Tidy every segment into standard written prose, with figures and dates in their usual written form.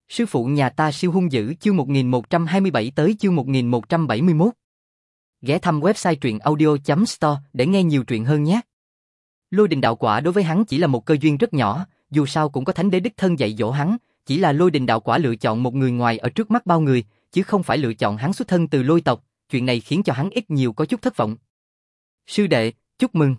Sư phụ nhà ta siêu hung dữ chương 1127 tới chương 1171. Ghé thăm website truyện audio.store để nghe nhiều truyện hơn nhé. Lôi đình đạo quả đối với hắn chỉ là một cơ duyên rất nhỏ, dù sao cũng có thánh đế đích thân dạy dỗ hắn, chỉ là lôi đình đạo quả lựa chọn một người ngoài ở trước mắt bao người, chứ không phải lựa chọn hắn xuất thân từ lôi tộc, chuyện này khiến cho hắn ít nhiều có chút thất vọng. Sư đệ, chúc mừng.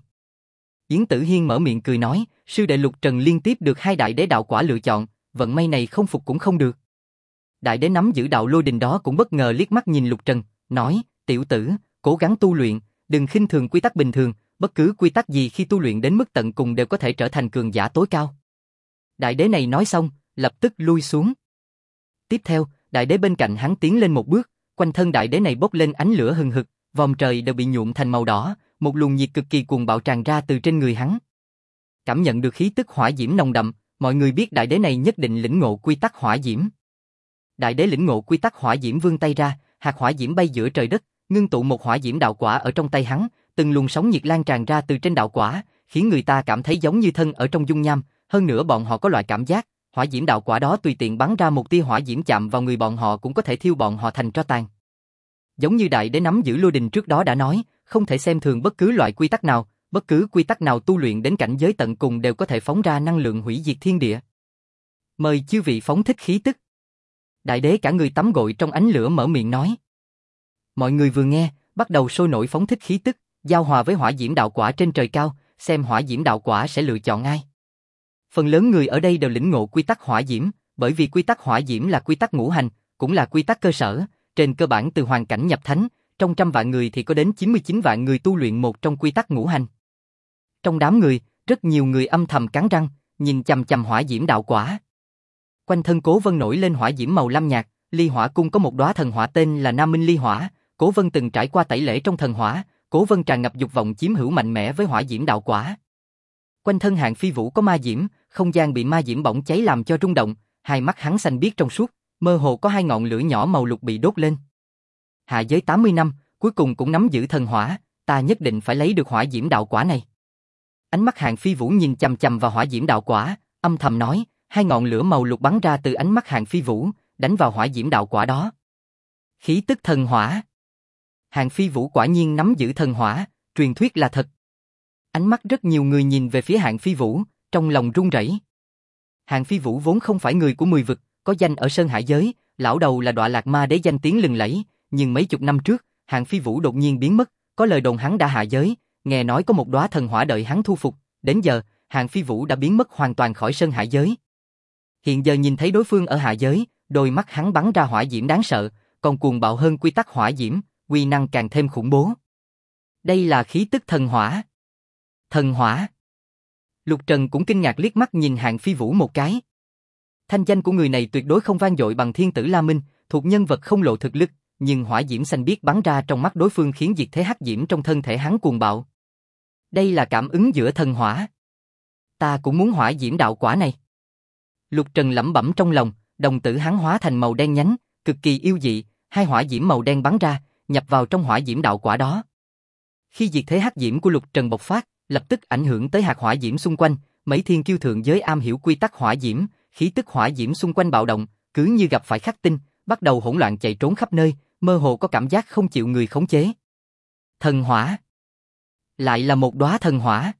Yến Tử Hiên mở miệng cười nói, sư đệ Lục Trần liên tiếp được 2 đại đế đạo quả lựa chọn, vận may này không phục cũng không được. Đại đế nắm giữ đạo lôi đình đó cũng bất ngờ liếc mắt nhìn Lục Trần, nói, tiểu tử, cố gắng tu luyện, đừng khinh thường quy tắc bình thường, bất cứ quy tắc gì khi tu luyện đến mức tận cùng đều có thể trở thành cường giả tối cao. Đại đế này nói xong, lập tức lui xuống. Tiếp theo, đại đế bên cạnh hắn tiến lên một bước, quanh thân đại đế này bốc lên ánh lửa hừng hực, vòm trời đều bị nhuộm thành màu đỏ, một luồng nhiệt cực kỳ cuồng bạo tràn ra từ trên người hắn. Cảm nhận được khí tức hỏa diễm nồng đậm, mọi người biết đại đế này nhất định lĩnh ngộ quy tắc hỏa diễm. Đại đế lĩnh ngộ quy tắc hỏa diễm vươn tay ra, hạt hỏa diễm bay giữa trời đất, ngưng tụ một hỏa diễm đạo quả ở trong tay hắn, từng luồng sóng nhiệt lan tràn ra từ trên đạo quả, khiến người ta cảm thấy giống như thân ở trong dung nham, hơn nữa bọn họ có loại cảm giác, hỏa diễm đạo quả đó tùy tiện bắn ra một tia hỏa diễm chạm vào người bọn họ cũng có thể thiêu bọn họ thành tro tàn. Giống như đại đế nắm giữ lôi đình trước đó đã nói, không thể xem thường bất cứ loại quy tắc nào, bất cứ quy tắc nào tu luyện đến cảnh giới tận cùng đều có thể phóng ra năng lượng hủy diệt thiên địa. Mời chư vị phóng thích khí tức. Đại đế cả người tắm gội trong ánh lửa mở miệng nói. Mọi người vừa nghe, bắt đầu sôi nổi phóng thích khí tức, giao hòa với hỏa diễm đạo quả trên trời cao, xem hỏa diễm đạo quả sẽ lựa chọn ai. Phần lớn người ở đây đều lĩnh ngộ quy tắc hỏa diễm, bởi vì quy tắc hỏa diễm là quy tắc ngũ hành, cũng là quy tắc cơ sở, trên cơ bản từ hoàn cảnh nhập thánh, trong 100 vạn người thì có đến 99 vạn người tu luyện một trong quy tắc ngũ hành. Trong đám người, rất nhiều người âm thầm cắn răng, nhìn chằm chằm hỏa diễm đạo quả. Quanh thân Cố Vân nổi lên hỏa diễm màu lam nhạt, Ly Hỏa cung có một đóa thần hỏa tên là Nam Minh Ly Hỏa, Cố Vân từng trải qua tẩy lễ trong thần hỏa, Cố Vân tràn ngập dục vọng chiếm hữu mạnh mẽ với hỏa diễm đạo quả. Quanh thân Hạng Phi Vũ có ma diễm, không gian bị ma diễm bỏng cháy làm cho rung động, hai mắt hắn xanh biếc trong suốt, mơ hồ có 2 ngọn lửa nhỏ màu lục bị đốt lên. Hạ giới 80 năm, cuối cùng cũng nắm giữ thần hỏa, ta nhất định phải lấy được hỏa diễm đạo quả này. Ánh mắt Hạng Phi Vũ nhìn chằm chằm vào hỏa diễm đạo quả, âm thầm nói, 2 ngọn lửa màu lục bắn ra từ ánh mắt Hạng Phi Vũ, đánh vào hỏa diễm đạo quả đó. Khí tức thần hỏa. Hạng Phi Vũ quả nhiên nắm giữ thần hỏa, truyền thuyết là thật. Ánh mắt rất nhiều người nhìn về phía Hạng Phi Vũ, trong lòng run rẩy. Hạng Phi Vũ vốn không phải người của 10 vực, có danh ở Sơn Hải giới, lão đầu là Đọa Lạc Ma Đế danh tiếng lừng lẫy, nhưng mấy chục năm trước, Hạng Phi Vũ đột nhiên biến mất, có lời đồn hắn đã hạ giới, nghe nói có một đóa thần hỏa đợi hắn thu phục, đến giờ, Hạng Phi Vũ đã biến mất hoàn toàn khỏi Sơn Hải giới. Hiện giờ nhìn thấy đối phương ở hạ giới, đôi mắt hắn bắn ra hỏa diễm đáng sợ, còn cuồng bạo hơn quy tắc hỏa diễm, uy năng càng thêm khủng bố. Đây là khí tức thần hỏa. Thần hỏa. Lục Trần cũng kinh ngạc liếc mắt nhìn Hạng Phi Vũ một cái. Thanh danh của người này tuyệt đối không vang dội bằng Thiên Tử La Minh, thuộc nhân vật không lộ thực lực, nhưng hỏa diễm xanh biếc bắn ra trong mắt đối phương khiến diệt thế hắc diễm trong thân thể hắn cuồng bạo. Đây là cảm ứng giữa thần hỏa. Ta cũng muốn hỏa diễm đạo quả này. Lục Trần lẩm bẩm trong lòng, đồng tử hắn hóa thành màu đen nhánh, cực kỳ yêu dị, 2 hỏa diễm màu đen bắn ra, nhập vào trong hỏa diễm đạo quả đó. Khi diệt thế hắc diễm của Lục Trần bộc phát, lập tức ảnh hưởng tới hạt hỏa diễm xung quanh, mấy thiên kiêu thượng giới am hiểu quy tắc hỏa diễm, khí tức hỏa diễm xung quanh bạo động, cứ như gặp phải khắc tinh, bắt đầu hỗn loạn chạy trốn khắp nơi, mơ hồ có cảm giác không chịu người khống chế. Thần hỏa. Lại là một đóa thần hỏa.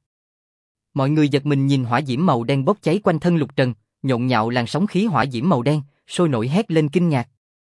Mọi người giật mình nhìn hỏa diễm màu đen bốc cháy quanh thân Lục Trần, nhộn nhạo làn sóng khí hỏa diễm màu đen, sôi nổi hét lên kinh ngạc.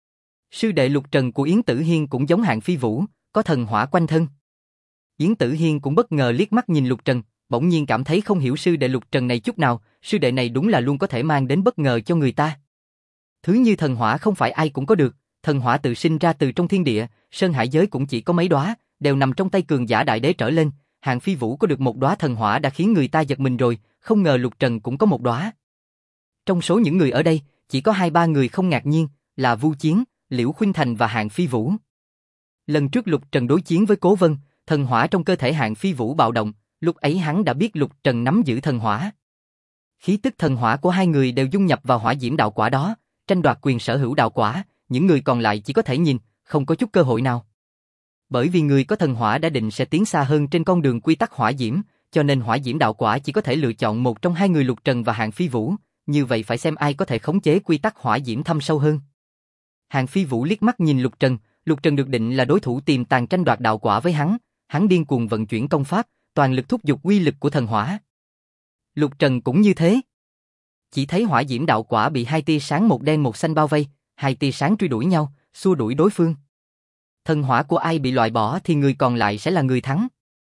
Sư đệ Lục Trần của Yến Tử Hiên cũng giống Hạng Phi Vũ, có thần hỏa quanh thân. Yến Tử Hiên cũng bất ngờ liếc mắt nhìn Lục Trần, bỗng nhiên cảm thấy không hiểu sư đệ Lục Trần này chút nào, sư đệ này đúng là luôn có thể mang đến bất ngờ cho người ta. Thứ như thần hỏa không phải ai cũng có được, thần hỏa tự sinh ra từ trong thiên địa, Sơn Hải giới cũng chỉ có mấy đóa, đều nằm trong tay cường giả đại đế trở lên, Hạng Phi Vũ có được một đóa thần hỏa đã khiến người ta giật mình rồi, không ngờ Lục Trần cũng có một đóa. Trong số những người ở đây, chỉ có 2-3 người không ngạc nhiên, là Vu Chiến, Liễu Khuynh Thành và Hạng Phi Vũ. Lần trước Lục Trần đối chiến với Cố Vân, thần hỏa trong cơ thể Hạng Phi Vũ bạo động, lúc ấy hắn đã biết Lục Trần nắm giữ thần hỏa. Khí tức thần hỏa của hai người đều dung nhập vào hỏa diễm đạo quả đó, tranh đoạt quyền sở hữu đạo quả, những người còn lại chỉ có thể nhìn, không có chút cơ hội nào. Bởi vì người có thần hỏa đã định sẽ tiến xa hơn trên con đường quy tắc hỏa diễm, cho nên hỏa diễm đạo quả chỉ có thể lựa chọn một trong 2 người Lục Trần và Hạng Phi Vũ, như vậy phải xem ai có thể khống chế quy tắc hỏa diễm thâm sâu hơn. Hàng Phi Vũ liếc mắt nhìn Lục Trần được định là đối thủ tiềm tàng tranh đoạt đạo quả với hắn điên cuồng vận chuyển công pháp, toàn lực thúc giục uy lực của thần hỏa. Lục Trần cũng như thế. Chỉ thấy hỏa diễm đạo quả bị hai tia sáng một đen một xanh bao vây, hai tia sáng truy đuổi nhau, xua đuổi đối phương. Thần hỏa của ai bị loại bỏ thì người còn lại sẽ là người thắng.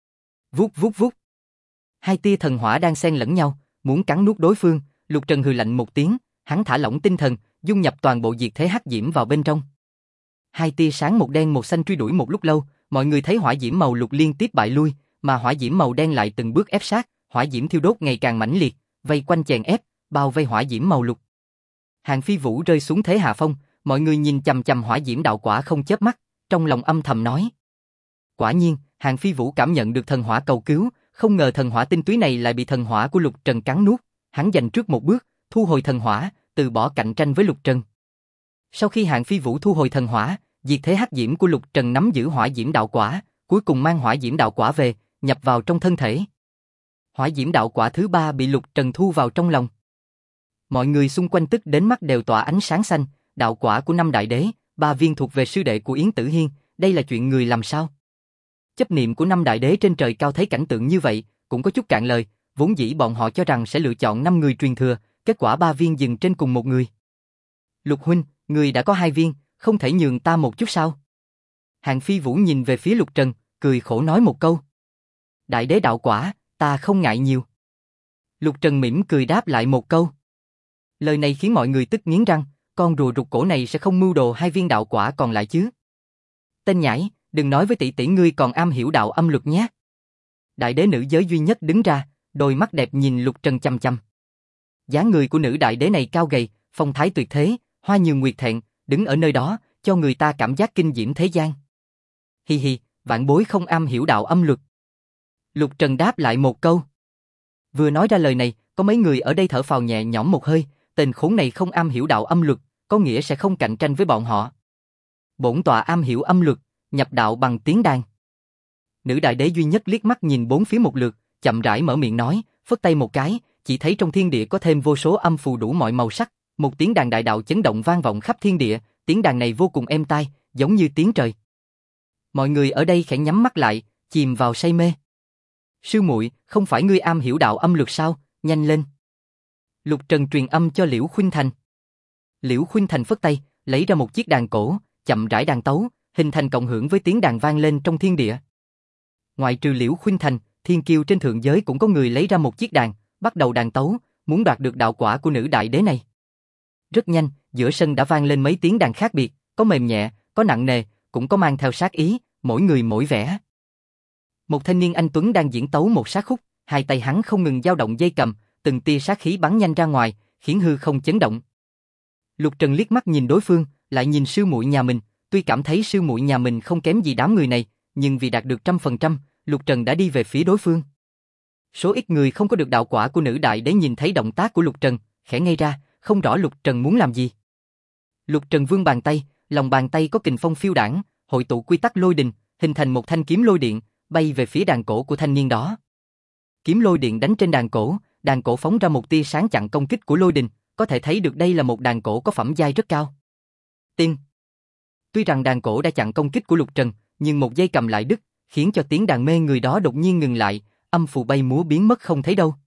Vút vút vút. Hai tia thần hỏa đang xen lẫn nhau, muốn cắn nuốt đối phương. Lục Trần hừ lạnh một tiếng, hắn thả lỏng tinh thần, dung nhập toàn bộ diệt thế hắc diễm vào bên trong. Hai tia sáng một đen một xanh truy đuổi một lúc lâu, mọi người thấy hỏa diễm màu lục liên tiếp bại lui, mà hỏa diễm màu đen lại từng bước ép sát, hỏa diễm thiêu đốt ngày càng mãnh liệt, vây quanh chèn ép, bao vây hỏa diễm màu lục. Hàng Phi Vũ rơi xuống thế hạ phong, mọi người nhìn chằm chằm hỏa diễm đạo quả không chớp mắt, trong lòng âm thầm nói. Quả nhiên, Hàng Phi Vũ cảm nhận được thần hỏa cầu cứu, không ngờ thần hỏa tinh túy này lại bị thần hỏa của Lục Trần cắn nuốt, hắn giành trước một bước, thu hồi thần hỏa, từ bỏ cạnh tranh với Lục Trần. Sau khi Hàng Phi Vũ thu hồi thần hỏa, diệt thế hắc diễm của Lục Trần nắm giữ hỏa diễm đạo quả, cuối cùng mang hỏa diễm đạo quả về, nhập vào trong thân thể. Hỏa diễm đạo quả thứ ba bị Lục Trần thu vào trong lòng. Mọi người xung quanh tức đến mắt đều tỏa ánh sáng xanh, đạo quả của năm đại đế, 3 viên thuộc về sư đệ của Yến Tử Hiên, đây là chuyện người làm sao? Chấp niệm của năm đại đế trên trời cao thấy cảnh tượng như vậy, cũng có chút cạn lời, vốn dĩ bọn họ cho rằng sẽ lựa chọn 5 người truyền thừa, kết quả 3 viên dừng trên cùng một người. Lục huynh, người đã có 2 viên, không thể nhường ta một chút sao? Hàng Phi Vũ nhìn về phía Lục Trần, cười khổ nói một câu. Đại đế đạo quả, ta không ngại nhiều. Lục Trần mỉm cười đáp lại một câu. Lời này khiến mọi người tức nghiến răng, con rùa rụt cổ này sẽ không mưu đồ 2 viên đạo quả còn lại chứ. Tên nhãi, đừng nói với tỷ tỷ ngươi còn am hiểu đạo âm luật nhé. Đại đế nữ giới duy nhất đứng ra, đôi mắt đẹp nhìn Lục Trần chăm chăm. Dáng người của nữ đại đế này cao gầy, phong thái tuyệt thế, hoa nhường nguyệt thẹn, đứng ở nơi đó, cho người ta cảm giác kinh diễm thế gian. Hi hi, vạn bối không am hiểu đạo âm luật. Lục Trần đáp lại một câu. Vừa nói ra lời này, có mấy người ở đây thở phào nhẹ nhõm một hơi, tên khốn này không am hiểu đạo âm luật, có nghĩa sẽ không cạnh tranh với bọn họ. Bổn tọa am hiểu âm luật, nhập đạo bằng tiếng đàn. Nữ đại đế duy nhất liếc mắt nhìn bốn phía một lượt, chậm rãi mở miệng nói, phất tay một cái, chỉ thấy trong thiên địa có thêm vô số âm phù đủ mọi màu sắc, một tiếng đàn đại đạo chấn động vang vọng khắp thiên địa, tiếng đàn này vô cùng êm tai, giống như tiếng trời. Mọi người ở đây khẽ nhắm mắt lại, chìm vào say mê. Sư muội, không phải ngươi am hiểu đạo âm luật sao, nhanh lên. Lục Trần truyền âm cho Liễu Khuynh Thành. Liễu Khuynh Thành phất tay, lấy ra một chiếc đàn cổ, chậm rãi đàn tấu, hình thành cộng hưởng với tiếng đàn vang lên trong thiên địa. Ngoại trừ Liễu Khuynh Thành, thiên kiêu trên thượng giới cũng có người lấy ra một chiếc đàn, bắt đầu đàn tấu, muốn đoạt được đạo quả của nữ đại đế này. Rất nhanh, giữa sân đã vang lên mấy tiếng đàn khác biệt, có mềm nhẹ, có nặng nề, cũng có mang theo sát ý, mỗi người mỗi vẻ. Một thanh niên anh tuấn đang diễn tấu một sát khúc, hai tay hắn không ngừng dao động dây cầm, từng tia sát khí bắn nhanh ra ngoài, khiến hư không chấn động. Lục Trần liếc mắt nhìn đối phương, lại nhìn sư muội nhà mình, tuy cảm thấy sư muội nhà mình không kém gì đám người này, nhưng vì đạt được 100%, Lục Trần đã đi về phía đối phương. Số ít người không có được đạo quả của nữ đại đế nhìn thấy động tác của Lục Trần, khẽ ngây ra, không rõ Lục Trần muốn làm gì. Lục Trần vươn bàn tay, lòng bàn tay có kình phong phiêu đãng, hội tụ quy tắc lôi đình, hình thành một thanh kiếm lôi điện, bay về phía đàn cổ của thanh niên đó. Kiếm lôi điện đánh trên đàn cổ phóng ra một tia sáng chặn công kích của lôi đình, có thể thấy được đây là một đàn cổ có phẩm giai rất cao. Tiên. Tuy rằng đàn cổ đã chặn công kích của Lục Trần, nhưng một dây cầm lại đứt, khiến cho tiếng đàn mê người đó đột nhiên ngừng lại, âm phù bay múa biến mất không thấy đâu.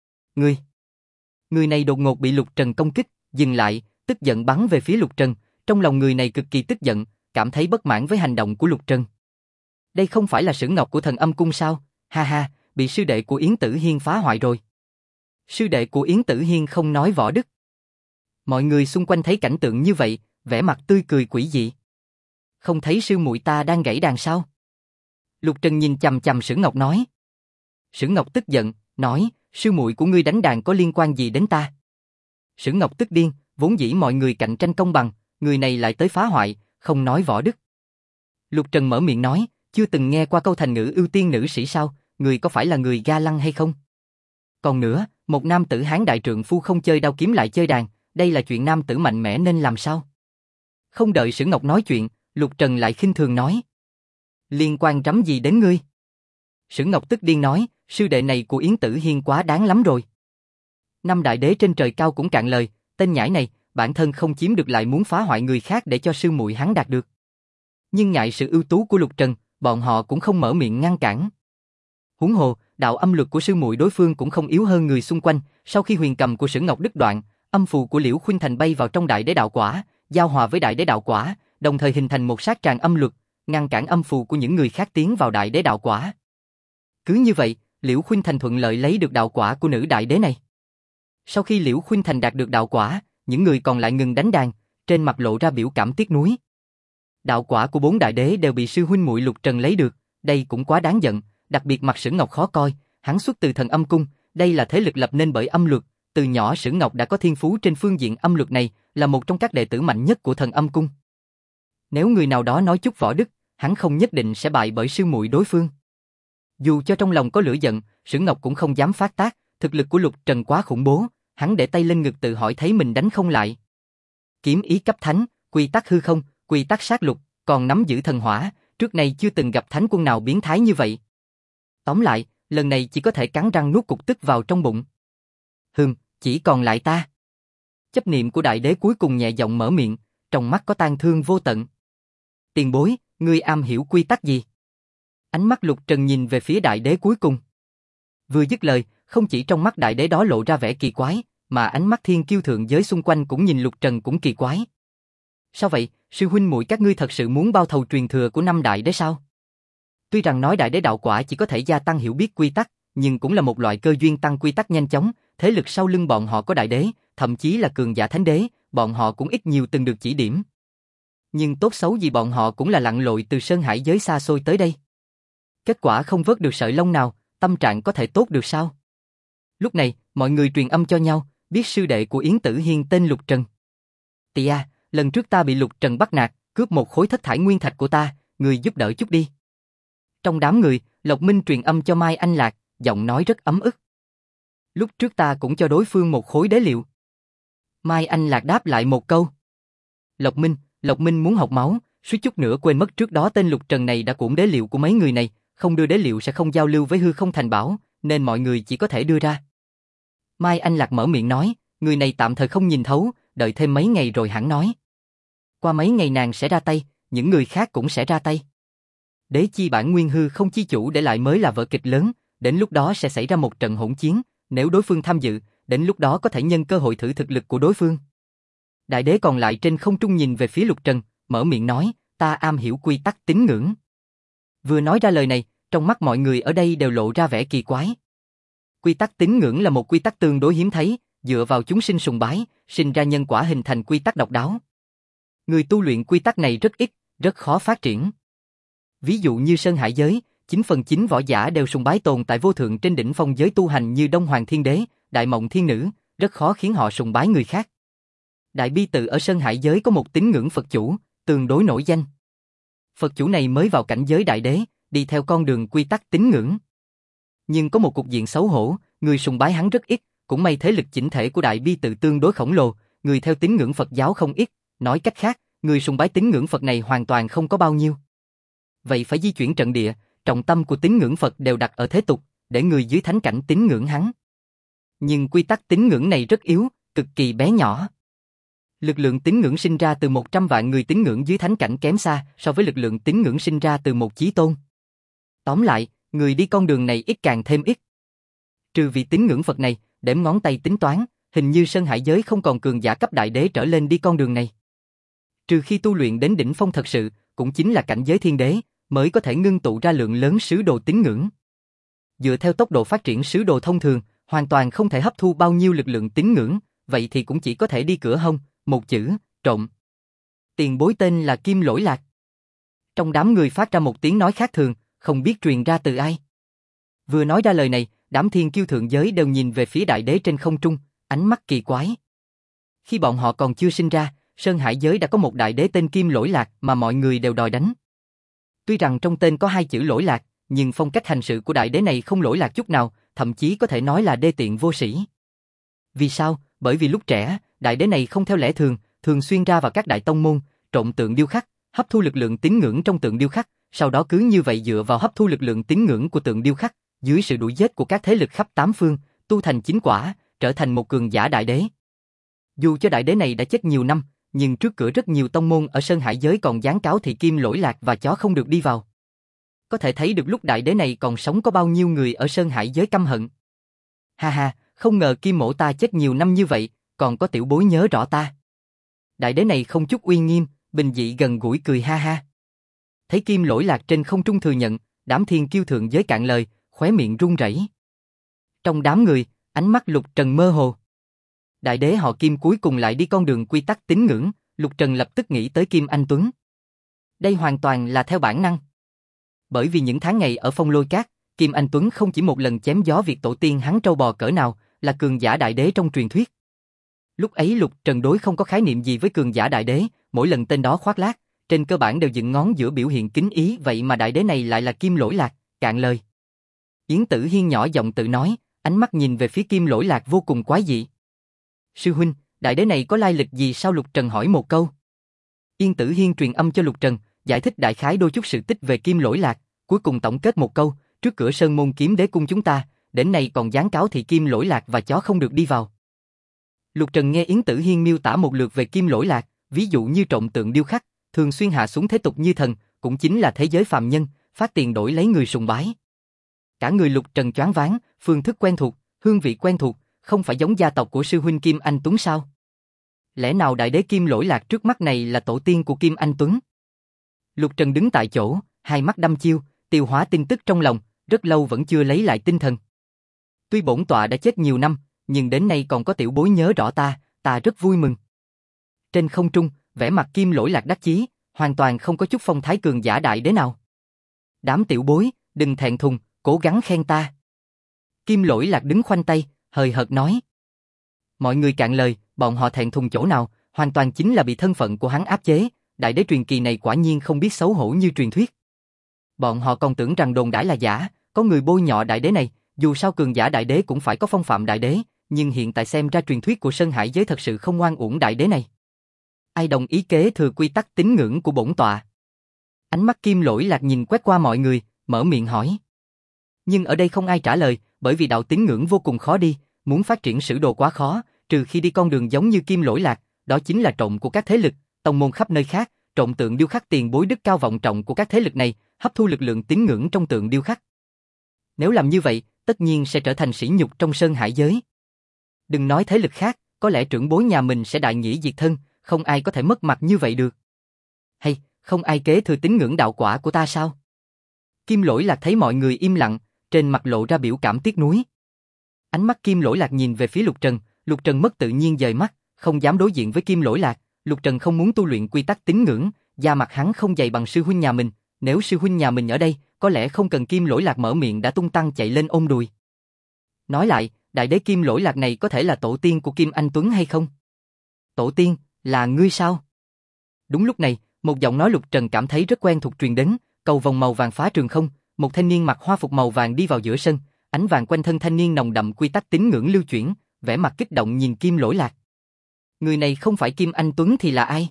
Người này đột ngột bị Lục Trần công kích, dừng lại, tức giận bắn về phía Lục Trần, trong lòng người này cực kỳ tức giận, cảm thấy bất mãn với hành động của Lục Trần. Đây không phải là Sử Ngọc của Thần Âm Cung sao? Ha ha, bị sư đệ của Yến Tử Hiên phá hoại rồi. Sư đệ của Yến Tử Hiên không nói võ đức. Mọi người xung quanh thấy cảnh tượng như vậy, vẻ mặt tươi cười quỷ dị. Không thấy sư muội ta đang gãy đàn sao? Lục Trần nhìn chằm chằm Sử Ngọc nói. Sử Ngọc tức giận, nói, sư muội của ngươi đánh đàn có liên quan gì đến ta? Sử Ngọc tức điên, vốn dĩ mọi người cạnh tranh công bằng, người này lại tới phá hoại, không nói võ đức. Lục Trần mở miệng nói, chưa từng nghe qua câu thành ngữ ưu tiên nữ sĩ sao, người có phải là người ga lăng hay không? Còn nữa, một nam tử Hán đại trượng phu không chơi đao kiếm lại chơi đàn, đây là chuyện nam tử mạnh mẽ nên làm sao? Không đợi Sử Ngọc nói chuyện, Lục Trần lại khinh thường nói. Liên quan rắm gì đến ngươi? Sử Ngọc tức điên nói, sư đệ này của Yến Tử Hiên quá đáng lắm rồi. Năm đại đế trên trời cao cũng cạn lời, tên nhãi này, bản thân không chiếm được lại muốn phá hoại người khác để cho sư muội hắn đạt được. Nhưng ngại sự ưu tú của Lục Trần, bọn họ cũng không mở miệng ngăn cản. Huống hồ, đạo âm lực của sư muội đối phương cũng không yếu hơn người xung quanh, sau khi huyền cầm của Sử Ngọc đứt đoạn, âm phù của Liễu Khuynh Thành bay vào trong đại đế đạo quả, giao hòa với đại đế đạo quả, đồng thời hình thành một sát tràng âm luật, ngăn cản âm phù của những người khác tiến vào đại đế đạo quả. Cứ như vậy, Liễu Khuynh Thành thuận lợi lấy được đạo quả của nữ đại đế này. Sau khi Liễu Khuynh Thành đạt được đạo quả, những người còn lại ngừng đánh đàn, trên mặt lộ ra biểu cảm tiếc nuối. Đạo quả của 4 đại đế đều bị sư huynh muội Lục Trần lấy được, đây cũng quá đáng giận, đặc biệt mặt Sử Ngọc khó coi, hắn xuất từ Thần Âm Cung, đây là thế lực lập nên bởi âm luật, từ nhỏ Sử Ngọc đã có thiên phú trên phương diện âm luật này, là một trong các đệ tử mạnh nhất của Thần Âm Cung. Nếu người nào đó nói chút võ đức, hắn không nhất định sẽ bại bởi sư muội đối phương. Dù cho trong lòng có lửa giận, Sử Ngọc cũng không dám phát tác, thực lực của Lục Trần quá khủng bố, hắn để tay lên ngực tự hỏi thấy mình đánh không lại. Kiếm ý cấp thánh, quy tắc hư không, quy tắc sát lục, còn nắm giữ thần hỏa, trước này chưa từng gặp thánh quân nào biến thái như vậy. Tóm lại, lần này chỉ có thể cắn răng nuốt cục tức vào trong bụng. Chỉ còn lại ta. Chấp niệm của đại đế cuối cùng nhẹ giọng mở miệng, trong mắt có tang thương vô tận. Tiền bối, ngươi am hiểu quy tắc gì? Ánh mắt Lục Trần nhìn về phía đại đế cuối cùng. Vừa dứt lời, không chỉ trong mắt đại đế đó lộ ra vẻ kỳ quái, mà ánh mắt thiên kiêu thượng giới xung quanh cũng nhìn Lục Trần cũng kỳ quái. Sao vậy, sư huynh muội các ngươi thật sự muốn bao thầu truyền thừa của 5 đại đế sao? Tuy rằng nói đại đế đạo quả chỉ có thể gia tăng hiểu biết quy tắc, nhưng cũng là một loại cơ duyên tăng quy tắc nhanh chóng, thế lực sau lưng bọn họ có đại đế, thậm chí là cường giả thánh đế, bọn họ cũng ít nhiều từng được chỉ điểm. Nhưng tốt xấu gì bọn họ cũng là lặn lội từ sơn hải giới xa xôi tới đây. Kết quả không vớt được sợi lông nào, tâm trạng có thể tốt được sao? Lúc này, mọi người truyền âm cho nhau, biết sư đệ của Yến Tử Hiên tên Lục Trần. Tìa, lần trước ta bị Lục Trần bắt nạt, cướp một khối thất thải nguyên thạch của ta, người giúp đỡ chút đi. Trong đám người, Lộc Minh truyền âm cho Mai Anh Lạc, giọng nói rất ấm ức. Lúc trước ta cũng cho đối phương một khối đế liệu. Mai Anh Lạc đáp lại một câu. Lộc Minh muốn học máu, suýt chút nữa quên mất trước đó tên Lục Trần này đã cuỗm đế liệu của mấy người này, không đưa đế liệu sẽ không giao lưu với hư không thành bảo, nên mọi người chỉ có thể đưa ra. Mai Anh Lạc mở miệng nói, người này tạm thời không nhìn thấu, đợi thêm mấy ngày rồi hẳn nói. Qua mấy ngày nàng sẽ ra tay, những người khác cũng sẽ ra tay. Đế chi bản nguyên hư không chi chủ để lại mới là vở kịch lớn, đến lúc đó sẽ xảy ra một trận hỗn chiến, nếu đối phương tham dự, đến lúc đó có thể nhân cơ hội thử thực lực của đối phương. Đại đế còn lại trên không trung nhìn về phía Lục Trần, mở miệng nói, ta am hiểu quy tắc tín ngưỡng. Vừa nói ra lời này, trong mắt mọi người ở đây đều lộ ra vẻ kỳ quái. Quy tắc tín ngưỡng là một quy tắc tương đối hiếm thấy, dựa vào chúng sinh sùng bái, sinh ra nhân quả hình thành quy tắc độc đáo. Người tu luyện quy tắc này rất ít, rất khó phát triển. Ví dụ như Sơn Hải giới, 9/9 võ giả đều sùng bái tồn tại vô thượng trên đỉnh phong giới tu hành như Đông Hoàng Thiên Đế, Đại Mộng Thiên Nữ, rất khó khiến họ sùng bái người khác. Đại Bi Tự ở Sơn Hải giới có một tín ngưỡng Phật chủ, tương đối nổi danh. Phật chủ này mới vào cảnh giới đại đế, đi theo con đường quy tắc tín ngưỡng. Nhưng có một cục diện xấu hổ, người sùng bái hắn rất ít, cũng may thế lực chỉnh thể của Đại Bi Tự tương đối khổng lồ, người theo tín ngưỡng Phật giáo không ít, nói cách khác, người sùng bái tín ngưỡng Phật này hoàn toàn không có bao nhiêu. Vậy phải di chuyển trận địa, trọng tâm của tín ngưỡng Phật đều đặt ở thế tục, để người dưới thánh cảnh tín ngưỡng hắn. Nhưng quy tắc tín ngưỡng này rất yếu, cực kỳ bé nhỏ. Lực lượng tín ngưỡng sinh ra từ 100 vạn người tín ngưỡng dưới thánh cảnh kém xa so với lực lượng tín ngưỡng sinh ra từ một chí tôn. Tóm lại, người đi con đường này ít càng thêm ít. Trừ vị tín ngưỡng Phật này, đếm ngón tay tính toán, hình như Sơn Hải giới không còn cường giả cấp đại đế trở lên đi con đường này. Trừ khi tu luyện đến đỉnh phong thật sự, cũng chính là cảnh giới thiên đế, mới có thể ngưng tụ ra lượng lớn sứ đồ tín ngưỡng. Dựa theo tốc độ phát triển sứ đồ thông thường, hoàn toàn không thể hấp thu bao nhiêu lực lượng tín ngưỡng, vậy thì cũng chỉ có thể đi cửa hông, một chữ, trộm. Tiền bối tên là Kim Lỗi Lạc. Trong đám người phát ra một tiếng nói khác thường, không biết truyền ra từ ai. Vừa nói ra lời này, đám thiên kiêu thượng giới đều nhìn về phía đại đế trên không trung, ánh mắt kỳ quái. Khi bọn họ còn chưa sinh ra, Sơn Hải giới đã có một đại đế tên Kim Lỗi Lạc mà mọi người đều đòi đánh. Tuy rằng trong tên có 2 chữ lỗi lạc, nhưng phong cách hành sự của đại đế này không lỗi lạc chút nào, thậm chí có thể nói là đê tiện vô sĩ. Vì sao? Bởi vì lúc trẻ, đại đế này không theo lẽ thường, thường xuyên ra vào các đại tông môn, trộm tượng điêu khắc, hấp thu lực lượng tín ngưỡng trong tượng điêu khắc, sau đó cứ như vậy dựa vào hấp thu lực lượng tín ngưỡng của tượng điêu khắc, dưới sự đuổi giết của các thế lực khắp 8 phương, tu thành chính quả, trở thành một cường giả đại đế. Dù cho đại đế này đã chết nhiều năm, nhưng trước cửa rất nhiều tông môn ở Sơn Hải giới còn dán cáo thị Kim Lỗi Lạc và chó không được đi vào. Có thể thấy được lúc đại đế này còn sống có bao nhiêu người ở Sơn Hải giới căm hận. Ha ha, không ngờ Kim mỗ ta chết nhiều năm như vậy, còn có tiểu bối nhớ rõ ta. Đại đế này không chút uy nghiêm, bình dị gần gũi cười ha ha. Thấy Kim Lỗi Lạc trên không trung thừa nhận, đám thiên kiêu thượng giới cạn lời, khóe miệng run rẩy. Trong đám người, ánh mắt Lục Trần mơ hồ. Đại đế họ Kim cuối cùng lại đi con đường quy tắc tín ngưỡng, Lục Trần lập tức nghĩ tới Kim Anh Tuấn. Đây hoàn toàn là theo bản năng. Bởi vì những tháng ngày ở Phong Lôi Cát, Kim Anh Tuấn không chỉ một lần chém gió việc tổ tiên hắn trâu bò cỡ nào, là cường giả đại đế trong truyền thuyết. Lúc ấy Lục Trần đối không có khái niệm gì với cường giả đại đế, mỗi lần tên đó khoác lác, trên cơ bản đều dựng ngón giữa biểu hiện kính ý, vậy mà đại đế này lại là Kim Lỗi Lạc, cạn lời. Yến Tử Hiên nhỏ giọng tự nói, ánh mắt nhìn về phía Kim Lỗi Lạc vô cùng quái dị. Sư huynh, đại đế này có lai lịch gì sao? Lục Trần hỏi một câu. Yến Tử Hiên truyền âm cho Lục Trần, giải thích đại khái đôi chút sự tích về Kim Lỗi Lạc, cuối cùng tổng kết một câu, trước cửa Sơn Môn Kiếm Đế cung chúng ta, đến nay còn dán cáo thị Kim Lỗi Lạc và chó không được đi vào. Lục Trần nghe Yến Tử Hiên miêu tả một lượt về Kim Lỗi Lạc, ví dụ như trộm tượng điêu khắc, thường xuyên hạ xuống thế tục như thần, cũng chính là thế giới phàm nhân, phát tiền đổi lấy người sùng bái. Cả người Lục Trần choáng váng, phương thức quen thuộc, hương vị quen thuộc, không phải giống gia tộc của sư huynh Kim Anh Tuấn sao? Lẽ nào đại đế Kim Lỗi Lạc trước mắt này là tổ tiên của Kim Anh Tuấn? Lục Trần đứng tại chỗ, hai mắt đăm chiêu, tiêu hóa tin tức trong lòng, rất lâu vẫn chưa lấy lại tinh thần. Tuy bổn tọa đã chết nhiều năm, nhưng đến nay còn có tiểu bối nhớ rõ ta rất vui mừng. Trên không trung, vẻ mặt Kim Lỗi Lạc đắc chí, hoàn toàn không có chút phong thái cường giả đại đế nào. Đám tiểu bối, đừng thẹn thùng, cố gắng khen ta. Kim Lỗi Lạc đứng khoanh tay, hời hợt nói. Mọi người cạn lời, bọn họ thẹn thùng chỗ nào, hoàn toàn chính là bị thân phận của hắn áp chế, đại đế truyền kỳ này quả nhiên không biết xấu hổ như truyền thuyết. Bọn họ còn tưởng rằng đồn đãi là giả, có người bôi nhọ đại đế này, dù sao cường giả đại đế cũng phải có phong phạm đại đế, nhưng hiện tại xem ra truyền thuyết của Sơn Hải giới thật sự không oan uổng đại đế này. Ai đồng ý kế thừa quy tắc tín ngưỡng của bổn tọa? Ánh mắt Kim Lỗi Lạc nhìn quét qua mọi người, mở miệng hỏi. Nhưng ở đây không ai trả lời, bởi vì đạo tín ngưỡng vô cùng khó đi, muốn phát triển sử đồ quá khó, trừ khi đi con đường giống như Kim Lỗi Lạc, đó chính là trộm của các thế lực, tông môn khắp nơi khác, trộm tượng điêu khắc tiền bối đức cao vọng trọng của các thế lực này, hấp thu lực lượng tín ngưỡng trong tượng điêu khắc. Nếu làm như vậy, tất nhiên sẽ trở thành sỉ nhục trong Sơn Hải giới. Đừng nói thế lực khác, có lẽ trưởng bối nhà mình sẽ đại nghĩa diệt thân, không ai có thể mất mặt như vậy được. Hay, không ai kế thừa tín ngưỡng đạo quả của ta sao? Kim Lỗi Lạc thấy mọi người im lặng, trên mặt lộ ra biểu cảm tiếc nuối. Ánh mắt Kim Lỗi Lạc nhìn về phía Lục Trần mất tự nhiên dời mắt, không dám đối diện với Kim Lỗi Lạc. Lục Trần không muốn tu luyện quy tắc tín ngưỡng, da mặt hắn không dày bằng sư huynh nhà mình, nếu sư huynh nhà mình ở đây, có lẽ không cần Kim Lỗi Lạc mở miệng đã tung tăng chạy lên ôm đùi. Nói lại, đại đế Kim Lỗi Lạc này có thể là tổ tiên của Kim Anh Tuấn hay không? Tổ tiên, là ngươi sao? Đúng lúc này, một giọng nói Lục Trần cảm thấy rất quen thuộc truyền đến, cầu vồng màu vàng phá trường không, một thanh niên mặc hoa phục màu vàng đi vào giữa sân, ánh vàng quanh thân thanh niên nồng đậm quy tắc tín ngưỡng lưu chuyển, vẻ mặt kích động nhìn Kim Lỗi Lạc. Người này không phải Kim Anh Tuấn thì là ai?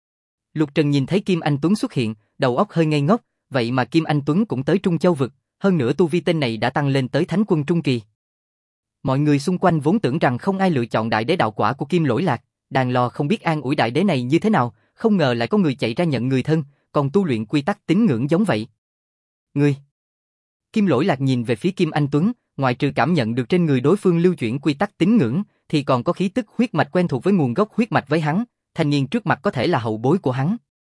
Lục Trần nhìn thấy Kim Anh Tuấn xuất hiện, đầu óc hơi ngây ngốc, vậy mà Kim Anh Tuấn cũng tới Trung Châu vực, hơn nữa tu vi tên này đã tăng lên tới Thánh Quân Trung Kỳ. Mọi người xung quanh vốn tưởng rằng không ai lựa chọn đại đế đạo quả của Kim Lỗi Lạc, đàn lo không biết an ủi đại đế này như thế nào, không ngờ lại có người chạy ra nhận người thân, còn tu luyện quy tắc tín ngưỡng giống vậy. Ngươi! Kim Lỗi Lạc nhìn về phía Kim Anh Tuấn, ngoại trừ cảm nhận được trên người đối phương lưu chuyển quy tắc tín ngưỡng, thì còn có khí tức huyết mạch quen thuộc với nguồn gốc huyết mạch với hắn, thanh niên trước mặt có thể là hậu bối của hắn.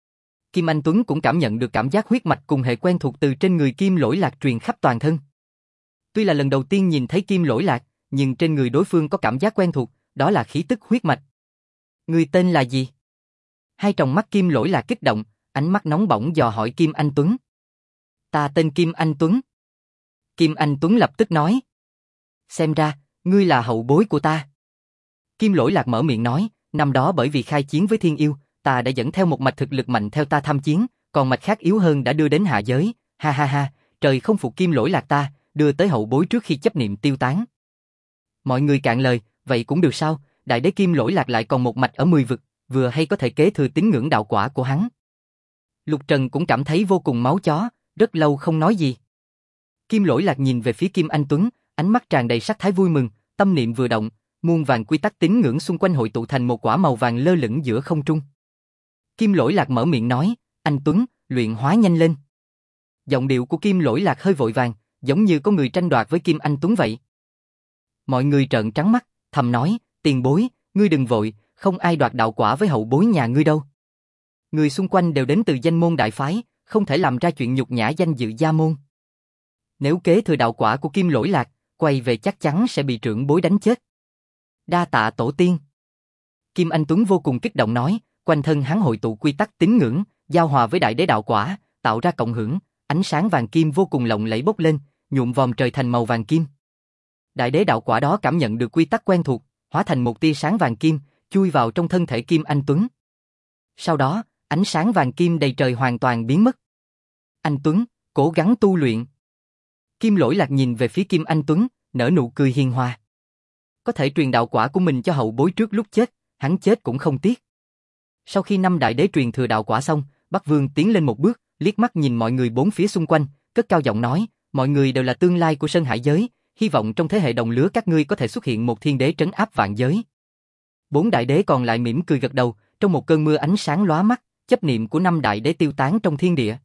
Kim Anh Tuấn cũng cảm nhận được cảm giác huyết mạch cùng hệ quen thuộc từ trên người Kim Lỗi Lạc truyền khắp toàn thân. Tuy là lần đầu tiên nhìn thấy Kim Lỗi Lạc, nhưng trên người đối phương có cảm giác quen thuộc, đó là khí tức huyết mạch. Người tên là gì? Hai tròng mắt Kim Lỗi Lạc kích động, ánh mắt nóng bỏng dò hỏi Kim Anh Tuấn. Ta tên Kim Anh Tuấn. Kim Anh Tuấn lập tức nói. Xem ra, ngươi là hậu bối của ta. Kim Lỗi Lạc mở miệng nói, năm đó bởi vì khai chiến với thiên yêu, ta đã dẫn theo một mạch thực lực mạnh theo ta tham chiến, còn mạch khác yếu hơn đã đưa đến hạ giới, ha ha ha, trời không phục Kim Lỗi Lạc ta, đưa tới hậu bối trước khi chấp niệm tiêu tán. Mọi người cạn lời, vậy cũng được sao, đại đế Kim Lỗi Lạc lại còn một mạch ở 10 vực, vừa hay có thể kế thừa tín ngưỡng đạo quả của hắn. Lục Trần cũng cảm thấy vô cùng máu chó, rất lâu không nói gì. Kim Lỗi Lạc nhìn về phía Kim Anh Tuấn, ánh mắt tràn đầy sắc thái vui mừng, tâm niệm vừa động, muôn vàng quy tắc tín ngưỡng xung quanh hội tụ thành một quả màu vàng lơ lửng giữa không trung. Kim Lỗi Lạc mở miệng nói, anh Tuấn, luyện hóa nhanh lên. Giọng điệu của Kim Lỗi Lạc hơi vội vàng, giống như có người tranh đoạt với Kim Anh Tuấn vậy. Mọi người trợn trắng mắt, thầm nói, tiền bối, ngươi đừng vội, không ai đoạt đạo quả với hậu bối nhà ngươi đâu. Người xung quanh đều đến từ danh môn đại phái, không thể làm ra chuyện nhục nhã danh dự gia môn. Nếu kế thừa đạo quả của Kim Lỗi Lạc, quay về chắc chắn sẽ bị trưởng bối đánh chết. Đa tạ tổ tiên. Kim Anh Tuấn vô cùng kích động nói, quanh thân hắn hội tụ quy tắc tín ngưỡng, giao hòa với đại đế đạo quả, tạo ra cộng hưởng, ánh sáng vàng kim vô cùng lộng lẫy bốc lên, nhuộm vòm trời thành màu vàng kim. Đại đế đạo quả đó cảm nhận được quy tắc quen thuộc, hóa thành một tia sáng vàng kim, chui vào trong thân thể Kim Anh Tuấn. Sau đó, ánh sáng vàng kim đầy trời hoàn toàn biến mất. Anh Tuấn, cố gắng tu luyện. Kim Lỗi Lạc nhìn về phía Kim Anh Tuấn, nở nụ cười hiền hòa. Có thể truyền đạo quả của mình cho hậu bối trước lúc chết, hắn chết cũng không tiếc. Sau khi 5 đại đế truyền thừa đạo quả xong, Bắc Vương tiến lên một bước, liếc mắt nhìn mọi người bốn phía xung quanh, cất cao giọng nói, mọi người đều là tương lai của Sơn Hải giới, hy vọng trong thế hệ đồng lứa các ngươi có thể xuất hiện một thiên đế trấn áp vạn giới. 4 đại đế còn lại mỉm cười gật đầu, trong một cơn mưa ánh sáng lóa mắt, chấp niệm của 5 đại đế tiêu tán trong thiên địa.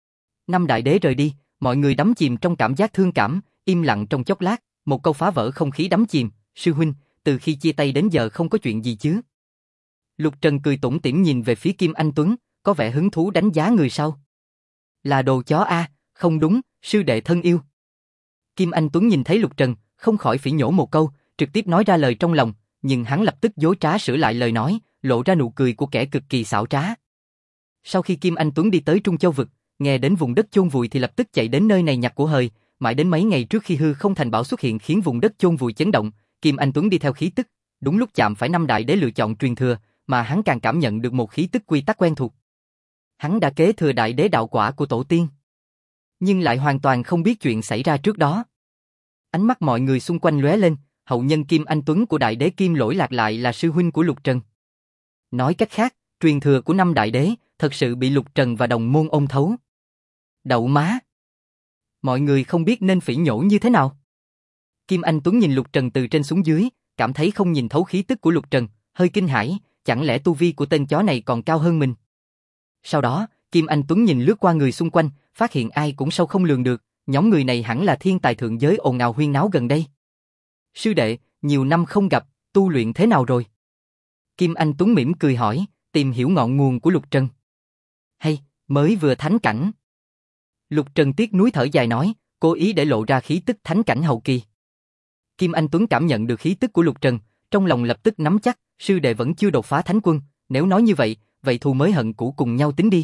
5 đại đế rời đi, mọi người đắm chìm trong cảm giác thương cảm, im lặng trong chốc lát, một câu phá vỡ không khí đắm chìm, sư huynh, từ khi chia tay đến giờ không có chuyện gì chứ? Lục Trần cười tủm tỉm nhìn về phía Kim Anh Tuấn, có vẻ hứng thú đánh giá người sau. Là đồ chó a, không đúng, sư đệ thân yêu. Kim Anh Tuấn nhìn thấy Lục Trần, không khỏi phỉ nhổ một câu, trực tiếp nói ra lời trong lòng, nhưng hắn lập tức dối trá sửa lại lời nói, lộ ra nụ cười của kẻ cực kỳ xảo trá. Sau khi Kim Anh Tuấn đi tới Trung Châu vực, nghe đến vùng đất chôn vùi thì lập tức chạy đến nơi này nhặt của hời, mãi đến mấy ngày trước khi hư không thành bảo xuất hiện khiến vùng đất chôn vùi chấn động, Kim Anh Tuấn đi theo khí tức, đúng lúc chạm phải 5 đại đế lựa chọn truyền thừa, mà hắn càng cảm nhận được một khí tức quy tắc quen thuộc. Hắn đã kế thừa đại đế đạo quả của tổ tiên, nhưng lại hoàn toàn không biết chuyện xảy ra trước đó. Ánh mắt mọi người xung quanh lóe lên, hậu nhân Kim Anh Tuấn của đại đế Kim Lỗi Lạc lại là sư huynh của Lục Trần. Nói cách khác, truyền thừa của 5 đại đế thật sự bị Lục Trần và đồng môn ôm thấu. Đậu má! Mọi người không biết nên phỉ nhổ như thế nào. Kim Anh Tuấn nhìn Lục Trần từ trên xuống dưới, cảm thấy không nhìn thấu khí tức của Lục Trần, hơi kinh hãi, chẳng lẽ tu vi của tên chó này còn cao hơn mình. Sau đó, Kim Anh Tuấn nhìn lướt qua người xung quanh, phát hiện ai cũng sâu không lường được, nhóm người này hẳn là thiên tài thượng giới ồn ào huyên náo gần đây. Sư đệ, nhiều năm không gặp, tu luyện thế nào rồi? Kim Anh Tuấn mỉm cười hỏi, tìm hiểu ngọn nguồn của Lục Trần. Hay, mới vừa thánh cảnh. Lục Trần tiếc nuối thở dài nói, cố ý để lộ ra khí tức thánh cảnh hậu kỳ. Kim Anh Tuấn cảm nhận được khí tức của Lục Trần, trong lòng lập tức nắm chắc, sư đệ vẫn chưa đột phá thánh quân, nếu nói như vậy, vậy thù mới hận cũ cùng nhau tính đi.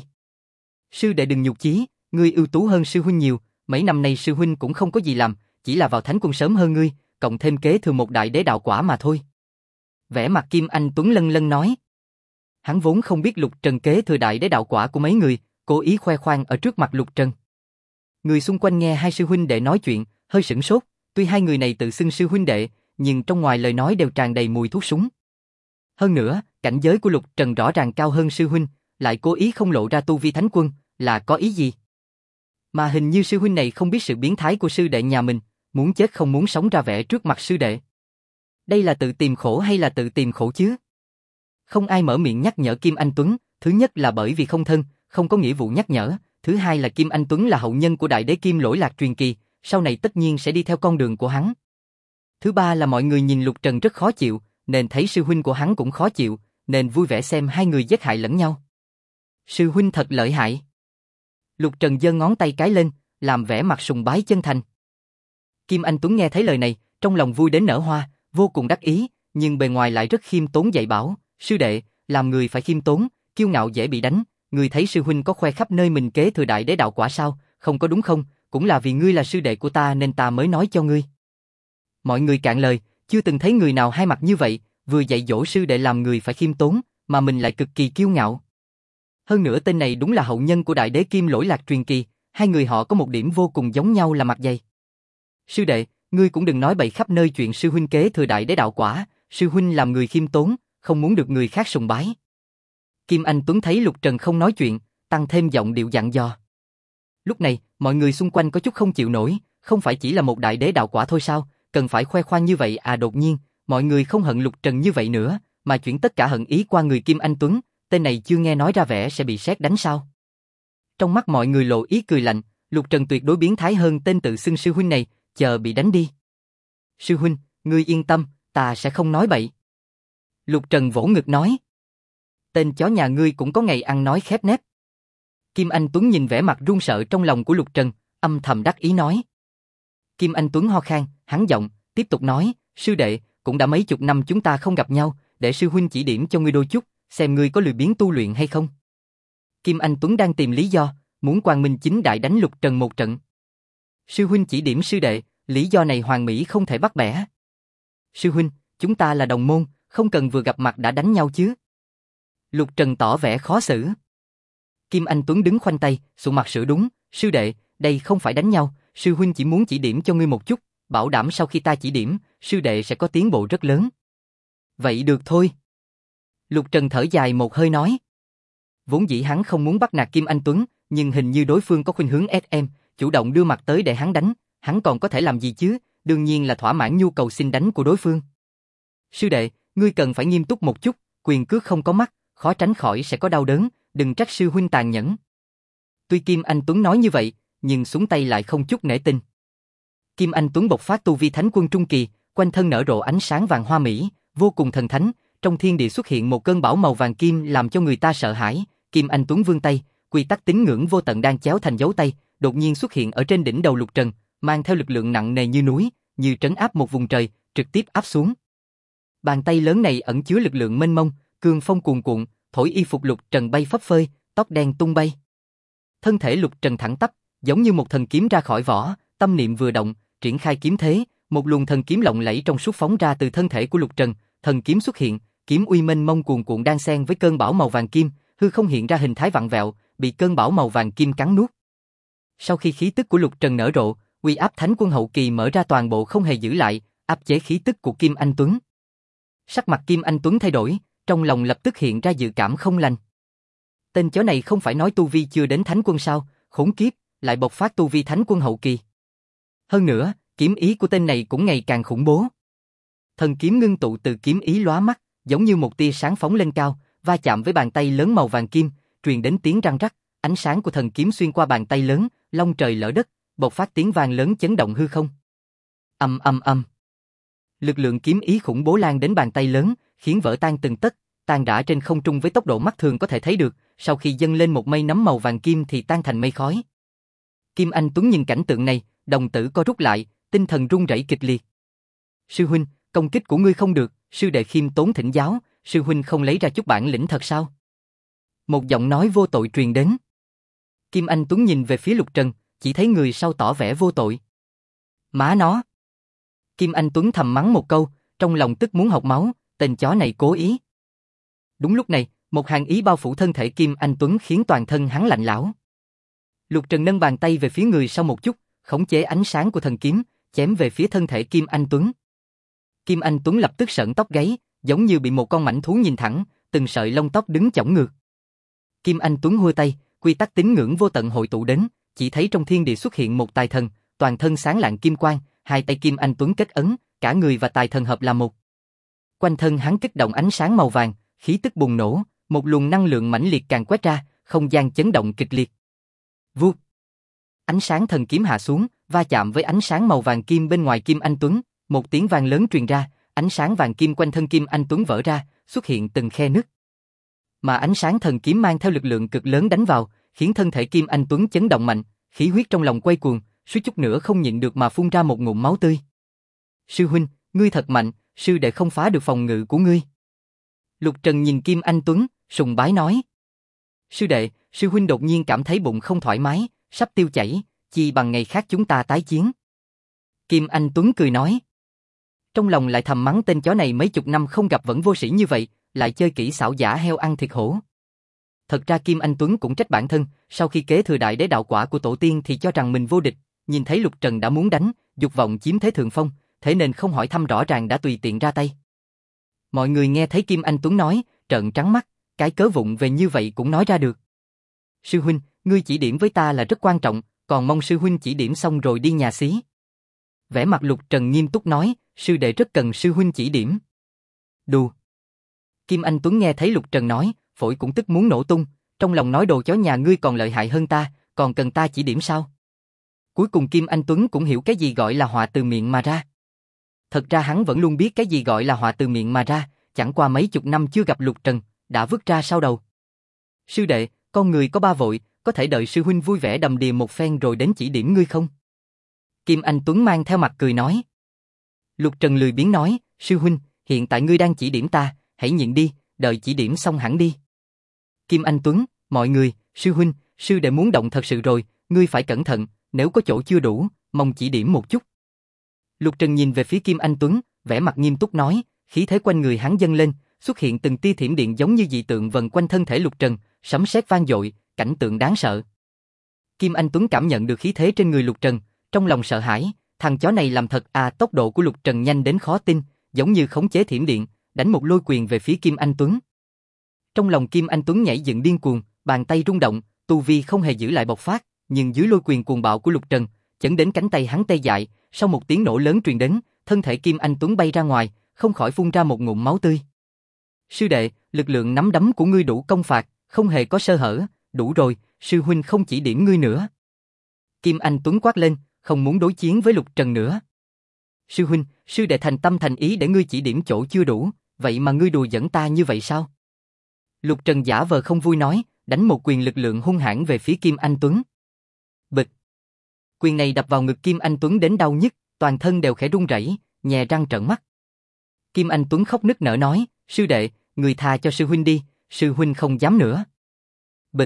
Sư đệ đừng nhục chí, ngươi ưu tú hơn sư huynh nhiều, mấy năm nay sư huynh cũng không có gì làm, chỉ là vào thánh quân sớm hơn ngươi, cộng thêm kế thừa một đại đế đạo quả mà thôi. Vẻ mặt Kim Anh Tuấn lân lân nói. Hắn vốn không biết Lục Trần kế thừa đại đế đạo quả của mấy người, cố ý khoe khoang ở trước mặt Lục Trần. Người xung quanh nghe hai sư huynh đệ nói chuyện, hơi sửng sốt, tuy hai người này tự xưng sư huynh đệ, nhưng trong ngoài lời nói đều tràn đầy mùi thuốc súng. Hơn nữa, cảnh giới của Lục Trần rõ ràng cao hơn sư huynh, lại cố ý không lộ ra tu vi thánh quân, là có ý gì? Mà hình như sư huynh này không biết sự biến thái của sư đệ nhà mình, muốn chết không muốn sống ra vẻ trước mặt sư đệ. Đây là tự tìm khổ hay là tự tìm khổ chứ? Không ai mở miệng nhắc nhở Kim Anh Tuấn, thứ nhất là bởi vì không thân, không có nghĩa vụ nhắc nhở, thứ hai là Kim Anh Tuấn là hậu nhân của đại đế Kim Lỗi Lạc truyền kỳ, sau này tất nhiên sẽ đi theo con đường của hắn. Thứ ba là mọi người nhìn Lục Trần rất khó chịu, nên thấy sư huynh của hắn cũng khó chịu, nên vui vẻ xem hai người giết hại lẫn nhau. Sư huynh thật lợi hại. Lục Trần giơ ngón tay cái lên, làm vẻ mặt sùng bái chân thành. Kim Anh Tuấn nghe thấy lời này, trong lòng vui đến nở hoa, vô cùng đắc ý, nhưng bề ngoài lại rất khiêm tốn dạy bảo, sư đệ, làm người phải khiêm tốn, kiêu ngạo dễ bị đánh, ngươi thấy sư huynh có khoe khắp nơi mình kế thừa đại đế đạo quả sao, không có đúng không, cũng là vì ngươi là sư đệ của ta nên ta mới nói cho ngươi. Mọi người cạn lời, chưa từng thấy người nào hai mặt như vậy, vừa dạy dỗ sư đệ làm người phải khiêm tốn, mà mình lại cực kỳ kiêu ngạo. Hơn nữa tên này đúng là hậu nhân của đại đế Kim Lỗi Lạc truyền kỳ, hai người họ có một điểm vô cùng giống nhau là mặt dày. Sư đệ, ngươi cũng đừng nói bậy khắp nơi chuyện sư huynh kế thừa đại đế đạo quả, sư huynh làm người khiêm tốn, không muốn được người khác sùng bái. Kim Anh Tuấn thấy Lục Trần không nói chuyện, tăng thêm giọng điệu dặn dò. Lúc này, mọi người xung quanh có chút không chịu nổi, không phải chỉ là một đại đế đạo quả thôi sao, cần phải khoe khoang như vậy à? Đột nhiên, mọi người không hận Lục Trần như vậy nữa, mà chuyển tất cả hận ý qua người Kim Anh Tuấn, tên này chưa nghe nói ra vẻ sẽ bị sét đánh sao? Trong mắt mọi người lộ ý cười lạnh, Lục Trần tuyệt đối biến thái hơn tên tự xưng sư huynh này, chờ bị đánh đi. Sư huynh, ngươi yên tâm, ta sẽ không nói bậy. Lục Trần vỗ ngực nói. Tên chó nhà ngươi cũng có ngày ăn nói khép nép. Kim Anh Tuấn nhìn vẻ mặt run sợ trong lòng của Lục Trần, âm thầm đắc ý nói. Kim Anh Tuấn ho khan, hắn giọng, tiếp tục nói, sư đệ, cũng đã mấy chục năm chúng ta không gặp nhau, để sư huynh chỉ điểm cho ngươi đôi chút, xem ngươi có lười biếng tu luyện hay không. Kim Anh Tuấn đang tìm lý do, muốn quang minh chính đại đánh Lục Trần một trận. Sư huynh chỉ điểm sư đệ, lý do này hoàn mỹ không thể bắt bẻ. Sư huynh, chúng ta là đồng môn, không cần vừa gặp mặt đã đánh nhau chứ. Lục Trần tỏ vẻ khó xử. Kim Anh Tuấn đứng khoanh tay, sụ mặt sửa đúng, sư đệ, đây không phải đánh nhau, sư huynh chỉ muốn chỉ điểm cho ngươi một chút, bảo đảm sau khi ta chỉ điểm, sư đệ sẽ có tiến bộ rất lớn. Vậy được thôi. Lục Trần thở dài một hơi nói. Vốn dĩ hắn không muốn bắt nạt Kim Anh Tuấn, nhưng hình như đối phương có khuynh hướng SM, chủ động đưa mặt tới để hắn đánh, hắn còn có thể làm gì chứ, đương nhiên là thỏa mãn nhu cầu xin đánh của đối phương. Sư đệ, ngươi cần phải nghiêm túc một chút, quyền cước không có mắt, khó tránh khỏi sẽ có đau đớn, đừng trách sư huynh tàn nhẫn. Tuy Kim Anh Tuấn nói như vậy, nhưng xuống tay lại không chút nể tình. Kim Anh Tuấn bộc phát tu vi thánh quân trung kỳ, quanh thân nở rộ ánh sáng vàng hoa mỹ, vô cùng thần thánh, trong thiên địa xuất hiện một cơn bão màu vàng kim làm cho người ta sợ hãi. Kim Anh Tuấn vươn tay, quy tắc tín ngưỡng vô tận đang chéo thành dấu tay, đột nhiên xuất hiện ở trên đỉnh đầu Lục Trần, mang theo lực lượng nặng nề như núi, như trấn áp một vùng trời, trực tiếp áp xuống. Bàn tay lớn này ẩn chứa lực lượng mênh mông, cương phong cuồn cuộn, thổi y phục Lục Trần bay phấp phới, tóc đen tung bay. Thân thể Lục Trần thẳng tắp, giống như một thần kiếm ra khỏi vỏ, tâm niệm vừa động, triển khai kiếm thế, một luồng thần kiếm lộng lẫy trong suốt phóng ra từ thân thể của Lục Trần, thần kiếm xuất hiện, kiếm uy mênh mông cuồn cuộn đan xen với cơn bão màu vàng kim, hư không hiện ra hình thái vặn vẹo, bị cơn bão màu vàng kim cắn nuốt. Sau khi khí tức của Lục Trần nở rộ, uy áp thánh quân hậu kỳ mở ra toàn bộ không hề giữ lại, áp chế khí tức của Kim Anh Tuấn. Sắc mặt Kim Anh Tuấn thay đổi, trong lòng lập tức hiện ra dự cảm không lành. Tên chó này không phải nói tu vi chưa đến thánh quân sao, khốn kiếp, lại bộc phát tu vi thánh quân hậu kỳ. Hơn nữa, kiếm ý của tên này cũng ngày càng khủng bố. Thần kiếm ngưng tụ từ kiếm ý lóa mắt, giống như một tia sáng phóng lên cao, va chạm với bàn tay lớn màu vàng kim, truyền đến tiếng răng rắc, ánh sáng của thần kiếm xuyên qua bàn tay lớn, long trời lở đất, bộc phát tiếng vang lớn chấn động hư không. Ầm ầm ầm. Lực lượng kiếm ý khủng bố lan đến bàn tay lớn, khiến vỡ tan từng tấc, tan rã trên không trung với tốc độ mắt thường có thể thấy được, sau khi dâng lên một mây nấm màu vàng kim thì tan thành mây khói. Kim Anh Tuấn nhìn cảnh tượng này, đồng tử co rút lại, tinh thần run rẩy kịch liệt. Sư huynh, công kích của ngươi không được, sư đệ khiêm tốn thỉnh giáo, sư huynh không lấy ra chút bản lĩnh thật sao? Một giọng nói vô tội truyền đến. Kim Anh Tuấn nhìn về phía Lục Trần, chỉ thấy người sau tỏ vẻ vô tội. Má nó! Kim Anh Tuấn thầm mắng một câu, trong lòng tức muốn học máu, tên chó này cố ý. Đúng lúc này, một hàn ý bao phủ thân thể Kim Anh Tuấn khiến toàn thân hắn lạnh lẽo. Lục Trần nâng bàn tay về phía người sau một chút, khống chế ánh sáng của thần kiếm, chém về phía thân thể Kim Anh Tuấn. Kim Anh Tuấn lập tức sởn tóc gáy, giống như bị một con mãnh thú nhìn thẳng, từng sợi lông tóc đứng chổng ngược. Kim Anh Tuấn hua tay, quy tắc tín ngưỡng vô tận hội tụ đến, chỉ thấy trong thiên địa xuất hiện một tài thần, toàn thân sáng lạng kim quang, hai tay Kim Anh Tuấn kết ấn, cả người và tài thần hợp là một. Quanh thân hắn kích động ánh sáng màu vàng, khí tức bùng nổ, một luồng năng lượng mãnh liệt càng quét ra, không gian chấn động kịch liệt. Vụt. Ánh sáng thần kiếm hạ xuống, va chạm với ánh sáng màu vàng kim bên ngoài Kim Anh Tuấn, một tiếng vang lớn truyền ra, ánh sáng vàng kim quanh thân Kim Anh Tuấn vỡ ra, xuất hiện từng khe nứt. Mà ánh sáng thần kiếm mang theo lực lượng cực lớn đánh vào, khiến thân thể Kim Anh Tuấn chấn động mạnh, khí huyết trong lòng quay cuồng, suýt chút nữa không nhịn được mà phun ra một ngụm máu tươi. Sư huynh, ngươi thật mạnh, sư đệ không phá được phòng ngự của ngươi. Lục Trần nhìn Kim Anh Tuấn, sùng bái nói. Sư đệ, sư huynh đột nhiên cảm thấy bụng không thoải mái, sắp tiêu chảy, chi bằng ngày khác chúng ta tái chiến. Kim Anh Tuấn cười nói. Trong lòng lại thầm mắng tên chó này mấy chục năm không gặp vẫn vô sĩ như vậy, lại chơi kỹ xảo giả heo ăn thịt hổ. Thật ra Kim Anh Tuấn cũng trách bản thân, sau khi kế thừa đại đế đạo quả của tổ tiên thì cho rằng mình vô địch, nhìn thấy Lục Trần đã muốn đánh, dục vọng chiếm thế thượng phong, thế nên không hỏi thăm rõ ràng đã tùy tiện ra tay. Mọi người nghe thấy Kim Anh Tuấn nói, trợn trắng mắt, cái cớ vụng về như vậy cũng nói ra được. Sư huynh, ngươi chỉ điểm với ta là rất quan trọng, còn mong sư huynh chỉ điểm xong rồi đi nhà xí. Vẻ mặt Lục Trần nghiêm túc nói, sư đệ rất cần sư huynh chỉ điểm. Đù. Kim Anh Tuấn nghe thấy Lục Trần nói, phổi cũng tức muốn nổ tung, trong lòng nói đồ chó nhà ngươi còn lợi hại hơn ta, còn cần ta chỉ điểm sao? Cuối cùng Kim Anh Tuấn cũng hiểu cái gì gọi là họa từ miệng mà ra. Thật ra hắn vẫn luôn biết cái gì gọi là họa từ miệng mà ra, chẳng qua mấy chục năm chưa gặp Lục Trần, đã vứt ra sau đầu. Sư đệ, con người có ba vội, có thể đợi sư huynh vui vẻ đầm đìa một phen rồi đến chỉ điểm ngươi không? Kim Anh Tuấn mang theo mặt cười nói. Lục Trần lười biếng nói, sư huynh, hiện tại ngươi đang chỉ điểm ta, hãy nhịn đi, đợi chỉ điểm xong hẳn đi. Kim Anh Tuấn, mọi người, sư huynh, sư đệ muốn động thật sự rồi, ngươi phải cẩn thận, nếu có chỗ chưa đủ, mong chỉ điểm một chút. Lục Trần nhìn về phía Kim Anh Tuấn, vẻ mặt nghiêm túc nói, khí thế quanh người hắn dâng lên, xuất hiện từng tia thiểm điện giống như dị tượng vần quanh thân thể Lục Trần, sấm sét vang dội, cảnh tượng đáng sợ. Kim Anh Tuấn cảm nhận được khí thế trên người Lục Trần, trong lòng sợ hãi, thằng chó này làm thật à, tốc độ của Lục Trần nhanh đến khó tin, giống như khống chế thiểm điện, đánh một lôi quyền về phía Kim Anh Tuấn. Trong lòng Kim Anh Tuấn nhảy dựng điên cuồng, bàn tay rung động, tu vi không hề giữ lại bộc phát, nhưng dưới lôi quyền cuồng bạo của Lục Trần, chấn đến cánh tay hắn tê dại, sau một tiếng nổ lớn truyền đến, thân thể Kim Anh Tuấn bay ra ngoài, không khỏi phun ra một ngụm máu tươi. Sư đệ, lực lượng nắm đấm của ngươi đủ công phạt, không hề có sơ hở, đủ rồi, sư huynh không chỉ điểm ngươi nữa. Kim Anh Tuấn quát lên, không muốn đối chiến với Lục Trần nữa. Sư huynh, sư đệ thành tâm thành ý để ngươi chỉ điểm chỗ chưa đủ, vậy mà ngươi đùa giỡn ta như vậy sao? Lục Trần giả vờ không vui nói, đánh một quyền lực lượng hung hãn về phía Kim Anh Tuấn. Bịch. Quyền này đập vào ngực Kim Anh Tuấn đến đau nhức, toàn thân đều khẽ run rẩy, nhè răng trợn mắt. Kim Anh Tuấn khóc nức nở nói, sư đệ, người tha cho sư huynh đi, sư huynh không dám nữa. Bịch.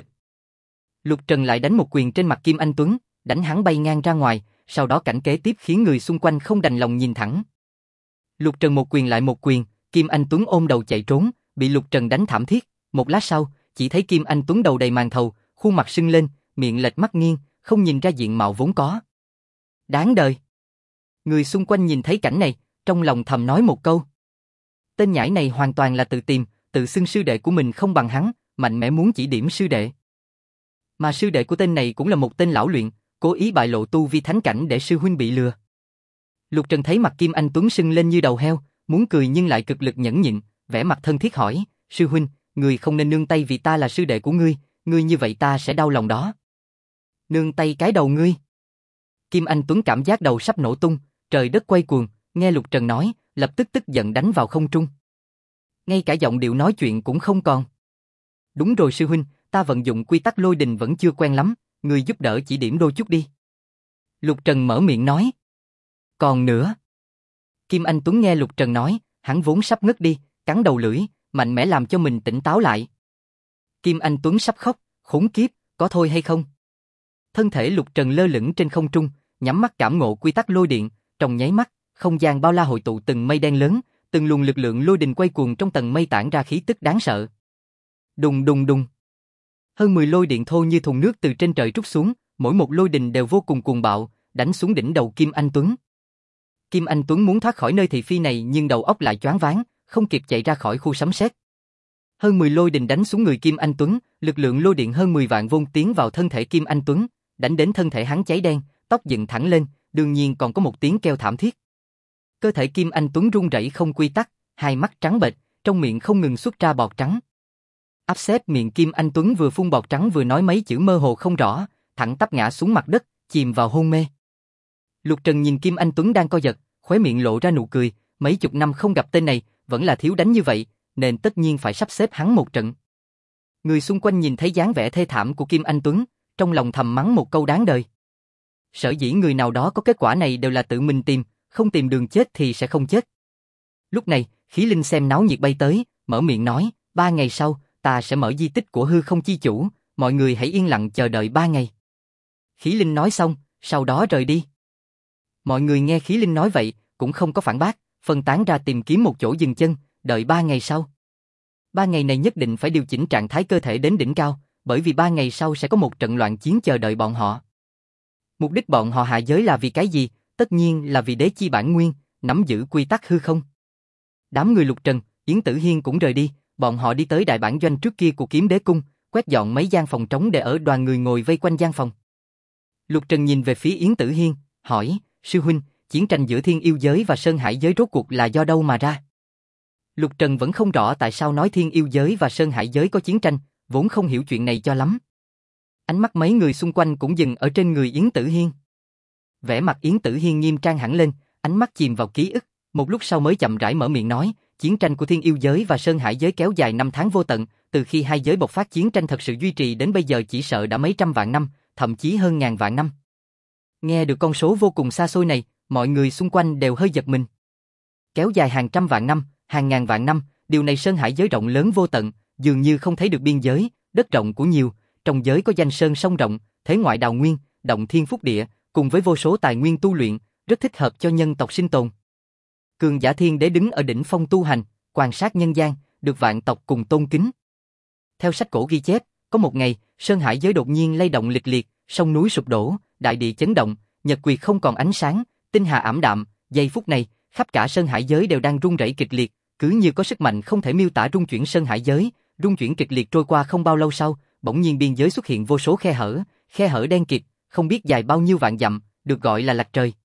Lục Trần lại đánh một quyền trên mặt Kim Anh Tuấn, đánh hắn bay ngang ra ngoài, sau đó cảnh kế tiếp khiến người xung quanh không đành lòng nhìn thẳng. Lục Trần một quyền lại một quyền, Kim Anh Tuấn ôm đầu chạy trốn, bị Lục Trần đánh thảm thiết, một lát sau, chỉ thấy Kim Anh Tuấn đầu đầy màn thầu, khuôn mặt sưng lên, miệng lệch mắt nghiêng, không nhìn ra diện mạo vốn có. Đáng đời. Người xung quanh nhìn thấy cảnh này, trong lòng thầm nói một câu. Tên nhãi này hoàn toàn là tự tìm, tự xưng sư đệ của mình không bằng hắn, mạnh mẽ muốn chỉ điểm sư đệ. Mà sư đệ của tên này cũng là một tên lão luyện, cố ý bại lộ tu vi thánh cảnh để sư huynh bị lừa. Lục Trần thấy mặt Kim Anh Tuấn sưng lên như đầu heo, muốn cười nhưng lại cực lực nhẫn nhịn, vẻ mặt thân thiết hỏi, sư huynh, ngươi không nên nương tay vì ta là sư đệ của ngươi như vậy ta sẽ đau lòng đó. Nương tay cái đầu ngươi. Kim Anh Tuấn cảm giác đầu sắp nổ tung, trời đất quay cuồng, nghe Lục Trần nói, lập tức tức giận đánh vào không trung. Ngay cả giọng điệu nói chuyện cũng không còn. Đúng rồi sư huynh, ta vận dụng quy tắc lôi đình vẫn chưa quen lắm, ngươi giúp đỡ chỉ điểm đôi chút đi. Lục Trần mở miệng nói. Còn nữa. Kim Anh Tuấn nghe Lục Trần nói, hắn vốn sắp ngất đi, cắn đầu lưỡi, mạnh mẽ làm cho mình tỉnh táo lại. Kim Anh Tuấn sắp khóc, khốn kiếp, có thôi hay không? Thân thể Lục Trần lơ lửng trên không trung, nhắm mắt cảm ngộ quy tắc lôi điện, trong nháy mắt, không gian bao la hội tụ từng mây đen lớn, từng luồng lực lượng lôi đình quay cuồng trong tầng mây tản ra khí tức đáng sợ. Đùng đùng đùng. Hơn 10 lôi điện thô như thùng nước từ trên trời trút xuống, mỗi một lôi đình đều vô cùng cuồng bạo, đánh xuống đỉnh đầu Kim Anh Tuấn. Kim Anh Tuấn muốn thoát khỏi nơi thị phi này nhưng đầu óc lại choáng váng, không kịp chạy ra khỏi khu sấm sét. Hơn 10 lôi đình đánh xuống người Kim Anh Tuấn, lực lượng lôi điện hơn 10 vạn vôn tiến vào thân thể Kim Anh Tuấn, đánh đến thân thể hắn cháy đen, tóc dựng thẳng lên, đương nhiên còn có một tiếng kêu thảm thiết. Cơ thể Kim Anh Tuấn run rẩy không quy tắc, hai mắt trắng bệch, trong miệng không ngừng xuất ra bọt trắng. Áp xếp miệng Kim Anh Tuấn vừa phun bọt trắng vừa nói mấy chữ mơ hồ không rõ, thẳng tắp ngã xuống mặt đất, chìm vào hôn mê. Lục Trần nhìn Kim Anh Tuấn đang co giật, khóe miệng lộ ra nụ cười, mấy chục năm không gặp tên này, vẫn là thiếu đánh như vậy, nên tất nhiên phải sắp xếp hắn một trận. Người xung quanh nhìn thấy dáng vẻ thê thảm của Kim Anh Tuấn, trong lòng thầm mắng một câu đáng đời. Sở dĩ người nào đó có kết quả này đều là tự mình tìm, không tìm đường chết thì sẽ không chết. Lúc này, Khí Linh xem náo nhiệt bay tới, mở miệng nói, 3 ngày sau, ta sẽ mở di tích của hư không chi chủ, mọi người hãy yên lặng chờ đợi 3 ngày. Khí Linh nói xong, sau đó rời đi. Mọi người nghe Khí Linh nói vậy, cũng không có phản bác, phân tán ra tìm kiếm một chỗ dừng chân, đợi 3 ngày sau. 3 ngày này nhất định phải điều chỉnh trạng thái cơ thể đến đỉnh cao, bởi vì 3 ngày sau sẽ có một trận loạn chiến chờ đợi bọn họ. Mục đích bọn họ hạ giới là vì cái gì? Tất nhiên là vì đế chi bản nguyên, nắm giữ quy tắc hư không. Đám người Lục Trần, Yến Tử Hiên cũng rời đi, bọn họ đi tới đại bản doanh trước kia của Kiếm Đế Cung, quét dọn mấy gian phòng trống để ở đoàn người ngồi vây quanh gian phòng. Lục Trần nhìn về phía Yến Tử Hiên, hỏi, sư huynh, chiến tranh giữa thiên yêu giới và sơn hải giới rốt cuộc là do đâu mà ra? Lục Trần vẫn không rõ tại sao nói thiên yêu giới và sơn hải giới có chiến tranh, vốn không hiểu chuyện này cho lắm. Ánh mắt mấy người xung quanh cũng dừng ở trên người Yến Tử Hiên. Vẻ mặt Yến Tử Hiên nghiêm trang hẳn lên, ánh mắt chìm vào ký ức, một lúc sau mới chậm rãi mở miệng nói, chiến tranh của thiên yêu giới và sơn hải giới kéo dài 5 tháng vô tận, từ khi hai giới bộc phát chiến tranh thật sự duy trì đến bây giờ chỉ sợ đã mấy trăm vạn năm, thậm chí hơn ngàn vạn năm. Nghe được con số vô cùng xa xôi này, mọi người xung quanh đều hơi giật mình. Kéo dài hàng trăm vạn năm, hàng ngàn vạn năm, điều này sơn hải giới rộng lớn vô tận, dường như không thấy được biên giới, đất rộng của nhiều, trong giới có danh sơn sông rộng, thế ngoại đào nguyên, động thiên phúc địa, cùng với vô số tài nguyên tu luyện, rất thích hợp cho nhân tộc sinh tồn. Cường giả thiên đế đứng ở đỉnh phong tu hành, quan sát nhân gian, được vạn tộc cùng tôn kính. Theo sách cổ ghi chép, có một ngày, sơn hải giới đột nhiên lay động kịch liệt, sông núi sụp đổ, đại địa chấn động, nhật nguyệt không còn ánh sáng, tinh hà ảm đạm, giây phút này, khắp cả sơn hải giới đều đang rung rẩy kịch liệt, cứ như có sức mạnh không thể miêu tả rung chuyển sơn hải giới, rung chuyển kịch liệt trôi qua không bao lâu sau, bỗng nhiên biên giới xuất hiện vô số khe hở đen kịt, không biết dài bao nhiêu vạn dặm, được gọi là lạch trời.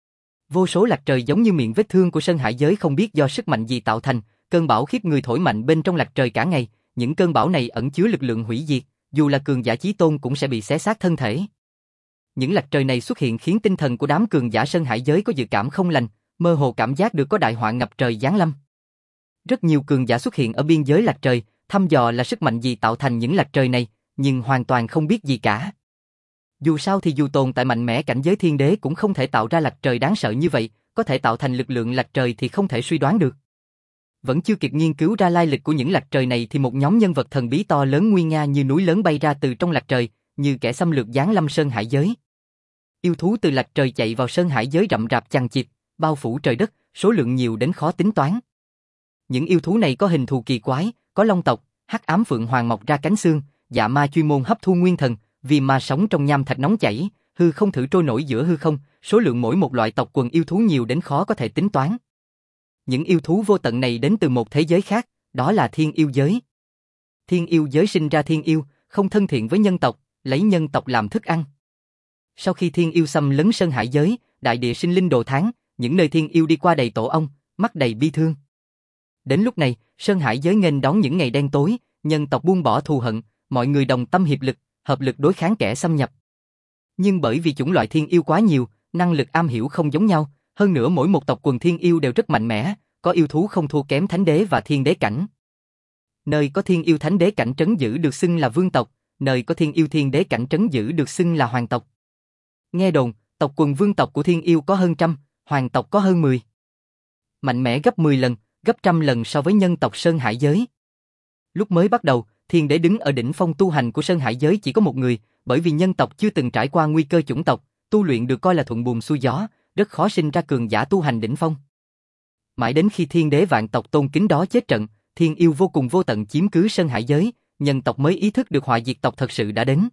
Vô số lạch trời giống như miệng vết thương của sơn hải giới không biết do sức mạnh gì tạo thành, cơn bão khiếp người thổi mạnh bên trong lạch trời cả ngày, những cơn bão này ẩn chứa lực lượng hủy diệt, dù là cường giả chí tôn cũng sẽ bị xé xác thân thể. Những lạch trời này xuất hiện khiến tinh thần của đám cường giả sơn hải giới có dự cảm không lành, mơ hồ cảm giác được có đại họa ngập trời giáng lâm. Rất nhiều cường giả xuất hiện ở biên giới lạch trời, thăm dò là sức mạnh gì tạo thành những lạch trời này, nhưng hoàn toàn không biết gì cả. Dù sao thì dù tồn tại mạnh mẽ cảnh giới thiên đế cũng không thể tạo ra lạch trời đáng sợ như vậy, có thể tạo thành lực lượng lạch trời thì không thể suy đoán được. Vẫn chưa kịp nghiên cứu ra lai lịch của những lạch trời này thì một nhóm nhân vật thần bí to lớn nguy nga như núi lớn bay ra từ trong lạch trời, như kẻ xâm lược giáng lâm sơn hải giới. Yêu thú từ lạch trời chạy vào sơn hải giới rậm rạp chằng chịt, bao phủ trời đất, số lượng nhiều đến khó tính toán. Những yêu thú này có hình thù kỳ quái, có long tộc, hắc ám phượng hoàng mọc ra cánh xương, dạ ma chuyên môn hấp thu nguyên thần, vì ma sống trong nham thạch nóng chảy, hư không thử trôi nổi giữa hư không, số lượng mỗi một loại tộc quần yêu thú nhiều đến khó có thể tính toán. Những yêu thú vô tận này đến từ một thế giới khác, đó là thiên yêu giới. Thiên yêu giới sinh ra thiên yêu, không thân thiện với nhân tộc, lấy nhân tộc làm thức ăn. Sau khi thiên yêu xâm lấn sơn hải giới, đại địa sinh linh đồ thán, những nơi thiên yêu đi qua đầy tổ ong, mắt đầy bi thương. Đến lúc này, sơn hải giới nghênh đón những ngày đen tối, nhân tộc buông bỏ thù hận, mọi người đồng tâm hiệp lực, hợp lực đối kháng kẻ xâm nhập. Nhưng bởi vì chủng loại thiên yêu quá nhiều, năng lực am hiểu không giống nhau, hơn nữa mỗi một tộc quần thiên yêu đều rất mạnh mẽ, có yêu thú không thua kém thánh đế và thiên đế cảnh. Nơi có thiên yêu thánh đế cảnh trấn giữ được xưng là vương tộc, nơi có thiên yêu thiên đế cảnh trấn giữ được xưng là hoàng tộc. Nghe đồn, tộc quần vương tộc của thiên yêu có hơn 100, hoàng tộc có hơn 10. Mạnh mẽ gấp 10 lần, gấp 100 lần so với nhân tộc sơn hải giới. Lúc mới bắt đầu, thiên đế đứng ở đỉnh phong tu hành của sơn hải giới chỉ có một người, bởi vì nhân tộc chưa từng trải qua nguy cơ chủng tộc, tu luyện được coi là thuận buồm xuôi gió, rất khó sinh ra cường giả tu hành đỉnh phong. Mãi đến khi thiên đế vạn tộc tôn kính đó chết trận, thiên yêu vô cùng vô tận chiếm cứ sơn hải giới, nhân tộc mới ý thức được họa diệt tộc thật sự đã đến.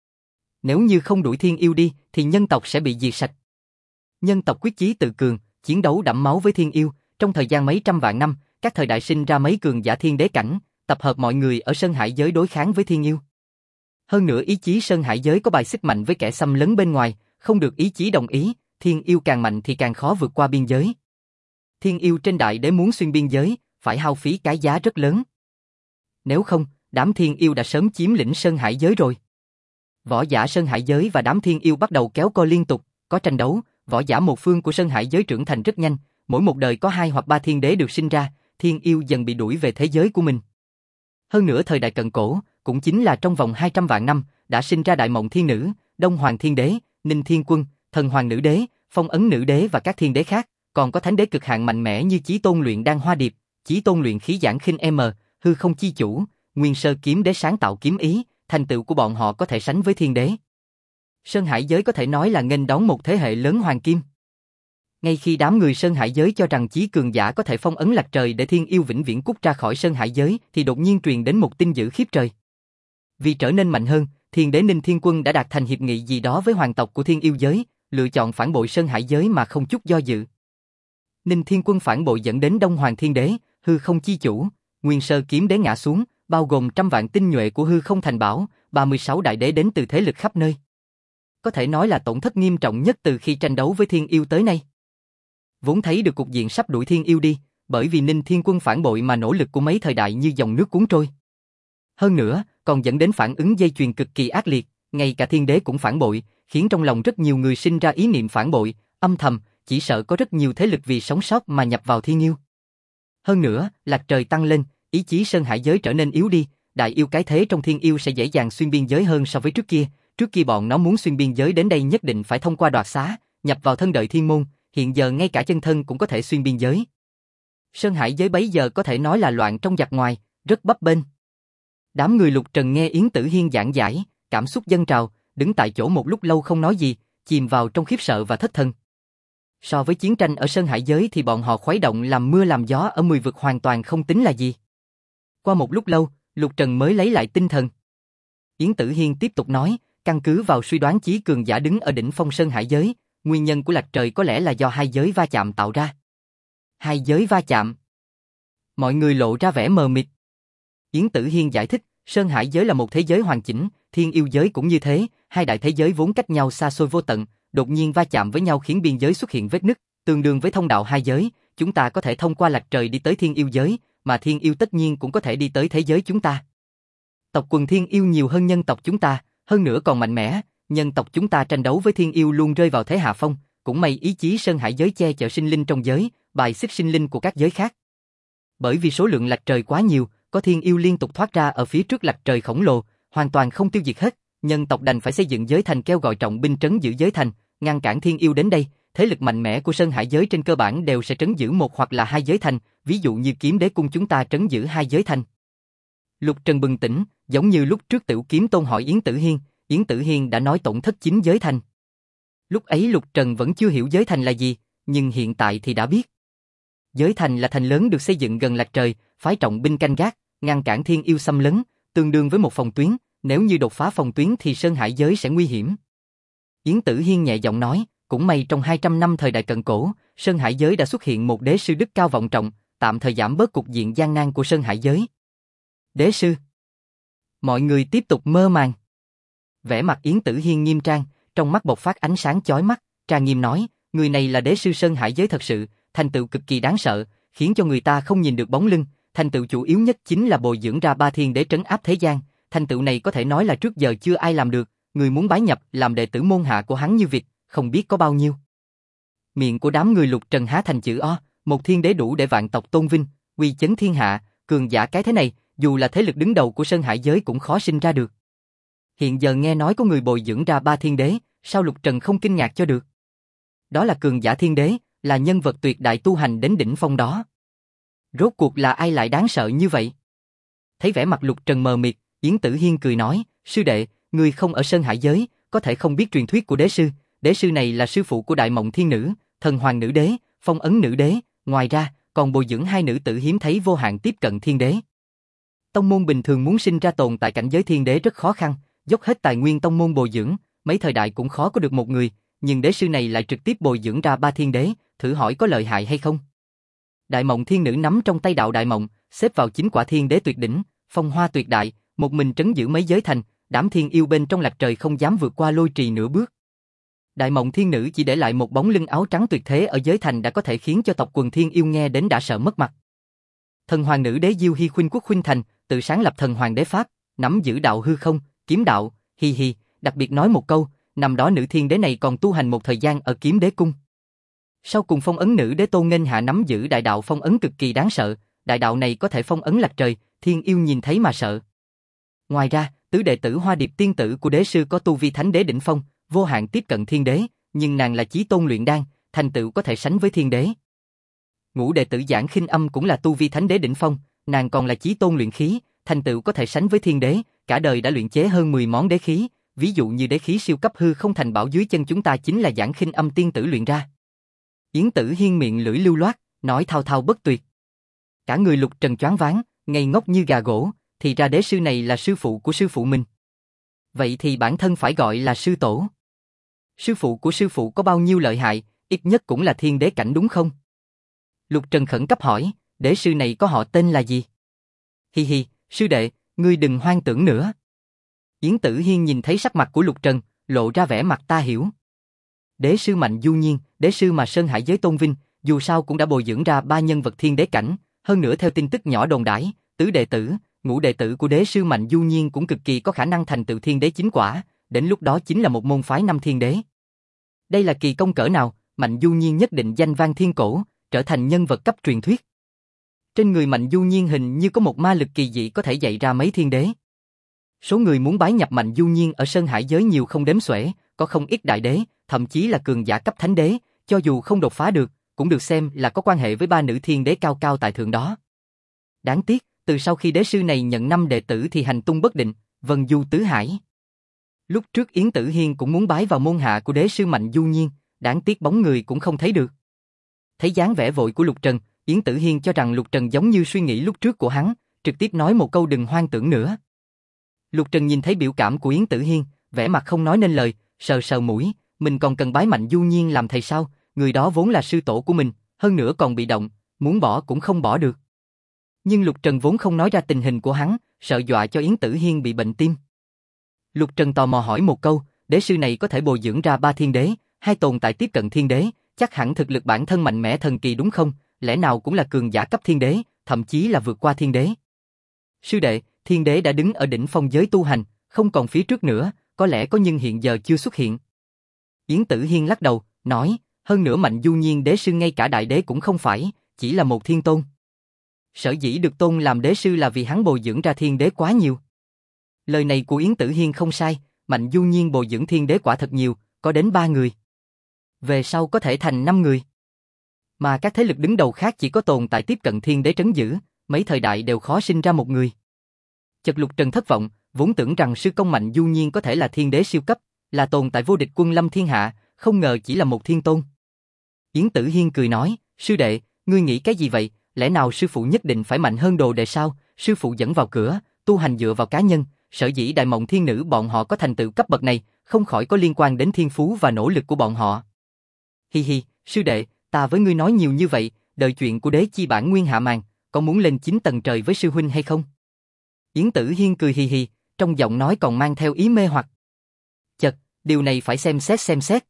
Nếu như không đuổi thiên yêu đi, thì nhân tộc sẽ bị diệt sạch. Nhân tộc quyết chí tự cường, chiến đấu đẫm máu với thiên yêu, trong thời gian mấy trăm vạn năm, các thời đại sinh ra mấy cường giả thiên đế cảnh, tập hợp mọi người ở sơn hải giới đối kháng với thiên yêu. Hơn nữa ý chí sơn hải giới có bài xích mạnh với kẻ xâm lấn bên ngoài, không được ý chí đồng ý, thiên yêu càng mạnh thì càng khó vượt qua biên giới. Thiên yêu trên đại đế muốn xuyên biên giới, phải hao phí cái giá rất lớn. Nếu không, đám thiên yêu đã sớm chiếm lĩnh sơn hải giới rồi. Võ giả sơn hải giới và đám thiên yêu bắt đầu kéo co liên tục, có tranh đấu, võ giả một phương của sơn hải giới trưởng thành rất nhanh, mỗi một đời có 2 hoặc 3 thiên đế được sinh ra, thiên yêu dần bị đuổi về thế giới của mình. Hơn nữa thời đại cận cổ, cũng chính là trong vòng 200 vạn năm, đã sinh ra Đại Mộng Thiên Nữ, Đông Hoàng Thiên Đế, Ninh Thiên Quân, Thần Hoàng Nữ Đế, Phong Ấn Nữ Đế và các thiên đế khác, còn có thánh đế cực hạn mạnh mẽ như Chí Tôn Luyện Đan Hoa Điệp, Chí Tôn Luyện Khí Giảng Khinh M, Hư Không Chi Chủ, Nguyên Sơ Kiếm Đế sáng tạo kiếm ý, thành tựu của bọn họ có thể sánh với thiên đế. Sơn Hải giới có thể nói là nghênh đón một thế hệ lớn hoàng kim. Ngay khi đám người Sơn Hải giới cho rằng chí cường giả có thể phong ấn lạch trời để thiên yêu vĩnh viễn cút ra khỏi Sơn Hải giới, thì đột nhiên truyền đến một tin dữ khiếp trời. Vì trở nên mạnh hơn, thiên đế Ninh Thiên Quân đã đạt thành hiệp nghị gì đó với hoàng tộc của thiên yêu giới, lựa chọn phản bội Sơn Hải giới mà không chút do dự. Ninh Thiên Quân phản bội dẫn đến Đông Hoàng Thiên Đế, Hư Không Chi Chủ, Nguyên Sơ Kiếm Đế ngã xuống, bao gồm 100 vạn tinh nhuệ của Hư Không Thành Bảo, 36 đại đế đến từ thế lực khắp nơi. Có thể nói là tổn thất nghiêm trọng nhất từ khi tranh đấu với thiên yêu tới nay. vốn thấy được cục diện sắp đuổi Thiên Yêu đi, bởi vì Ninh Thiên Quân phản bội mà nỗ lực của mấy thời đại như dòng nước cuốn trôi. Hơn nữa, còn dẫn đến phản ứng dây chuyền cực kỳ ác liệt, ngay cả Thiên Đế cũng phản bội, khiến trong lòng rất nhiều người sinh ra ý niệm phản bội, âm thầm, chỉ sợ có rất nhiều thế lực vì sống sót mà nhập vào Thiên Yêu. Hơn nữa, lạc trời tăng lên, ý chí Sơn Hải giới trở nên yếu đi, đại yêu cái thế trong Thiên Yêu sẽ dễ dàng xuyên biên giới hơn so với trước kia bọn nó muốn xuyên biên giới đến đây nhất định phải thông qua đoạt xá, nhập vào thân đợi thiên môn, hiện giờ ngay cả chân thân cũng có thể xuyên biên giới. Sơn Hải giới bấy giờ có thể nói là loạn trong giặc ngoài, rất bấp bênh. Đám người Lục Trần nghe Yến Tử Hiên giảng giải, cảm xúc dâng trào, đứng tại chỗ một lúc lâu không nói gì, chìm vào trong khiếp sợ và thất thần. So với chiến tranh ở Sơn Hải giới thì bọn họ khuấy động làm mưa làm gió ở 10 vực hoàn toàn không tính là gì. Qua một lúc lâu, Lục Trần mới lấy lại tinh thần. Yến Tử Hiên tiếp tục nói, căn cứ vào suy đoán chí cường giả đứng ở đỉnh phong Sơn Hải giới, nguyên nhân của lạc trời có lẽ là do hai giới va chạm tạo ra. Hai giới va chạm. Mọi người lộ ra vẻ mờ mịt. Yến Tử Hiên giải thích, Sơn Hải giới là một thế giới hoàn chỉnh, Thiên Yêu giới cũng như thế, hai đại thế giới vốn cách nhau xa xôi vô tận, đột nhiên va chạm với nhau khiến biên giới xuất hiện vết nứt, tương đương với thông đạo hai giới, chúng ta có thể thông qua lạc trời đi tới Thiên Yêu giới, mà Thiên Yêu tất nhiên cũng có thể đi tới thế giới chúng ta. Tộc quần Thiên Yêu nhiều hơn nhân tộc chúng ta, hơn nữa còn mạnh mẽ, nhân tộc chúng ta tranh đấu với Thiên Yêu luôn rơi vào thế hạ phong, cũng may ý chí Sơn Hải giới che chở sinh linh trong giới, bài xích sinh linh của các giới khác. Bởi vì số lượng lạc trời quá nhiều, có Thiên Yêu liên tục thoát ra ở phía trước lạc trời khổng lồ, hoàn toàn không tiêu diệt hết, nhân tộc đành phải xây dựng giới thành kêu gọi trọng binh trấn giữ giới thành, ngăn cản Thiên Yêu đến đây, thế lực mạnh mẽ của Sơn Hải giới trên cơ bản đều sẽ trấn giữ một hoặc là hai giới thành, ví dụ như Kiếm Đế cung chúng ta trấn giữ hai giới thành. Lục Trần bừng tỉnh, giống như lúc trước Tiểu Kiếm Tôn hỏi Yến Tử Hiên đã nói tổn thất 9 giới thành. Lúc ấy Lục Trần vẫn chưa hiểu giới thành là gì, nhưng hiện tại thì đã biết. Giới thành là thành lớn được xây dựng gần lạc trời, phái trọng binh canh gác, ngăn cản Thiên Yêu xâm lấn, tương đương với một phòng tuyến, nếu như đột phá phòng tuyến thì Sơn Hải giới sẽ nguy hiểm. Yến Tử Hiên nhẹ giọng nói, cũng may trong 200 năm thời đại cận cổ, Sơn Hải giới đã xuất hiện một đế sư đức cao vọng trọng, tạm thời giảm bớt cục diện gian nan của Sơn Hải giới. Đế sư. Mọi người tiếp tục mơ màng. Vẻ mặt Yến Tử Hiên nghiêm trang, trong mắt bộc phát ánh sáng chói mắt, trang nghiêm nói, người này là đế sư Sơn Hải giới thật sự, thành tựu cực kỳ đáng sợ, khiến cho người ta không nhìn được bóng lưng, thành tựu chủ yếu nhất chính là bồi dưỡng ra 3 thiên đế trấn áp thế gian, thành tựu này có thể nói là trước giờ chưa ai làm được, người muốn bái nhập làm đệ tử môn hạ của hắn như vịt, không biết có bao nhiêu. Miệng của đám người Lục Trần há thành chữ O, một thiên đế đủ để vạn tộc tôn vinh, uy chấn thiên hạ, cường giả cái thế này, dù là thế lực đứng đầu của Sơn Hải giới cũng khó sinh ra được. Hiện giờ nghe nói có người bồi dưỡng ra 3 thiên đế, sao Lục Trần không kinh ngạc cho được? Đó là cường giả thiên đế, là nhân vật tuyệt đại tu hành đến đỉnh phong đó. Rốt cuộc là ai lại đáng sợ như vậy? Thấy vẻ mặt Lục Trần mờ mịt, Yến Tử Hiên cười nói, sư đệ, người không ở Sơn Hải giới, có thể không biết truyền thuyết của đế sư này là sư phụ của Đại Mộng Thiên Nữ, Thần Hoàng Nữ Đế, Phong Ấn Nữ Đế, ngoài ra, còn bồi dưỡng 2 nữ tử hiếm thấy vô hạn tiếp cận thiên đế. Tông môn bình thường muốn sinh ra tồn tại cảnh giới thiên đế rất khó khăn, dốc hết tài nguyên tông môn bồi dưỡng, mấy thời đại cũng khó có được một người, nhưng đế sư này lại trực tiếp bồi dưỡng ra 3 thiên đế, thử hỏi có lợi hại hay không? Đại Mộng Thiên Nữ nắm trong tay đạo Đại Mộng, xếp vào 9 quả thiên đế tuyệt đỉnh, phong hoa tuyệt đại, một mình trấn giữ mấy giới thành, đám thiên yêu bên trong lạc trời không dám vượt qua lôi trì nửa bước. Đại Mộng Thiên Nữ chỉ để lại một bóng lưng áo trắng tuyệt thế ở giới thành đã có thể khiến cho tộc quần thiên yêu nghe đến đã sợ mất mặt. Thần Hoàng Nữ Đế Diêu Hy Khuynh Quốc Khuynh Thành, tự sáng lập Thần Hoàng Đế Pháp, nắm giữ đạo hư không, kiếm đạo, hi hi, đặc biệt nói một câu, năm đó nữ thiên đế này còn tu hành một thời gian ở Kiếm Đế cung. Sau cùng Phong Ấn Nữ Đế Tôn Nghênh Hạ nắm giữ đại đạo phong ấn cực kỳ đáng sợ, đại đạo này có thể phong ấn lạc trời, thiên yêu nhìn thấy mà sợ. Ngoài ra, tứ đệ tử Hoa Điệp tiên tử của đế sư có tu vi thánh đế đỉnh phong, vô hạn tiếp cận thiên đế, nhưng nàng là chí tôn luyện đan, thành tựu có thể sánh với thiên đế. Ngũ đệ tử Giảng Khinh Âm cũng là tu vi thánh đế đỉnh phong, nàng còn là chí tôn luyện khí, thành tựu có thể sánh với thiên đế, cả đời đã luyện chế hơn 10 món đế khí, ví dụ như đế khí siêu cấp hư không thành bảo dưới chân chúng ta chính là Giảng Khinh Âm tiên tử luyện ra. Yến Tử Hiên miệng lưỡi lưu loát, nói thao thao bất tuyệt. Cả người Lục Trần choáng váng, ngây ngốc như gà gỗ, thì ra đế sư này là sư phụ của sư phụ mình. Vậy thì bản thân phải gọi là sư tổ. Sư phụ của sư phụ có bao nhiêu lợi hại, ít nhất cũng là thiên đế cảnh đúng không? Lục Trần khẩn cấp hỏi, đế sư này có họ tên là gì? Hi hi, sư đệ, ngươi đừng hoang tưởng nữa. Yến Tử Hiên nhìn thấy sắc mặt của Lục Trần, lộ ra vẻ mặt ta hiểu. Đế sư Mạnh Du Nhiên, đế sư mà Sơn Hải giới tôn vinh, dù sao cũng đã bồi dưỡng ra 3 nhân vật thiên đế cảnh, hơn nữa theo tin tức nhỏ đồn đãi, tứ đệ tử, ngũ đệ tử của đế sư Mạnh Du Nhiên cũng cực kỳ có khả năng thành tựu thiên đế chính quả, đến lúc đó chính là một môn phái 5 thiên đế. Đây là kỳ công cỡ nào, Mạnh Du Nhiên nhất định danh vang thiên cổ, trở thành nhân vật cấp truyền thuyết. Trên người Mạnh Du Nhiên hình như có một ma lực kỳ dị có thể dạy ra mấy thiên đế. Số người muốn bái nhập Mạnh Du Nhiên ở Sơn Hải giới nhiều không đếm xuể, có không ít đại đế, thậm chí là cường giả cấp thánh đế, cho dù không đột phá được, cũng được xem là có quan hệ với 3 nữ thiên đế cao cao tại thượng đó. Đáng tiếc, từ sau khi đế sư này nhận 5 đệ tử thì hành tung bất định, vân du tứ hải. Lúc trước Yến Tử Hiên cũng muốn bái vào môn hạ của đế sư Mạnh Du Nhiên, đáng tiếc bóng người cũng không thấy được. Thấy dáng vẻ vội của Lục Trần, Yến Tử Hiên cho rằng Lục Trần giống như suy nghĩ lúc trước của hắn, trực tiếp nói một câu đừng hoang tưởng nữa. Lục Trần nhìn thấy biểu cảm của Yến Tử Hiên, vẻ mặt không nói nên lời, sờ sờ mũi, mình còn cần bái Mạnh Du Nhiên làm thầy sao, người đó vốn là sư tổ của mình, hơn nữa còn bị động, muốn bỏ cũng không bỏ được. Nhưng Lục Trần vốn không nói ra tình hình của hắn, sợ dọa cho Yến Tử Hiên bị bệnh tim. Lục Trần tò mò hỏi một câu, đế sư này có thể bồi dưỡng ra 3 thiên đế, 2 tồn tại tiếp cận thiên đế, chắc hẳn thực lực bản thân mạnh mẽ thần kỳ đúng không, lẽ nào cũng là cường giả cấp thiên đế, thậm chí là vượt qua thiên đế. Sư đệ, thiên đế đã đứng ở đỉnh phong giới tu hành, không còn phía trước nữa, có lẽ có nhưng hiện giờ chưa xuất hiện. Yến Tử Hiên lắc đầu, nói, hơn nữa Mạnh Du Nhiên đế sư ngay cả đại đế cũng không phải, chỉ là một thiên tôn. Sở dĩ được tôn làm đế sư là vì hắn bồi dưỡng ra thiên đế quá nhiều. Lời này của Yến Tử Hiên không sai, Mạnh Du Nhiên bồi dưỡng thiên đế quả thật nhiều, có đến 3 người. Về sau có thể thành 5 người. Mà các thế lực đứng đầu khác chỉ có tồn tại tiếp cận thiên đế trấn giữ, mấy thời đại đều khó sinh ra một người. Chợt Lục Trần thất vọng, vốn tưởng rằng sư công Mạnh Du Nhiên có thể là thiên đế siêu cấp, là tồn tại vô địch quân lâm thiên hạ, không ngờ chỉ là một thiên tôn. Yến Tử Hiên cười nói, sư đệ, ngươi nghĩ cái gì vậy, lẽ nào sư phụ nhất định phải mạnh hơn đồ đệ sao, sư phụ dẫn vào cửa, tu hành dựa vào cá nhân, sở dĩ Đại Mộng Thiên Nữ bọn họ có thành tựu cấp bậc này, không khỏi có liên quan đến thiên phú và nỗ lực của bọn họ. Hi hi, sư đệ, ta với ngươi nói nhiều như vậy, đợi chuyện của đế chi bản nguyên hạ màn, có muốn lên 9 tầng trời với sư huynh hay không? Yến Tử Hiên cười hi hi, trong giọng nói còn mang theo ý mê hoặc. Chật, điều này phải xem xét.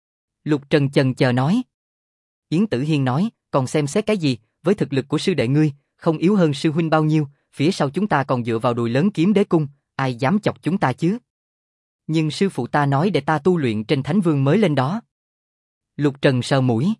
Lục Trần chần chờ nói. Yến Tử Hiên nói, còn xem xét cái gì, với thực lực của sư đệ ngươi, không yếu hơn sư huynh bao nhiêu, phía sau chúng ta còn dựa vào đùi lớn Kiếm Đế cung, ai dám chọc chúng ta chứ? Nhưng sư phụ ta nói để ta tu luyện trên Thánh Vương mới lên đó. Lục Trần sờ mũi.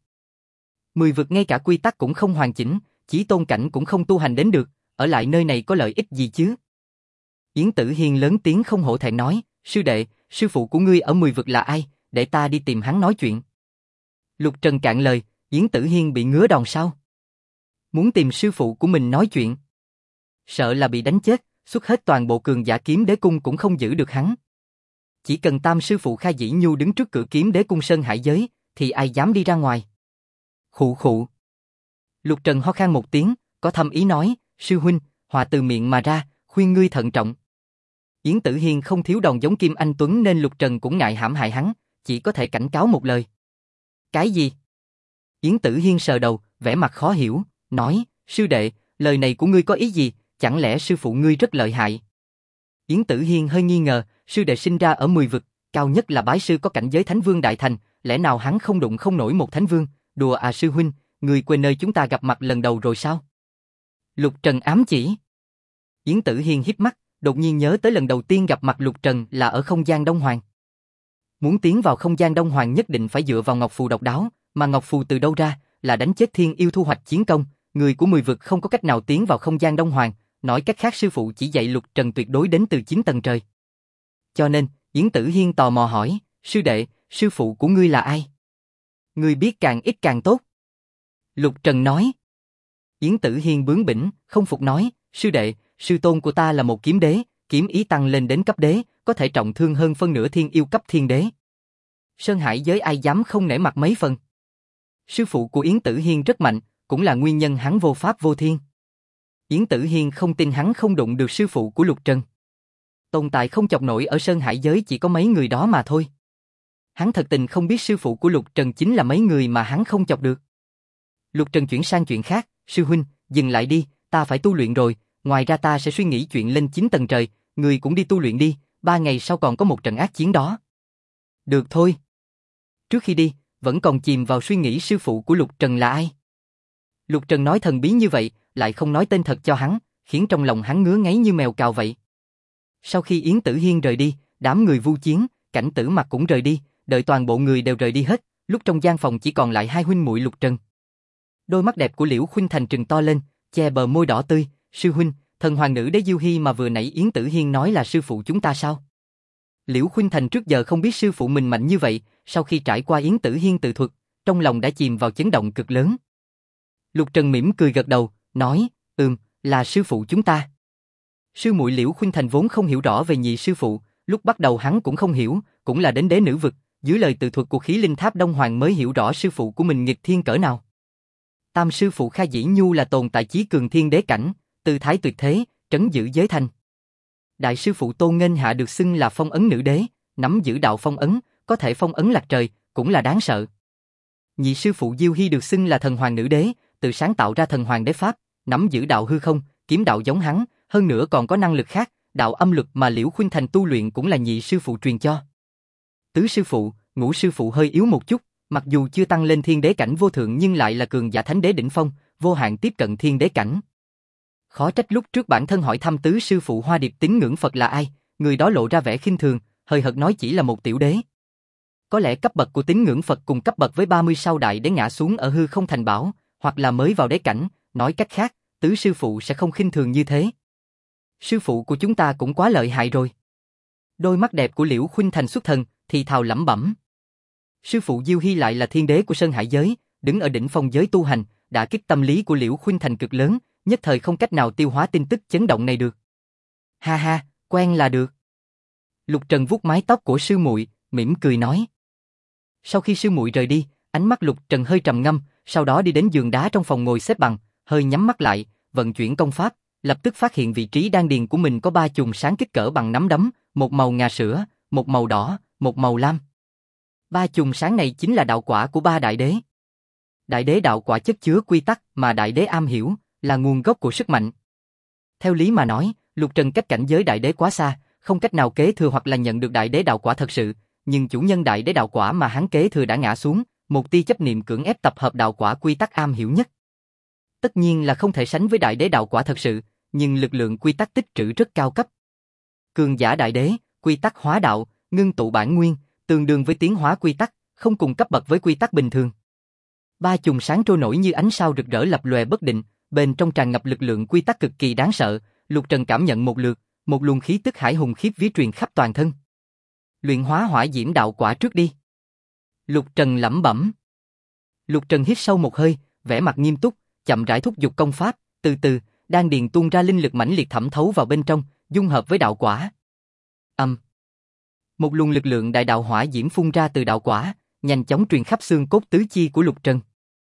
10 vực ngay cả quy tắc cũng không hoàn chỉnh, chỉ tôn cảnh cũng không tu hành đến được, ở lại nơi này có lợi ích gì chứ? Yến Tử Hiên lớn tiếng không hổ thẹn nói, sư đệ, sư phụ của ngươi ở 10 vực là ai, để ta đi tìm hắn nói chuyện. Lục Trần cạn lời, Yến Tử Hiên bị ngứa đòn sao? Muốn tìm sư phụ của mình nói chuyện. Sợ là bị đánh chết, xuất hết toàn bộ cường giả Kiếm Đế cung cũng không giữ được hắn. Chỉ cần tam sư phụ Kha Dĩ Nhu đứng trước cửa Kiếm Đế cung Sơn Hải giới, thì ai dám đi ra ngoài. Khụ khụ. Lục Trần ho khan một tiếng, có thâm ý nói, sư huynh, hòa từ miệng mà ra, khuyên ngươi thận trọng. Yến Tử Hiên không thiếu đòn giống Kim Anh Tuấn nên Lục Trần cũng ngại hãm hại hắn, chỉ có thể cảnh cáo một lời. Cái gì? Yến Tử Hiên sờ đầu, vẻ mặt khó hiểu, nói, sư đệ, lời này của ngươi có ý gì, chẳng lẽ sư phụ ngươi rất lợi hại? Yến Tử Hiên hơi nghi ngờ, sư đệ sinh ra ở 10 vực, cao nhất là bái sư có cảnh giới Thánh Vương đại thành, lẽ nào hắn không đụng không nổi một Thánh Vương, đùa à sư huynh, ngươi quên nơi chúng ta gặp mặt lần đầu rồi sao? Lục Trần ám chỉ. Yến Tử Hiên híp mắt, đột nhiên nhớ tới lần đầu tiên gặp mặt Lục Trần là ở không gian Đông Hoàng. Muốn tiến vào không gian Đông Hoàng nhất định phải dựa vào Ngọc Phù độc đáo, mà Ngọc Phù từ đâu ra, là đánh chết thiên yêu thu hoạch chiến công, người của 10 vực không có cách nào tiến vào không gian Đông Hoàng, nói cách khác sư phụ chỉ dạy Lục Trần tuyệt đối đến từ 9 tầng trời. Cho nên, Yến Tử Hiên tò mò hỏi, sư đệ, sư phụ của ngươi là ai? Ngươi biết càng ít càng tốt. Lục Trần nói. Yến Tử Hiên bướng bỉnh, không phục nói, sư đệ, sư tôn của ta là một kiếm đế, kiếm ý tăng lên đến cấp đế, có thể trọng thương hơn phân nửa thiên yêu cấp thiên đế. Sơn Hải giới ai dám không nể mặt mấy phần. Sư phụ của Yến Tử Hiên rất mạnh, cũng là nguyên nhân hắn vô pháp vô thiên. Yến Tử Hiên không tin hắn không đụng được sư phụ của Lục Trần. Tồn tại không chọc nổi ở Sơn Hải giới chỉ có mấy người đó mà thôi. Hắn thật tình không biết sư phụ của Lục Trần chính là mấy người mà hắn không chọc được. Lục Trần chuyển sang chuyện khác, sư huynh, dừng lại đi, ta phải tu luyện rồi, ngoài ra ta sẽ suy nghĩ chuyện lên 9 tầng trời, người cũng đi tu luyện đi, 3 ngày sau còn có một trận ác chiến đó. Được thôi. Trước khi đi, vẫn còn chìm vào suy nghĩ sư phụ của Lục Trần là ai. Lục Trần nói thần bí như vậy, lại không nói tên thật cho hắn, khiến trong lòng hắn ngứa ngáy như mèo cào vậy. Sau khi Yến Tử Hiên rời đi, đám người Vu Chiến, Cảnh Tử Mặc cũng rời đi, đợi toàn bộ người đều rời đi hết, lúc trong gian phòng chỉ còn lại hai huynh muội Lục Trần. Đôi mắt đẹp của Liễu Khuynh Thành trừng to lên, che bờ môi đỏ tươi, sư huynh, thần hoàng nữ đế Diêu Hy mà vừa nãy Yến Tử Hiên nói là sư phụ chúng ta sao? Liễu Khuynh Thành trước giờ không biết sư phụ mình mạnh như vậy, sau khi trải qua Yến Tử Hiên tự thuật, trong lòng đã chìm vào chấn động cực lớn. Lục Trần mỉm cười gật đầu, nói, là sư phụ chúng ta. Sư muội Liễu Khuynh Thành vốn không hiểu rõ về nhị sư phụ, lúc bắt đầu hắn cũng không hiểu, cũng là đến đế nữ vực, dưới lời tự thuật của khí linh tháp Đông Hoàng mới hiểu rõ sư phụ của mình nghịch thiên cỡ nào. Tam sư phụ Kha Dĩ Nhu là tồn tại chí cường thiên đế cảnh, tư thái tuyệt thế, trấn giữ giới thanh. Đại sư phụ Tô Nghênh Hạ được xưng là phong ấn nữ đế, nắm giữ đạo phong ấn, có thể phong ấn lạc trời, cũng là đáng sợ. Nhị sư phụ Diêu Hy được xưng là thần hoàng nữ đế, tự sáng tạo ra thần hoàng đế pháp, nắm giữ đạo hư không, kiếm đạo giống hắn, hơn nữa còn có năng lực khác, đạo âm lực mà Liễu Khuynh Thành tu luyện cũng là nhị sư phụ truyền cho. Tứ sư phụ, ngũ sư phụ hơi yếu một chút, mặc dù chưa tăng lên thiên đế cảnh vô thượng nhưng lại là cường giả thánh đế đỉnh phong, vô hạn tiếp cận thiên đế cảnh. Khó trách lúc trước bản thân hỏi thăm tứ sư phụ Hoa Điệp tín ngưỡng Phật là ai, người đó lộ ra vẻ khinh thường, hơi hợt nói chỉ là một tiểu đế. Có lẽ cấp bậc của tín ngưỡng Phật cùng cấp bậc với 30 sau đại đế ngã xuống ở hư không thành bảo, hoặc là mới vào đế cảnh, nói cách khác, tứ sư phụ sẽ không khinh thường như thế. Sư phụ của chúng ta cũng quá lợi hại rồi. Đôi mắt đẹp của Liễu Khuynh Thành xuất thần, thì thào lẩm bẩm. Sư phụ Diêu Hy lại là thiên đế của Sơn Hải giới, đứng ở đỉnh phong giới tu hành, đả kích tâm lý của Liễu Khuynh Thành cực lớn, nhất thời không cách nào tiêu hóa tin tức chấn động này được. Ha ha, quen là được. Lục Trần vuốt mái tóc của sư muội, mỉm cười nói. Sau khi sư muội rời đi, ánh mắt Lục Trần hơi trầm ngâm, sau đó đi đến giường đá trong phòng ngồi xếp bằng, hơi nhắm mắt lại, vận chuyển công pháp, lập tức phát hiện vị trí đan điền của mình có 3 chùm sáng kích cỡ bằng nắm đấm, một màu ngà sữa, một màu đỏ, một màu lam. 3 chùm sáng này chính là đạo quả của 3 đại đế. Đại đế đạo quả chất chứa quy tắc mà đại đế am hiểu, là nguồn gốc của sức mạnh. Theo lý mà nói, Lục Trần cách cảnh giới đại đế quá xa, không cách nào kế thừa hoặc là nhận được đại đế đạo quả thật sự, nhưng chủ nhân đại đế đạo quả mà hắn kế thừa đã ngã xuống, một tia chấp niệm cưỡng ép tập hợp đạo quả quy tắc am hiểu nhất. Tất nhiên là không thể sánh với đại đế đạo quả thật sự, nhưng lực lượng quy tắc tích trữ rất cao cấp. Cường giả đại đế, quy tắc hóa đạo, ngưng tụ bản nguyên, tương đương với tiến hóa quy tắc, không cùng cấp bậc với quy tắc bình thường. 3 chùm sáng trôi nổi như ánh sao rực rỡ lập lòe bất định, bên trong tràn ngập lực lượng quy tắc cực kỳ đáng sợ, Lục Trần cảm nhận một lượt, một luồng khí tức hải hùng khiếp vía truyền khắp toàn thân. Luyện hóa hỏa diễm đạo quả trước đi. Lục Trần lẩm bẩm. Lục Trần hít sâu một hơi, vẻ mặt nghiêm túc, chậm rãi thúc giục công pháp, từ từ, đan điền tuôn ra linh lực mãnh liệt thẩm thấu vào bên trong, dung hợp với đạo quả. Một luồng lực lượng đại đạo hỏa diễm phun ra từ đạo quả, nhanh chóng truyền khắp xương cốt tứ chi của Lục Trần.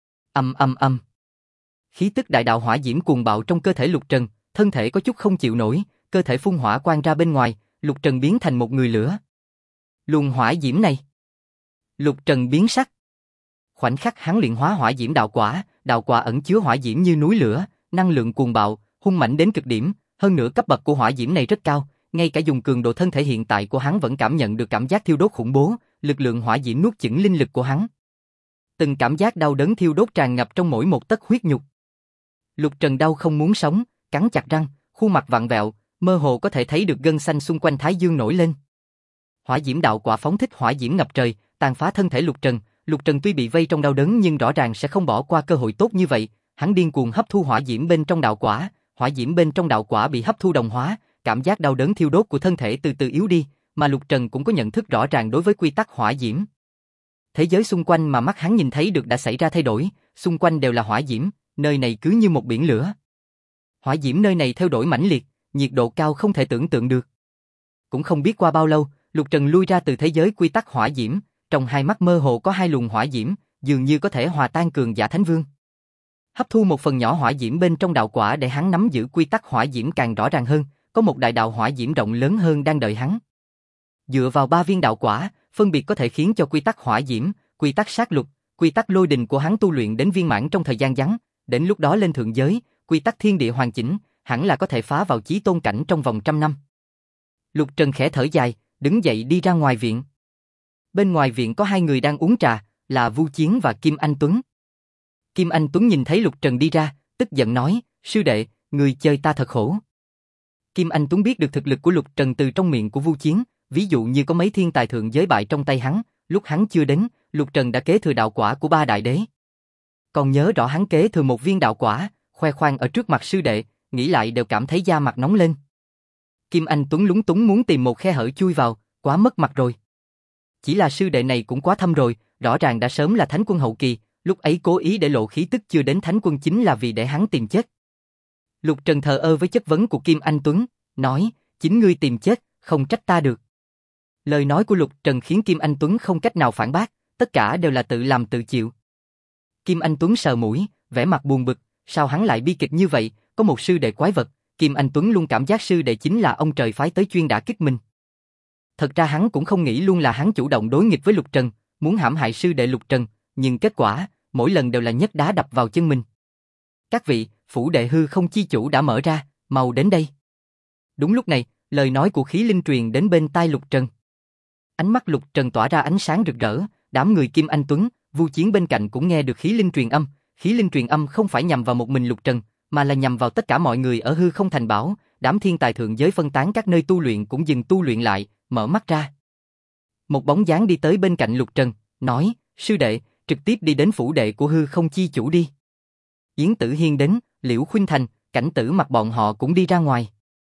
Khí tức đại đạo hỏa diễm cuồng bạo trong cơ thể Lục Trần, thân thể có chút không chịu nổi, cơ thể phun hỏa quang ra bên ngoài, Lục Trần biến thành một người lửa. Luồng hỏa diễm này. Lục Trần biến sắc. Khoảnh khắc hắn luyện hóa hỏa diễm đạo quả ẩn chứa hỏa diễm như núi lửa, năng lượng cuồng bạo, hung mãnh đến cực điểm, hơn nữa cấp bậc của hỏa diễm này rất cao, ngay cả dùng cường độ thân thể hiện tại của hắn vẫn cảm nhận được cảm giác thiêu đốt khủng bố, lực lượng hỏa diễm nuốt chửng linh lực của hắn. Từng cảm giác đau đớn thiêu đốt tràn ngập trong mỗi một tấc huyết nhục. Lục Trần đau không muốn sống, cắn chặt răng, khuôn mặt vặn vẹo, mơ hồ có thể thấy được gân xanh xung quanh thái dương nổi lên. Hỏa diễm đạo quả phóng thích hỏa diễm ngập trời, tàn phá thân thể Lục Trần. Lục Trần tuy bị vây trong đau đớn nhưng rõ ràng sẽ không bỏ qua cơ hội tốt như vậy, hắn điên cuồng hấp thu hỏa diễm bên trong đạo quả, hỏa diễm bên trong đạo quả bị hấp thu đồng hóa, cảm giác đau đớn thiêu đốt của thân thể từ từ yếu đi, mà Lục Trần cũng có nhận thức rõ ràng đối với quy tắc hỏa diễm. Thế giới xung quanh mà mắt hắn nhìn thấy được đã xảy ra thay đổi, xung quanh đều là hỏa diễm, nơi này cứ như một biển lửa. Hỏa diễm nơi này thay đổi mãnh liệt, nhiệt độ cao không thể tưởng tượng được. Cũng không biết qua bao lâu, Lục Trần lui ra từ thế giới quy tắc hỏa diễm, trong hai mắt mơ hồ có 2 luồng hỏa diễm, dường như có thể hòa tan cường giả thánh vương. Hấp thu một phần nhỏ hỏa diễm bên trong đạo quả để hắn nắm giữ quy tắc hỏa diễm càng rõ ràng hơn, có một đại đạo hỏa diễm rộng lớn hơn đang đợi hắn. Dựa vào 3 viên đạo quả, phân biệt có thể khiến cho quy tắc hỏa diễm, quy tắc sát lục, quy tắc lôi đình của hắn tu luyện đến viên mãn trong thời gian ngắn, đến lúc đó lên thượng giới, quy tắc thiên địa hoàn chỉnh, hẳn là có thể phá vào chí tôn cảnh trong vòng 100 năm. Lục Trần khẽ thở dài, đứng dậy đi ra ngoài viện. Bên ngoài viện có 2 người đang uống trà, là Vu Chiến và Kim Anh Tuấn. Kim Anh Tuấn nhìn thấy Lục Trần đi ra, tức giận nói, sư đệ, người chơi ta thật khổ. Kim Anh Tuấn biết được thực lực của Lục Trần từ trong miệng của Vu Chiến, ví dụ như có mấy thiên tài thượng giới bại trong tay hắn, lúc hắn chưa đến, Lục Trần đã kế thừa đạo quả của ba đại đế. Còn nhớ rõ hắn kế thừa một viên đạo quả, khoe khoang ở trước mặt sư đệ, nghĩ lại đều cảm thấy da mặt nóng lên. Kim Anh Tuấn lúng túng muốn tìm một khe hở chui vào, quá mất mặt rồi. Chỉ là sư đệ này cũng quá thâm rồi, rõ ràng đã sớm là thánh quân hậu kỳ, lúc ấy cố ý để lộ khí tức chưa đến thánh quân chính là vì để hắn tìm chết. Lục Trần thờ ơ với chất vấn của Kim Anh Tuấn, nói, chính ngươi tìm chết, không trách ta được. Lời nói của Lục Trần khiến Kim Anh Tuấn không cách nào phản bác, tất cả đều là tự làm tự chịu. Kim Anh Tuấn sờ mũi, vẻ mặt buồn bực, sao hắn lại bi kịch như vậy, có một sư đệ quái vật, Kim Anh Tuấn luôn cảm giác sư đệ chính là ông trời phái tới chuyên đả kích mình. Thật ra hắn cũng không nghĩ luôn là hắn chủ động đối nghịch với Lục Trần, muốn hãm hại sư đệ Lục Trần, nhưng kết quả, mỗi lần đều là nhấc đá đập vào chân mình. Các vị, phủ đệ hư không chi chủ đã mở ra, mau đến đây. Đúng lúc này, lời nói của khí linh truyền đến bên tai Lục Trần. Ánh mắt Lục Trần tỏa ra ánh sáng rực rỡ, đám người Kim Anh Tuấn, Vu Chiến bên cạnh cũng nghe được khí linh truyền âm. Khí linh truyền âm không phải nhằm vào một mình Lục Trần, mà là nhằm vào tất cả mọi người ở hư không thành bảo. Đám thiên tài thượng giới phân tán các nơi tu luyện cũng dừng tu luyện lại, mở mắt ra. Một bóng dáng đi tới bên cạnh Lục Trần, nói, sư đệ, trực tiếp đi đến phủ đệ của hư không chi chủ đi. Yến Tử Hiên đến, Liễu Khuynh Thành, Cảnh Tử Mặc bọn họ cũng đi ra ngoài.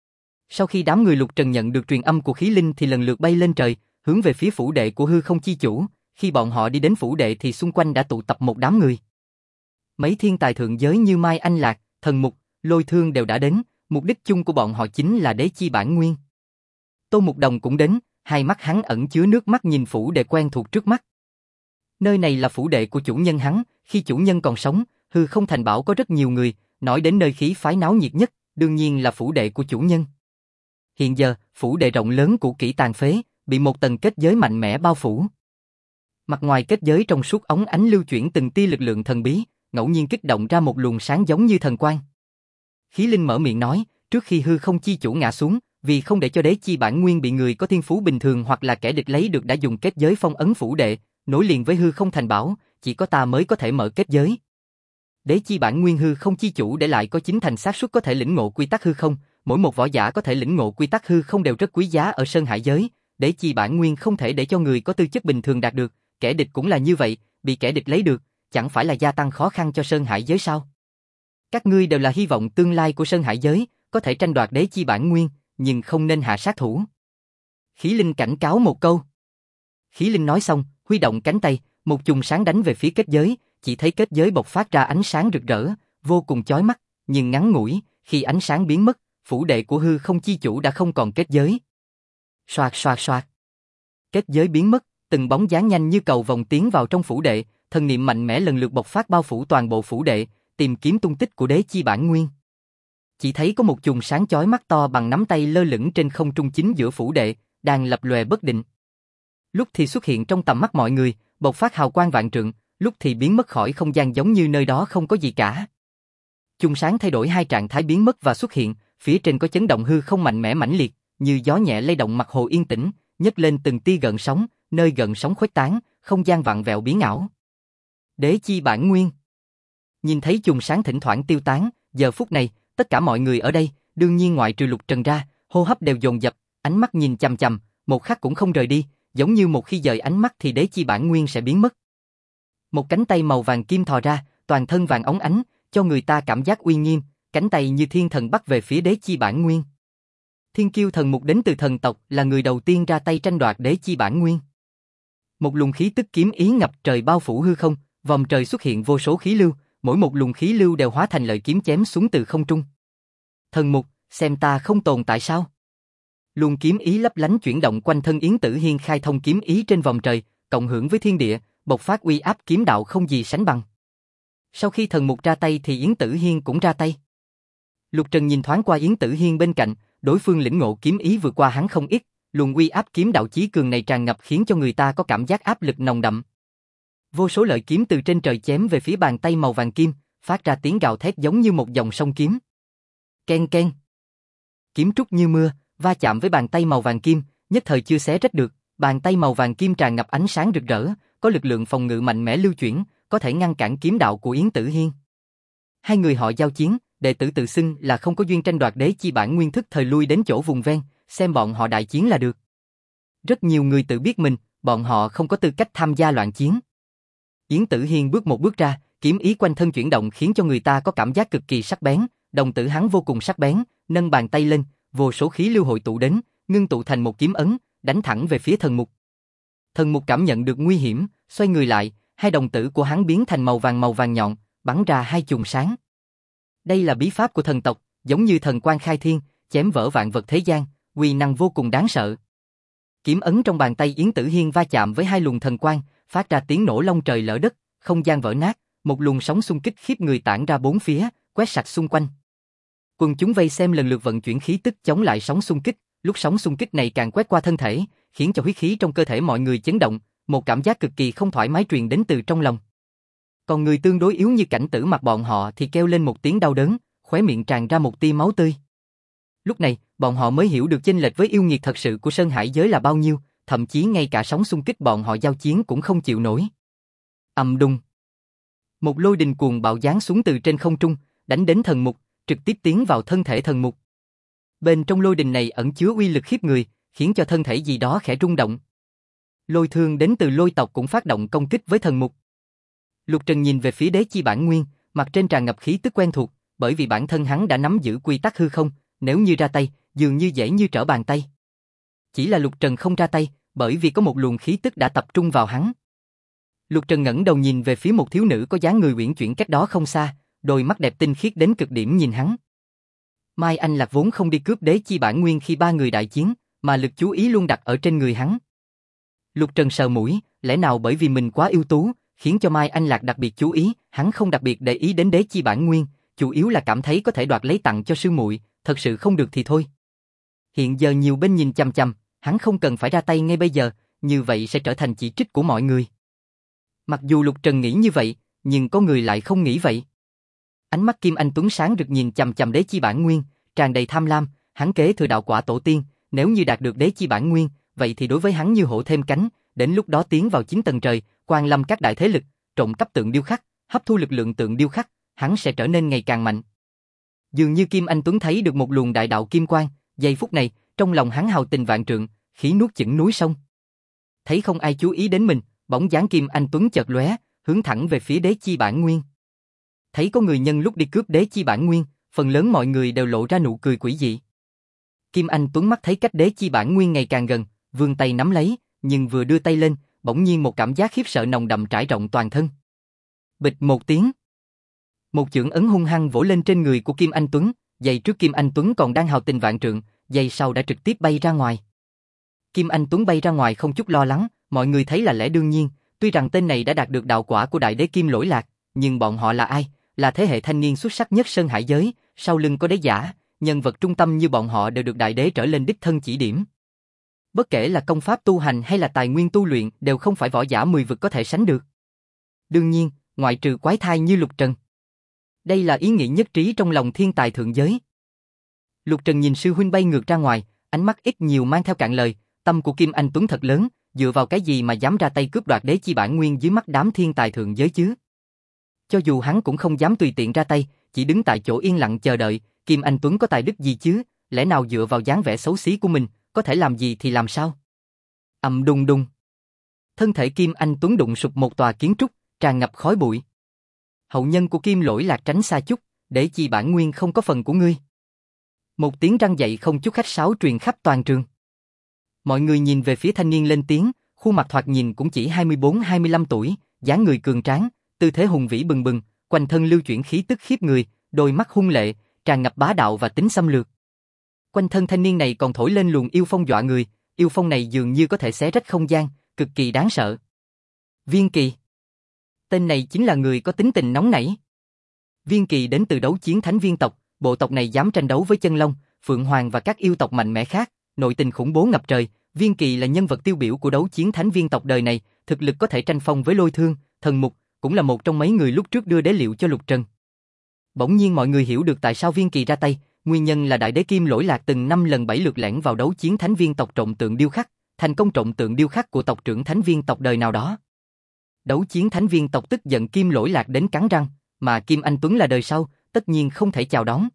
Sau khi đám người Lục Trần nhận được truyền âm của khí linh thì lần lượt bay lên trời, hướng về phía phủ đệ của hư không chi chủ. Khi bọn họ đi đến phủ đệ thì xung quanh đã tụ tập một đám người. Mấy thiên tài thượng giới như Mai Anh Lạc, Thần Mục, Lôi Thương đều đã đến, mục đích chung của bọn họ chính là đế chi bản nguyên. Tô Mục Đồng cũng đến, hai mắt hắn ẩn chứa nước mắt nhìn phủ đệ quen thuộc trước mắt. Nơi này là phủ đệ của chủ nhân hắn, khi chủ nhân còn sống, hư không thành bảo có rất nhiều người, nói đến nơi khí phái náo nhiệt nhất, đương nhiên là phủ đệ của chủ nhân. Hiện giờ, phủ đệ rộng lớn cũ kỹ tàn phế, bị một tầng kết giới mạnh mẽ bao phủ. Mặt ngoài kết giới trong suốt óng ánh lưu chuyển từng tia lực lượng thần bí, ngẫu nhiên kích động ra một luồng sáng giống như thần quang. Khí linh mở miệng nói, trước khi hư không chi chủ ngã xuống, vì không để cho đế chi bản nguyên bị người có thiên phú bình thường hoặc là kẻ địch lấy được đã dùng kết giới phong ấn phủ đệ, nối liền với hư không thành bảo, chỉ có ta mới có thể mở kết giới. Đế chi bản nguyên hư không chi chủ để lại có 9 thành xác suất có thể lĩnh ngộ quy tắc hư không, mỗi một võ giả có thể lĩnh ngộ quy tắc hư không đều rất quý giá ở Sơn Hải giới, đế chi bản nguyên không thể để cho người có tư chất bình thường đạt được, kẻ địch cũng là như vậy, bị kẻ địch lấy được, chẳng phải là gia tăng khó khăn cho Sơn Hải giới sao? Các ngươi đều là hy vọng tương lai của Sơn Hải giới, có thể tranh đoạt đế chi bản nguyên, nhưng không nên hạ sát thủ. Khí linh cảnh cáo một câu. Khí linh nói xong, huy động cánh tay, một chùm sáng đánh về phía kết giới, chỉ thấy kết giới bộc phát ra ánh sáng rực rỡ, vô cùng chói mắt, nhưng ngắn ngủi, khi ánh sáng biến mất, phủ đệ của hư không chi chủ đã không còn kết giới. Xoạt xoạt xoạt. Kết giới biến mất, từng bóng dáng nhanh như cầu vồng tiến vào trong phủ đệ, thần niệm mạnh mẽ lần lượt bộc phát bao phủ toàn bộ phủ đệ, tìm kiếm tung tích của đế chi bản nguyên. Chỉ thấy có một chùm sáng chói mắt to bằng nắm tay lơ lửng trên không trung chính giữa phủ đệ, đang lập lòe bất định. Lúc thì xuất hiện trong tầm mắt mọi người, bộc phát hào quang vạn trượng, lúc thì biến mất khỏi không gian giống như nơi đó không có gì cả. Chùm sáng thay đổi hai trạng thái biến mất và xuất hiện, phía trên có chấn động hư không mạnh mẽ mãnh liệt, như gió nhẹ lay động mặt hồ yên tĩnh, nhấc lên từng tia gợn sóng, nơi gợn sóng khuếch tán, không gian vặn vẹo biến ảo. Đế chi bản nguyên. Nhìn thấy chùm sáng thỉnh thoảng tiêu tán, giờ phút này, tất cả mọi người ở đây, đương nhiên ngoại trừ Lục Trần ra, hô hấp đều dồn dập, ánh mắt nhìn chằm chằm, một khắc cũng không rời đi, giống như một khi dời ánh mắt thì đế chi bản nguyên sẽ biến mất. Một cánh tay màu vàng kim thò ra, toàn thân vàng óng ánh, cho người ta cảm giác uy nghiêm, cánh tay như thiên thần bắt về phía đế chi bản nguyên. Thiên Kiêu Thần Mục đến từ thần tộc là người đầu tiên ra tay tranh đoạt đế chi bản nguyên. Một luồng khí tức kiếm ý ngập trời bao phủ hư không, vòng trời xuất hiện vô số khí lưu, mỗi một luồng khí lưu đều hóa thành lợi kiếm chém xuống từ không trung. Thần Mục, xem ta không tồn tại sao? Luồng kiếm ý lấp lánh chuyển động quanh thân Yến Tử Hiên khai thông kiếm ý trên vòng trời, cộng hưởng với thiên địa, bộc phát uy áp kiếm đạo không gì sánh bằng. Sau khi Thần Mục ra tay thì Yến Tử Hiên cũng ra tay. Lục Trần nhìn thoáng qua Yến Tử Hiên bên cạnh, đối phương lĩnh ngộ kiếm ý vượt qua hắn không ít, luồng uy áp kiếm đạo chí cường này tràn ngập khiến cho người ta có cảm giác áp lực nồng đậm. Vô số lợi kiếm từ trên trời chém về phía bàn tay màu vàng kim, phát ra tiếng gào thét giống như một dòng sông kiếm. Ken ken. Kiếm trúc như mưa, va chạm với bàn tay màu vàng kim, nhất thời chưa xé rách được, bàn tay màu vàng kim tràn ngập ánh sáng rực rỡ, có lực lượng phòng ngự mạnh mẽ lưu chuyển, có thể ngăn cản kiếm đạo của Yến Tử Hiên. Hai người họ giao chiến, đệ tử tự xưng là không có duyên tranh đoạt đế chi bản nguyên thức thời lui đến chỗ vùng ven, xem bọn họ đại chiến là được. Rất nhiều người tự biết mình, bọn họ không có tư cách tham gia loạn chiến. Yến Tử Hiên bước một bước ra, kiếm ý quanh thân chuyển động khiến cho người ta có cảm giác cực kỳ sắc bén, đồng tử hắn vô cùng sắc bén, nâng bàn tay lên, vô số khí lưu hội tụ đến, ngưng tụ thành một kiếm ấn, đánh thẳng về phía thần mục. Thần mục cảm nhận được nguy hiểm, xoay người lại, hai đồng tử của hắn biến thành màu vàng nhọn, bắn ra hai chùm sáng. Đây là bí pháp của thần tộc, giống như thần quang khai thiên, chém vỡ vạn vật thế gian, uy năng vô cùng đáng sợ. Kiếm ấn trong bàn tay Yến Tử Hiên va chạm với hai luồng thần quang, phát ra tiếng nổ long trời lở đất, không gian vỡ nát, một luồng sóng xung kích khiếp người tản ra bốn phía, quét sạch xung quanh. Quần chúng vây xem lần lượt vận chuyển khí tức chống lại sóng xung kích, lúc sóng xung kích này càng quét qua thân thể, khiến cho huyết khí trong cơ thể mọi người chấn động, một cảm giác cực kỳ không thoải mái truyền đến từ trong lòng. Còn người tương đối yếu như Cảnh Tử Mặc bọn họ thì kêu lên một tiếng đau đớn, khóe miệng tràn ra một tia máu tươi. Lúc này, bọn họ mới hiểu được chênh lệch với yêu nghiệt thật sự của Sơn Hải giới là bao nhiêu, thậm chí ngay cả sóng xung kích bọn họ giao chiến cũng không chịu nổi. Ầm đùng. Một lôi đình cuồng bạo giáng xuống từ trên không trung, đánh đến thần mục, trực tiếp tiến vào thân thể thần mục. Bên trong lôi đình này ẩn chứa uy lực khiếp người, khiến cho thân thể gì đó khẽ rung động. Lôi thương đến từ lôi tộc cũng phát động công kích với thần mục. Lục Trần nhìn về phía đế chi bản nguyên, mặt trên tràn ngập khí tức quen thuộc, bởi vì bản thân hắn đã nắm giữ quy tắc hư không, nếu như ra tay, dường như dễ như trở bàn tay. Chỉ là Lục Trần không ra tay, bởi vì có một luồng khí tức đã tập trung vào hắn. Lục Trần ngẩng đầu nhìn về phía một thiếu nữ có dáng người uyển chuyển cách đó không xa, đôi mắt đẹp tinh khiết đến cực điểm nhìn hắn. Mai Anh Lạc vốn không đi cướp đế chi bản nguyên khi ba người đại chiến, mà lực chú ý luôn đặt ở trên người hắn. Lục Trần sờ mũi, lẽ nào bởi vì mình quá ưu tú, khiến cho Mai Anh Lạc đặc biệt chú ý, hắn không đặc biệt để ý đến đế chi bản nguyên, chủ yếu là cảm thấy có thể đoạt lấy tặng cho sư muội, thật sự không được thì thôi. Hiện giờ nhiều bên nhìn chằm chằm, hắn không cần phải ra tay ngay bây giờ, như vậy sẽ trở thành chỉ trích của mọi người. Mặc dù Lục Trần nghĩ như vậy, nhưng có người lại không nghĩ vậy. Ánh mắt Kim Anh Tuấn sáng rực nhìn chằm chằm đế chi bản nguyên, tràn đầy tham lam, hắn kế thừa đạo quả tổ tiên, nếu như đạt được đế chi bản nguyên, vậy thì đối với hắn như hổ thêm cánh, đến lúc đó tiến vào 9 tầng trời, quan lâm các đại thế lực, trộm cắp tượng điêu khắc, hấp thu lực lượng tượng điêu khắc, hắn sẽ trở nên ngày càng mạnh. Dường như Kim Anh Tuấn thấy được một luồng đại đạo kim quang, giây phút này, trong lòng hắn hào tình vạn trượng, khí nuốt chửng núi sông. Thấy không ai chú ý đến mình, bóng dáng Kim Anh Tuấn chợt lóe, hướng thẳng về phía đế chi bản nguyên. Thấy có người nhân lúc đi cướp đế chi bản nguyên, phần lớn mọi người đều lộ ra nụ cười quỷ dị. Kim Anh Tuấn mắt thấy cách đế chi bản nguyên ngày càng gần, vươn tay nắm lấy, nhưng vừa đưa tay lên, bỗng nhiên một cảm giác khiếp sợ nồng đậm trải rộng toàn thân. Bịch một tiếng. Một chưởng ấn hung hăng vỗ lên trên người của Kim Anh Tuấn, giây trước Kim Anh Tuấn còn đang hào tình vạn trượng, giây sau đã trực tiếp bay ra ngoài. Kim Anh Tuấn bay ra ngoài không chút lo lắng, mọi người thấy là lẽ đương nhiên, tuy rằng tên này đã đạt được đạo quả của Đại Đế Kim Lỗi Lạc, nhưng bọn họ là ai? Là thế hệ thanh niên xuất sắc nhất Sơn Hải giới, sau lưng có đế giả, nhân vật trung tâm như bọn họ đều được Đại Đế trở lên đích thân chỉ điểm. Bất kể là công pháp tu hành hay là tài nguyên tu luyện đều không phải võ giả 10 vực có thể sánh được. Đương nhiên, ngoại trừ quái thai như Lục Trần. Đây là ý nghĩ nhất trí trong lòng thiên tài thượng giới. Lục Trần nhìn sư huynh bay ngược ra ngoài, ánh mắt ít nhiều mang theo cạn lời, tâm của Kim Anh Tuấn thật lớn, dựa vào cái gì mà dám ra tay cướp đoạt đế chi bản nguyên dưới mắt đám thiên tài thượng giới chứ? Cho dù hắn cũng không dám tùy tiện ra tay, chỉ đứng tại chỗ yên lặng chờ đợi, Kim Anh Tuấn có tài đức gì chứ, lẽ nào dựa vào dáng vẻ xấu xí của mình, có thể làm gì thì làm sao? Ầm đùng đùng. Thân thể Kim Anh Tuấn đụng sụp một tòa kiến trúc, tràn ngập khói bụi. Hậu nhân của Kim Lỗi Lạc tránh xa chút, để chi bản nguyên không có phần của ngươi. Một tiếng răng dậy không chút khách sáo truyền khắp toàn trường. Mọi người nhìn về phía thanh niên lên tiếng, khuôn mặt thoạt nhìn cũng chỉ 24-25 tuổi, dáng người cường tráng, tư thế hùng vĩ bừng bừng, quanh thân lưu chuyển khí tức khiếp người, đôi mắt hung lệ, tràn ngập bá đạo và tính xâm lược. Quanh thân thanh niên này còn thổi lên luồng yêu phong dọa người, yêu phong này dường như có thể xé rách không gian, cực kỳ đáng sợ. Viên Kỳ. Tên này chính là người có tính tình nóng nảy. Viên Kỳ đến từ Đấu Chiến Thánh Viên tộc, bộ tộc này dám tranh đấu với Chân Long, Phượng Hoàng và các yêu tộc mạnh mẽ khác, nội tình khủng bố ngập trời. Viên Kỳ là nhân vật tiêu biểu của Đấu Chiến Thánh Viên tộc đời này, thực lực có thể tranh phong với Lôi Thương, Thần Mục, cũng là một trong mấy người lúc trước đưa đế liệu cho Lục Trần. Bỗng nhiên mọi người hiểu được tại sao Viên Kỳ ra tay, nguyên nhân là Đại Đế Kim Lỗi Lạc từng 5 lần 7 lượt lẻn vào Đấu Chiến Thánh Viên tộc trộm tượng điêu khắc, thành công trộm tượng điêu khắc của tộc trưởng Thánh Viên tộc đời nào đó. Đấu chiến thánh viên tộc tức giận Kim Lỗi Lạc đến cắn răng, mà Kim Anh Tuấn là đời sau, tất nhiên không thể chào đón.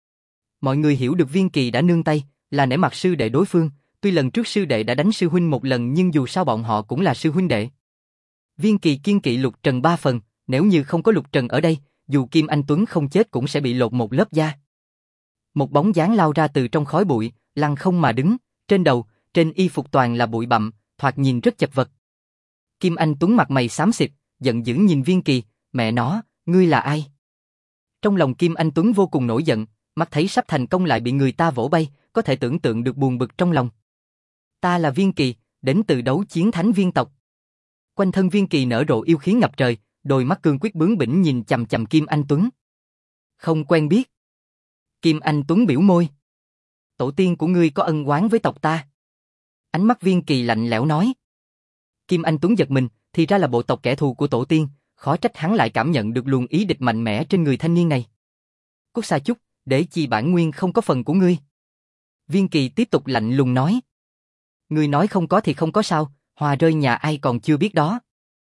Mọi người hiểu được Viên Kỳ đã nương tay, là nể mặt sư đệ đối phương, tuy lần trước sư đệ đã đánh sư huynh một lần nhưng dù sao bọn họ cũng là sư huynh đệ. Viên Kỳ kiên kỵ Lục Trần 3 phần, nếu như không có Lục Trần ở đây, dù Kim Anh Tuấn không chết cũng sẽ bị lột một lớp da. Một bóng dáng lao ra từ trong khói bụi, lăng không mà đứng, trên đầu, trên y phục toàn là bụi bặm, thoạt nhìn rất chật vật. Kim Anh Tuấn mặt mày xám xịt, giận dữ nhìn Viên Kỳ, mẹ nó, ngươi là ai? Trong lòng Kim Anh Tuấn vô cùng nổi giận, mắt thấy sắp thành công lại bị người ta vỗ bay, có thể tưởng tượng được buồn bực trong lòng. Ta là Viên Kỳ, đến từ đấu chiến thánh viên tộc. Quanh thân Viên Kỳ nở rộ yêu khí ngập trời, đôi mắt cương quyết bướng bỉnh nhìn chằm chằm Kim Anh Tuấn. Không quen biết. Kim Anh Tuấn biểu môi. Tổ tiên của ngươi có ân oán với tộc ta. Ánh mắt Viên Kỳ lạnh lẽo nói. Kim Anh Tuấn giật mình, thì ra là bộ tộc kẻ thù của tổ tiên, khó trách hắn lại cảm nhận được luồng ý địch mạnh mẽ trên người thanh niên này. Cút xa chút, để chi bản nguyên không có phần của ngươi. Viên Kỳ tiếp tục lạnh lùng nói. Ngươi nói không có thì không có sao, hòa rơi nhà ai còn chưa biết đó.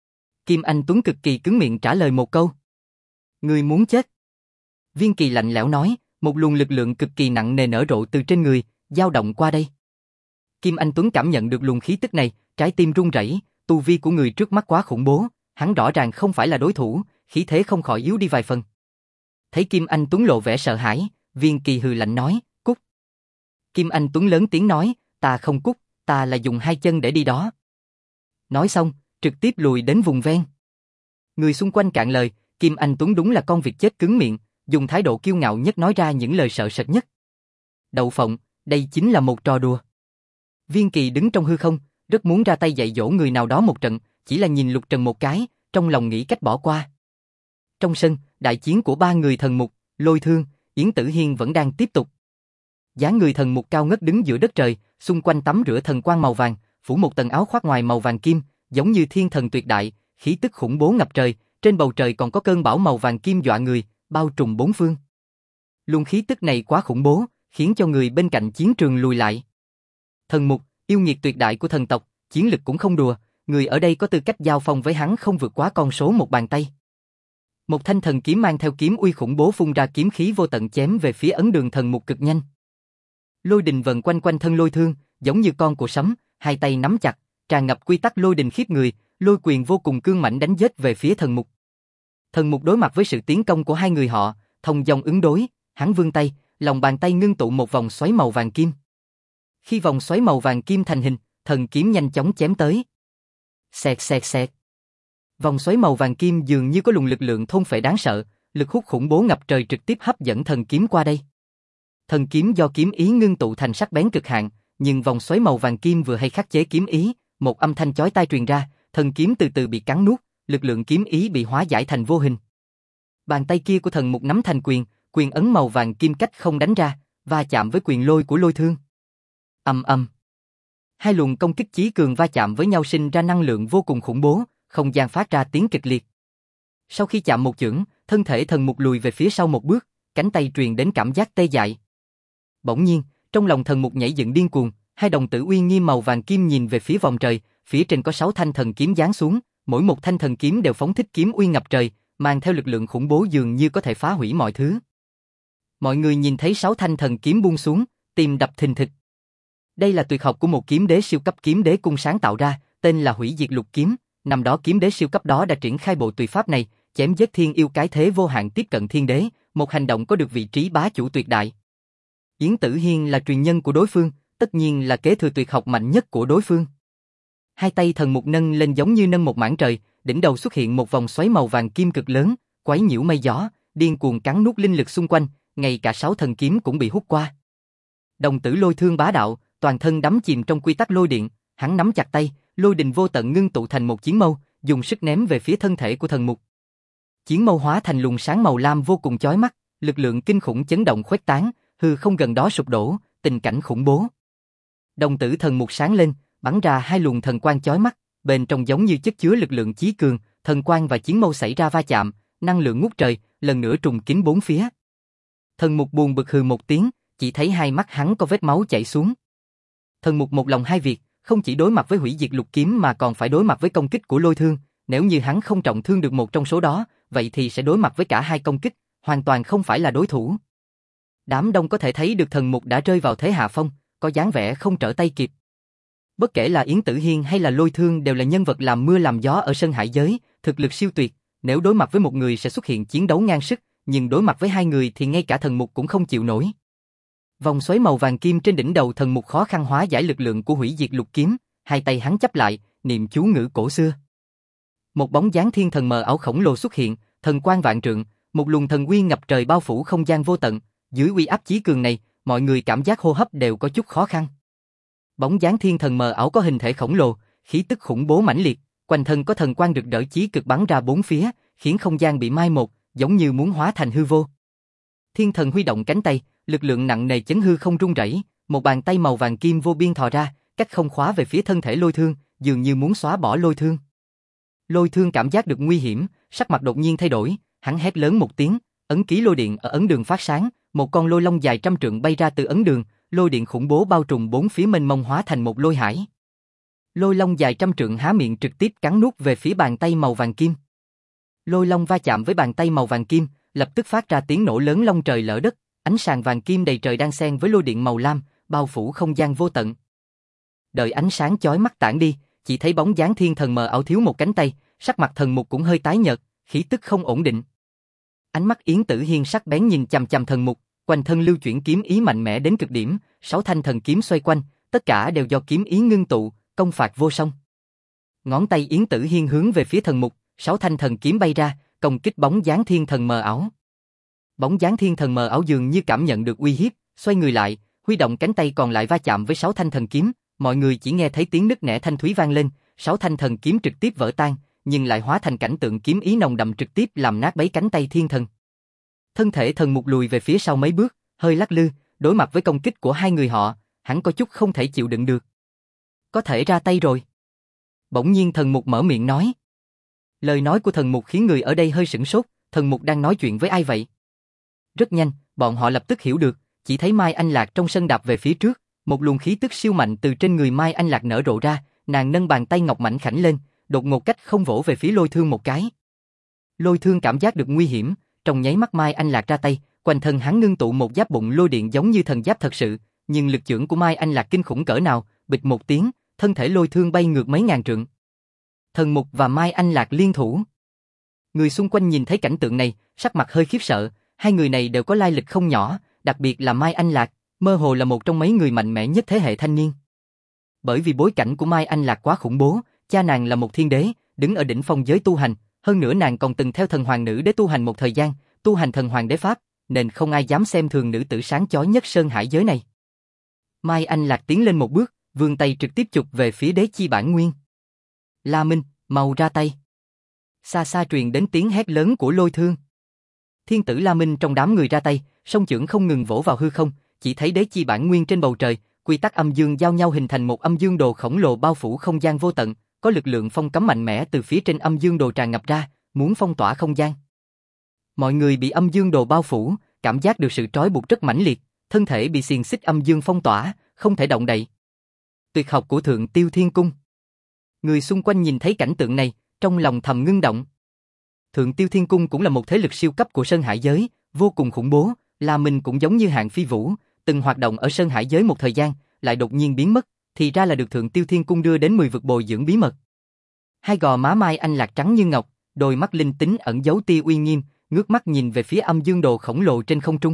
Kim Anh Tuấn cực kỳ cứng miệng trả lời một câu. Ngươi muốn chết. Viên Kỳ lạnh lẽo nói, một luồng lực lượng cực kỳ nặng nề nở rộ từ trên người, dao động qua đây. Kim Anh Tuấn cảm nhận được luồng khí tức này, trái tim run rẩy, tu vi của người trước mắt quá khủng bố, hắn rõ ràng không phải là đối thủ, khí thế không khỏi yếu đi vài phần. Thấy Kim Anh Tuấn lộ vẻ sợ hãi, Viên Kỳ hừ lạnh nói, cút. Kim Anh Tuấn lớn tiếng nói, ta không cút, ta là dùng hai chân để đi đó. Nói xong, trực tiếp lùi đến vùng ven. Người xung quanh cạn lời, Kim Anh Tuấn đúng là con vịt chết cứng miệng, dùng thái độ kiêu ngạo nhất nói ra những lời sợ sệt nhất. Đậu phộng, đây chính là một trò đùa. Viên Kỳ đứng trong hư không, rất muốn ra tay dạy dỗ người nào đó một trận, chỉ là nhìn Lục Trần một cái, trong lòng nghĩ cách bỏ qua. Trong sân, đại chiến của ba người thần mục, Lôi Thương, Yến Tử Hiên vẫn đang tiếp tục. Dáng người thần mục cao ngất đứng giữa đất trời, xung quanh tắm rửa thần quang màu vàng, phủ một tầng áo khoác ngoài màu vàng kim, giống như thiên thần tuyệt đại, khí tức khủng bố ngập trời, trên bầu trời còn có cơn bão màu vàng kim dọa người, bao trùm bốn phương. Luồng khí tức này quá khủng bố, khiến cho người bên cạnh chiến trường lùi lại. Thần mục, yêu nghiệt tuyệt đại của thần tộc, chiến lực cũng không đùa, người ở đây có tư cách giao phong với hắn không vượt quá con số một bàn tay. Một thanh thần kiếm mang theo kiếm uy khủng bố phun ra kiếm khí vô tận chém về phía ấn đường thần mục cực nhanh. Lôi đình vần quanh quanh thân Lôi Thương, giống như con của sấm, hai tay nắm chặt, tràn ngập quy tắc lôi đình khiếp người, lôi quyền vô cùng cương mãnh đánh giết về phía thần mục. Thần mục đối mặt với sự tiến công của hai người họ, thông dong ứng đối, hắn vươn tay, lòng bàn tay ngưng tụ một vòng xoáy màu vàng kim. Khi vòng xoáy màu vàng kim thành hình, thần kiếm nhanh chóng chém tới. Xẹt xẹt xẹt. Vòng xoáy màu vàng kim dường như có luồng lực lượng thôn phệ đáng sợ, lực hút khủng bố ngập trời trực tiếp hấp dẫn thần kiếm qua đây. Thần kiếm do kiếm ý ngưng tụ thành sắc bén cực hạn, nhưng vòng xoáy màu vàng kim vừa hay khắc chế kiếm ý, một âm thanh chói tai truyền ra, thần kiếm từ từ bị cắn nuốt, lực lượng kiếm ý bị hóa giải thành vô hình. Bàn tay kia của thần mục nắm thành quyền, quyền ấn màu vàng kim cách không đánh ra, va chạm với quyền lôi của Lôi Thương. Ầm ầm. Hai luồng công kích chí cường va chạm với nhau sinh ra năng lượng vô cùng khủng bố, không gian phát ra tiếng kịch liệt. Sau khi chạm một chưởng, thân thể thần mục lùi về phía sau một bước, cánh tay truyền đến cảm giác tê dại. Bỗng nhiên, trong lòng thần mục nhảy dựng điên cuồng, hai đồng tử uy nghiêm màu vàng kim nhìn về phía vòng trời, phía trên có 6 thanh thần kiếm giáng xuống, mỗi một thanh thần kiếm đều phóng thích kiếm uy ngập trời, mang theo lực lượng khủng bố dường như có thể phá hủy mọi thứ. Mọi người nhìn thấy 6 thanh thần kiếm buông xuống, tim đập thình thịch. Đây là tuyệt học của một kiếm đế siêu cấp kiếm đế cung sáng tạo ra, tên là Hủy Diệt Lục Kiếm. Năm đó kiếm đế siêu cấp đó đã triển khai bộ tuyệt pháp này, chém giết thiên yêu cái thế vô hạn tiếp cận thiên đế, một hành động có được vị trí bá chủ tuyệt đại. Yến Tử Hiên là truyền nhân của đối phương, tất nhiên là kế thừa tuyệt học mạnh nhất của đối phương. Hai tay thần mục nâng lên giống như nâng một mảng trời, đỉnh đầu xuất hiện một vòng xoáy màu vàng kim cực lớn, quấy nhiễu mây gió, điên cuồng cắn nuốt linh lực xung quanh, ngay cả 6 thần kiếm cũng bị hút qua. Đồng tử Lôi Thương bá đạo, toàn thân đắm chìm trong quy tắc lôi điện, hắn nắm chặt tay, lôi đình vô tận ngưng tụ thành một chiến mâu, dùng sức ném về phía thân thể của thần mục. Chiến mâu hóa thành luồng sáng màu lam vô cùng chói mắt, lực lượng kinh khủng chấn động khuếch tán, hư không gần đó sụp đổ, tình cảnh khủng bố. Đồng tử thần mục sáng lên, bắn ra hai luồng thần quang chói mắt, bên trong giống như chất chứa lực lượng chí cường, thần quang và chiến mâu xảy ra va chạm, năng lượng ngút trời, lần nữa trùng kín bốn phía. Thần mục buồn bực hừ một tiếng, chỉ thấy hai mắt hắn có vết máu chảy xuống. Thần mục một lòng hai việc, không chỉ đối mặt với Hủy Diệt Lục Kiếm mà còn phải đối mặt với công kích của Lôi Thương, nếu như hắn không trọng thương được một trong số đó, vậy thì sẽ đối mặt với cả hai công kích, hoàn toàn không phải là đối thủ. Đám đông có thể thấy được thần mục đã rơi vào thế hạ phong, có dáng vẻ không trở tay kịp. Bất kể là Yến Tử Hiên hay là Lôi Thương đều là nhân vật làm mưa làm gió ở sân hải giới, thực lực siêu tuyệt, nếu đối mặt với một người sẽ xuất hiện chiến đấu ngang sức, nhưng đối mặt với hai người thì ngay cả thần mục cũng không chịu nổi. Vòng xoáy màu vàng kim trên đỉnh đầu thần mục khó khăn hóa giải lực lượng của hủy diệt lục kiếm, hai tay hắn chắp lại, niệm chú ngữ cổ xưa. Một bóng dáng thiên thần mờ ảo khổng lồ xuất hiện, thần quang vạn trượng, một luồng thần uy ngập trời bao phủ không gian vô tận, dưới uy áp chí cường này, mọi người cảm giác hô hấp đều có chút khó khăn. Bóng dáng thiên thần mờ ảo có hình thể khổng lồ, khí tức khủng bố mãnh liệt, quanh thân có thần quang rực rỡ chí cực bắn ra bốn phía, khiến không gian bị mai một, giống như muốn hóa thành hư vô. Thiên thần huy động cánh tay, lực lượng nặng nề chấn hư không rung rẩy, một bàn tay màu vàng kim vô biên thò ra, cách không khóa về phía thân thể Lôi Thương, dường như muốn xóa bỏ Lôi Thương. Lôi Thương cảm giác được nguy hiểm, sắc mặt đột nhiên thay đổi, hắn hét lớn một tiếng, ấn ký lôi điện ở ấn đường phát sáng, một con lôi long dài trăm trượng bay ra từ ấn đường, lôi điện khủng bố bao trùm bốn phía mênh mông hóa thành một lôi hải. Lôi long dài trăm trượng há miệng trực tiếp cắn nuốt về phía bàn tay màu vàng kim. Lôi long va chạm với bàn tay màu vàng kim, lập tức phát ra tiếng nổ lớn long trời lở đất, ánh sáng vàng kim đầy trời đang xen với lôi điện màu lam, bao phủ không gian vô tận. Đợi ánh sáng chói mắt tản đi, chỉ thấy bóng dáng thiên thần mờ ảo thiếu một cánh tay, sắc mặt thần mục cũng hơi tái nhợt, khí tức không ổn định. Ánh mắt Yến Tử Hiên sắc bén nhìn chằm chằm thần mục, quanh thân lưu chuyển kiếm ý mạnh mẽ đến cực điểm, 6 thanh thần kiếm xoay quanh, tất cả đều do kiếm ý ngưng tụ, công phạt vô song. Ngón tay Yến Tử Hiên hướng về phía thần mục, 6 thanh thần kiếm bay ra, công kích bóng dáng thiên thần mờ ảo. Bóng dáng thiên thần mờ ảo dường như cảm nhận được uy hiếp, xoay người lại, huy động cánh tay còn lại va chạm với 6 thanh thần kiếm, mọi người chỉ nghe thấy tiếng nứt nẻ thanh thúy vang lên, 6 thanh thần kiếm trực tiếp vỡ tan, nhưng lại hóa thành cảnh tượng kiếm ý nồng đậm trực tiếp làm nát bấy cánh tay thiên thần. Thân thể thần mục lùi về phía sau mấy bước, hơi lắc lư, đối mặt với công kích của hai người họ, hắn có chút không thể chịu đựng được. Có thể ra tay rồi. Bỗng nhiên thần mục mở miệng nói. Lời nói của thần mục khiến người ở đây hơi sửng sốt, thần mục đang nói chuyện với ai vậy? Rất nhanh, bọn họ lập tức hiểu được, chỉ thấy Mai Anh Lạc trong sân đạp về phía trước, một luồng khí tức siêu mạnh từ trên người Mai Anh Lạc nở rộ ra, nàng nâng bàn tay ngọc mảnh khảnh lên, đột ngột cách không vỗ về phía Lôi Thương một cái. Lôi Thương cảm giác được nguy hiểm, trong nháy mắt Mai Anh Lạc ra tay, quanh thân hắn ngưng tụ một giáp bụng lôi điện giống như thần giáp thật sự, nhưng lực chưởng của Mai Anh Lạc kinh khủng cỡ nào, bịch một tiếng, thân thể Lôi Thương bay ngược mấy ngàn trượng. Thần Mục và Mai Anh Lạc liên thủ. Người xung quanh nhìn thấy cảnh tượng này, sắc mặt hơi khiếp sợ, hai người này đều có lai lịch không nhỏ, đặc biệt là Mai Anh Lạc, mơ hồ là một trong mấy người mạnh mẽ nhất thế hệ thanh niên. Bởi vì bối cảnh của Mai Anh Lạc quá khủng bố, cha nàng là một thiên đế, đứng ở đỉnh phong giới tu hành, hơn nữa nàng còn từng theo thần hoàng nữ đế tu hành một thời gian, tu hành thần hoàng đế pháp, nên không ai dám xem thường nữ tử sáng chói nhất sơn hải giới này. Mai Anh Lạc tiến lên một bước, vươn tay trực tiếp chụp về phía đế chi bản nguyên. La Minh, mau ra tay. Xa xa truyền đến tiếng hét lớn của Lôi Thương. Thiên tử La Minh trong đám người ra tay, song chưởng không ngừng vỗ vào hư không, chỉ thấy đế chi bản nguyên trên bầu trời, quy tắc âm dương giao nhau hình thành một âm dương đồ khổng lồ bao phủ không gian vô tận, có lực lượng phong cấm mạnh mẽ từ phía trên âm dương đồ tràn ngập ra, muốn phong tỏa không gian. Mọi người bị âm dương đồ bao phủ, cảm giác được sự trói buộc rất mãnh liệt, thân thể bị xiềng xích âm dương phong tỏa, không thể động đậy. Tuyệt học của Thượng Tiêu Thiên Cung. Người xung quanh nhìn thấy cảnh tượng này, trong lòng thầm ngưng động. Thượng Tiêu Thiên Cung cũng là một thế lực siêu cấp của Sơn Hải giới, vô cùng khủng bố, La Minh cũng giống như Hạng Phi Vũ, từng hoạt động ở Sơn Hải giới một thời gian, lại đột nhiên biến mất, thì ra là được Thượng Tiêu Thiên Cung đưa đến 10 vực bồi dưỡng bí mật. Hai gò má Mai Anh Lạc trắng như ngọc, đôi mắt linh tính ẩn giấu tia uy nghiêm, ngước mắt nhìn về phía âm dương đồ khổng lồ trên không trung.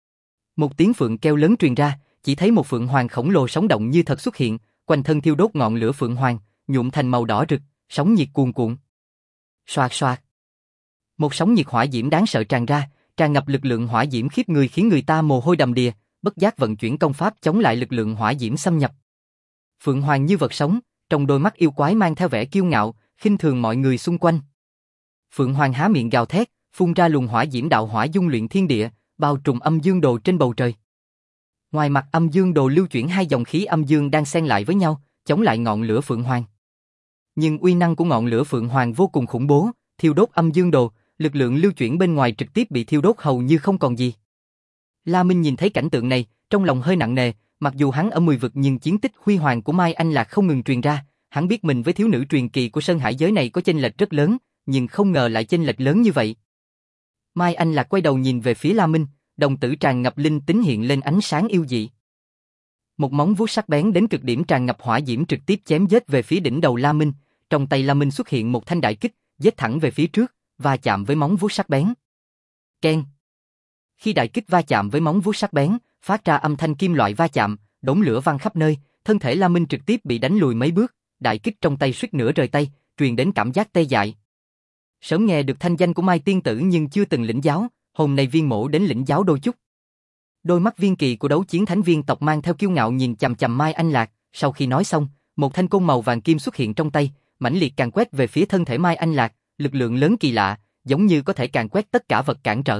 Một tiếng phượng kêu lớn truyền ra, chỉ thấy một phượng hoàng khổng lồ sống động như thật xuất hiện, quanh thân thiêu đốt ngọn lửa phượng hoàng, nhuộm thành màu đỏ rực, sóng nhiệt cuồn cuộn. Xoạt xoạt. Một sóng nhiệt hỏa diễm đáng sợ tràn ra, tràn ngập lực lượng hỏa diễm khiếp người khiến người ta mồ hôi đầm đìa, bất giác vận chuyển công pháp chống lại lực lượng hỏa diễm xâm nhập. Phượng hoàng như vật sống, trong đôi mắt yêu quái mang theo vẻ kiêu ngạo, khinh thường mọi người xung quanh. Phượng hoàng há miệng gào thét, phun ra luồng hỏa diễm đạo hỏa dung luyện thiên địa, bao trùm âm dương đồ trên bầu trời. Ngoài mặt âm dương đồ lưu chuyển hai dòng khí âm dương đang xen lại với nhau, chống lại ngọn lửa phượng hoàng. Nhưng uy năng của ngọn lửa phượng hoàng vô cùng khủng bố, thiêu đốt âm dương đồ, lực lượng lưu chuyển bên ngoài trực tiếp bị thiêu đốt hầu như không còn gì. La Minh nhìn thấy cảnh tượng này, trong lòng hơi nặng nề, mặc dù hắn ở 10 vực nhưng chiến tích huy hoàng của Mai Anh Lạc không ngừng truyền ra, hắn biết mình với thiếu nữ truyền kỳ của Sơn Hải giới này có chênh lệch rất lớn, nhưng không ngờ lại chênh lệch lớn như vậy. Mai Anh Lạc quay đầu nhìn về phía La Minh, đồng tử tràn ngập linh tính hiện lên ánh sáng yêu dị. Một móng vuốt sắc bén đến cực điểm tràn ngập hỏa diễm trực tiếp chém giết về phía đỉnh đầu La Minh, trong tay La Minh xuất hiện một thanh đại kích, giết thẳng về phía trước, va chạm với móng vuốt sắc bén. Keng. Khi đại kích va chạm với móng vuốt sắc bén, phát ra âm thanh kim loại va chạm, đống lửa văng khắp nơi, thân thể La Minh trực tiếp bị đánh lùi mấy bước, đại kích trong tay suýt nữa rời tay, truyền đến cảm giác tê dại. Sớm nghe được thanh danh của Mai tiên tử nhưng chưa từng lĩnh giáo, hôm nay Viên Mỗ đến lĩnh giáo đôi chút. Đôi mắt Viên Kỳ của đấu chiến thánh viên tộc mang theo kiêu ngạo nhìn chằm chằm Mai Anh Lạc, sau khi nói xong, một thanh côn màu vàng kim xuất hiện trong tay, mãnh liệt càn quét về phía thân thể Mai Anh Lạc, lực lượng lớn kỳ lạ, giống như có thể càn quét tất cả vật cản trở.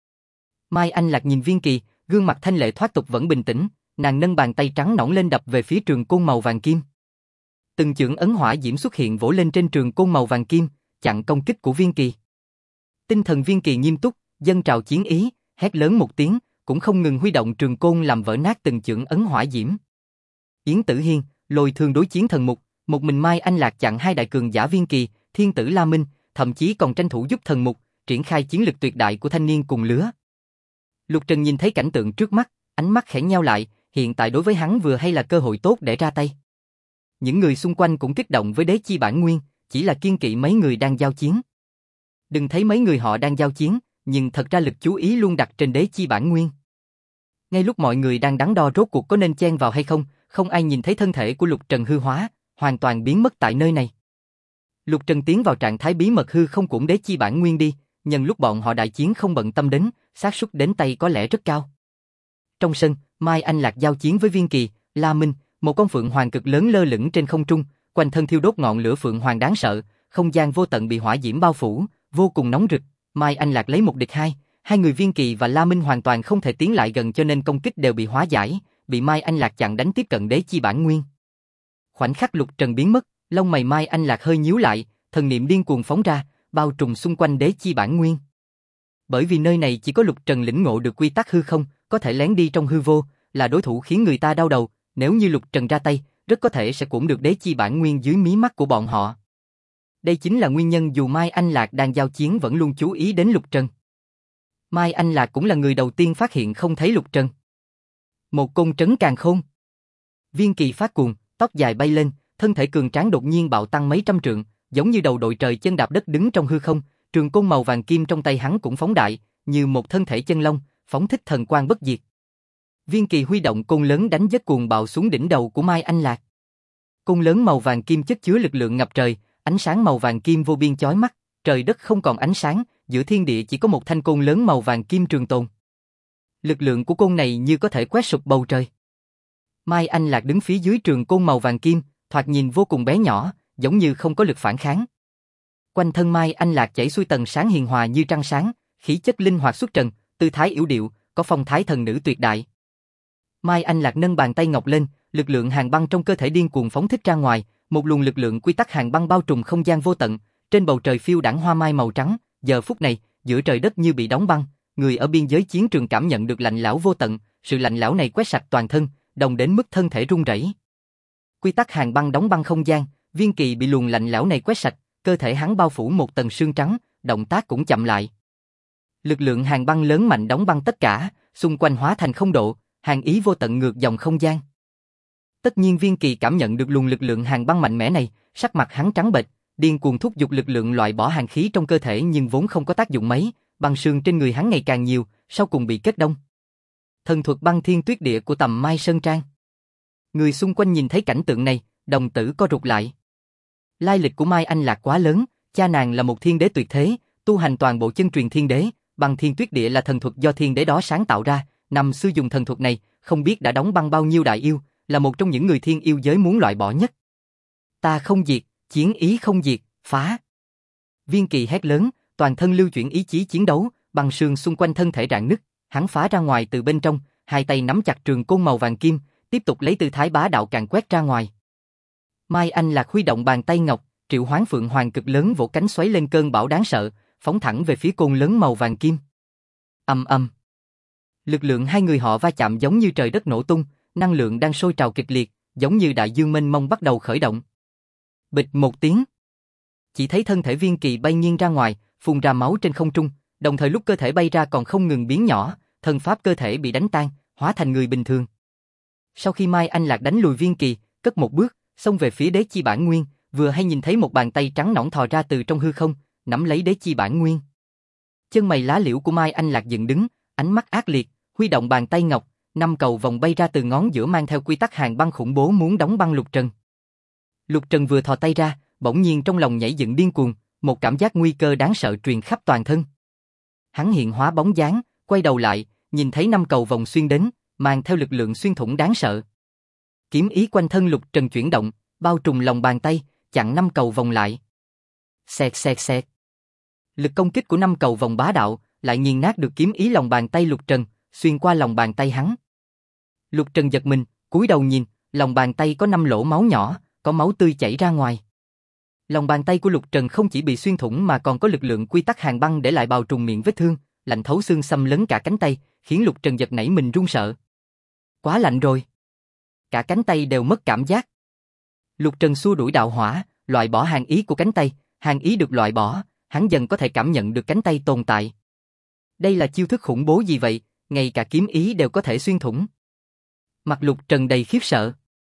Mai Anh Lạc nhìn Viên Kỳ, gương mặt thanh lệ thoát tục vẫn bình tĩnh, nàng nâng bàn tay trắng nõn lên đập về phía trường côn màu vàng kim. Từng chưởng ấn hỏa diễm xuất hiện vỗ lên trên trường côn màu vàng kim, chặn công kích của Viên Kỳ. Tinh thần Viên Kỳ nghiêm túc, dâng trào chiến ý, hét lớn một tiếng, cũng không ngừng huy động trường côn làm vỡ nát từng chưởng ấn hỏa diễm. Yến Tử Hiên, Lôi Thương đối chiến thần mục, một mình Mai Anh Lạc chặn hai đại cường giả Viên Kỳ, Thiên tử La Minh, thậm chí còn tranh thủ giúp thần mục triển khai chiến lực tuyệt đại của thanh niên cùng lứa. Lục Trần nhìn thấy cảnh tượng trước mắt, ánh mắt khẽ nheo lại, hiện tại đối với hắn vừa hay là cơ hội tốt để ra tay. Những người xung quanh cũng kích động với đế chi bản nguyên, chỉ là kiêng kỵ mấy người đang giao chiến. Đừng thấy mấy người họ đang giao chiến, nhưng thật ra lực chú ý luôn đặt trên đế chi bản nguyên. Ngay lúc mọi người đang đắn đo rốt cuộc có nên chen vào hay không, không ai nhìn thấy thân thể của Lục Trần hư hóa, hoàn toàn biến mất tại nơi này. Lục Trần tiến vào trạng thái bí mật hư không cuộn đế chi bản nguyên đi, nhân lúc bọn họ đại chiến không bận tâm đến, xác suất đến tay có lẽ rất cao. Trong sân, Mai Anh Lạc giao chiến với Viên Kỳ, La Minh, một con phượng hoàng cực lớn lơ lửng trên không trung, quanh thân thiêu đốt ngọn lửa phượng hoàng đáng sợ, không gian vô tận bị hỏa diễm bao phủ, vô cùng nóng rực. Mai Anh Lạc lấy một địch hai, hai người Viên Kỳ và La Minh hoàn toàn không thể tiến lại gần cho nên công kích đều bị hóa giải, bị Mai Anh Lạc chặn đánh tiếp cận đế chi bản nguyên. Khoảnh khắc Lục Trần biến mất, lông mày Mai Anh Lạc hơi nhíu lại, thần niệm điên cuồng phóng ra, bao trùm xung quanh đế chi bản nguyên. Bởi vì nơi này chỉ có Lục Trần lĩnh ngộ được quy tắc hư không, có thể lén đi trong hư vô, là đối thủ khiến người ta đau đầu, nếu như Lục Trần ra tay, rất có thể sẽ cuỗm được đế chi bản nguyên dưới mí mắt của bọn họ. Đây chính là nguyên nhân dù Mai Anh Lạc đang giao chiến vẫn luôn chú ý đến Lục Trần. Mai Anh Lạc cũng là người đầu tiên phát hiện không thấy Lục Trần. Một côn trấn càn khôn. Viên Kỳ phát cuồng, tóc dài bay lên, thân thể cường tráng đột nhiên bạo tăng mấy trăm trượng, giống như đầu đội trời chân đạp đất đứng trong hư không, trường côn màu vàng kim trong tay hắn cũng phóng đại, như một thân thể chân long, phóng thích thần quang bất diệt. Viên Kỳ huy động côn lớn đánh giết cuồng bạo xuống đỉnh đầu của Mai Anh Lạc. Côn lớn màu vàng kim chất chứa lực lượng ngập trời, ánh sáng màu vàng kim vô biên chói mắt, trời đất không còn ánh sáng, giữa thiên địa chỉ có một thanh côn lớn màu vàng kim trường tồn. Lực lượng của côn này như có thể quét sụp bầu trời. Mai Anh Lạc đứng phía dưới trường côn màu vàng kim, thoạt nhìn vô cùng bé nhỏ, giống như không có lực phản kháng. Quanh thân Mai Anh Lạc chảy xuôi tầng sáng hiền hòa như trăng sáng, khí chất linh hoạt xuất trần, tư thái yếu điệu, có phong thái thần nữ tuyệt đại. Mai Anh Lạc nâng bàn tay ngọc lên, lực lượng hàn băng trong cơ thể điên cuồng phóng thích ra ngoài, một luồng lực lượng quy tắc hàn băng bao trùm không gian vô tận, trên bầu trời phiêu đãng hoa mai màu trắng, giờ phút này, giữa trời đất như bị đóng băng, người ở biên giới chiến trường cảm nhận được lạnh lẽo vô tận, sự lạnh lẽo này quét sạch toàn thân, đồng đến mức thân thể run rẩy. Quy tắc hàn băng đóng băng không gian, Viên Kỳ bị luồng lạnh lẽo này quét sạch, cơ thể hắn bao phủ một tầng sương trắng, động tác cũng chậm lại. Lực lượng hàn băng lớn mạnh đóng băng tất cả, xung quanh hóa thành không độ, hàn ý vô tận ngược dòng không gian. Tất nhiên Viên Kỳ cảm nhận được luồng lực lượng hàn băng mạnh mẽ này, sắc mặt hắn trắng bệch, điên cuồng thúc giục lực lượng loại bỏ hàn khí trong cơ thể nhưng vốn không có tác dụng mấy, băng sương trên người hắn ngày càng nhiều, sau cùng bị kết đông. Thần thuật băng thiên tuyết địa của Tầm Mai Sơn Trang. Người xung quanh nhìn thấy cảnh tượng này, đồng tử co rụt lại. Lai lịch của Mai Anh Lạc quá lớn, cha nàng là một thiên đế tuyệt thế, tu hành toàn bộ chân truyền thiên đế, băng thiên tuyết địa là thần thuật do thiên đế đó sáng tạo ra, năm xưa dùng thần thuật này, không biết đã đóng băng bao nhiêu đại yêu, là một trong những người thiên yêu giới muốn loại bỏ nhất. Ta không diệt, chiến ý không diệt, phá. Viên Kỳ hét lớn, toàn thân lưu chuyển ý chí chiến đấu, băng sương xung quanh thân thể rạn nứt, hắn phá ra ngoài từ bên trong, hai tay nắm chặt trường côn màu vàng kim, tiếp tục lấy tư thái bá đạo càn quét ra ngoài. Mai Anh Lạc huy động bàn tay ngọc, triệu hoán phượng hoàng cực lớn vỗ cánh xoáy lên cơn bão đáng sợ, phóng thẳng về phía côn lớn màu vàng kim. Ầm ầm. Lực lượng hai người họ va chạm giống như trời đất nổ tung, năng lượng đang sôi trào kịch liệt, giống như đại dương mênh mông bắt đầu khởi động. Bịch một tiếng. Chỉ thấy thân thể Viên Kỳ bay nghiêng ra ngoài, phun ra máu trên không trung, đồng thời lúc cơ thể bay ra còn không ngừng biến nhỏ, thân pháp cơ thể bị đánh tan, hóa thành người bình thường. Sau khi Mai Anh Lạc đánh lùi Viên Kỳ, cất một bước, xông về phía Đế Chi Bản Nguyên, vừa hay nhìn thấy một bàn tay trắng nõn thò ra từ trong hư không, nắm lấy Đế Chi Bản Nguyên. Chân mày lá liễu của Mai Anh Lạc dựng đứng, ánh mắt ác liệt, huy động bàn tay ngọc, 5 cầu vòng bay ra từ ngón giữa mang theo quy tắc hàn băng khủng bố muốn đóng băng Lục Trần. Lục Trần vừa thò tay ra, bỗng nhiên trong lòng nhảy dựng điên cuồng, một cảm giác nguy cơ đáng sợ truyền khắp toàn thân. Hắn hiện hóa bóng dáng, quay đầu lại, nhìn thấy 5 cầu vòng xuyên đến, mang theo lực lượng xuyên thủng đáng sợ. Kiếm ý quanh thân Lục Trần chuyển động, bao trùm lòng bàn tay, chặn 5 cầu vòng lại. Xẹt xẹt xẹt. Lực công kích của 5 cầu vòng bá đạo, lại nghiền nát được kiếm ý lòng bàn tay Lục Trần, xuyên qua lòng bàn tay hắn. Lục Trần giật mình, cúi đầu nhìn, lòng bàn tay có 5 lỗ máu nhỏ, có máu tươi chảy ra ngoài. Lòng bàn tay của Lục Trần không chỉ bị xuyên thủng mà còn có lực lượng quy tắc hàn băng để lại bao trùm miệng vết thương, lạnh thấu xương xâm lấn cả cánh tay, khiến Lục Trần giật nảy mình run sợ. Quá lạnh rồi. Cả cánh tay đều mất cảm giác. Lục Trần xua đuổi đạo hỏa, loại bỏ hàn ý của cánh tay, hàn ý được loại bỏ, hắn dần có thể cảm nhận được cánh tay tồn tại. Đây là chiêu thức khủng bố gì vậy, ngay cả kiếm ý đều có thể xuyên thủng. Mặt Lục Trần đầy khiếp sợ.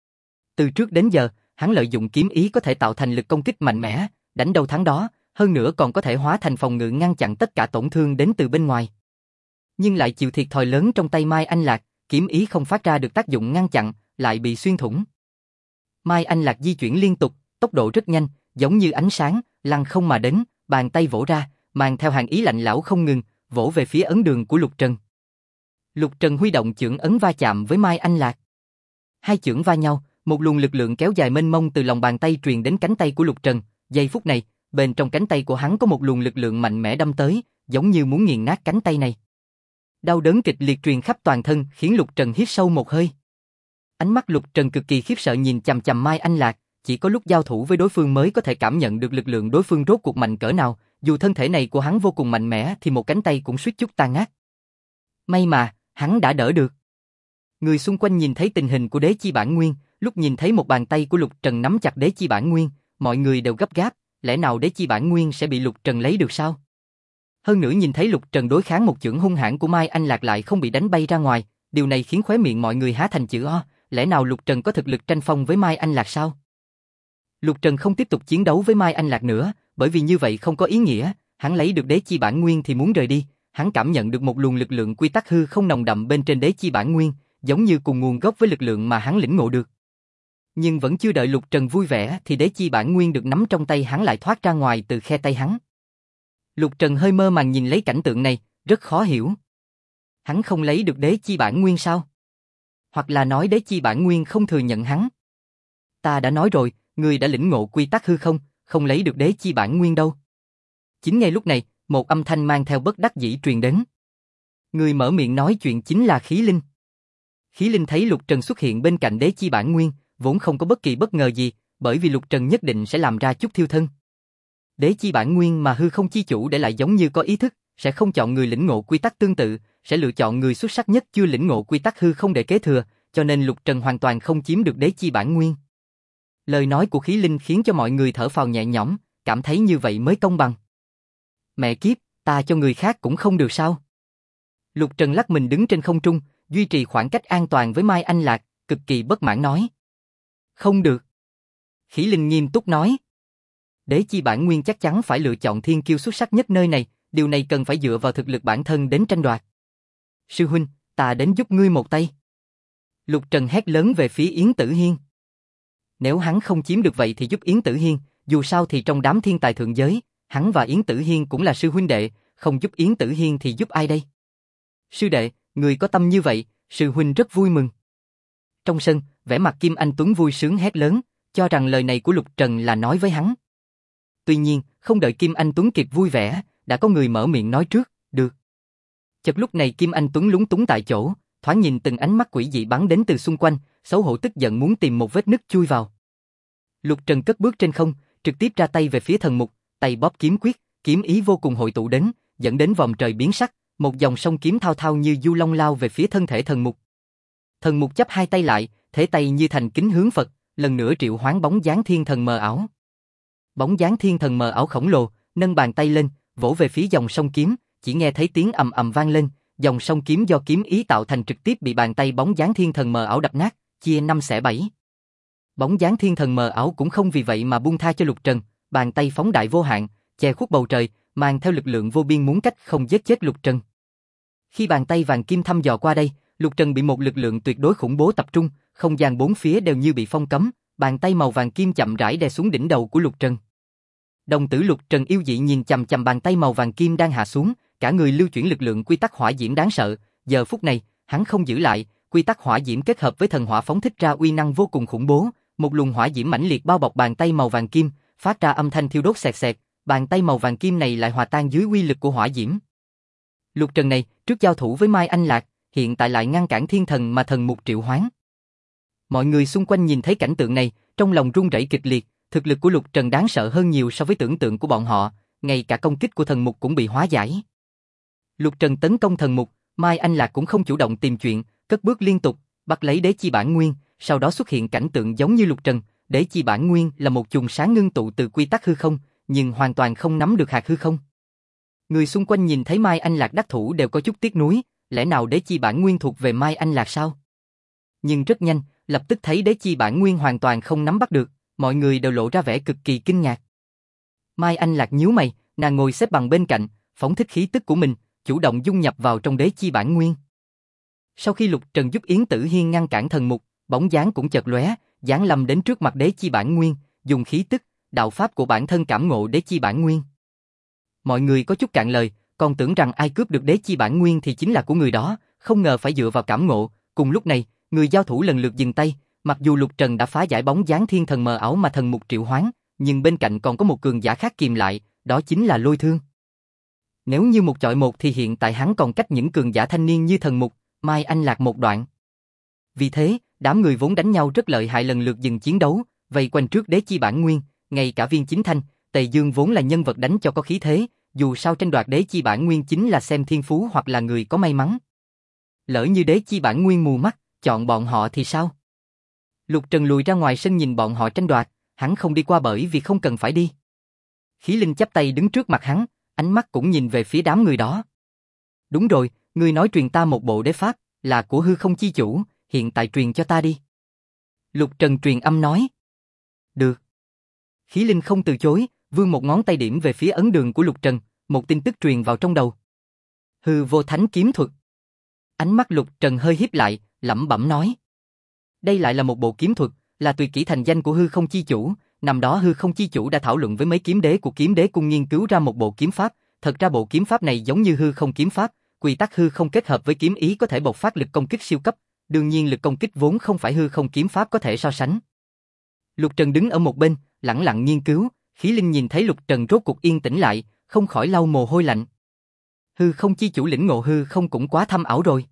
Từ trước đến giờ, hắn lợi dụng kiếm ý có thể tạo thành lực công kích mạnh mẽ, đánh đâu thắng đó, hơn nữa còn có thể hóa thành phòng ngự ngăn chặn tất cả tổn thương đến từ bên ngoài. Nhưng lại chịu thiệt thòi lớn trong tay Mai Anh Lạc, kiếm ý không phát ra được tác dụng ngăn chặn, lại bị xuyên thủng. Mai Anh Lạc di chuyển liên tục, tốc độ rất nhanh, giống như ánh sáng, lăng không mà đến, bàn tay vỗ ra, mang theo hàn ý lạnh lẽo không ngừng, vỗ về phía ấn đường của Lục Trần. Lục Trần huy động chưởng ấn va chạm với Mai Anh Lạc. Hai chưởng va nhau, một luồng lực lượng kéo dài mênh mông từ lòng bàn tay truyền đến cánh tay của Lục Trần. Giây phút này, bên trong cánh tay của hắn có một luồng lực lượng mạnh mẽ đâm tới, giống như muốn nghiền nát cánh tay này. Đau đớn kịch liệt truyền khắp toàn thân khiến Lục Trần hít sâu một hơi. Ánh mắt Lục Trần cực kỳ khiếp sợ nhìn chằm chằm Mai Anh Lạc, chỉ có lúc giao thủ với đối phương mới có thể cảm nhận được lực lượng đối phương rốt cuộc mạnh cỡ nào, dù thân thể này của hắn vô cùng mạnh mẽ thì một cánh tay cũng suýt chút tan nát. May mà, hắn đã đỡ được. Người xung quanh nhìn thấy tình hình của Đế Chi Bản Nguyên, lúc nhìn thấy một bàn tay của Lục Trần nắm chặt Đế Chi Bản Nguyên, mọi người đều gấp gáp, lẽ nào Đế Chi Bản Nguyên sẽ bị Lục Trần lấy được sao? Hơn nữa nhìn thấy Lục Trần đối kháng một chưởng hung hãn của Mai Anh Lạc lại không bị đánh bay ra ngoài, điều này khiến khóe miệng mọi người há thành chữ O, lẽ nào Lục Trần có thực lực tranh phong với Mai Anh Lạc sao? Lục Trần không tiếp tục chiến đấu với Mai Anh Lạc nữa, bởi vì như vậy không có ý nghĩa, hắn lấy được Đế Chi Bản Nguyên thì muốn rời đi, hắn cảm nhận được một luồng lực lượng quy tắc hư không nồng đậm bên trên Đế Chi Bản Nguyên, giống như cùng nguồn gốc với lực lượng mà hắn lĩnh ngộ được. Nhưng vẫn chưa đợi Lục Trần vui vẻ thì Đế Chi Bản Nguyên được nắm trong tay hắn lại thoát ra ngoài từ khe tay hắn. Lục Trần hơi mơ màng nhìn lấy cảnh tượng này, rất khó hiểu. Hắn không lấy được Đế Chi Bản Nguyên sao? Hoặc là nói Đế Chi Bản Nguyên không thừa nhận hắn? Ta đã nói rồi, người đã lĩnh ngộ quy tắc hư không, không lấy được Đế Chi Bản Nguyên đâu. Chính ngay lúc này, một âm thanh mang theo bất đắc dĩ truyền đến. Người mở miệng nói chuyện chính là Khí Linh. Khí Linh thấy Lục Trần xuất hiện bên cạnh Đế Chi Bản Nguyên, vốn không có bất kỳ bất ngờ gì, bởi vì Lục Trần nhất định sẽ làm ra chút thiêu thân. Đế Chi Bản Nguyên mà hư không chi chủ để lại giống như có ý thức, sẽ không chọn người lĩnh ngộ quy tắc tương tự, sẽ lựa chọn người xuất sắc nhất chưa lĩnh ngộ quy tắc hư không để kế thừa, cho nên Lục Trần hoàn toàn không chiếm được Đế Chi Bản Nguyên. Lời nói của Khí Linh khiến cho mọi người thở phào nhẹ nhõm, cảm thấy như vậy mới công bằng. Mẹ kiếp, ta cho người khác cũng không được sao? Lục Trần lắc mình đứng trên không trung, duy trì khoảng cách an toàn với Mai Anh Lạc, cực kỳ bất mãn nói. Không được. Khí Linh nghiêm túc nói. Đế Chi Bản Nguyên chắc chắn phải lựa chọn thiên kiêu xuất sắc nhất nơi này, điều này cần phải dựa vào thực lực bản thân đến tranh đoạt. Sư huynh, ta đến giúp ngươi một tay. Lục Trần hét lớn về phía Yến Tử Hiên. Nếu hắn không chiếm được vậy thì giúp Yến Tử Hiên, dù sao thì trong đám thiên tài thượng giới, hắn và Yến Tử Hiên cũng là sư huynh đệ, không giúp Yến Tử Hiên thì giúp ai đây? Sư đệ, người có tâm như vậy, sư huynh rất vui mừng. Trong sân, vẻ mặt Kim Anh Tuấn vui sướng hét lớn, cho rằng lời này của Lục Trần là nói với hắn. Tuy nhiên, không đợi Kim Anh Tuấn kịp vui vẻ, đã có người mở miệng nói trước, được. Chợt lúc này Kim Anh Tuấn lúng túng tại chỗ, thoáng nhìn từng ánh mắt quỷ dị bắn đến từ xung quanh, xấu hổ tức giận muốn tìm một vết nứt chui vào. Lục Trần cất bước trên không, trực tiếp ra tay về phía thần mục, tay bóp kiếm quyết, kiếm ý vô cùng hội tụ đến, dẫn đến vòng trời biến sắc, một dòng sông kiếm thao thao như du long lao về phía thân thể thần mục. Thần mục chắp hai tay lại, thế tay như thành kính hướng Phật, lần nữa triệu hoán bóng dáng thiên thần mờ ảo. Bóng dáng thiên thần mờ ảo khổng lồ, nâng bàn tay lên, vỗ về phía dòng sông kiếm, chỉ nghe thấy tiếng ầm ầm vang lên, dòng sông kiếm do kiếm ý tạo thành trực tiếp bị bàn tay bóng dáng thiên thần mờ ảo đập nát, chia 5/7. Bóng dáng thiên thần mờ ảo cũng không vì vậy mà buông tha cho Lục Trần, bàn tay phóng đại vô hạn, che khuất bầu trời, mang theo lực lượng vô biên muốn cách không giết chết Lục Trần. Khi bàn tay vàng kim thăm dò qua đây, Lục Trần bị một lực lượng tuyệt đối khủng bố tập trung, không gian bốn phía đều như bị phong cấm, bàn tay màu vàng kim chậm rãi đè xuống đỉnh đầu của Lục Trần. Đồng tử Lục Trần yêu dị nhìn chằm chằm bàn tay màu vàng kim đang hạ xuống, cả người lưu chuyển lực lượng quy tắc hỏa diễm đáng sợ, giờ phút này, hắn không giữ lại, quy tắc hỏa diễm kết hợp với thần hỏa phóng thích ra uy năng vô cùng khủng bố, một luồng hỏa diễm mãnh liệt bao bọc bàn tay màu vàng kim, phát ra âm thanh thiêu đốt xẹt xẹt, bàn tay màu vàng kim này lại hòa tan dưới uy lực của hỏa diễm. Lục Trần này, trước giao thủ với Mai Anh Lạc, hiện tại lại ngăn cản thiên thần mà thần mục triệu hoán. Mọi người xung quanh nhìn thấy cảnh tượng này, trong lòng run rẩy kịch liệt, thực lực của Lục Trần đáng sợ hơn nhiều so với tưởng tượng của bọn họ, ngay cả công kích của thần mục cũng bị hóa giải. Lục Trần tấn công thần mục, Mai Anh Lạc cũng không chủ động tìm chuyện, cất bước liên tục, bắt lấy đế chi bản nguyên, sau đó xuất hiện cảnh tượng giống như Lục Trần, đế chi bản nguyên là một chùm sáng ngưng tụ từ quy tắc hư không, nhưng hoàn toàn không nắm được hạt hư không. Người xung quanh nhìn thấy Mai Anh Lạc đắc thủ đều có chút tiếc nuối, lẽ nào đế chi bản nguyên thuộc về Mai Anh Lạc sao? Nhưng rất nhanh, lập tức thấy đế chi bản nguyên hoàn toàn không nắm bắt được, mọi người đều lộ ra vẻ cực kỳ kinh ngạc. Mai Anh Lạc nhíu mày, nàng ngồi xếp bằng bên cạnh, phóng thích khí tức của mình, chủ động dung nhập vào trong đế chi bản nguyên. Sau khi Lục Trần giúp Yến Tử Hiên ngăn cản thần mục, bóng dáng cũng chợt lóe, giáng lâm đến trước mặt đế chi bản nguyên, dùng khí tức, đạo pháp của bản thân cảm ngộ đế chi bản nguyên. Mọi người có chút cạn lời, còn tưởng rằng ai cướp được đế chi bản nguyên thì chính là của người đó, không ngờ phải dựa vào cảm ngộ. Cùng lúc này, người giao thủ lần lượt dừng tay, mặc dù Lục Trần đã phá giải bóng dáng thiên thần mờ ảo mà thần mục triệu hoán, nhưng bên cạnh còn có một cường giả khác kìm lại, đó chính là Lôi Thương. Nếu như một chọi một thì hiện tại hắn còn cách những cường giả thanh niên như thần mục, Mai Anh Lạc một đoạn. Vì thế, đám người vốn đánh nhau rất lợi hại lần lượt dừng chiến đấu, vây quanh trước đế chi bản nguyên, ngay cả Viên Chính Thanh, Tề Dương vốn là nhân vật đánh cho có khí thế, dù sao tranh đoạt đế chi bản nguyên chính là xem thiên phú hoặc là người có may mắn. Lỡ như đế chi bản nguyên mù mắt, chọn bọn họ thì sao? Lục Trần lùi ra ngoài sân nhìn bọn họ tranh đoạt, hắn không đi qua bởi vì không cần phải đi. Khí Linh chắp tay đứng trước mặt hắn, ánh mắt cũng nhìn về phía đám người đó. Đúng rồi, ngươi nói truyền ta một bộ đế pháp, là của hư không chi chủ, hiện tại truyền cho ta đi. Lục Trần truyền âm nói. Được. Khí Linh không từ chối, vươn một ngón tay điểm về phía ấn đường của Lục Trần, một tin tức truyền vào trong đầu. Hư vô thánh kiếm thuật. Ánh mắt Lục Trần hơi híp lại, lẩm bẩm nói. Đây lại là một bộ kiếm thuật, là tuyệt kỹ thành danh của hư không chi chủ, năm đó hư không chi chủ đã thảo luận với mấy kiếm đế của kiếm đế cung nghiên cứu ra một bộ kiếm pháp, thật ra bộ kiếm pháp này giống như hư không kiếm pháp, quy tắc hư không kết hợp với kiếm ý có thể bộc phát lực công kích siêu cấp, đương nhiên lực công kích vốn không phải hư không kiếm pháp có thể so sánh. Lục Trần đứng ở một bên, lẳng lặng nghiên cứu, Khí Linh nhìn thấy Lục Trần rốt cuộc yên tĩnh lại, không khỏi lau mồ hôi lạnh. Hư không chi chủ lĩnh ngộ hư không cũng quá thâm ảo rồi.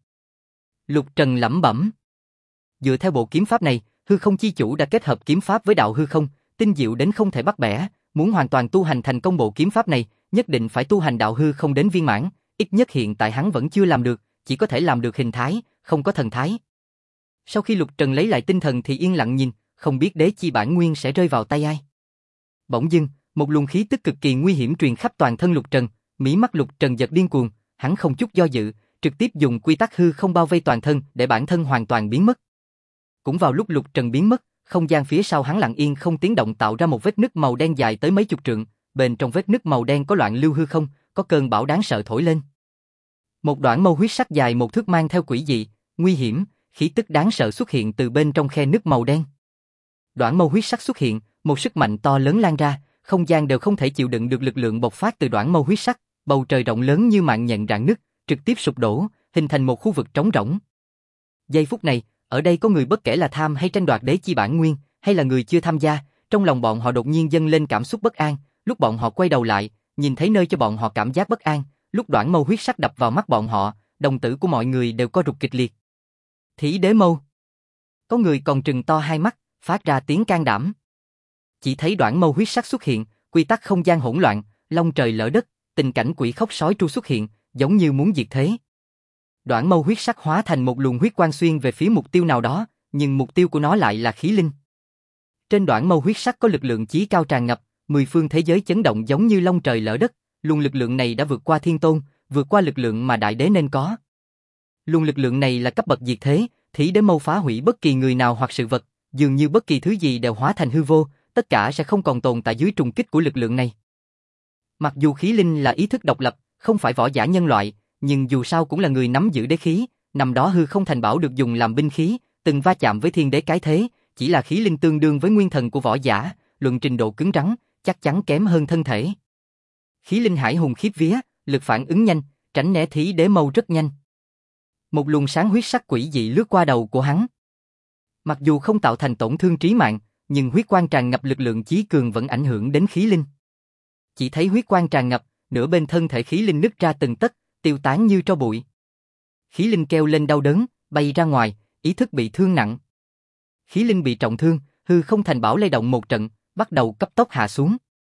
Lục Trần lẩm bẩm. Dựa theo bộ kiếm pháp này, hư không chi chủ đã kết hợp kiếm pháp với đạo hư không, tinh diệu đến không thể bắt bẻ, muốn hoàn toàn tu hành thành công bộ kiếm pháp này, nhất định phải tu hành đạo hư không đến viên mãn, ít nhất hiện tại hắn vẫn chưa làm được, chỉ có thể làm được hình thái, không có thần thái. Sau khi Lục Trần lấy lại tinh thần thì yên lặng nhìn, không biết đế chi bản nguyên sẽ rơi vào tay ai. Bỗng dưng, một luồng khí tức cực kỳ nguy hiểm truyền khắp toàn thân Lục Trần, mí mắt Lục Trần giật điên cuồng, hắn không chút do dự, trực tiếp dùng quy tắc hư không bao vây toàn thân để bản thân hoàn toàn biến mất. Cũng vào lúc Lục Trần biến mất, không gian phía sau hắn lặng yên không tiếng động tạo ra một vết nứt màu đen dài tới mấy chục trượng, bên trong vết nứt màu đen có loạn lưu hư không, có cơn bão đáng sợ thổi lên. Một đoạn mâu huyết sắc dài một thước mang theo quỷ dị, nguy hiểm, khí tức đáng sợ xuất hiện từ bên trong khe nứt màu đen. Đoạn mâu huyết sắc xuất hiện, một sức mạnh to lớn lan ra, không gian đều không thể chịu đựng được lực lượng bộc phát từ đoạn mâu huyết sắc, bầu trời rộng lớn như mạng nhện rạn nứt, trực tiếp sụp đổ, hình thành một khu vực trống rỗng. Giây phút này, ở đây có người bất kể là tham hay tranh đoạt đế chi bản nguyên, hay là người chưa tham gia, trong lòng bọn họ đột nhiên dâng lên cảm xúc bất an, lúc bọn họ quay đầu lại, nhìn thấy nơi cho bọn họ cảm giác bất an, lúc đoạn mâu huyết sắc đập vào mắt bọn họ, đồng tử của mọi người đều co rụt kịch liệt. Thí đế mâu. Có người còn trừng to hai mắt, phát ra tiếng can đảm. Chỉ thấy đoạn mâu huyết sắc xuất hiện, quy tắc không gian hỗn loạn, long trời lở đất, tình cảnh quỷ khóc sói tru xuất hiện, giống như muốn diệt thế. Đoạn mâu huyết sắc hóa thành một luồng huyết quang xuyên về phía mục tiêu nào đó, nhưng mục tiêu của nó lại là Khí Linh. Trên đoạn mâu huyết sắc có lực lượng chí cao tràn ngập, 10 phương thế giới chấn động giống như long trời lở đất, luồng lực lượng này đã vượt qua thiên tôn, vượt qua lực lượng mà đại đế nên có. Luồng lực lượng này là cấp bậc diệt thế, thí đế mâu phá hủy bất kỳ người nào hoặc sự vật, dường như bất kỳ thứ gì đều hóa thành hư vô, tất cả sẽ không còn tồn tại dưới trùng kích của lực lượng này. Mặc dù khí linh là ý thức độc lập, không phải võ giả nhân loại, nhưng dù sao cũng là người nắm giữ đế khí, năm đó hư không thành bảo được dùng làm binh khí, từng va chạm với thiên đế cái thế, chỉ là khí linh tương đương với nguyên thần của võ giả, luận trình độ cứng rắn, chắc chắn kém hơn thân thể. Khí linh hải hùng khiếp vía, lực phản ứng nhanh, tránh né thí đế mâu rất nhanh. Một luồng sáng huyết sắc quỷ dị lướt qua đầu của hắn. Mặc dù không tạo thành tổn thương trí mạng, nhưng huyết quang tràn ngập lực lượng chí cường vẫn ảnh hưởng đến khí linh. Chỉ thấy huyết quang tràn ngập, nửa bên thân thể khí linh nứt ra từng tấc, tiêu tán như tro bụi. Khí linh kêu lên đau đớn, bay ra ngoài, ý thức bị thương nặng. Khí linh bị trọng thương, hư không thành bảo lay động một trận, bắt đầu cấp tốc hạ xuống.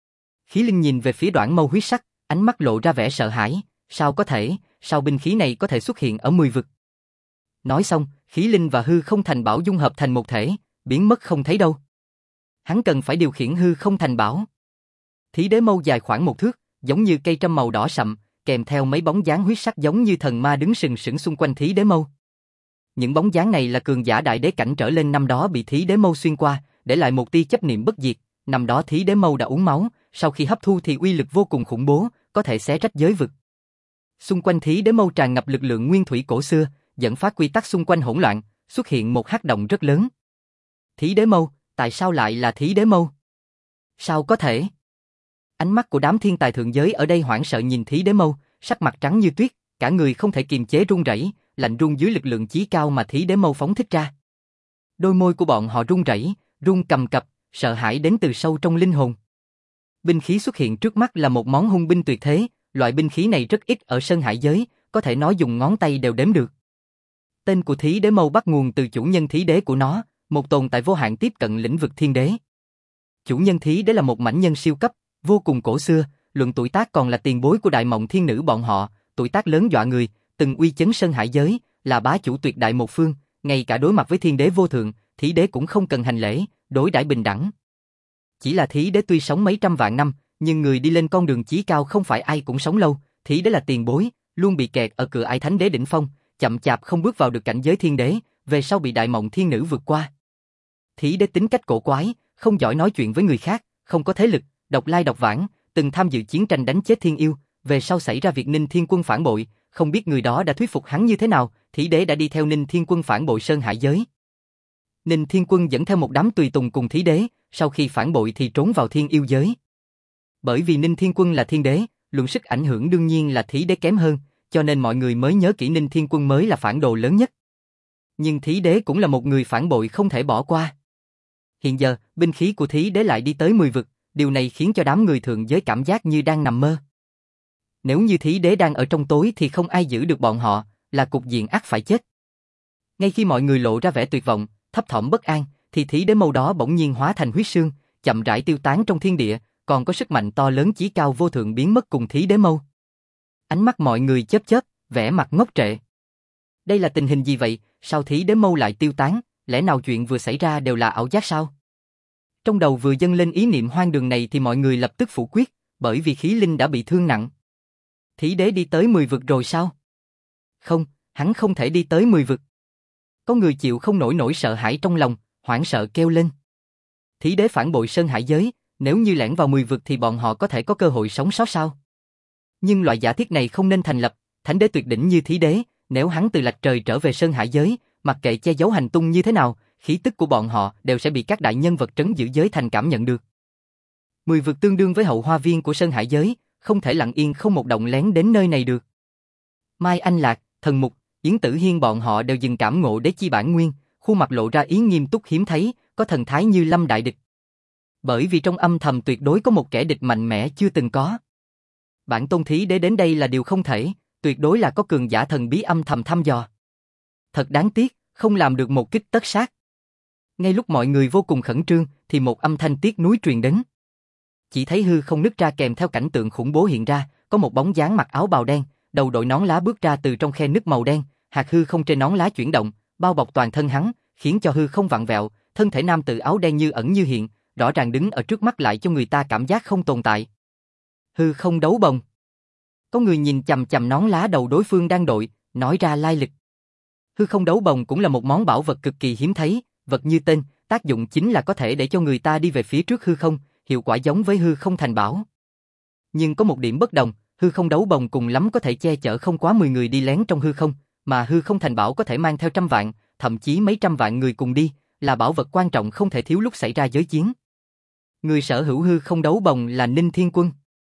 Khí linh nhìn về phía Đoản Mâu huyết sắc, ánh mắt lộ ra vẻ sợ hãi, sao có thể, sao binh khí này có thể xuất hiện ở 10 vực. Nói xong, khí linh và hư không thành bảo dung hợp thành một thể, biến mất không thấy đâu. Hắn cần phải điều khiển hư không thành bảo. Thí đế mâu dài khoảng 1 thước, giống như cây trâm màu đỏ sậm, kèm theo mấy bóng dáng huyết sắc giống như thần ma đứng sừng sững xung quanh thí đế mâu. Những bóng dáng này là cường giả đại đế cảnh trở lên năm đó bị thí đế mâu xuyên qua, để lại một tia chấp niệm bất diệt. Năm đó thí đế mâu đã uống máu, sau khi hấp thu thì uy lực vô cùng khủng bố, có thể xé rách giới vực. Xung quanh thí đế mâu tràn ngập lực lượng nguyên thủy cổ xưa, dẫn phát quy tắc xung quanh hỗn loạn, xuất hiện một hắc động rất lớn. Thí đế mâu, tại sao lại là thí đế mâu? Sao có thể? Ánh mắt của đám thiên tài thượng giới ở đây hoảng sợ nhìn thí đế mâu, sắc mặt trắng như tuyết, cả người không thể kiềm chế run rẩy, lạnh run dưới lực lượng chí cao mà thí đế mâu phóng thích ra. Đôi môi của bọn họ run rẩy, run cầm cập, sợ hãi đến từ sâu trong linh hồn. Binh khí xuất hiện trước mắt là một món hung binh tuyệt thế, loại binh khí này rất ít ở Sơn Hải giới, có thể nói dùng ngón tay đều đếm được. Tên của thí đế mâu bắt nguồn từ chủ nhân thí đế của nó, một tồn tại vô hạn tiếp cận lĩnh vực thiên đế. Chủ nhân thí đế là một mãnh nhân siêu cấp, vô cùng cổ xưa, luận tuổi tác còn là tiền bối của Đại Mộng Thiên Nữ bọn họ, tuổi tác lớn dọa người, từng uy chấn Sơn Hải giới, là bá chủ tuyệt đại một phương, ngay cả đối mặt với thiên đế vô thượng, thí đế cũng không cần hành lễ, đối đãi bình đẳng. Chỉ là thí đế tuy sống mấy trăm vạn năm, nhưng người đi lên con đường chí cao không phải ai cũng sống lâu, thí đế là tiền bối, luôn bị kẹt ở cửa ải thánh đế đỉnh phong, chậm chạp không bước vào được cảnh giới thiên đế, về sau bị Đại Mộng Thiên Nữ vượt qua. Thí đế tính cách cổ quái, không giỏi nói chuyện với người khác, không có thế lực, độc lai độc vãng, từng tham dự chiến tranh đánh chết thiên yêu, về sau xảy ra việc Ninh Thiên Quân phản bội, không biết người đó đã thuyết phục hắn như thế nào, thí đế đã đi theo Ninh Thiên Quân phản bội Sơn Hải giới. Ninh Thiên Quân dẫn theo một đám tùy tùng cùng thí đế, sau khi phản bội thì trốn vào thiên yêu giới. Bởi vì Ninh Thiên Quân là thiên đế, luận sức ảnh hưởng đương nhiên là thí đế kém hơn, cho nên mọi người mới nhớ kỹ Ninh Thiên Quân mới là phản đồ lớn nhất. Nhưng thí đế cũng là một người phản bội không thể bỏ qua. Hiện giờ, binh khí của thí đế lại đi tới 10 vực, điều này khiến cho đám người thượng giới cảm giác như đang nằm mơ. Nếu như thí đế đang ở trong tối thì không ai giữ được bọn họ, là cục diện ắt phải chết. Ngay khi mọi người lộ ra vẻ tuyệt vọng, thấp thỏm bất an, thì thí đế mâu đó bỗng nhiên hóa thành huyết sương, chậm rãi tiêu tán trong thiên địa, còn có sức mạnh to lớn chí cao vô thượng biến mất cùng thí đế mâu. Ánh mắt mọi người chớp chớp, vẻ mặt ngốc trệ. Đây là tình hình gì vậy, sao thí đế mâu lại tiêu tán, lẽ nào chuyện vừa xảy ra đều là ảo giác sao? Trong đầu vừa dâng lên ý niệm hoang đường này thì mọi người lập tức phủ quyết, bởi vì khí linh đã bị thương nặng. Thí đế đi tới 10 vực rồi sao? Không, hắn không thể đi tới 10 vực. Có người chịu không nổi nỗi sợ hãi trong lòng, hoảng sợ kêu lên. Thí đế phản bội Sơn Hải giới, nếu như lẻn vào 10 vực thì bọn họ có thể có cơ hội sống sót sao? Nhưng loại giả thiết này không nên thành lập, thánh đế tuyệt đỉnh như thí đế, nếu hắn từ lạch trời trở về Sơn Hải giới, mặc kệ che giấu hành tung như thế nào, khí tức của bọn họ đều sẽ bị các đại nhân vật trấn giữ giới thành cảm nhận được. 10 vực tương đương với hậu hoa viên của Sơn Hải giới, không thể lặng yên không một động lén đến nơi này được. Mai Anh Lạc, Thần Mục, Yến Tử Hiên bọn họ đều dừng cảm ngộ đế chi bản nguyên, khuôn mặt lộ ra ý nghiêm túc hiếm thấy, có thần thái như lâm đại địch. Bởi vì trong âm thầm tuyệt đối có một kẻ địch mạnh mẽ chưa từng có. Bản tôn thí đế đến đây là điều không thể, tuyệt đối là có cường giả thần bí âm thầm thăm dò. Thật đáng tiếc, không làm được một kích tất sát. Ngay lúc mọi người vô cùng khẩn trương, thì một âm thanh tiếc nuối truyền đến. Chỉ thấy hư không nứt ra kèm theo cảnh tượng khủng bố hiện ra, có một bóng dáng mặc áo bào đen, đầu đội nón lá bước ra từ trong khe nứt màu đen, hạt hư không trên nón lá chuyển động, bao bọc toàn thân hắn, khiến cho hư không vặn vẹo, thân thể nam tử áo đen như ẩn như hiện, rõ ràng đứng ở trước mắt lại cho người ta cảm giác không tồn tại. Hư không đấu bồng. Có người nhìn chằm chằm nón lá đầu đối phương đang đội, nói ra lai lịch. Hư không đấu bồng cũng là một món bảo vật cực kỳ hiếm thấy, vật như tên, tác dụng chính là có thể để cho người ta đi về phía trước hư không, hiệu quả giống với hư không thành bảo. Nhưng có một điểm bất đồng, hư không đấu bồng cùng lắm có thể che chở không quá 10 người đi lén trong hư không, mà hư không thành bảo có thể mang theo trăm vạn, thậm chí mấy trăm vạn người cùng đi, là bảo vật quan trọng không thể thiếu lúc xảy ra giới chiến. Người sở hữu hư không đấu bồng là Ninh Thiên Quân.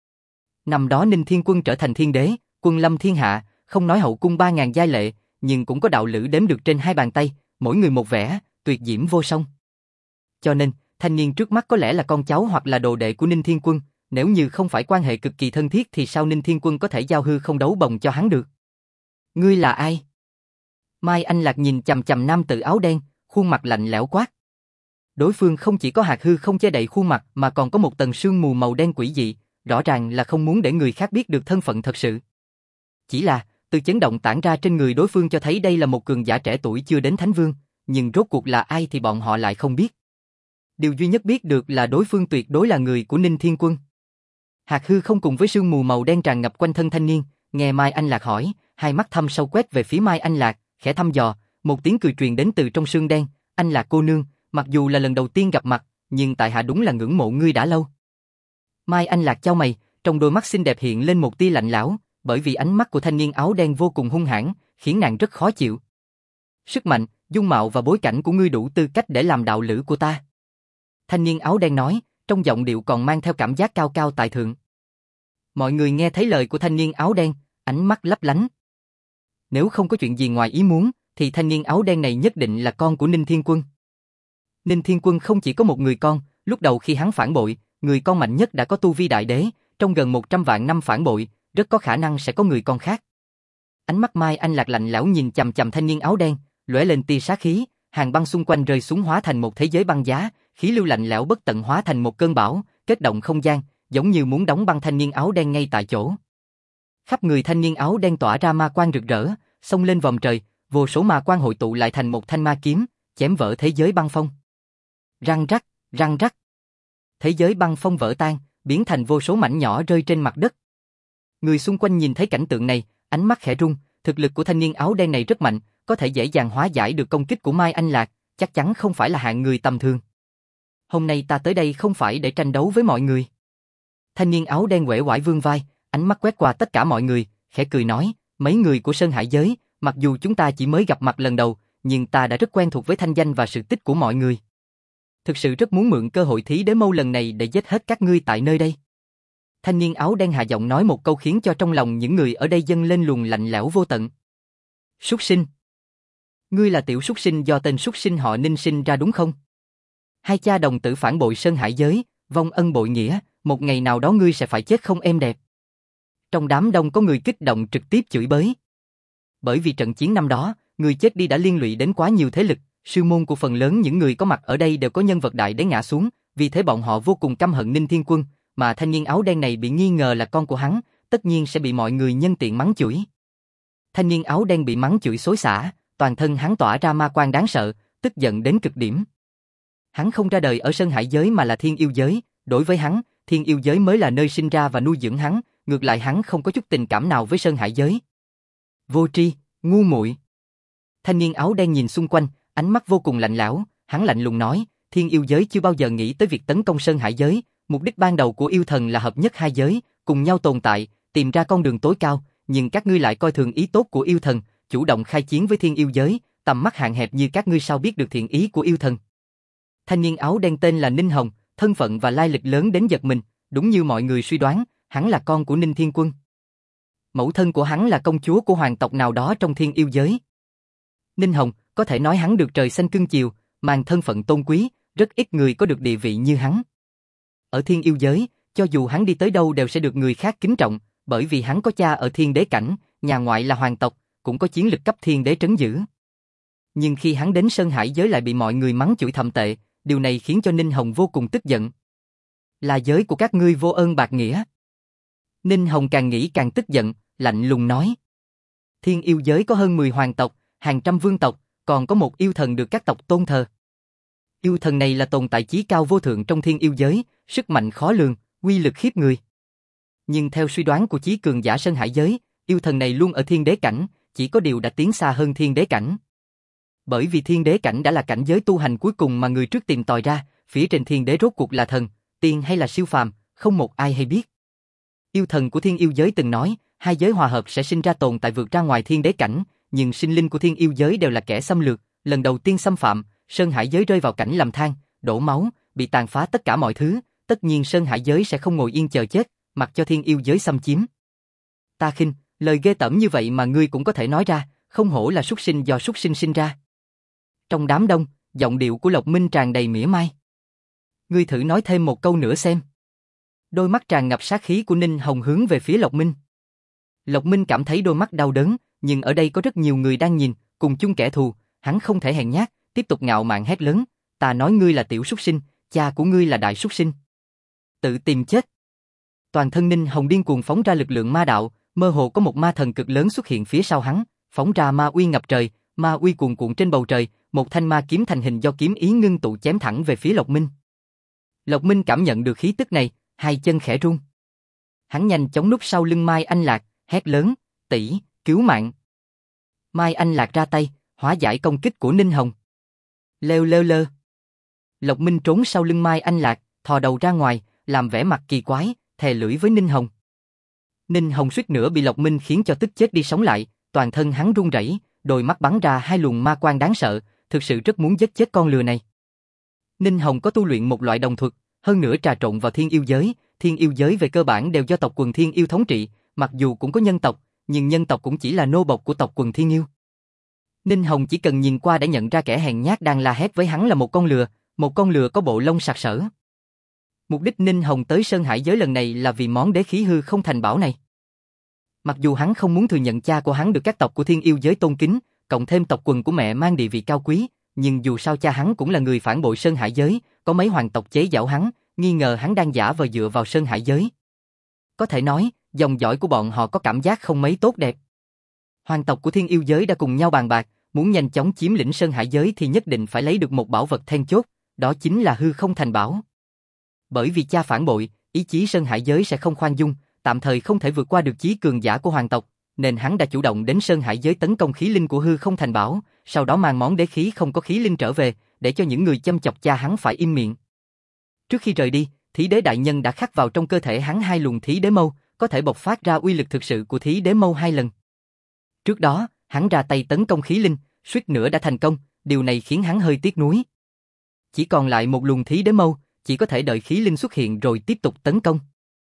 Năm đó Ninh Thiên Quân trở thành thiên đế, quân lâm thiên hạ, không nói hậu cung 3.000 giai lệ, nhưng cũng có đạo lữ đếm được trên 2 bàn tay, mỗi người một vẻ, tuyệt diễm vô song. Cho nên, thanh niên trước mắt có lẽ là con cháu hoặc là đồ đệ của Ninh Thiên Quân, nếu như không phải quan hệ cực kỳ thân thiết thì sao Ninh Thiên Quân có thể giao hư không đấu bồng cho hắn được? Ngươi là ai? Mai Anh Lạc nhìn chằm chằm nam tử áo đen, khuôn mặt lạnh lẽo quát. Đối phương không chỉ có hạt hư không che đậy khuôn mặt mà còn có một tầng sương mù màu đen quỷ dị, rõ ràng là không muốn để người khác biết được thân phận thật sự. Chỉ là, từ chấn động tản ra trên người đối phương cho thấy đây là một cường giả trẻ tuổi chưa đến Thánh Vương, nhưng rốt cuộc là ai thì bọn họ lại không biết. Điều duy nhất biết được là đối phương tuyệt đối là người của Ninh Thiên Quân. Hạt hư không cùng với sương mù màu đen tràn ngập quanh thân thanh niên, nghe Mai Anh Lạc hỏi, hai mắt thâm sâu quét về phía Mai Anh Lạc, khẽ thăm dò, một tiếng cười truyền đến từ trong sương đen, Anh Lạc cô nương, mặc dù là lần đầu tiên gặp mặt, nhưng tại hạ đúng là ngưỡng mộ ngươi đã lâu. Mai Anh Lạc chau mày, trong đôi mắt xinh đẹp hiện lên một tia lạnh lẽo, bởi vì ánh mắt của thanh niên áo đen vô cùng hung hãn, khiến nàng rất khó chịu. Sức mạnh, dung mạo và bối cảnh của ngươi đủ tư cách để làm đạo lữ của ta. Thanh niên áo đen nói, trong giọng điệu còn mang theo cảm giác cao cao tại thượng. Mọi người nghe thấy lời của thanh niên áo đen, ánh mắt lấp lánh. Nếu không có chuyện gì ngoài ý muốn, thì thanh niên áo đen này nhất định là con của Ninh Thiên Quân. Ninh Thiên Quân không chỉ có một người con, lúc đầu khi hắn phản bội, người con mạnh nhất đã có tu vi đại đế, trong gần 100 vạn năm phản bội, rất có khả năng sẽ có người con khác. Ánh mắt Mai Anh Lạc lạnh lẽo nhìn chằm chằm thanh niên áo đen, lóe lên tia sát khí, hàng băng xung quanh rơi xuống hóa thành một thế giới băng giá, khí lưu lạnh lẽo bất tận hóa thành một cơn bão, kết động không gian, giống như muốn đóng băng thanh niên áo đen ngay tại chỗ. Khắp người thanh niên áo đen tỏa ra ma quang rực rỡ, xông lên vòm trời, vô số ma quang hội tụ lại thành một thanh ma kiếm, chém vỡ thế giới băng phong. Răng rắc, răng rắc. Thế giới băng phong vỡ tan, biến thành vô số mảnh nhỏ rơi trên mặt đất. Người xung quanh nhìn thấy cảnh tượng này, ánh mắt khẽ run, thực lực của thanh niên áo đen này rất mạnh, có thể dễ dàng hóa giải được công kích của Mai Anh Lạc, chắc chắn không phải là hạng người tầm thường. Hôm nay ta tới đây không phải để tranh đấu với mọi người. Thanh niên áo đen uể oải vươn vai, ánh mắt quét qua tất cả mọi người, khẽ cười nói, mấy người của Sơn Hải giới, mặc dù chúng ta chỉ mới gặp mặt lần đầu, nhưng ta đã rất quen thuộc với thanh danh và sự tích của mọi người. Thực sự rất muốn mượn cơ hội thí đế mâu lần này để giết hết các ngươi tại nơi đây. Thanh niên áo đen hạ giọng nói một câu khiến cho trong lòng những người ở đây dâng lên luồng lạnh lẽo vô tận. Súc sinh. Ngươi là tiểu súc sinh do tên súc sinh họ Ninh sinh ra đúng không? Hai cha đồng tử phản bội Sơn Hải giới, vong ân bội nghĩa, một ngày nào đó ngươi sẽ phải chết không êm đẹp. Trong đám đông có người kích động trực tiếp chửi bới. Bởi vì trận chiến năm đó, người chết đi đã liên lụy đến quá nhiều thế lực, sư môn của phần lớn những người có mặt ở đây đều có nhân vật đại đế ngã xuống, vì thế bọn họ vô cùng căm hận Ninh Thiên Quân, mà thanh niên áo đen này bị nghi ngờ là con của hắn, tất nhiên sẽ bị mọi người nhân tiện mắng chửi. Thanh niên áo đen bị mắng chửi xối xả, toàn thân hắn tỏa ra ma quang đáng sợ, tức giận đến cực điểm. Hắn không ra đời ở Sơn Hải giới mà là Thiên Yêu giới, đối với hắn, Thiên Yêu giới mới là nơi sinh ra và nuôi dưỡng hắn, ngược lại hắn không có chút tình cảm nào với Sơn Hải giới. Vô tri, ngu muội. Thanh niên áo đen nhìn xung quanh, ánh mắt vô cùng lạnh lẽo, hắn lạnh lùng nói, Thiên Yêu giới chưa bao giờ nghĩ tới việc tấn công Sơn Hải giới, mục đích ban đầu của yêu thần là hợp nhất hai giới, cùng nhau tồn tại, tìm ra con đường tối cao, nhưng các ngươi lại coi thường ý tốt của yêu thần, chủ động khai chiến với Thiên Yêu giới, tầm mắt hạn hẹp như các ngươi sao biết được thiện ý của yêu thần. Thanh niên áo đen tên là Ninh Hồng, thân phận và lai lịch lớn đến giật mình, đúng như mọi người suy đoán, hắn là con của Ninh Thiên Quân. Mẫu thân của hắn là công chúa của hoàng tộc nào đó trong Thiên Yêu giới. Ninh Hồng, có thể nói hắn được trời xanh cưng chiều, mang thân phận tôn quý, rất ít người có được địa vị như hắn. Ở Thiên Yêu giới, cho dù hắn đi tới đâu đều sẽ được người khác kính trọng, bởi vì hắn có cha ở thiên đế cảnh, nhà ngoại là hoàng tộc, cũng có chiến lực cấp thiên đế trấn giữ. Nhưng khi hắn đến Sơn Hải giới lại bị mọi người mắng chửi thậm tệ, điều này khiến cho Ninh Hồng vô cùng tức giận. Là giới của các ngươi vô ơn bạc nghĩa. Ninh Hồng càng nghĩ càng tức giận, lạnh lùng nói. Thiên Yêu giới có hơn 10 hoàng tộc, hàng trăm vương tộc, còn có một yêu thần được các tộc tôn thờ. Yêu thần này là tồn tại chí cao vô thượng trong thiên yêu giới, sức mạnh khó lường, uy lực khiếp người. Nhưng theo suy đoán của chí cường giả Sơn Hải giới, yêu thần này luôn ở thiên đế cảnh, chỉ có điều đã tiến xa hơn thiên đế cảnh. Bởi vì thiên đế cảnh đã là cảnh giới tu hành cuối cùng mà người trước tìm tòi ra, phía trên thiên đế rốt cuộc là thần, tiên hay là siêu phàm, không một ai hay biết. Yêu thần của thiên yêu giới từng nói, hai giới hòa hợp sẽ sinh ra tồn tại vượt ra ngoài thiên đế cảnh, nhưng sinh linh của thiên yêu giới đều là kẻ xâm lược, lần đầu tiên xâm phạm, Sơn Hải giới rơi vào cảnh lầm than, đổ máu, bị tàn phá tất cả mọi thứ, tất nhiên Sơn Hải giới sẽ không ngồi yên chờ chết, mặc cho thiên yêu giới xâm chiếm. Ta khinh, lời ghê tởm như vậy mà ngươi cũng có thể nói ra, không hổ là súc sinh do súc sinh sinh ra. Trong đám đông, giọng điệu của Lộc Minh tràn đầy mỉa mai. Ngươi thử nói thêm một câu nữa xem. Đôi mắt tràn ngập sát khí của Ninh Hồng hướng về phía Lộc Minh. Lộc Minh cảm thấy đôi mắt đau đớn, nhưng ở đây có rất nhiều người đang nhìn, cùng chung kẻ thù, hắn không thể hèn nhát, tiếp tục ngạo mạn hét lớn, ta nói ngươi là tiểu súc sinh, cha của ngươi là đại súc sinh. Tự tìm chết. Toàn thân Ninh Hồng điên cuồng phóng ra lực lượng ma đạo, mơ hồ có một ma thần cực lớn xuất hiện phía sau hắn, phóng ra ma uy ngập trời, ma uy cuồn cuộn trên bầu trời, một thanh ma kiếm thành hình do kiếm ý ngưng tụ chém thẳng về phía Lộc Minh. Lộc Minh cảm nhận được khí tức này, hai chân khẽ run. Hắn nhanh chóng núp sau lưng Mai Anh Lạc, hét lớn, tỷ, cứu mạng. Mai Anh Lạc ra tay, hóa giải công kích của Ninh Hồng. Lêu lơ lơ. Lộc Minh trốn sau lưng Mai Anh Lạc, thò đầu ra ngoài, làm vẻ mặt kỳ quái, thè lưỡi với Ninh Hồng. Ninh Hồng suýt nữa bị Lộc Minh khiến cho tức chết đi sống lại, toàn thân hắn run rẩy, đôi mắt bắn ra hai luồng ma quang đáng sợ, thực sự rất muốn giết chết con lừa này. Ninh Hồng có tu luyện một loại đồng thuật, hơn nữa trà trộn vào thiên yêu giới về cơ bản đều do tộc quần thiên yêu thống trị, mặc dù cũng có nhân tộc, nhưng nhân tộc cũng chỉ là nô bộc của tộc quần thiên yêu. Ninh Hồng chỉ cần nhìn qua đã nhận ra kẻ hèn nhát đang la hét với hắn là một con lừa có bộ lông sặc sỡ. Mục đích Ninh Hồng tới Sơn Hải giới lần này là vì món đế khí hư không thành bảo này. Mặc dù hắn không muốn thừa nhận cha của hắn được các tộc của thiên yêu giới tôn kính, cộng thêm tộc quần của mẹ mang địa vị cao quý, nhưng dù sao cha hắn cũng là người phản bội Sơn Hải giới, có mấy hoàng tộc chế giễu hắn, nghi ngờ hắn đang giả vờ dựa vào Sơn Hải giới. Có thể nói, dòng dõi của bọn họ có cảm giác không mấy tốt đẹp. Hoàng tộc của thiên yêu giới đã cùng nhau bàn bạc, muốn nhanh chóng chiếm lĩnh Sơn Hải giới thì nhất định phải lấy được một bảo vật then chốt, đó chính là hư không thành bảo. Bởi vì cha phản bội, ý chí Sơn Hải giới sẽ không khoan dung, tạm thời không thể vượt qua được chí cường giả của hoàng tộc, nên hắn đã chủ động đến Sơn Hải giới tấn công khí linh của hư không thành bảo, sau đó mang món đế khí không có khí linh trở về, để cho những người châm chọc cha hắn phải im miệng. Trước khi rời đi, Thí Đế đại nhân đã khắc vào trong cơ thể hắn hai luồng Thí Đế mâu, có thể bộc phát ra uy lực thực sự của Thí Đế mâu hai lần. Trước đó, hắn ra tay tấn công khí linh, suýt nữa đã thành công, điều này khiến hắn hơi tiếc nuối. Chỉ còn lại một luồng Thí Đế mâu, chỉ có thể đợi khí linh xuất hiện rồi tiếp tục tấn công.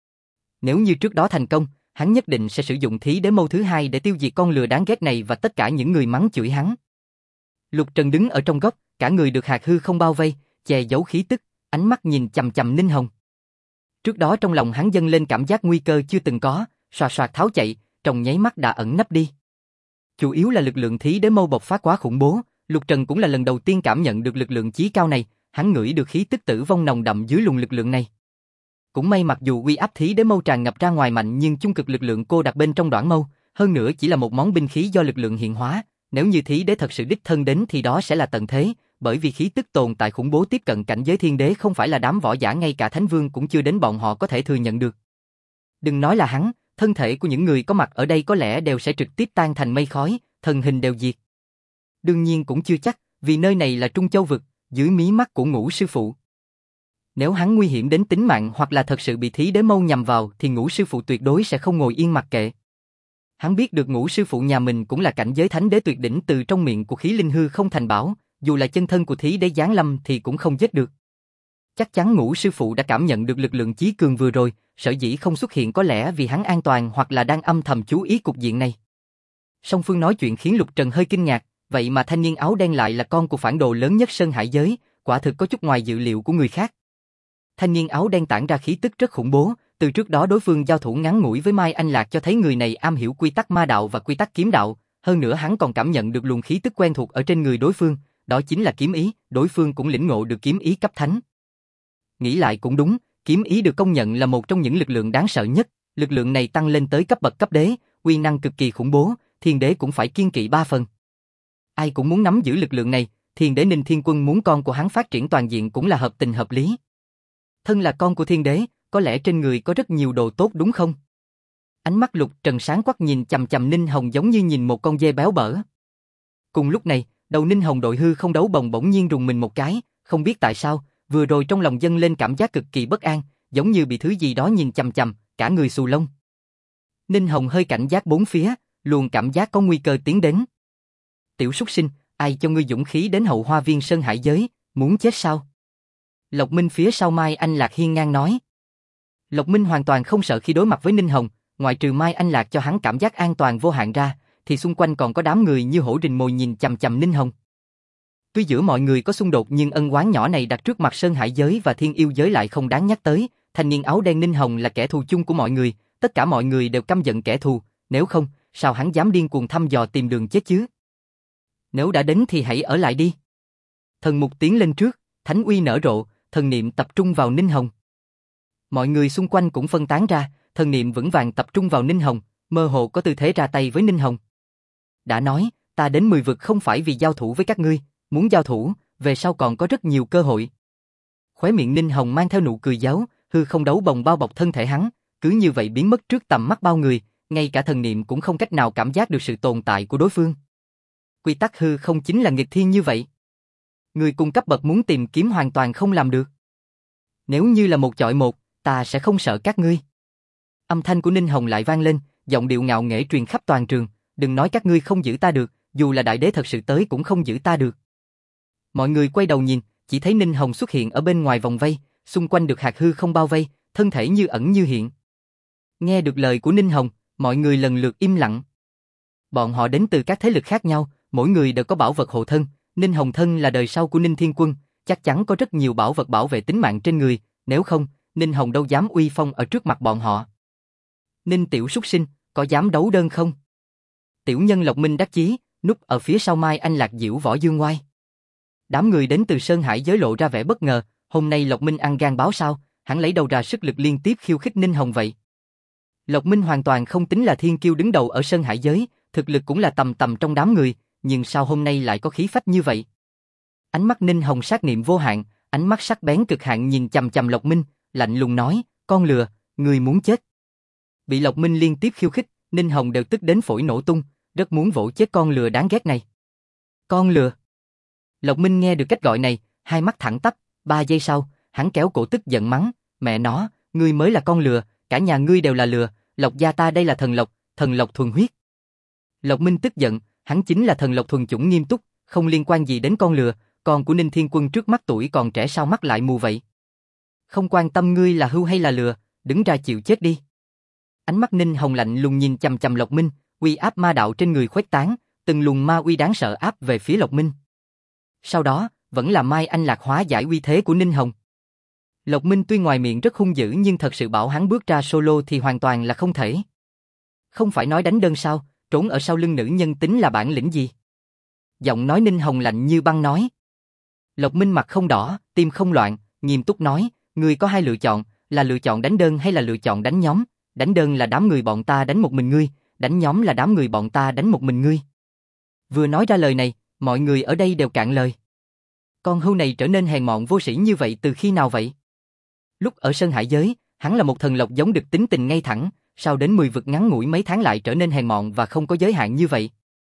Nếu như trước đó thành công, hắn nhất định sẽ sử dụng Thí Đế mâu thứ hai để tiêu diệt con lừa đáng ghét này và tất cả những người mắng chửi hắn. Lục Trần đứng ở trong góc, cả người được hạt hư không bao vây, che giấu khí tức, ánh mắt nhìn chằm chằm Ninh Hồng. Trước đó trong lòng hắn dâng lên cảm giác nguy cơ chưa từng có, xoạt xoạt tháo chạy, trong nháy mắt đã ẩn nấp đi. Chủ yếu là lực lượng Thí Đế mâu bộc phát quá khủng bố, Lục Trần cũng là lần đầu tiên cảm nhận được lực lượng chí cao này, hắn ngửi được khí tức tử vong nồng đậm dưới luồng lực lượng này. Cũng may mặc dù uy áp Thí Đế mâu tràn ngập ra ngoài mạnh nhưng chung cực lực lượng cô đặt bên trong đoạn mâu, hơn nữa chỉ là một món binh khí do lực lượng hiện hóa, nếu như Thí Đế thật sự đích thân đến thì đó sẽ là tận thế, bởi vì khí tức tồn tại khủng bố tiếp cận cảnh giới thiên đế không phải là đám võ giả ngay cả thánh vương cũng chưa đến bọn họ có thể thừa nhận được. Đừng nói là hắn, thân thể của những người có mặt ở đây có lẽ đều sẽ trực tiếp tan thành mây khói, thần hình đều diệt. Đương nhiên cũng chưa chắc, vì nơi này là Trung Châu vực, dưới mí mắt của Ngũ sư phụ. Nếu hắn nguy hiểm đến tính mạng hoặc là thật sự bị Thí Đế mâu nhằm vào thì Ngũ sư phụ tuyệt đối sẽ không ngồi yên mặc kệ. Hắn biết được Ngũ sư phụ nhà mình cũng là cảnh giới thánh đế tuyệt đỉnh từ trong miệng của khí linh hư không thành bảo, dù là chân thân của Thí Đế giáng lâm thì cũng không giết được. Chắc chắn Ngũ sư phụ đã cảm nhận được lực lượng chí cường vừa rồi, sở dĩ không xuất hiện có lẽ vì hắn an toàn hoặc là đang âm thầm chú ý cục diện này. Song phương nói chuyện khiến Lục Trần hơi kinh ngạc, vậy mà thanh niên áo đen lại là con của phản đồ lớn nhất Sơn Hải giới, quả thực có chút ngoài dự liệu của người khác. Thanh niên áo đen tản ra khí tức rất khủng bố, từ trước đó đối phương giao thủ ngắn ngủi với Mai Anh Lạc cho thấy người này am hiểu quy tắc ma đạo và quy tắc kiếm đạo, hơn nữa hắn còn cảm nhận được luồng khí tức quen thuộc ở trên người đối phương, đó chính là kiếm ý, đối phương cũng lĩnh ngộ được kiếm ý cấp thánh. Nghĩ lại cũng đúng, kiếm ý được công nhận là một trong những lực lượng đáng sợ nhất, lực lượng này tăng lên tới cấp bậc cấp đế, uy năng cực kỳ khủng bố, thiên đế cũng phải kiêng kỵ 3 phần. Ai cũng muốn nắm giữ lực lượng này, Thiên đế Ninh Thiên Quân muốn con của hắn phát triển toàn diện cũng là hợp tình hợp lý. Thân là con của thiên đế, có lẽ trên người có rất nhiều đồ tốt đúng không? Ánh mắt Lục Trần sáng quắc nhìn chằm chằm Ninh Hồng giống như nhìn một con dê béo bở. Cùng lúc này, đầu Ninh Hồng đội hư không đấu bồng bỗng nhiên rùng mình một cái, không biết tại sao, vừa rồi trong lòng dâng lên cảm giác cực kỳ bất an, giống như bị thứ gì đó nhìn chằm chằm, cả người xù lông. Ninh Hồng hơi cảnh giác bốn phía, luôn cảm giác có nguy cơ tiến đến. Tiểu súc sinh, ai cho ngươi dũng khí đến Hậu Hoa Viên Sơn Hải giới, muốn chết sao? Lộc Minh phía sau Mai Anh Lạc hiên ngang nói. Lộc Minh hoàn toàn không sợ khi đối mặt với Ninh Hồng, ngoại trừ Mai Anh Lạc cho hắn cảm giác an toàn vô hạn ra, thì xung quanh còn có đám người như hổ rình mồi nhìn chằm chằm Ninh Hồng. Tuy giữa mọi người có xung đột nhưng ân oán nhỏ này đặt trước mặt Sơn Hải giới và Thiên Yêu giới lại không đáng nhắc tới, thanh niên áo đen Ninh Hồng là kẻ thù chung của mọi người, tất cả mọi người đều căm giận kẻ thù, nếu không, sao hắn dám điên cuồng thăm dò tìm đường chết chứ? Nếu đã đến thì hãy ở lại đi. Thần mục tiến lên trước, thánh uy nở rộ, thần niệm tập trung vào Ninh Hồng. Mọi người xung quanh cũng phân tán ra, thần niệm vững vàng tập trung vào Ninh Hồng, mơ hồ có tư thế ra tay với Ninh Hồng. Đã nói, ta đến 10 vực không phải vì giao thủ với các ngươi, muốn giao thủ, về sau còn có rất nhiều cơ hội. Khóe miệng Ninh Hồng mang theo nụ cười giấu, hư không đấu bồng bao bọc thân thể hắn, cứ như vậy biến mất trước tầm mắt bao người, ngay cả thần niệm cũng không cách nào cảm giác được sự tồn tại của đối phương. Quy tắc hư không chính là nghịch thiên như vậy. Người cùng cấp bậc muốn tìm kiếm hoàn toàn không làm được. Nếu như là một chọi một, ta sẽ không sợ các ngươi. Âm thanh của Ninh Hồng lại vang lên, giọng điệu ngạo nghễ truyền khắp toàn trường, đừng nói các ngươi không giữ ta được, dù là đại đế thật sự tới cũng không giữ ta được. Mọi người quay đầu nhìn, chỉ thấy Ninh Hồng xuất hiện ở bên ngoài vòng vây, xung quanh được hạt hư không bao vây, thân thể như ẩn như hiện. Nghe được lời của Ninh Hồng, mọi người lần lượt im lặng. Bọn họ đến từ các thế lực khác nhau, mỗi người đều có bảo vật hộ thân, Ninh Hồng thân là đời sau của Ninh Thiên Quân, chắc chắn có rất nhiều bảo vật bảo vệ tính mạng trên người, nếu không, Ninh Hồng đâu dám uy phong ở trước mặt bọn họ. Ninh tiểu súc sinh, có dám đấu đơn không? Tiểu nhân Lộc Minh đắc chí, núp ở phía sau Mai Anh Lạc diễu võ dương ngoai. Đám người đến từ Sơn Hải giới lộ ra vẻ bất ngờ, hôm nay Lộc Minh ăn gan báo sao, hắn lấy đâu ra sức lực liên tiếp khiêu khích Ninh Hồng vậy? Lộc Minh hoàn toàn không tính là thiên kiêu đứng đầu ở Sơn Hải giới, thực lực cũng là tầm tầm trong đám người, nhưng sao hôm nay lại có khí phách như vậy? Ánh mắt Ninh Hồng sát niệm vô hạn, ánh mắt sắc bén cực hạn nhìn chằm chằm Lộc Minh, lạnh lùng nói, con lừa, người muốn chết. Bị Lộc Minh liên tiếp khiêu khích, Ninh Hồng đều tức đến phổi nổ tung, rất muốn vỗ chết con lừa đáng ghét này. Con lừa. Lộc Minh nghe được cách gọi này, hai mắt thẳng tắp, 3 giây sau, hắn kéo cổ tức giận mắng, mẹ nó, ngươi mới là con lừa, cả nhà ngươi đều là lừa, Lộc gia ta đây là thần lộc thuần huyết. Lộc Minh tức giận, hắn chính là thần lộc thuần chủng nghiêm túc, không liên quan gì đến con lừa, con của Ninh Thiên Quân trước mắt tuổi còn trẻ sao mắt lại mù vậy? Không quan tâm ngươi là hưu hay là lừa, đứng ra chịu chết đi. Ánh mắt Ninh Hồng lạnh lùng nhìn chằm chằm Lộc Minh, uy áp ma đạo trên người khuếch tán, từng luồng ma uy đáng sợ áp về phía Lộc Minh. Sau đó, vẫn là Mai Anh Lạc hóa giải uy thế của Ninh Hồng. Lộc Minh tuy ngoài miệng rất hung dữ nhưng thật sự bảo hắn bước ra solo thì hoàn toàn là không thể. Không phải nói đánh đơn sao, trốn ở sau lưng nữ nhân tính là bản lĩnh gì? Giọng nói Ninh Hồng lạnh như băng nói. Lộc Minh mặt không đỏ, tim không loạn, nghiêm túc nói, ngươi có hai lựa chọn, là lựa chọn đánh đơn hay là lựa chọn đánh nhóm, đánh đơn là đám người bọn ta đánh một mình ngươi, đánh nhóm là đám người bọn ta đánh một mình ngươi. Vừa nói ra lời này, mọi người ở đây đều cạn lời. Con hưu này trở nên hèn mọn vô sĩ như vậy từ khi nào vậy? Lúc ở Sơn Hải giới, hắn là một thần lộc giống được tính tình ngay thẳng, sao đến 10 vực ngắn ngủi mấy tháng lại trở nên hèn mọn và không có giới hạn như vậy?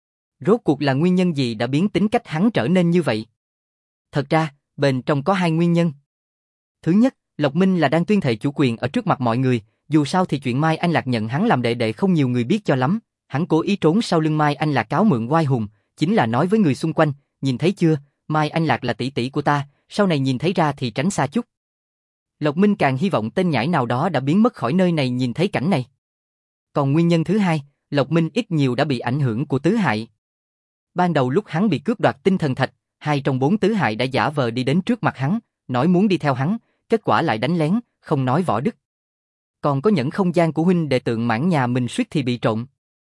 Rốt cuộc là nguyên nhân gì đã biến tính cách hắn trở nên như vậy? Thật ra, bên trong có hai nguyên nhân. Thứ nhất, Lộc Minh là đang tuyên thệ chủ quyền ở trước mặt mọi người, dù sao thì chuyện Mai Anh Lạc nhận hắn làm đệ đệ không nhiều người biết cho lắm, hắn cố ý trốn sau lưng Mai Anh Lạc cáo mượn oai hùng, chính là nói với người xung quanh, nhìn thấy chưa, Mai Anh Lạc là tỷ tỷ của ta, sau này nhìn thấy ra thì tránh xa chút. Lộc Minh càng hy vọng tên nhãi nào đó đã biến mất khỏi nơi này nhìn thấy cảnh này. Còn nguyên nhân thứ hai, Lộc Minh ít nhiều đã bị ảnh hưởng của tứ hại. Ban đầu lúc hắn bị cướp đoạt tinh thần thạch, 2 trong 4 tứ hại đã giả vờ đi đến trước mặt hắn, nói muốn đi theo hắn, kết quả lại đánh lén, không nói võ đức. Còn có những không gian của huynh đệ tượng mãn nhà mình suýt thì bị trộm.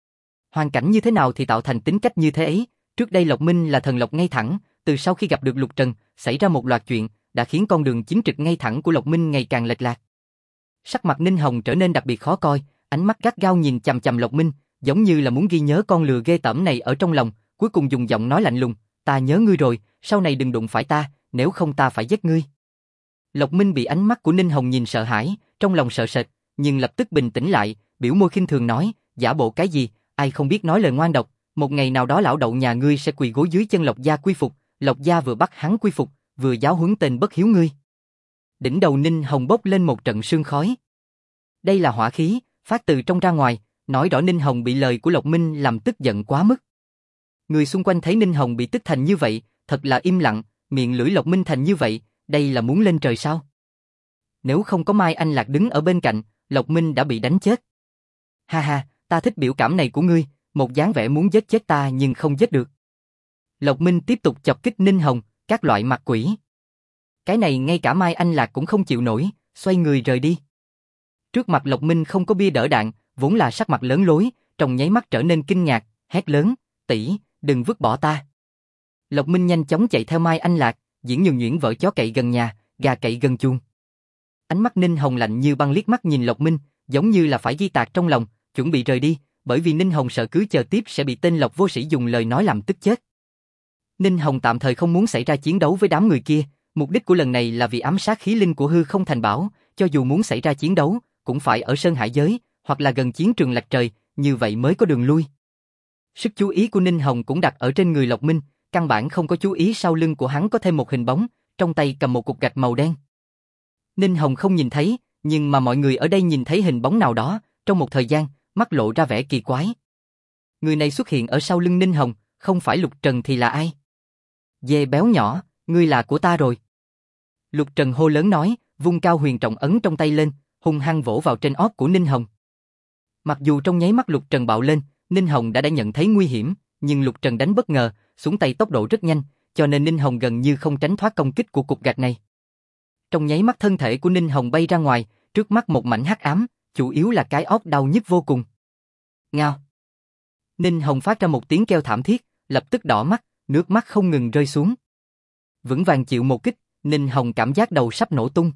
Hoàn cảnh như thế nào thì tạo thành tính cách như thế ấy, trước đây Lộc Minh là thần lộc ngay thẳng, từ sau khi gặp được Lục Trần, xảy ra một loạt chuyện, đã khiến con đường chính trực ngay thẳng của Lộc Minh ngày càng lệch lạc. Sắc mặt Ninh Hồng trở nên đặc biệt khó coi, ánh mắt gắt gao nhìn chằm chằm Lộc Minh, giống như là muốn ghi nhớ con lừa ghê tởm này ở trong lòng, cuối cùng dùng giọng nói lạnh lùng, ta nhớ ngươi rồi, sau này đừng đụng phải ta, nếu không ta phải giết ngươi. Lộc Minh bị ánh mắt của Ninh Hồng nhìn sợ hãi, trong lòng sợ sệt, nhưng lập tức bình tĩnh lại, biểu môi khinh thường nói, giả bộ cái gì, ai không biết nói lời ngoan độc, một ngày nào đó lão đậu nhà ngươi sẽ quỳ gối dưới chân Lộc gia quy phục, Lộc gia vừa bắt hắn quy phục, vừa giáo huấn tên bất hiếu ngươi. Đỉnh đầu Ninh Hồng bốc lên một trận sương khói. Đây là hỏa khí, phát từ trong ra ngoài, nói rõ Ninh Hồng bị lời của Lộc Minh làm tức giận quá mức. Người xung quanh thấy Ninh Hồng bị tức thành như vậy, thật là im lặng, miệng lưỡi Lộc Minh thành như vậy, đây là muốn lên trời sao? Nếu không có Mai Anh Lạc đứng ở bên cạnh, Lộc Minh đã bị đánh chết. Ha ha, ta thích biểu cảm này của ngươi, một dáng vẻ muốn giết chết ta nhưng không giết được. Lộc Minh tiếp tục chọc kích Ninh Hồng, các loại mặt quỷ. Cái này ngay cả Mai Anh Lạc cũng không chịu nổi, xoay người rời đi. Trước mặt Lộc Minh không có bia đỡ đạn, vốn là sắc mặt lớn lối, trong nháy mắt trở nên kinh ngạc, hét lớn, tỷ, đừng vứt bỏ ta. Lộc Minh nhanh chóng chạy theo Mai Anh Lạc, diễn nhường nhuyễn vợ chó cậy gần nhà, gà cậy gần chuồng. Ánh mắt Ninh Hồng lạnh như băng liếc mắt nhìn Lộc Minh, giống như là phải ghi tạc trong lòng, chuẩn bị rời đi, bởi vì Ninh Hồng sợ cứ chờ tiếp sẽ bị tên Lộc vô sĩ dùng lời nói làm tức chết. Ninh Hồng tạm thời không muốn xảy ra chiến đấu với đám người kia, mục đích của lần này là vì ám sát khí linh của hư không thành bảo, cho dù muốn xảy ra chiến đấu, cũng phải ở Sơn Hải giới, hoặc là gần chiến trường Lạc Trời, như vậy mới có đường lui. Sức chú ý của Ninh Hồng cũng đặt ở trên người Lộc Minh, căn bản không có chú ý sau lưng của hắn có thêm một hình bóng, trong tay cầm một cục gạch màu đen. Ninh Hồng không nhìn thấy, nhưng mà mọi người ở đây nhìn thấy hình bóng nào đó, trong một thời gian, mắt lộ ra vẻ kỳ quái. Người này xuất hiện ở sau lưng Ninh Hồng, không phải Lục Trần thì là ai? Dê béo nhỏ, ngươi là của ta rồi. Lục Trần hô lớn nói, vung cao huyền trọng ấn trong tay lên, hung hăng vỗ vào trên ót của Ninh Hồng. Mặc dù trong nháy mắt Lục Trần bạo lên, Ninh Hồng đã nhận thấy nguy hiểm, nhưng Lục Trần đánh bất ngờ, xuống tay tốc độ rất nhanh, cho nên Ninh Hồng gần như không tránh thoát công kích của cục gạch này. Trong nháy mắt thân thể của Ninh Hồng bay ra ngoài, trước mắt một mảnh hắc ám, chủ yếu là cái ót đau nhức vô cùng. Ngao. Ninh Hồng phát ra một tiếng kêu thảm thiết, lập tức đỏ mắt, nước mắt không ngừng rơi xuống. Vững vàng chịu một kích, Ninh Hồng cảm giác đầu sắp nổ tung.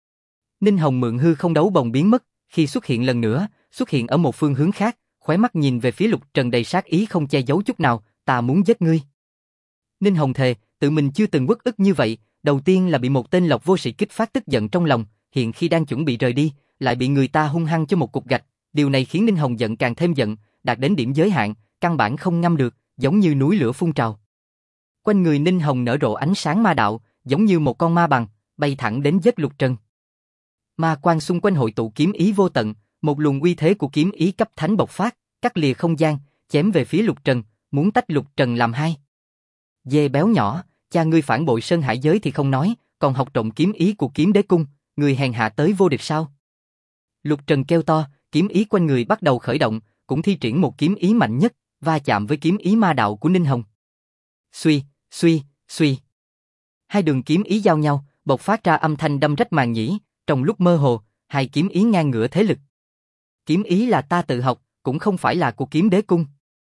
Ninh Hồng mượn hư không đấu bồng biến mất, khi xuất hiện lần nữa, xuất hiện ở một phương hướng khác, khóe mắt nhìn về phía Lục Trần đầy sát ý không che giấu chút nào, ta muốn giết ngươi. Ninh Hồng thề, tự mình chưa từng uất ức như vậy, đầu tiên là bị một tên Lộc vô sĩ kích phát tức giận trong lòng, hiện khi đang chuẩn bị rời đi, lại bị người ta hung hăng cho một cục gạch, điều này khiến Ninh Hồng giận càng thêm giận, đạt đến điểm giới hạn, căn bản không ngăn được, giống như núi lửa phun trào. Quanh người Ninh Hồng nở rộ ánh sáng ma đạo, giống như một con ma bằng, bay thẳng đến giết Lục Trần. Ma quang xung quanh hội tụ kiếm ý vô tận, một luồng uy thế của kiếm ý cấp thánh bộc phát, cắt lìa không gian, chém về phía Lục Trần, muốn tách Lục Trần làm hai. Dê béo nhỏ, cha ngươi phản bội Sơn Hải giới thì không nói, còn học trộm kiếm ý của Kiếm Đế cung, người hèn hạ tới vô địch sao? Lục Trần kêu to, kiếm ý quanh người bắt đầu khởi động, cũng thi triển một kiếm ý mạnh nhất, va chạm với kiếm ý ma đạo của Ninh Hồng. Suy, suy, suy. Hai đường kiếm ý giao nhau, bộc phát ra âm thanh đâm rách màng nhĩ, trong lúc mơ hồ, hai kiếm ý ngang ngửa thế lực. Kiếm ý là ta tự học, cũng không phải là của Kiếm Đế cung.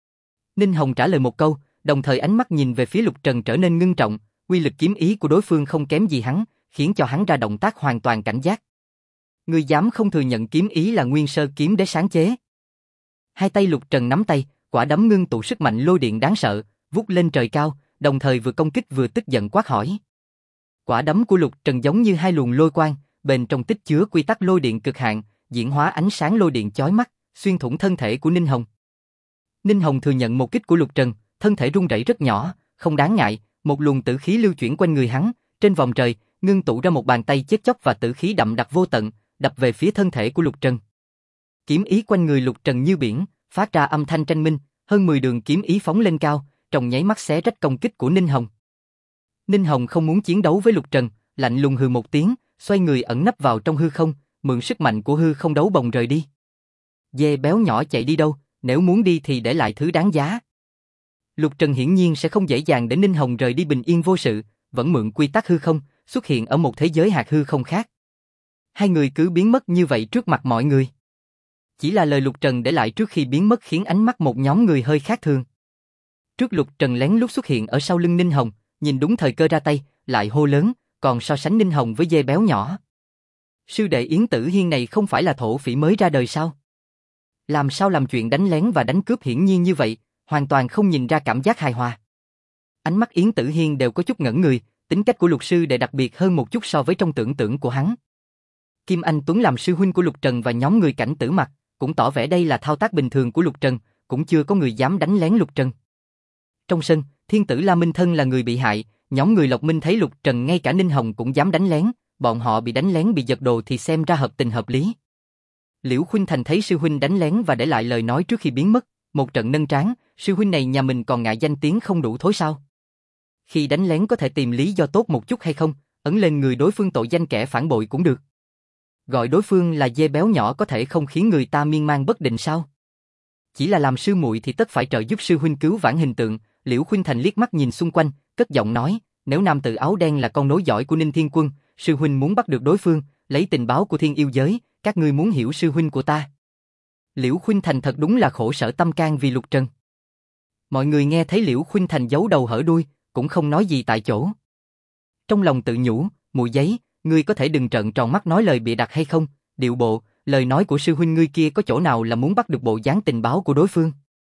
Ninh Hồng trả lời một câu, đồng thời ánh mắt nhìn về phía Lục Trần trở nên ngưng trọng, uy lực kiếm ý của đối phương không kém gì hắn, khiến cho hắn ra động tác hoàn toàn cảnh giác. Ngươi dám không thừa nhận kiếm ý là nguyên sơ Kiếm Đế sáng chế? Hai tay Lục Trần nắm tay, quả đấm ngưng tụ sức mạnh lôi điện đáng sợ, vút lên trời cao, đồng thời vừa công kích vừa tức giận quát hỏi. Quả đấm của Lục Trần giống như hai luồng lôi quang, bên trong tích chứa quy tắc lôi điện cực hạn, diễn hóa ánh sáng lôi điện chói mắt, xuyên thủng thân thể của Ninh Hồng. Ninh Hồng thừa nhận một kích của Lục Trần, thân thể rung rẩy rất nhỏ, không đáng ngại, một luồng tử khí lưu chuyển quanh người hắn, trên vòng trời, ngưng tụ ra một bàn tay chết chóc và tử khí đậm đặc vô tận, đập về phía thân thể của Lục Trần. Kiếm ý quanh người Lục Trần như biển, phát ra âm thanh tranh minh, hơn 10 đường kiếm ý phóng lên cao, trong nháy mắt xé rách công kích của Ninh Hồng. Ninh Hồng không muốn chiến đấu với Lục Trần, lạnh lùng hừ một tiếng, xoay người ẩn nấp vào trong hư không, mượn sức mạnh của hư không đấu bồng rời đi. Dê béo nhỏ chạy đi đâu, nếu muốn đi thì để lại thứ đáng giá. Lục Trần hiển nhiên sẽ không dễ dàng để Ninh Hồng rời đi bình yên vô sự, vẫn mượn quy tắc hư không, xuất hiện ở một thế giới hạt hư không khác. Hai người cứ biến mất như vậy trước mặt mọi người. Chỉ là lời Lục Trần để lại trước khi biến mất khiến ánh mắt một nhóm người hơi khác thường. Trước Lục Trần lén lút xuất hiện ở sau lưng Ninh Hồng, nhìn đúng thời cơ ra tay, lại hô lớn, còn so sánh Ninh Hồng với dê béo nhỏ. Sư đệ Yến Tử Hiên này không phải là thổ phỉ mới ra đời sao? Làm sao làm chuyện đánh lén và đánh cướp hiển nhiên như vậy, hoàn toàn không nhìn ra cảm giác hài hòa. Ánh mắt Yến Tử Hiên đều có chút ngẩn người, tính cách của Lục sư đệ đặc biệt hơn một chút so với trong tưởng tượng của hắn. Kim Anh Tuấn làm sư huynh của Lục Trần và nhóm người Cảnh Tử Mặc, cũng tỏ vẻ đây là thao tác bình thường của Lục Trần, cũng chưa có người dám đánh lén Lục Trần. Trong sân, Thiên Tử La Minh Thân là người bị hại, nhóm người Lộc Minh thấy Lục Trần ngay cả Ninh Hồng cũng dám đánh lén, bọn họ bị đánh lén bị giật đồ thì xem ra hợp tình hợp lý. Liễu Khuynh Thành thấy sư huynh đánh lén và để lại lời nói trước khi biến mất, một trận nâng trán, sư huynh này nhà mình còn ngại danh tiếng không đủ thối sao? Khi đánh lén có thể tìm lý do tốt một chút hay không, ấn lên người đối phương tội danh kẻ phản bội cũng được. Gọi đối phương là dê béo nhỏ có thể không khiến người ta miên man bất định sao? Chỉ là làm sư muội thì tất phải trợ giúp sư huynh cứu vãn hình tượng. Liễu Khuynh Thành liếc mắt nhìn xung quanh, cất giọng nói, nếu nam tử áo đen là con nối dõi của Ninh Thiên Quân, sư huynh muốn bắt được đối phương, lấy tình báo của thiên yêu giới, các ngươi muốn hiểu sư huynh của ta. Liễu Khuynh Thành thật đúng là khổ sở tâm can vì Lục Trần. Mọi người nghe thấy Liễu Khuynh Thành giấu đầu hở đuôi, cũng không nói gì tại chỗ. Trong lòng tự nhủ, mùi giấy, ngươi có thể đừng trợn tròn mắt nói lời bịa đặt hay không, điệu bộ, lời nói của sư huynh ngươi kia có chỗ nào là muốn bắt được bộ dáng tình báo của đối phương.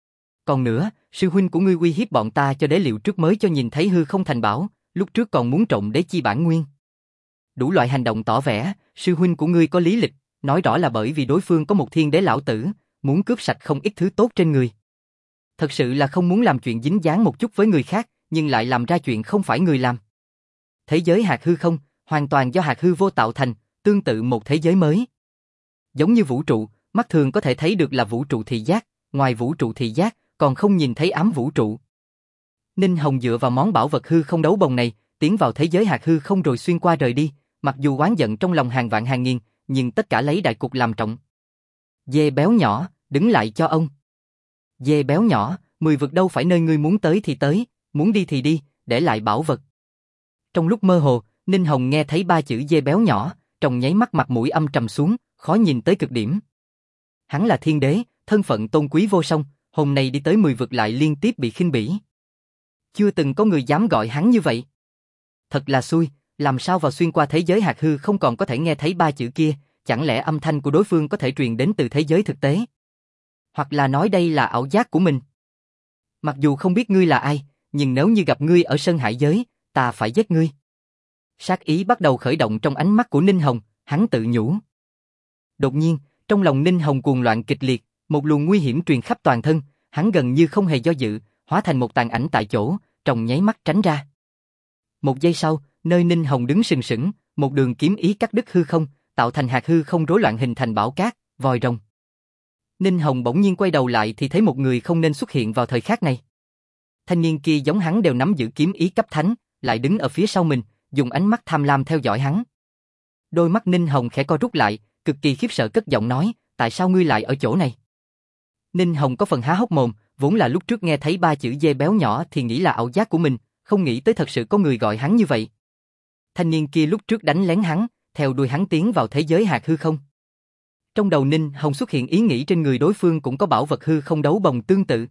Còn nữa, sư huynh của ngươi uy hiếp bọn ta cho đế liệu trước mới cho nhìn thấy hư không thành bảo, lúc trước còn muốn trộm đế chi bản nguyên. Đủ loại hành động tỏ vẻ, sư huynh của ngươi có lý lịch, nói rõ là bởi vì đối phương có một thiên đế lão tử, muốn cướp sạch không ít thứ tốt trên người. Thật sự là không muốn làm chuyện dính dáng một chút với người khác, nhưng lại làm ra chuyện không phải người làm. Thế giới hạt hư không, hoàn toàn do hạt hư vô tạo thành, tương tự một thế giới mới. Giống như vũ trụ, mắt thường có thể thấy được là vũ trụ thị giác, ngoài vũ trụ thị giác, còn không nhìn thấy ám vũ trụ. Ninh Hồng dựa vào món bảo vật hư không đấu bồng này, tiến vào thế giới hạt hư không rồi xuyên qua rời đi, mặc dù oán giận trong lòng hàng vạn hàng nghìn, nhưng tất cả lấy đại cục làm trọng. Dê béo nhỏ, đứng lại cho ông. Dê béo nhỏ, 10 vực đâu phải nơi ngươi muốn tới thì tới, muốn đi thì đi, để lại bảo vật. Trong lúc mơ hồ, Ninh Hồng nghe thấy 3 chữ dê béo nhỏ, trong nháy mắt mặt mũi âm trầm xuống, khó nhìn tới cực điểm. Hắn là thiên đế, thân phận tôn quý vô song, hôm nay đi tới 10 vực lại liên tiếp bị khinh bỉ. Chưa từng có người dám gọi hắn như vậy. Thật là xui, làm sao vào xuyên qua thế giới hạt hư không còn có thể nghe thấy 3 chữ kia, chẳng lẽ âm thanh của đối phương có thể truyền đến từ thế giới thực tế? Hoặc là nói đây là ảo giác của mình? Mặc dù không biết ngươi là ai, nhưng nếu như gặp ngươi ở Sơn Hải giới, ta phải giết ngươi. Sát ý bắt đầu khởi động trong ánh mắt của Ninh Hồng, hắn tự nhủ. Đột nhiên, trong lòng Ninh Hồng cuồng loạn kịch liệt, một luồng nguy hiểm truyền khắp toàn thân, hắn gần như không hề do dự, hóa thành một tàn ảnh tại chỗ, trong nháy mắt tránh ra. Một giây sau, nơi Ninh Hồng đứng sừng sững, một đường kiếm ý cắt đứt hư không, tạo thành hạt hư không rối loạn hình thành bão cát, vòi rồng. Ninh Hồng bỗng nhiên quay đầu lại thì thấy một người không nên xuất hiện vào thời khắc này. Thanh niên kia giống hắn đều nắm giữ kiếm ý cấp thánh, lại đứng ở phía sau mình, dùng ánh mắt tham lam theo dõi hắn. Đôi mắt Ninh Hồng khẽ co rút lại, cực kỳ khiếp sợ cất giọng nói, tại sao ngươi lại ở chỗ này? Ninh Hồng có phần há hốc mồm, vốn là lúc trước nghe thấy 3 chữ dê béo nhỏ thì nghĩ là ảo giác của mình, không nghĩ tới thật sự có người gọi hắn như vậy. Thanh niên kia lúc trước đánh lén hắn, theo đuôi hắn tiến vào thế giới hạt hư không. Trong đầu Ninh Hồng xuất hiện ý nghĩ trên người đối phương cũng có bảo vật hư không đấu bồng tương tự.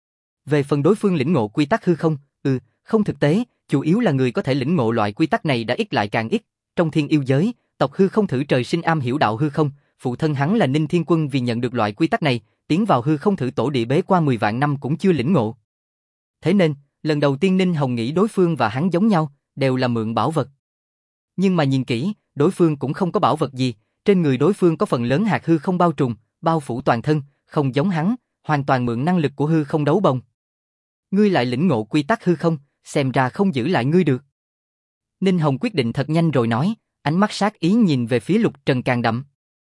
Về phần đối phương lĩnh ngộ quy tắc hư không, không thực tế, chủ yếu là người có thể lĩnh ngộ loại quy tắc này đã ít lại càng ít. Trong thiên yêu giới, tộc hư không thử trời sinh am hiểu đạo hư không, phụ thân hắn là Ninh Thiên Quân vì nhận được loại quy tắc này, tiến vào hư không thử tổ địa bế qua 10 vạn năm cũng chưa lĩnh ngộ. Thế nên, lần đầu tiên Ninh Hồng nghĩ đối phương và hắn giống nhau, đều là mượn bảo vật. Nhưng mà nhìn kỹ, đối phương cũng không có bảo vật gì, trên người đối phương có phần lớn hạt hư không bao trùm, bao phủ toàn thân, không giống hắn, hoàn toàn mượn năng lực của hư không đấu bồng. Ngươi lại lĩnh ngộ quy tắc hư không, xem ra không giữ lại ngươi được. Ninh Hồng quyết định thật nhanh rồi nói, ánh mắt sát ý nhìn về phía Lục Trần càng đậm.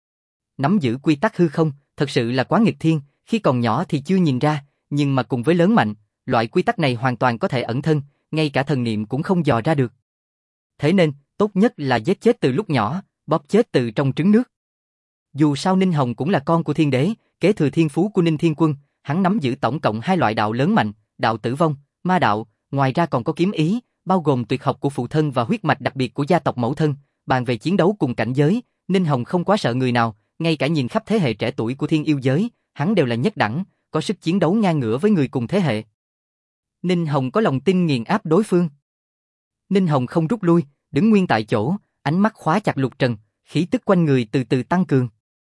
Nắm giữ quy tắc hư không, thật sự là quá nghịch thiên, khi còn nhỏ thì chưa nhìn ra, nhưng mà cùng với lớn mạnh, loại quy tắc này hoàn toàn có thể ẩn thân, ngay cả thần niệm cũng không dò ra được. Thế nên, tốt nhất là giết chết từ lúc nhỏ, bóp chết từ trong trứng nước. Dù sao Ninh Hồng cũng là con của thiên đế, kế thừa thiên phú của Ninh Thiên Quân, hắn nắm giữ tổng cộng 2 loại đạo lớn mạnh, đạo tử vong, ma đạo, ngoài ra còn có kiếm ý, bao gồm tuyệt học của phụ thân và huyết mạch đặc biệt của gia tộc mẫu thân. Bàn về chiến đấu cùng cảnh giới, Ninh Hồng không quá sợ người nào, ngay cả nhìn khắp thế hệ trẻ tuổi của thiên yêu giới, hắn đều là nhất đẳng, có sức chiến đấu ngang ngửa với người cùng thế hệ. Ninh Hồng có lòng tin nghiền áp đối phương. Ninh Hồng không rút lui, đứng nguyên tại chỗ, ánh mắt khóa chặt Lục Trần, khí tức quanh người từ từ tăng cường.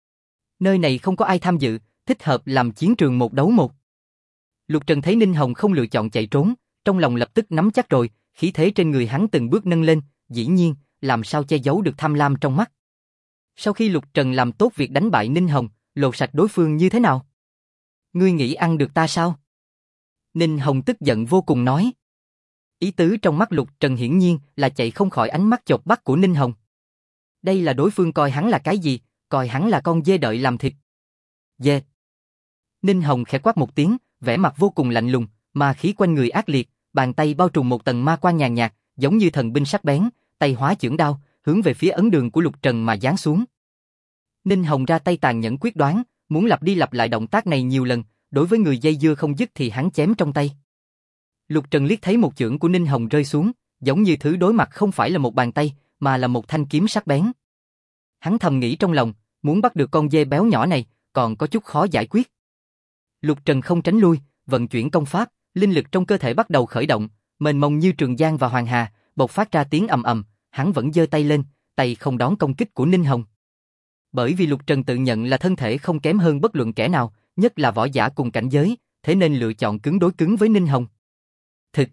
Nơi này không có ai tham dự, thích hợp làm chiến trường 1 đấu 1. Lục Trần thấy Ninh Hồng không lựa chọn chạy trốn, trong lòng lập tức nắm chắc rồi, khí thế trên người hắn từng bước nâng lên, dĩ nhiên, làm sao che giấu được tham lam trong mắt. Sau khi Lục Trần làm tốt việc đánh bại Ninh Hồng, lột sạch đối phương như thế nào? Ngươi nghĩ ăn được ta sao? Ninh Hồng tức giận vô cùng nói. Ý tứ trong mắt Lục Trần hiển nhiên là chạy không khỏi ánh mắt chộp bắt của Ninh Hồng. Đây là đối phương coi hắn là cái gì, coi hắn là con dê đợi làm thịt. Dê. Ninh Hồng khẽ quát một tiếng, vẻ mặt vô cùng lạnh lùng, mà khí quanh người ác liệt, bàn tay bao trùm một tầng ma quang nhàn nhạt, giống như thần binh sắc bén, tay hóa chưởng đao, hướng về phía ấn đường của Lục Trần mà giáng xuống. Ninh Hồng ra tay tàn nhẫn quyết đoán, muốn lặp đi lặp lại động tác này nhiều lần, đối với người dây dưa không dứt thì hắn chém trong tay. Lục Trần liếc thấy một chưởng của Ninh Hồng rơi xuống, giống như thứ đối mặt không phải là một bàn tay, mà là một thanh kiếm sắc bén. Hắn thầm nghĩ trong lòng, muốn bắt được con dê béo nhỏ này, còn có chút khó giải quyết. Lục Trần không tránh lui, vận chuyển công pháp, linh lực trong cơ thể bắt đầu khởi động, mênh mông như Trường Giang và Hoàng Hà, bộc phát ra tiếng ầm ầm, hắn vẫn giơ tay lên, tay không đón công kích của Ninh Hồng. Bởi vì Lục Trần tự nhận là thân thể không kém hơn bất luận kẻ nào, nhất là võ giả cùng cảnh giới, thế nên lựa chọn cứng đối cứng với Ninh Hồng. Thực,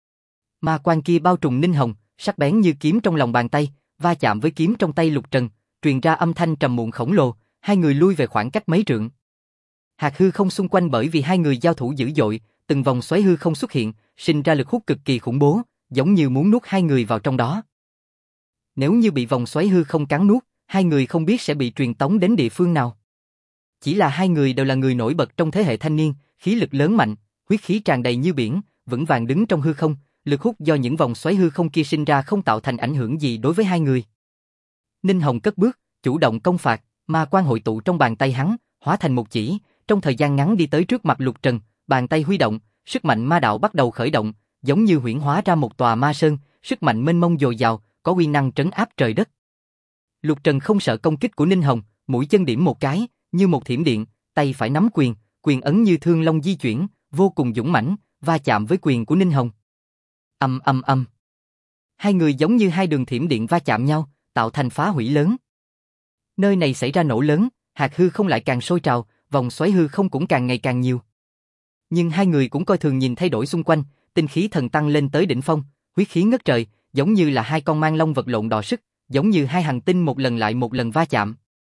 ma quang kia bao trùm Ninh Hồng, sắc bén như kiếm trong lòng bàn tay, va chạm với kiếm trong tay Lục Trần, truyền ra âm thanh trầm muộn khổng lồ, hai người lui về khoảng cách mấy trượng. Hạt hư không xung quanh bởi vì hai người giao thủ dữ dội, từng vòng xoáy hư không xuất hiện, sinh ra lực hút cực kỳ khủng bố, giống như muốn nuốt hai người vào trong đó. Nếu như bị vòng xoáy hư không cắn nuốt, hai người không biết sẽ bị truyền tống đến địa phương nào. Chỉ là hai người đều là người nổi bật trong thế hệ thanh niên, khí lực lớn mạnh, huyết khí tràn đầy như biển, vững vàng đứng trong hư không, lực hút do những vòng xoáy hư không kia sinh ra không tạo thành ảnh hưởng gì đối với hai người. Ninh Hồng cất bước, chủ động công phạt, ma quang hội tụ trong bàn tay hắn, hóa thành một chỉ, trong thời gian ngắn đi tới trước mặt Lục Trần, bàn tay huy động, sức mạnh ma đạo bắt đầu khởi động, giống như huyễn hóa ra một tòa ma sơn, sức mạnh mênh mông dồi dào, có uy năng trấn áp trời đất. Lục Trần không sợ công kích của Ninh Hồng, mũi chân điểm một cái, như một thiểm điện, tay phải nắm quyền, quyền ấn như thương long di chuyển, vô cùng dũng mãnh, va chạm với quyền của Ninh Hồng. Ầm ầm ầm. Hai người giống như hai đường thiểm điện va chạm nhau, tạo thành phá hủy lớn. Nơi này xảy ra nổ lớn, hạt hư không lại càng sôi trào, vòng xoáy hư không cũng càng ngày càng nhiều. Nhưng hai người cũng coi thường nhìn thay đổi xung quanh, tinh khí thần tăng lên tới đỉnh phong, huyết khí ngất trời, giống như là hai con mang long vật lộn đọ sức, giống như hai hành tinh một lần lại một lần va chạm.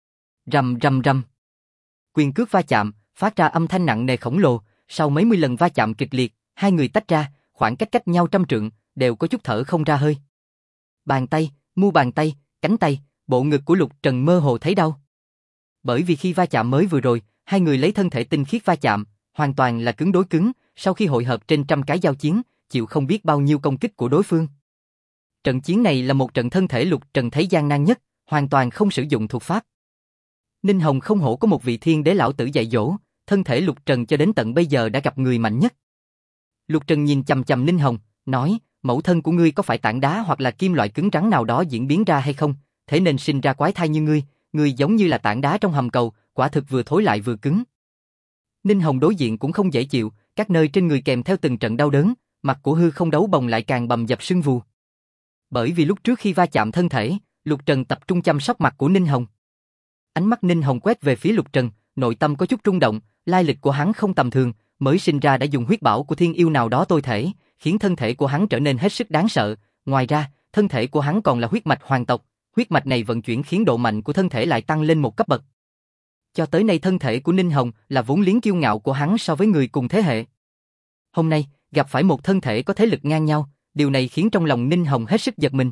Rầm rầm rầm. Quyền cước va chạm, phát ra âm thanh nặng nề khổng lồ, sau mấy mươi lần va chạm kịch liệt, hai người tách ra, khoảng cách cách nhau trăm trượng, đều có chút thở không ra hơi. Bàn tay, mu bàn tay, cánh tay, bộ ngực của Lục Trần mơ hồ thấy đau. Bởi vì khi va chạm mới vừa rồi, hai người lấy thân thể tinh khiết va chạm, hoàn toàn là cứng đối cứng, sau khi hội hợp trên trăm cái giao chiến, chịu không biết bao nhiêu công kích của đối phương. Trận chiến này là một trận thân thể Lục Trần thấy gian nan nhất, hoàn toàn không sử dụng thuật pháp. Ninh Hồng không hổ có một vị thiên đế lão tử dạy dỗ, thân thể Lục Trần cho đến tận bây giờ đã gặp người mạnh nhất. Lục Trần nhìn chằm chằm Ninh Hồng, nói, mẫu thân của ngươi có phải tảng đá hoặc là kim loại cứng rắn nào đó diễn biến ra hay không, thế nên sinh ra quái thai như ngươi giống như là tảng đá trong hầm cầu, quả thực vừa thối lại vừa cứng. Ninh Hồng đối diện cũng không dễ chịu, các nơi trên người kèm theo từng trận đau đớn, mặt của hư không đấu bồng lại càng bầm dập sưng vù. Bởi vì lúc trước khi va chạm thân thể, Lục Trần tập trung chăm sóc mặt của Ninh Hồng. Ánh mắt Ninh Hồng quét về phía Lục Trần, nội tâm có chút rung động, lai lịch của hắn không tầm thường, mới sinh ra đã dùng huyết bảo của thiên yêu nào đó tôi thể, khiến thân thể của hắn trở nên hết sức đáng sợ, ngoài ra, thân thể của hắn còn là huyết mạch hoàng tộc, huyết mạch này vận chuyển khiến độ mạnh của thân thể lại tăng lên một cấp bậc. Cho tới nay thân thể của Ninh Hồng là vốn liếng kiêu ngạo của hắn so với người cùng thế hệ. Hôm nay, gặp phải một thân thể có thế lực ngang nhau, điều này khiến trong lòng Ninh Hồng hết sức giật mình.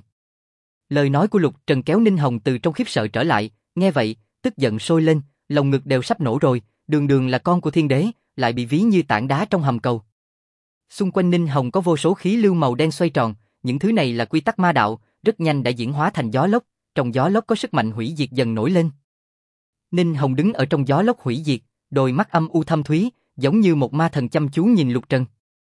Lời nói của Lục Trần kéo Ninh Hồng từ trong khiếp sợ trở lại, nghe vậy, tức giận sôi lên, lồng ngực đều sắp nổ rồi, đường đường là con của thiên đế, lại bị ví như tảng đá trong hầm cầu. Xung quanh Ninh Hồng có vô số khí lưu màu đen xoay tròn, những thứ này là quy tắc ma đạo, rất nhanh đã diễn hóa thành gió lốc, trong gió lốc có sức mạnh hủy diệt dần nổi lên. Ninh Hồng đứng ở trong gió lốc hủy diệt, đôi mắt âm u thâm thúy, giống như một ma thần chăm chú nhìn Lục Trần.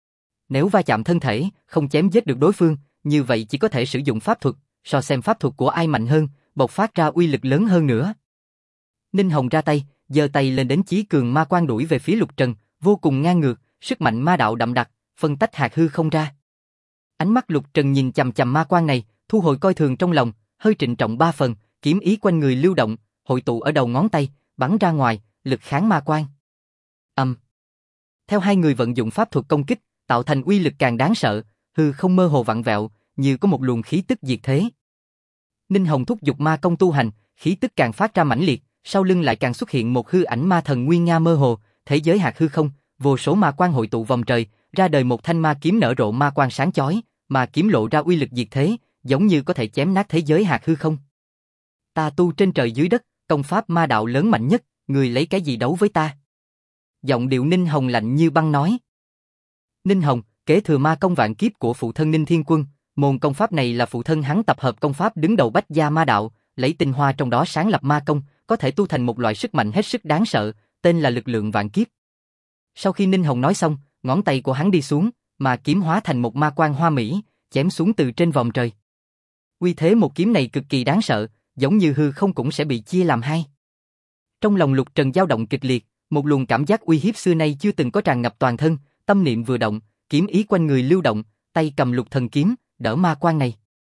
Nếu va chạm thân thể, không chém giết được đối phương, như vậy chỉ có thể sử dụng pháp thuật, so xem pháp thuật của ai mạnh hơn, bộc phát ra uy lực lớn hơn nữa. Ninh Hồng ra tay, giơ tay lên đến chí cường ma quang đuổi về phía Lục Trần, vô cùng ngang ngược, sức mạnh ma đạo đậm đặc, phân tách hạt hư không ra. Ánh mắt Lục Trần nhìn chằm chằm ma quang này, thu hồi coi thường trong lòng, hơi trịnh trọng ba phần, kiếm ý quanh người lưu động, hội tụ ở đầu ngón tay, bắn ra ngoài, lực kháng ma quang. Theo hai người vận dụng pháp thuật công kích, tạo thành uy lực càng đáng sợ, hư không mơ hồ vặn vẹo, như có một luồng khí tức diệt thế. Ninh Hồng thúc giục ma công tu hành, khí tức càng phát ra mãnh liệt, sau lưng lại càng xuất hiện một hư ảnh ma thần nguy nga mơ hồ, thế giới hạt hư không, vô số ma quang hội tụ vòng trời, ra đời một thanh ma kiếm nở rộ ma quang sáng chói, mà kiếm lộ ra uy lực diệt thế, giống như có thể chém nát thế giới hạt hư không. Ta tu trên trời dưới đất, công pháp ma đạo lớn mạnh nhất, người lấy cái gì đấu với ta? Giọng điệu Ninh Hồng lạnh như băng nói. Ninh Hồng, kế thừa ma công vạn kiếp của phụ thân Ninh Thiên Quân, môn công pháp này là phụ thân hắn tập hợp công pháp đứng đầu bách gia ma đạo, lấy tinh hoa trong đó sáng lập ma công, có thể tu thành một loại sức mạnh hết sức đáng sợ, tên là lực lượng vạn kiếp. Sau khi Ninh Hồng nói xong, ngón tay của hắn đi xuống, mà kiếm hóa thành một ma quang hoa mỹ, chém xuống từ trên vòng trời. Uy thế một kiếm này cực kỳ đáng sợ, giống như hư không cũng sẽ bị chia làm hai. Trong lòng Lục Trần dao động kịch liệt, một luồng cảm giác uy hiếp xưa nay chưa từng có tràn ngập toàn thân, tâm niệm vừa động, kiếm ý quanh người lưu động, tay cầm Lục Thần kiếm, đỡ ma quang này.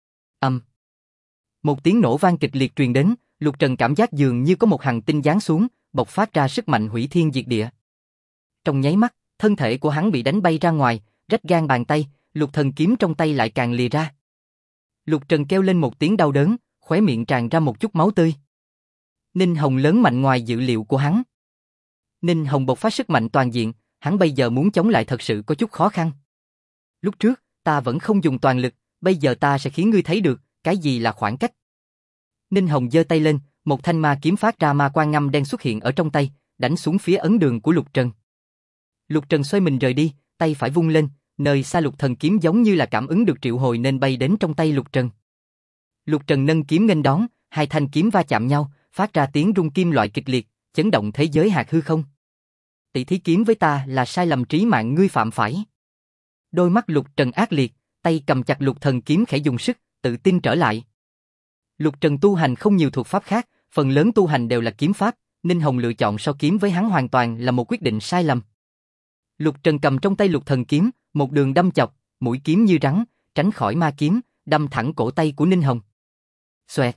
Một tiếng nổ vang kịch liệt truyền đến, Lục Trần cảm giác dường như có một hành tinh giáng xuống, bộc phát ra sức mạnh hủy thiên diệt địa. Trong nháy mắt, thân thể của hắn bị đánh bay ra ngoài, rách gan bàn tay, Lục Thần kiếm trong tay lại càng lìa ra. Lục Trần kêu lên một tiếng đau đớn, khóe miệng tràn ra một chút máu tươi. Ninh Hồng lớn mạnh ngoài dự liệu của hắn. Ninh Hồng bộc phát sức mạnh toàn diện, hắn bây giờ muốn chống lại thật sự có chút khó khăn. Lúc trước, ta vẫn không dùng toàn lực, bây giờ ta sẽ khiến ngươi thấy được, cái gì là khoảng cách. Ninh Hồng giơ tay lên, một thanh ma kiếm phát ra ma quang ngăm đen xuất hiện ở trong tay, đánh xuống phía ấn đường của Lục Trần. Lục Trần xoay mình rời đi, tay phải vung lên, nơi xa Lục Thần kiếm giống như là cảm ứng được triệu hồi nên bay đến trong tay Lục Trần. Lục Trần nâng kiếm nghênh đón, hai thanh kiếm va chạm nhau, phát ra tiếng rung kim loại kịch liệt, chấn động thế giới hạt hư không. Tỷ thí kiếm với ta là sai lầm trí mạng ngươi phạm phải. Đôi mắt Lục Trần ác liệt, tay cầm chặt Lục Thần kiếm khẽ dùng sức, tự tin trở lại. Lục Trần tu hành không nhiều thuật pháp khác, phần lớn tu hành đều là kiếm pháp, Ninh Hồng lựa chọn so kiếm với hắn hoàn toàn là một quyết định sai lầm. Lục Trần cầm trong tay Lục Thần kiếm, một đường đâm chọc, mũi kiếm như rắn, tránh khỏi ma kiếm, đâm thẳng cổ tay của Ninh Hồng. Xoẹt.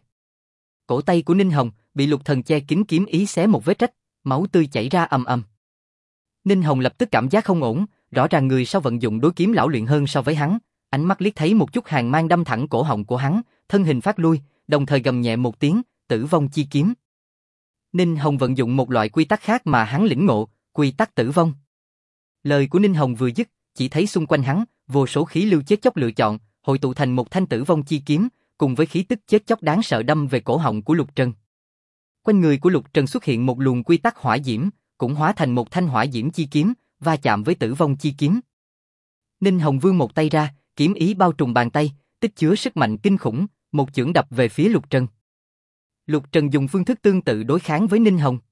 Cổ tay của Ninh Hồng bị Lục Thần che kín kiếm ý xé một vết rách, máu tươi chảy ra ầm ầm. Ninh Hồng lập tức cảm giác không ổn, rõ ràng người sau vận dụng đối kiếm lão luyện hơn so với hắn, ánh mắt liếc thấy một chút hàn mang đâm thẳng cổ họng của hắn, thân hình phát lui, đồng thời gầm nhẹ một tiếng, tử vong chi kiếm. Ninh Hồng vận dụng một loại quy tắc khác mà hắn lĩnh ngộ, quy tắc tử vong. Lời của Ninh Hồng vừa dứt, chỉ thấy xung quanh hắn, vô số khí lưu chết chóc lựa chọn, hội tụ thành một thanh tử vong chi kiếm, cùng với khí tức chết chóc đáng sợ đâm về cổ họng của Lục Trần. Quanh người của Lục Trần xuất hiện một luồng quy tắc hỏa diễm, cũng hóa thành một thanh hỏa diễm chi kiếm, va chạm với tử vong chi kiếm. Ninh Hồng vươn một tay ra, kiếm ý bao trùm bàn tay, tích chứa sức mạnh kinh khủng, một chưởng đập về phía Lục Trần. Lục Trần dùng phương thức tương tự đối kháng với Ninh Hồng.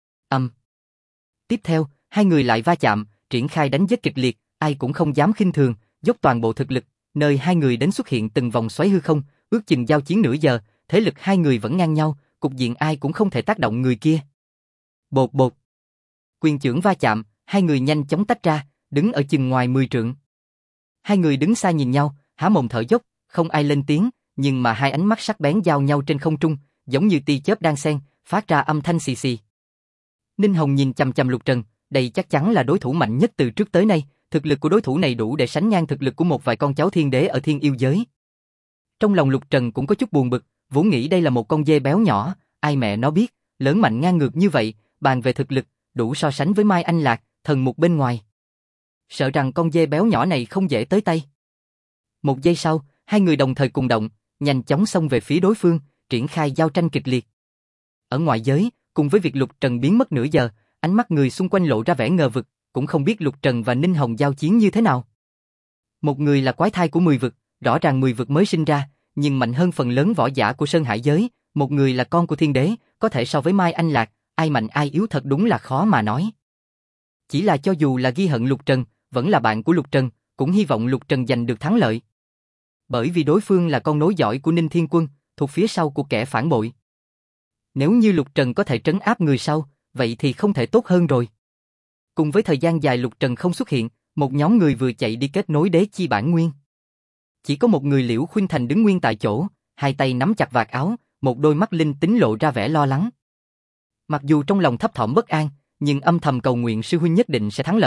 Tiếp theo, hai người lại va chạm, triển khai đánh giết kịch liệt, ai cũng không dám khinh thường, dốc toàn bộ thực lực, nơi hai người đến xuất hiện từng vòng xoáy hư không, ước chừng giao chiến nửa giờ, thế lực hai người vẫn ngang nhau, cục diện ai cũng không thể tác động người kia. Bột bột. Quyền chưởng va chạm, hai người nhanh chóng tách ra, đứng ở chừng ngoài 10 trượng. Hai người đứng xa nhìn nhau, há mồm thở dốc, không ai lên tiếng, nhưng mà hai ánh mắt sắc bén giao nhau trên không trung, giống như tia chớp đang xen, phát ra âm thanh xì xì. Ninh Hồng nhìn chằm chằm Lục Trần, đây chắc chắn là đối thủ mạnh nhất từ trước tới nay, thực lực của đối thủ này đủ để sánh ngang thực lực của một vài con cháu thiên đế ở thiên yêu giới. Trong lòng Lục Trần cũng có chút buồn bực, vốn nghĩ đây là một con dê béo nhỏ, ai mẹ nó biết, lớn mạnh ngang ngược như vậy, bàn về thực lực, đủ so sánh với Mai Anh Lạc, thần mục bên ngoài. Sợ rằng con dê béo nhỏ này không dễ tới tay. Một giây sau, hai người đồng thời cùng động, nhanh chóng xông về phía đối phương, triển khai giao tranh kịch liệt. Ở ngoại giới, cùng với việc Lục Trần biến mất nửa giờ, ánh mắt người xung quanh lộ ra vẻ ngờ vực, cũng không biết Lục Trần và Ninh Hồng giao chiến như thế nào. Một người là quái thai của 10 vực, rõ ràng 10 vực mới sinh ra, nhưng mạnh hơn phần lớn võ giả của Sơn Hải giới, một người là con của thiên đế, có thể so với Mai Anh Lạc, ai mạnh ai yếu thật đúng là khó mà nói. Chỉ là cho dù là ghi hận Lục Trần, vẫn là bạn của Lục Trần, cũng hy vọng Lục Trần giành được thắng lợi. Bởi vì đối phương là con nối dõi của Ninh Thiên Quân, thuộc phía sau của kẻ phản bội. Nếu như Lục Trần có thể trấn áp người sau, vậy thì không thể tốt hơn rồi. Cùng với thời gian dài Lục Trần không xuất hiện, một nhóm người vừa chạy đi kết nối đế chi bản nguyên. Chỉ có một người Liễu Khuynh Thành đứng nguyên tại chỗ, hai tay nắm chặt vạt áo, một đôi mắt linh tính lộ ra vẻ lo lắng. Mặc dù trong lòng thấp thỏm bất an, nhưng âm thầm cầu nguyện sư huynh nhất định sẽ thắng lợi,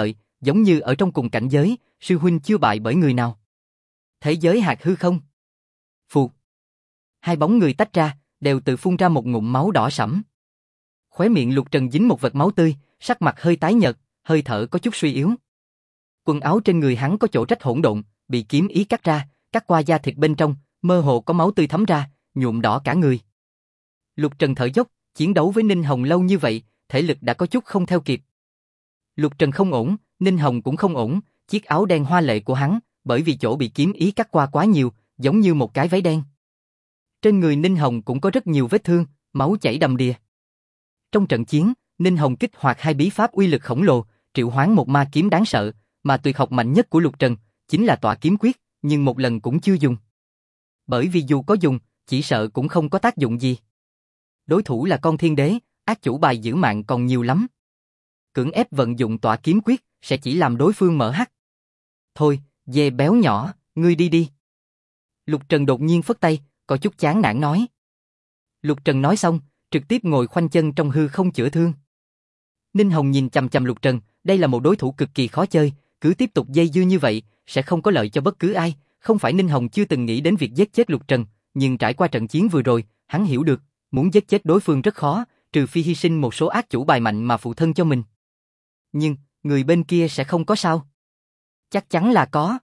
giống như ở trong cùng cảnh giới, sư huynh chưa bại bởi người nào. Thế giới hạt hư không. Phụt. Hai bóng người tách ra, đều tự phun ra một ngụm máu đỏ sẫm. Khóe miệng Lục Trần dính một vệt máu tươi, sắc mặt hơi tái nhợt, hơi thở có chút suy yếu. Quần áo trên người hắn có chỗ rách hỗn độn, bị kiếm ý cắt ra, cắt qua da thịt bên trong, mơ hồ có máu tươi thấm ra, nhuộm đỏ cả người. Lục Trần thở dốc, chiến đấu với Ninh Hồng lâu như vậy, thể lực đã có chút không theo kịp. Lục Trần không ổn, Ninh Hồng cũng không ổn, chiếc áo đen hoa lệ của hắn, bởi vì chỗ bị kiếm ý cắt qua quá nhiều, giống như một cái váy đen. Trên người Ninh Hồng cũng có rất nhiều vết thương, máu chảy đầm đìa. Trong trận chiến, Ninh Hồng kích hoạt hai bí pháp uy lực khổng lồ, triệu hoán một ma kiếm đáng sợ, mà tuyệt học mạnh nhất của Lục Trần chính là Tỏa Kiếm Quyết, nhưng một lần cũng chưa dùng. Bởi vì dù có dùng, chỉ sợ cũng không có tác dụng gì. Đối thủ là con thiên đế, ác chủ bài giữ mạng còn nhiều lắm. Cưỡng ép vận dụng Tỏa Kiếm Quyết sẽ chỉ làm đối phương mở hắt. Thôi, dê béo nhỏ, ngươi đi đi. Lục Trần đột nhiên phất tay, có chút chán nản nói. Lục Trần nói xong, trực tiếp ngồi khoanh chân trong hư không chữa thương. Ninh Hồng nhìn chằm chằm Lục Trần, đây là một đối thủ cực kỳ khó chơi, cứ tiếp tục dây dưa như vậy, sẽ không có lợi cho bất cứ ai. Không phải Ninh Hồng chưa từng nghĩ đến việc giết chết Lục Trần, nhưng trải qua trận chiến vừa rồi, hắn hiểu được, muốn giết chết đối phương rất khó, trừ phi hy sinh một số ác chủ bài mạnh mà phụ thân cho mình. Nhưng, người bên kia sẽ không có sao? Chắc chắn là có.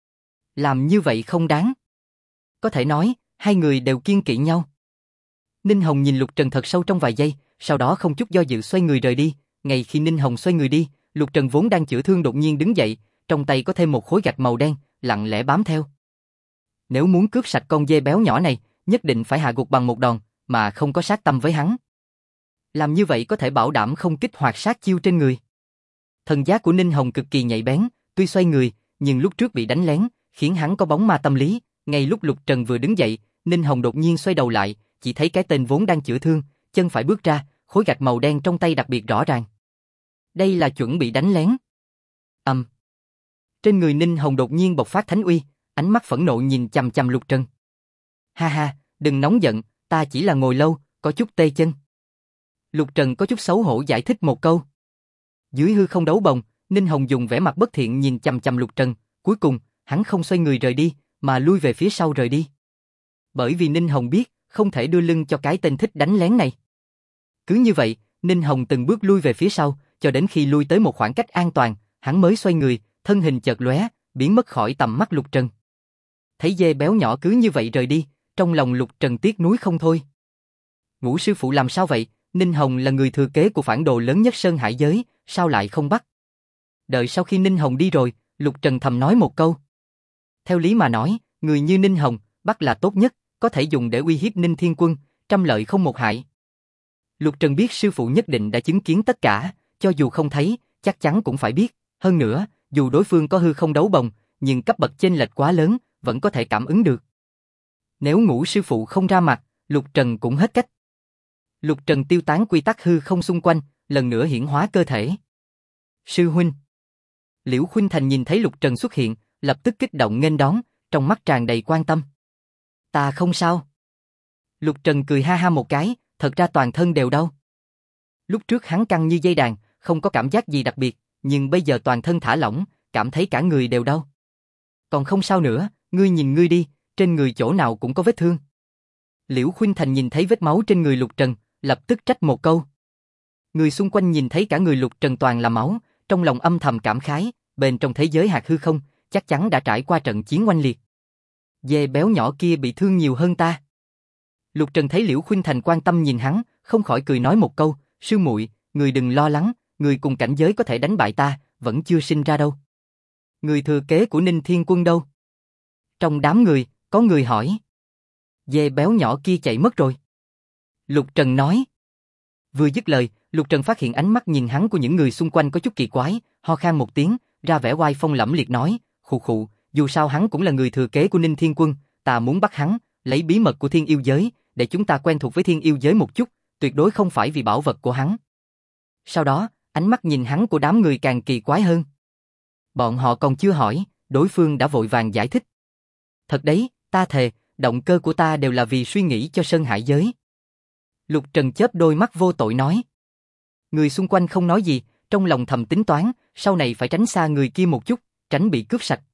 Làm như vậy không đáng. Có thể nói, hai người đều kiêng kỵ nhau. Ninh Hồng nhìn Lục Trần thật sâu trong vài giây, sau đó không chút do dự xoay người rời đi. Ngay khi Ninh Hồng xoay người đi, Lục Trần vốn đang chữa thương đột nhiên đứng dậy, trong tay có thêm một khối gạch màu đen, lặng lẽ bám theo. Nếu muốn cướp sạch con dê béo nhỏ này, nhất định phải hạ gục bằng một đòn, mà không có sát tâm với hắn. Làm như vậy có thể bảo đảm không kích hoạt sát chiêu trên người. Thần giác của Ninh Hồng cực kỳ nhạy bén, tuy xoay người, nhưng lúc trước bị đánh lén, khiến hắn có bóng ma tâm lý. Ngay lúc Lục Trần vừa đứng dậy, Ninh Hồng đột nhiên xoay đầu lại, chỉ thấy cái tên vốn đang chữa thương, chân phải bước ra, khối gạch màu đen trong tay đặc biệt rõ ràng. Đây là chuẩn bị đánh lén. Trên người Ninh Hồng đột nhiên bộc phát thánh uy, ánh mắt phẫn nộ nhìn chằm chằm Lục Trần. Ha ha, đừng nóng giận, ta chỉ là ngồi lâu, có chút tê chân. Lục Trần có chút xấu hổ giải thích một câu. Dưới hư không đấu bồng, Ninh Hồng dùng vẻ mặt bất thiện nhìn chằm chằm Lục Trần, cuối cùng, hắn không xoay người rời đi, mà lui về phía sau rời đi. Bởi vì Ninh Hồng biết, không thể đưa lưng cho cái tên thích đánh lén này. Cứ như vậy, Ninh Hồng từng bước lui về phía sau, cho đến khi lui tới một khoảng cách an toàn, hắn mới xoay người, thân hình chợt lóe, biến mất khỏi tầm mắt Lục Trần. Thấy dê béo nhỏ cứ như vậy rời đi, trong lòng Lục Trần tiếc nuối không thôi. Ngũ sư phụ làm sao vậy? Ninh Hồng là người thừa kế của phản đồ lớn nhất Sơn Hải giới, sao lại không bắt? Đợi sau khi Ninh Hồng đi rồi, Lục Trần thầm nói một câu. Theo lý mà nói, người như Ninh Hồng, bắt là tốt nhất, có thể dùng để uy hiếp Ninh Thiên Quân, trăm lợi không một hại. Lục Trần biết sư phụ nhất định đã chứng kiến tất cả, cho dù không thấy, chắc chắn cũng phải biết. Hơn nữa, dù đối phương có hư không đấu bồng, nhưng cấp bậc chênh lệch quá lớn, vẫn có thể cảm ứng được. Nếu Ngũ sư phụ không ra mặt, Lục Trần cũng hết cách. Lục Trần tiêu tán quy tắc hư không xung quanh, lần nữa hiển hóa cơ thể. Sư huynh. Liễu Khuynh Thành nhìn thấy Lục Trần xuất hiện, lập tức kích động nghênh đón, trong mắt tràn đầy quan tâm. Ta không sao. Lục Trần cười ha ha một cái, thật ra toàn thân đều đau. Lúc trước hắn căng như dây đàn, không có cảm giác gì đặc biệt, nhưng bây giờ toàn thân thả lỏng, cảm thấy cả người đều đau. Còn không sao nữa, ngươi nhìn ngươi đi, trên người chỗ nào cũng có vết thương. Liễu Khuynh Thành nhìn thấy vết máu trên người Lục Trần, lập tức trách một câu. Người xung quanh nhìn thấy cả người Lục Trần toàn là máu, trong lòng âm thầm cảm khái, bên trong thế giới hạt hư không, chắc chắn đã trải qua trận chiến oanh liệt. Dê béo nhỏ kia bị thương nhiều hơn ta. Lục Trần thấy Liễu Khuynh Thành quan tâm nhìn hắn, không khỏi cười nói một câu, sư muội, người đừng lo lắng, người cùng cảnh giới có thể đánh bại ta, vẫn chưa sinh ra đâu. Người thừa kế của Ninh Thiên Quân đâu? Trong đám người, có người hỏi. Dê béo nhỏ kia chạy mất rồi. Lục Trần nói. Vừa dứt lời, Lục Trần phát hiện ánh mắt nhìn hắn của những người xung quanh có chút kỳ quái, ho khan một tiếng, ra vẻ oai phong lẫm liệt nói, khụ khụ, dù sao hắn cũng là người thừa kế của Ninh Thiên Quân, ta muốn bắt hắn, lấy bí mật của thiên yêu giới, để chúng ta quen thuộc với thiên yêu giới một chút, tuyệt đối không phải vì bảo vật của hắn. Sau đó, ánh mắt nhìn hắn của đám người càng kỳ quái hơn. Bọn họ còn chưa hỏi, đối phương đã vội vàng giải thích. Thật đấy, ta thề, động cơ của ta đều là vì suy nghĩ cho Sơn Hải giới. Lục Trần chớp đôi mắt vô tội nói. Người xung quanh không nói gì, trong lòng thầm tính toán, sau này phải tránh xa người kia một chút, tránh bị cướp sạch.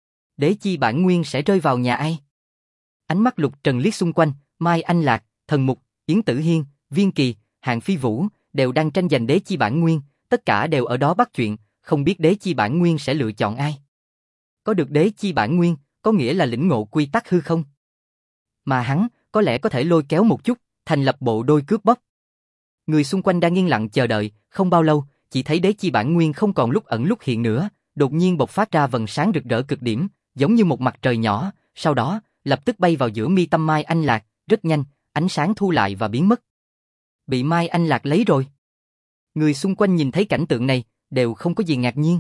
Đế chi bản nguyên sẽ rơi vào nhà ai? Ánh mắt Lục Trần liếc xung quanh, Mai Anh Lạc, Thần Mục, Yến Tử Hiên, Viên Kỳ, Hạng Phi Vũ đều đang tranh giành đế chi bản nguyên, tất cả đều ở đó bắt chuyện, không biết đế chi bản nguyên sẽ lựa chọn ai. Có được đế chi bản nguyên, có nghĩa là lĩnh ngộ quy tắc hư không. Mà hắn, có lẽ có thể lôi kéo một chút, thành lập bộ đôi cướp bóc. Người xung quanh đang yên lặng chờ đợi, không bao lâu, chỉ thấy đế chi bản nguyên không còn lúc ẩn lúc hiện nữa, đột nhiên bộc phát ra vầng sáng rực rỡ cực điểm, giống như một mặt trời nhỏ, sau đó, lập tức bay vào giữa mi tâm Mai Anh Lạc, rất nhanh, ánh sáng thu lại và biến mất. Bị Mai Anh Lạc lấy rồi. Người xung quanh nhìn thấy cảnh tượng này, đều không có gì ngạc nhiên.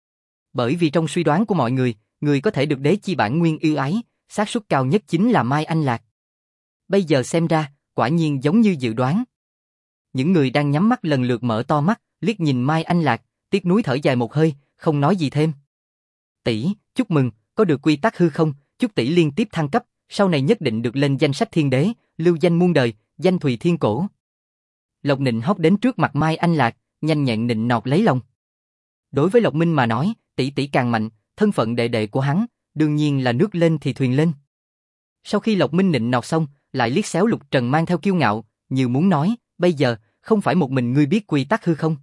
Bởi vì trong suy đoán của mọi người có thể được đế chi bản nguyên ưu ái, xác suất cao nhất chính là Mai Anh Lạc. Bây giờ xem ra, quả nhiên giống như dự đoán. Những người đang nhắm mắt lần lượt mở to mắt, liếc nhìn Mai Anh Lạc, tiếc nuối thở dài một hơi, không nói gì thêm. Tỷ, chúc mừng, có được quy tắc hư không, chúc tỷ liên tiếp thăng cấp, sau này nhất định được lên danh sách thiên đế, lưu danh muôn đời, danh thùy thiên cổ. Lộc Nịnh hót đến trước mặt Mai Anh Lạc, nhanh nhẹn nịnh nọt lấy lòng. Đối với Lộc Minh mà nói, tỷ tỷ càng mạnh, thân phận đệ đệ của hắn, đương nhiên là nước lên thì thuyền lên. Sau khi Lộc Minh nịnh nọt xong, lại liếc xéo Lục Trần mang theo kiêu ngạo, như muốn nói, bây giờ, không phải một mình ngươi biết quy tắc hư không.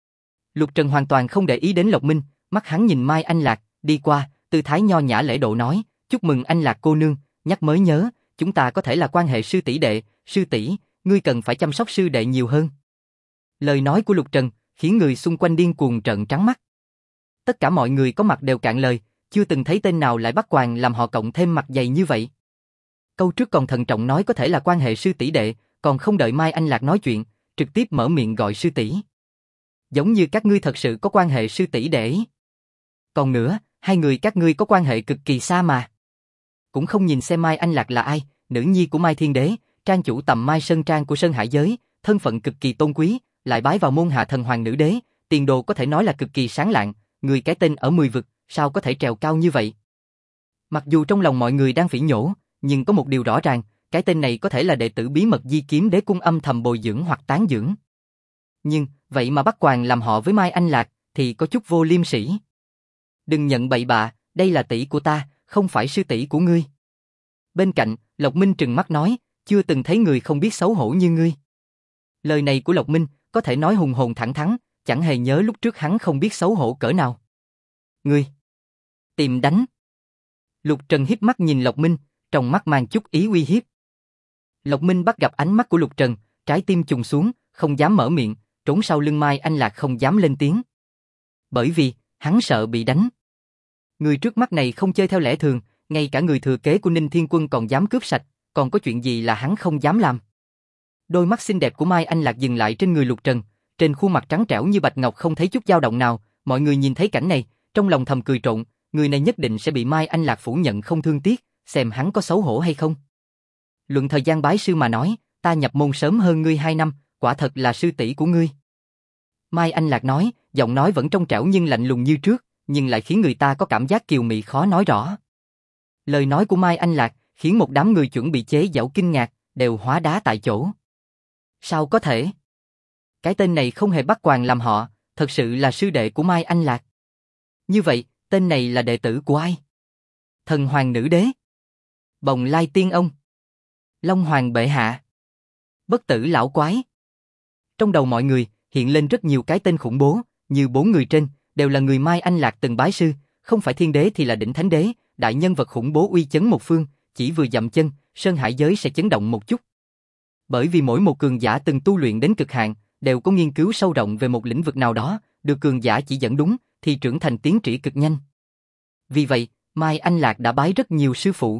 Lục Trần hoàn toàn không để ý đến Lộc Minh, mắt hắn nhìn Mai Anh Lạc, đi qua, tư thái nho nhã lễ độ nói, chúc mừng Anh Lạc cô nương, nhắc mới nhớ, chúng ta có thể là quan hệ sư tỷ đệ, sư tỷ, ngươi cần phải chăm sóc sư đệ nhiều hơn. Lời nói của Lục Trần khiến người xung quanh điên cuồng trợn trắng mắt. Tất cả mọi người có mặt đều cạn lời, chưa từng thấy tên nào lại bắt quàng làm họ cộng thêm mặt dày như vậy. Câu trước còn thận trọng nói có thể là quan hệ sư tỷ đệ, còn không đợi Mai Anh Lạc nói chuyện, trực tiếp mở miệng gọi sư tỷ. Giống như các ngươi thật sự có quan hệ sư tỷ đệ. Còn nữa, hai người các ngươi có quan hệ cực kỳ xa mà. Cũng không nhìn xem Mai Anh Lạc là ai, nữ nhi của Mai Thiên Đế, trang chủ tầm Mai Sơn Trang của Sơn Hải Giới, thân phận cực kỳ tôn quý, lại bái vào môn hạ thần hoàng nữ đế, tiền đồ có thể nói là cực kỳ sáng lạng, người cái tên ở 10 vực, sao có thể trèo cao như vậy? Mặc dù trong lòng mọi người đang phỉ nhổ, nhưng có một điều rõ ràng, cái tên này có thể là đệ tử bí mật Di Kiếm Đế cung âm thầm bồi dưỡng hoặc tán dưỡng. Nhưng, vậy mà bắt quàng làm họ với Mai Anh Lạc, thì có chút vô liêm sỉ. Đừng nhận bậy bạ, đây là tỷ của ta, không phải sư tỷ của ngươi. Bên cạnh, Lộc Minh trừng mắt nói, chưa từng thấy người không biết xấu hổ như ngươi. Lời này của Lộc Minh, có thể nói hùng hồn thẳng thắn, chẳng hề nhớ lúc trước hắn không biết xấu hổ cỡ nào. Ngươi! Tìm đánh! Lục Trần híp mắt nhìn Lộc Minh, trong mắt mang chút ý uy hiếp. Lộc Minh bắt gặp ánh mắt của Lục Trần, trái tim trùng xuống, không dám mở miệng, trốn sau lưng Mai Anh Lạc không dám lên tiếng. Bởi vì, hắn sợ bị đánh. Người trước mắt này không chơi theo lẽ thường, ngay cả người thừa kế của Ninh Thiên Quân còn dám cướp sạch, còn có chuyện gì là hắn không dám làm. Đôi mắt xinh đẹp của Mai Anh Lạc dừng lại trên người Lục Trần, trên khuôn mặt trắng trẻo như bạch ngọc không thấy chút dao động nào, mọi người nhìn thấy cảnh này, trong lòng thầm cười trộn, người này nhất định sẽ bị Mai Anh Lạc phủ nhận không thương tiếc, xem hắn có xấu hổ hay không. Luận thời gian bái sư mà nói, ta nhập môn sớm hơn ngươi 2 năm, quả thật là sư tỷ của ngươi. Mai Anh Lạc nói, giọng nói vẫn trong trẻo nhưng lạnh lùng như trước, nhưng lại khiến người ta có cảm giác kiều mị khó nói rõ. Lời nói của Mai Anh Lạc khiến một đám người chuẩn bị chế giễu kinh ngạc, đều hóa đá tại chỗ. Sao có thể? Cái tên này không hề bắt quàng làm họ, thật sự là sư đệ của Mai Anh Lạc. Như vậy, tên này là đệ tử của ai? Thần Hoàng Nữ Đế? Bồng Lai Tiên Ông? Long Hoàng Bệ Hạ? Bất Tử Lão Quái? Trong đầu mọi người hiện lên rất nhiều cái tên khủng bố, như 4 người trên đều là người Mai Anh Lạc từng bái sư, không phải thiên đế thì là đỉnh thánh đế, đại nhân vật khủng bố uy chấn một phương, chỉ vừa dậm chân, Sơn Hải Giới sẽ chấn động một chút. Bởi vì mỗi một cường giả từng tu luyện đến cực hạn, đều có nghiên cứu sâu rộng về một lĩnh vực nào đó, được cường giả chỉ dẫn đúng, thì trưởng thành tiến triển cực nhanh. Vì vậy, Mai Anh Lạc đã bái rất nhiều sư phụ.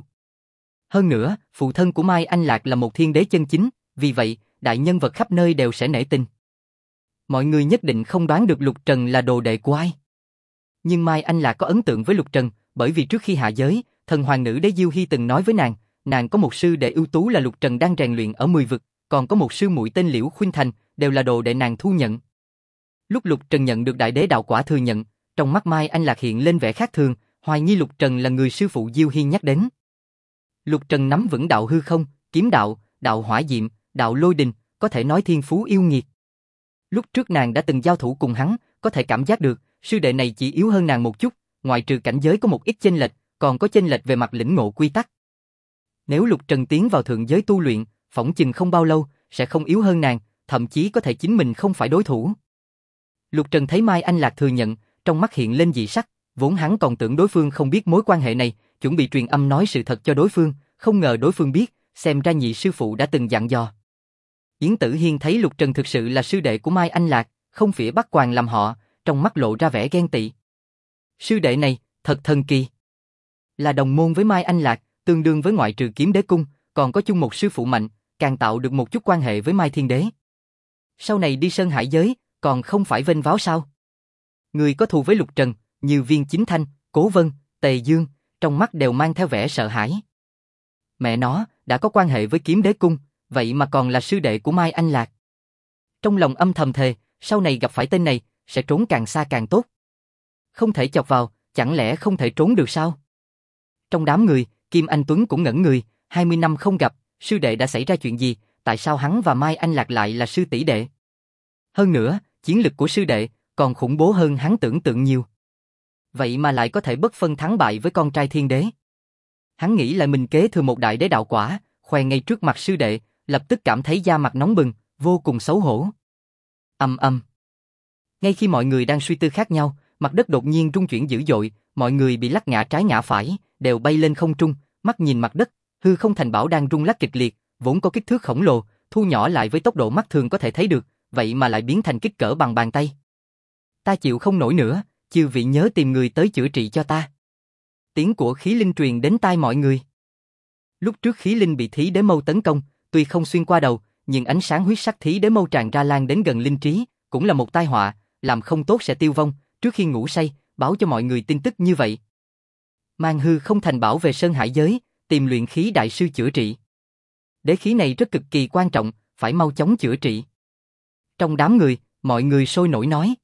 Hơn nữa, phụ thân của Mai Anh Lạc là một thiên đế chân chính, vì vậy, đại nhân vật khắp nơi đều sẽ nể tình. Mọi người nhất định không đoán được Lục Trần là đồ đệ của ai. Nhưng Mai Anh Lạc có ấn tượng với Lục Trần, bởi vì trước khi hạ giới, thần hoàng nữ đế Diêu Hy từng nói với nàng có một sư đệ ưu tú là Lục Trần đang rèn luyện ở 10 vực, còn có một sư muội tên Liễu Khuynh Thành, đều là đồ đệ nàng thu nhận. Lúc Lục Trần nhận được đại đế đạo quả thừa nhận, trong mắt Mai Anh Lạc hiện lên vẻ khác thường, hoài nghi Lục Trần là người sư phụ Diêu Hy nhắc đến. Lục Trần nắm vững đạo hư không, kiếm đạo, đạo hỏa diệm, đạo lôi đình, có thể nói thiên phú yêu nghiệt. Lúc trước nàng đã từng giao thủ cùng hắn, có thể cảm giác được, sư đệ này chỉ yếu hơn nàng một chút, ngoại trừ cảnh giới có một ít chênh lệch, còn có chênh lệch về mặt lĩnh ngộ quy tắc. Nếu Lục Trần tiến vào thượng giới tu luyện, phỏng chừng không bao lâu, sẽ không yếu hơn nàng, thậm chí có thể chính mình không phải đối thủ. Lục Trần thấy Mai Anh Lạc thừa nhận, trong mắt hiện lên dị sắc, vốn hắn còn tưởng đối phương không biết mối quan hệ này, chuẩn bị truyền âm nói sự thật cho đối phương, không ngờ đối phương biết, xem ra nhị sư phụ đã từng dặn dò. Yến Tử Hiên thấy Lục Trần thực sự là sư đệ của Mai Anh Lạc, không phỉa bắt quàng làm họ, trong mắt lộ ra vẻ ghen tị. Sư đệ này, thật thần kỳ. Là đồng môn với Mai Anh Lạc, tương đương với ngoại trừ Kiếm Đế Cung, còn có chung một sư phụ mạnh, càng tạo được một chút quan hệ với Mai Thiên Đế. Sau này đi Sơn Hải giới, còn không phải vênh váo sao? Người có thù với Lục Trần, như Viên Chính Thanh, Cố Vân, Tề Dương, trong mắt đều mang theo vẻ sợ hãi. Mẹ nó, đã có quan hệ với Kiếm Đế Cung, vậy mà còn là sư đệ của Mai Anh Lạc. Trong lòng âm thầm thề, sau này gặp phải tên này, sẽ trốn càng xa càng tốt. Không thể chọc vào, chẳng lẽ không thể trốn được sao? Trong đám người, Kim Anh Tuấn cũng ngẩn người, 20 năm không gặp, sư đệ đã xảy ra chuyện gì, tại sao hắn và Mai Anh Lạc lại là sư tỷ đệ? Hơn nữa, chiến lực của sư đệ còn khủng bố hơn hắn tưởng tượng nhiều. Vậy mà lại có thể bất phân thắng bại với con trai Thiên Đế. Hắn nghĩ lại mình kế thừa một đại đế đạo quả, khoe ngay trước mặt sư đệ, lập tức cảm thấy da mặt nóng bừng, vô cùng xấu hổ. Ầm ầm. Ngay khi mọi người đang suy tư khác nhau, mặt đất đột nhiên rung chuyển dữ dội, mọi người bị lắc ngã trái ngã phải, đều bay lên không trung, mắt nhìn mặt đất, hư không thành bảo đang rung lắc kịch liệt, vốn có kích thước khổng lồ, thu nhỏ lại với tốc độ mắt thường có thể thấy được, vậy mà lại biến thành kích cỡ bằng bàn tay. Ta chịu không nổi nữa, chư vị nhớ tìm người tới chữa trị cho ta. Tiếng của khí linh truyền đến tai mọi người. Lúc trước khí linh bị thí đế mâu tấn công, tuy không xuyên qua đầu, nhưng ánh sáng huyết sắc thí đế mâu tràn ra lan đến gần linh trí, cũng là một tai họa, làm không tốt sẽ tiêu vong, trước khi ngủ say, báo cho mọi người tin tức như vậy. Mang hư không thành bảo về Sơn Hải giới, tìm luyện khí đại sư chữa trị. Đế khí này rất cực kỳ quan trọng, phải mau chóng chữa trị. Trong đám người, mọi người sôi nổi nói.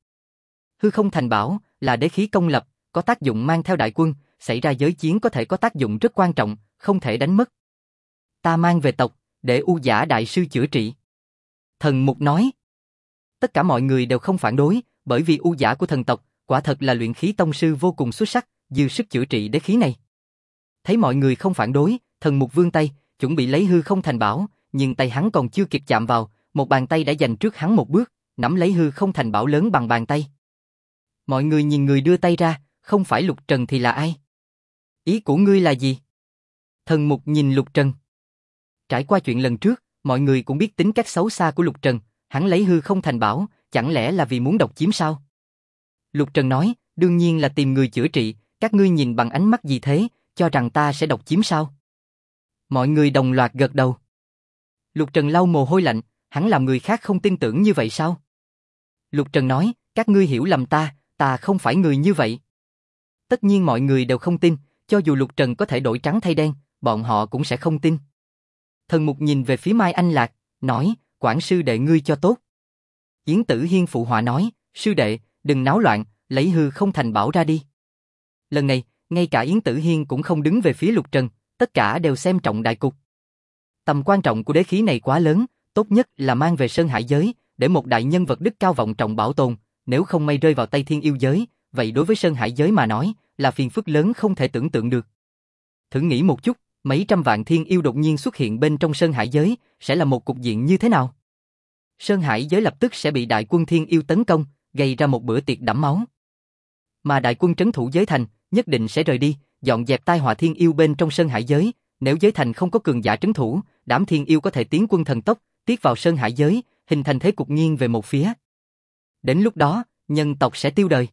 Hư không thành bảo là đế khí công lập, có tác dụng mang theo đại quân, xảy ra giới chiến có thể có tác dụng rất quan trọng, không thể đánh mất. Ta mang về tộc, để U Giả đại sư chữa trị. Thần Mục nói. Tất cả mọi người đều không phản đối, bởi vì U Giả của thần tộc, quả thật là luyện khí tông sư vô cùng xuất sắc, dư sức chữa trị đế khí này. Thấy mọi người không phản đối, Thần Mục vươn tay, chuẩn bị lấy hư không thành bảo, nhưng tay hắn còn chưa kịp chạm vào, một bàn tay đã giành trước hắn một bước, nắm lấy hư không thành bảo lớn bằng bàn tay. Mọi người nhìn người đưa tay ra, không phải Lục Trần thì là ai? Ý của ngươi là gì? Thần Mục nhìn Lục Trần. Trải qua chuyện lần trước, mọi người cũng biết tính cách xấu xa của Lục Trần, hắn lấy hư không thành bảo, chẳng lẽ là vì muốn độc chiếm sao? Lục Trần nói, đương nhiên là tìm người chữa trị, các ngươi nhìn bằng ánh mắt gì thế, cho rằng ta sẽ độc chiếm sao? Mọi người đồng loạt gật đầu. Lục Trần lau mồ hôi lạnh, hắn làm người khác không tin tưởng như vậy sao? Lục Trần nói, các ngươi hiểu lầm ta không phải người như vậy. Tất nhiên mọi người đều không tin, cho dù Lục Trần có thể đổi trắng thay đen, bọn họ cũng sẽ không tin. Thần Mục nhìn về phía Mai Anh Lạc, nói, quản sư đệ ngươi cho tốt. Yến Tử Hiên phụ họa nói, sư đệ, đừng náo loạn, lấy hư không thành bảo ra đi. Lần này, ngay cả Yến Tử Hiên cũng không đứng về phía Lục Trần, tất cả đều xem trọng đại cục. Tầm quan trọng của đế khí này quá lớn, tốt nhất là mang về Sơn Hải giới, để một đại nhân vật đức cao vọng trọng bảo tồn, nếu không may rơi vào tay Thiên Yêu giới, vậy đối với Sơn Hải giới mà nói, là phiền phức lớn không thể tưởng tượng được. Thử nghĩ một chút, mấy trăm vạn Thiên Yêu đột nhiên xuất hiện bên trong Sơn Hải giới, sẽ là một cục diện như thế nào? Sơn Hải giới lập tức sẽ bị đại quân Thiên Yêu tấn công, gây ra một bữa tiệc đẫm máu. Mà đại quân trấn thủ giới thành, nhất định sẽ rời đi, dọn dẹp tai họa Thiên Yêu bên trong Sơn Hải giới. Nếu giới thành không có cường giả trấn thủ, đám Thiên Yêu có thể tiến quân thần tốc, tiết vào Sơn Hải giới, hình thành thế cục nghiêng về một phía. Đến lúc đó, nhân tộc sẽ tiêu đời.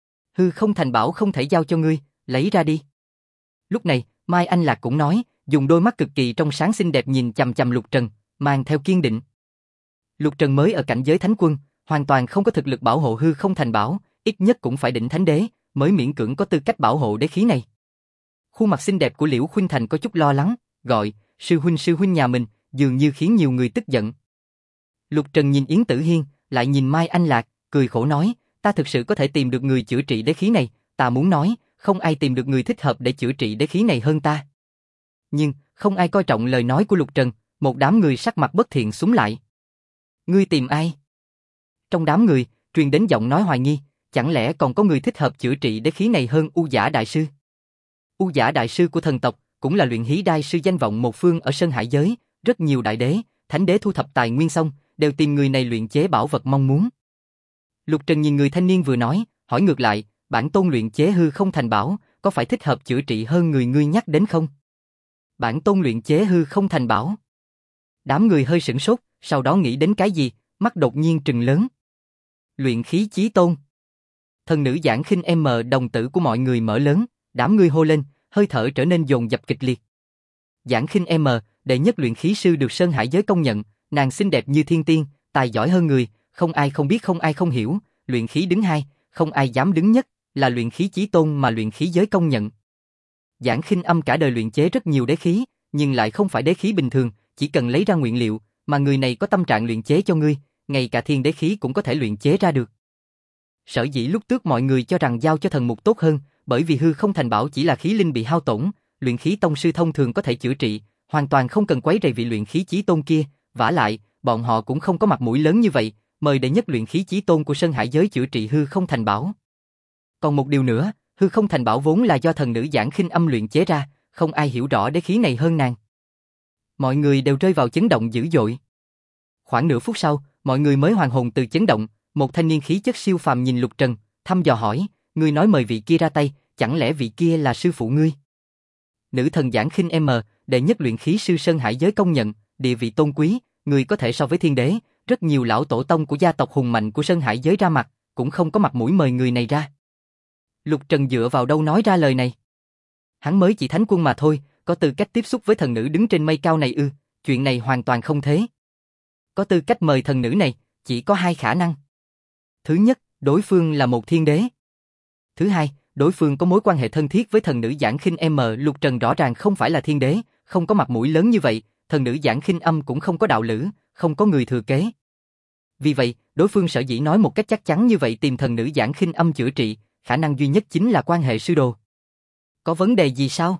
Hư không thành bảo không thể giao cho ngươi, lấy ra đi. Lúc này, Mai Anh Lạc cũng nói, dùng đôi mắt cực kỳ trong sáng xinh đẹp nhìn chằm chằm Lục Trần, mang theo kiên định. Lục Trần mới ở cảnh giới thánh quân, hoàn toàn không có thực lực bảo hộ hư không thành bảo, ít nhất cũng phải đỉnh thánh đế, mới miễn cưỡng có tư cách bảo hộ đế khí này. Khuôn mặt xinh đẹp của Liễu Khuynh Thành có chút lo lắng, gọi, sư huynh nhà mình, dường như khiến nhiều người tức giận. Lục Trần nhìn Yến Tử Hiên, lại nhìn Mai Anh Lạc, cười khổ nói, ta thực sự có thể tìm được người chữa trị đế khí này, ta muốn nói, không ai tìm được người thích hợp để chữa trị đế khí này hơn ta. Nhưng, không ai coi trọng lời nói của Lục Trần, một đám người sắc mặt bất thiện xúm lại. Ngươi tìm ai? Trong đám người, truyền đến giọng nói hoài nghi, chẳng lẽ còn có người thích hợp chữa trị đế khí này hơn U Giả Đại Sư? U Giả Đại Sư của thần tộc, cũng là luyện khí đai sư danh vọng một phương ở Sơn Hải giới, rất nhiều đại đế, thánh đế thu thập tài nguyên xong, đều tìm người này luyện chế bảo vật mong muốn. Lục Trần nhìn người thanh niên vừa nói, hỏi ngược lại, bản tôn luyện chế hư không thành bảo, có phải thích hợp chữa trị hơn người ngươi nhắc đến không? Bản tôn luyện chế hư không thành bảo. Đám người hơi sửng sốt, sau đó nghĩ đến cái gì, mắt đột nhiên trừng lớn. Luyện khí chí tôn. Thần nữ Giảng Khinh đồng tử của mọi người mở lớn, đám người hô lên, hơi thở trở nên dồn dập kịch liệt. Giảng Khinh đệ nhất luyện khí sư được Sơn Hải giới công nhận, nàng xinh đẹp như thiên tiên, tài giỏi hơn người, không ai không biết không ai không hiểu, luyện khí đứng hai, không ai dám đứng nhất, là luyện khí chí tôn mà luyện khí giới công nhận. Giảng Khinh cả đời luyện chế rất nhiều đế khí, nhưng lại không phải đế khí bình thường, chỉ cần lấy ra nguyên liệu, mà người này có tâm trạng luyện chế cho ngươi, ngay cả thiên đế khí cũng có thể luyện chế ra được. Sở dĩ lúc trước mọi người cho rằng giao cho thần mục tốt hơn, bởi vì hư không thành bảo chỉ là khí linh bị hao tổn, luyện khí tông sư thông thường có thể chữa trị, hoàn toàn không cần quấy rầy vị luyện khí chí tôn kia, vả lại, bọn họ cũng không có mặt mũi lớn như vậy, mời đệ nhất luyện khí chí tôn của Sơn Hải giới chữa trị hư không thành bảo. Còn một điều nữa, hư không thành bảo vốn là do thần nữ Giảng Khinh luyện chế ra, không ai hiểu rõ đế khí này hơn nàng. Mọi người đều rơi vào chấn động dữ dội. Khoảng nửa phút sau, mọi người mới hoàn hồn từ chấn động, một thanh niên khí chất siêu phàm nhìn Lục Trần, thăm dò hỏi, ngươi nói mời vị kia ra tay, chẳng lẽ vị kia là sư phụ ngươi? Nữ thần Giảng Khinh đệ nhất luyện khí sư Sơn Hải giới công nhận, địa vị tôn quý, người có thể so với thiên đế, rất nhiều lão tổ tông của gia tộc hùng mạnh của Sơn Hải giới ra mặt, cũng không có mặt mũi mời người này ra. Lục Trần dựa vào đâu nói ra lời này? Hắn mới chỉ thánh quân mà thôi, có tư cách tiếp xúc với thần nữ đứng trên mây cao này ư? Chuyện này hoàn toàn không thế. Có tư cách mời thần nữ này, chỉ có hai khả năng. Thứ nhất, đối phương là một thiên đế. Thứ hai, đối phương có mối quan hệ thân thiết với thần nữ Giảng Khinh Lục Trần rõ ràng không phải là thiên đế, không có mặt mũi lớn như vậy, thần nữ Giảng Khinh cũng không có đạo lữ, không có người thừa kế. Vì vậy, đối phương sở dĩ nói một cách chắc chắn như vậy tìm thần nữ Giảng Khinh chữa trị, khả năng duy nhất chính là quan hệ sư đồ. Có vấn đề gì sao?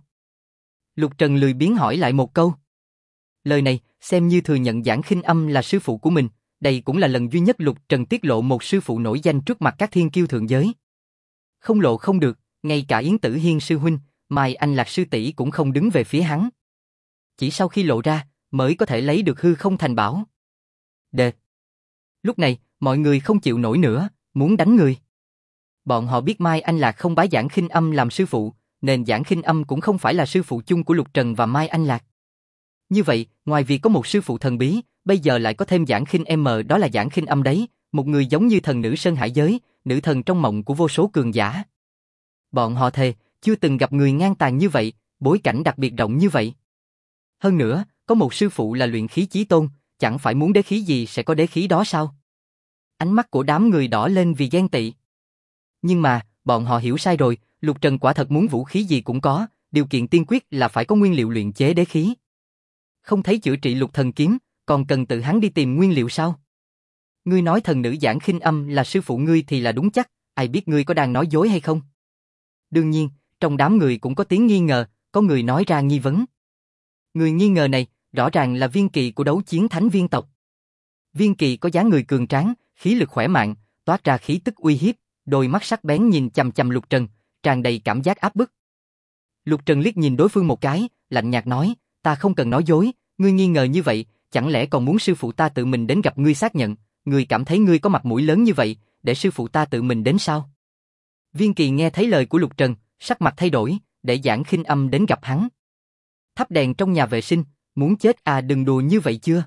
Lục Trần lười biếng hỏi lại một câu. Lời này, xem như thừa nhận Giảng Khinh là sư phụ của mình, đây cũng là lần duy nhất Lục Trần tiết lộ một sư phụ nổi danh trước mặt các thiên kiêu thượng giới. Không lộ không được, ngay cả Yến Tử Hiên sư huynh, Mai Anh Lạc sư tỷ cũng không đứng về phía hắn. Chỉ sau khi lộ ra, mới có thể lấy được hư không thành bảo. Đệt. Lúc này, mọi người không chịu nổi nữa, muốn đánh người. Bọn họ biết Mai Anh Lạc không bái Giảng Khinh làm sư phụ, nên Giảng Khinh cũng không phải là sư phụ chung của Lục Trần và Mai Anh Lạc. Như vậy, ngoài việc có một sư phụ thần bí, bây giờ lại có thêm Giảng Khinh đó là Giảng Khinh đấy, một người giống như thần nữ Sơn Hải giới, nữ thần trong mộng của vô số cường giả. Bọn họ thề, chưa từng gặp người ngang tàn như vậy, bối cảnh đặc biệt rộng như vậy. Hơn nữa, có một sư phụ là luyện khí chí tôn, chẳng phải muốn đế khí gì sẽ có đế khí đó sao? Ánh mắt của đám người đỏ lên vì ghen tị. Nhưng mà, bọn họ hiểu sai rồi, Lục Trần quả thật muốn vũ khí gì cũng có, điều kiện tiên quyết là phải có nguyên liệu luyện chế đế khí. Không thấy chữa trị lục thần kiếm, còn cần tự hắn đi tìm nguyên liệu sao? Ngươi nói thần nữ Giảng Khinh là sư phụ ngươi thì là đúng chắc, ai biết ngươi có đang nói dối hay không? Đương nhiên, trong đám người cũng có tiếng nghi ngờ, có người nói ra nghi vấn. Người nghi ngờ này, rõ ràng là Viên Kỳ của Đấu Chiến Thánh Viên tộc. Viên Kỳ có dáng người cường tráng, khí lực khỏe mạnh, toát ra khí tức uy hiếp, đôi mắt sắc bén nhìn chằm chằm Lục Trần, tràn đầy cảm giác áp bức. Lục Trần liếc nhìn đối phương một cái, lạnh nhạt nói, ta không cần nói dối, ngươi nghi ngờ như vậy, chẳng lẽ còn muốn sư phụ ta tự mình đến gặp ngươi xác nhận, ngươi cảm thấy ngươi có mặt mũi lớn như vậy, để sư phụ ta tự mình đến sao? Viên Kỳ nghe thấy lời của Lục Trần, sắc mặt thay đổi, để Giảng Khinh đến gặp hắn. Thắp đèn trong nhà vệ sinh, muốn chết à, đừng đùa như vậy chưa?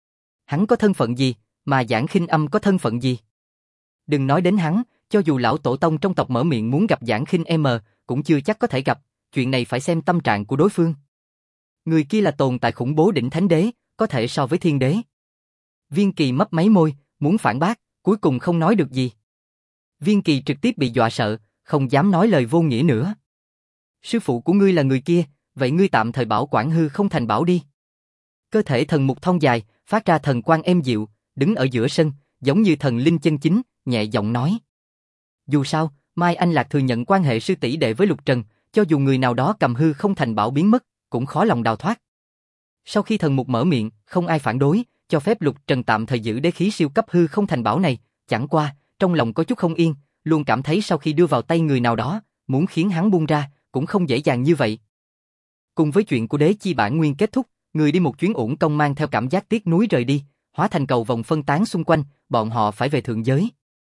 Hắn có thân phận gì, mà Giảng Khinh có thân phận gì? Đừng nói đến hắn, cho dù lão tổ tông trong tộc mở miệng muốn gặp Giảng Khinh cũng chưa chắc có thể gặp, chuyện này phải xem tâm trạng của đối phương. Người kia là tồn tại khủng bố đỉnh thánh đế, có thể so với thiên đế. Viên Kỳ mấp máy môi, muốn phản bác, cuối cùng không nói được gì. Viên Kỳ trực tiếp bị dọa sợ, không dám nói lời vô nghĩa nữa. Sư phụ của ngươi là người kia, vậy ngươi tạm thời bảo quản hư không thành bảo đi. Cơ thể thần mục thon dài, phát ra thần quang êm dịu, đứng ở giữa sân, giống như thần linh chân chính, nhẹ giọng nói. Dù sao, Mai Anh Lạc thừa nhận quan hệ sư tỷ đệ với Lục Trần, cho dù người nào đó cầm hư không thành bảo biến mất, cũng khó lòng đào thoát. Sau khi thần mục mở miệng, không ai phản đối, cho phép Lục Trần tạm thời giữ đế khí siêu cấp hư không thành bảo này, chẳng qua, trong lòng có chút không yên, luôn cảm thấy sau khi đưa vào tay người nào đó, muốn khiến hắn buông ra, cũng không dễ dàng như vậy. Cùng với chuyện của đế chi bản nguyên kết thúc, người đi một chuyến uổng công mang theo cảm giác tiếc nuối rời đi, hóa thành cầu vồng phân tán xung quanh, bọn họ phải về thượng giới.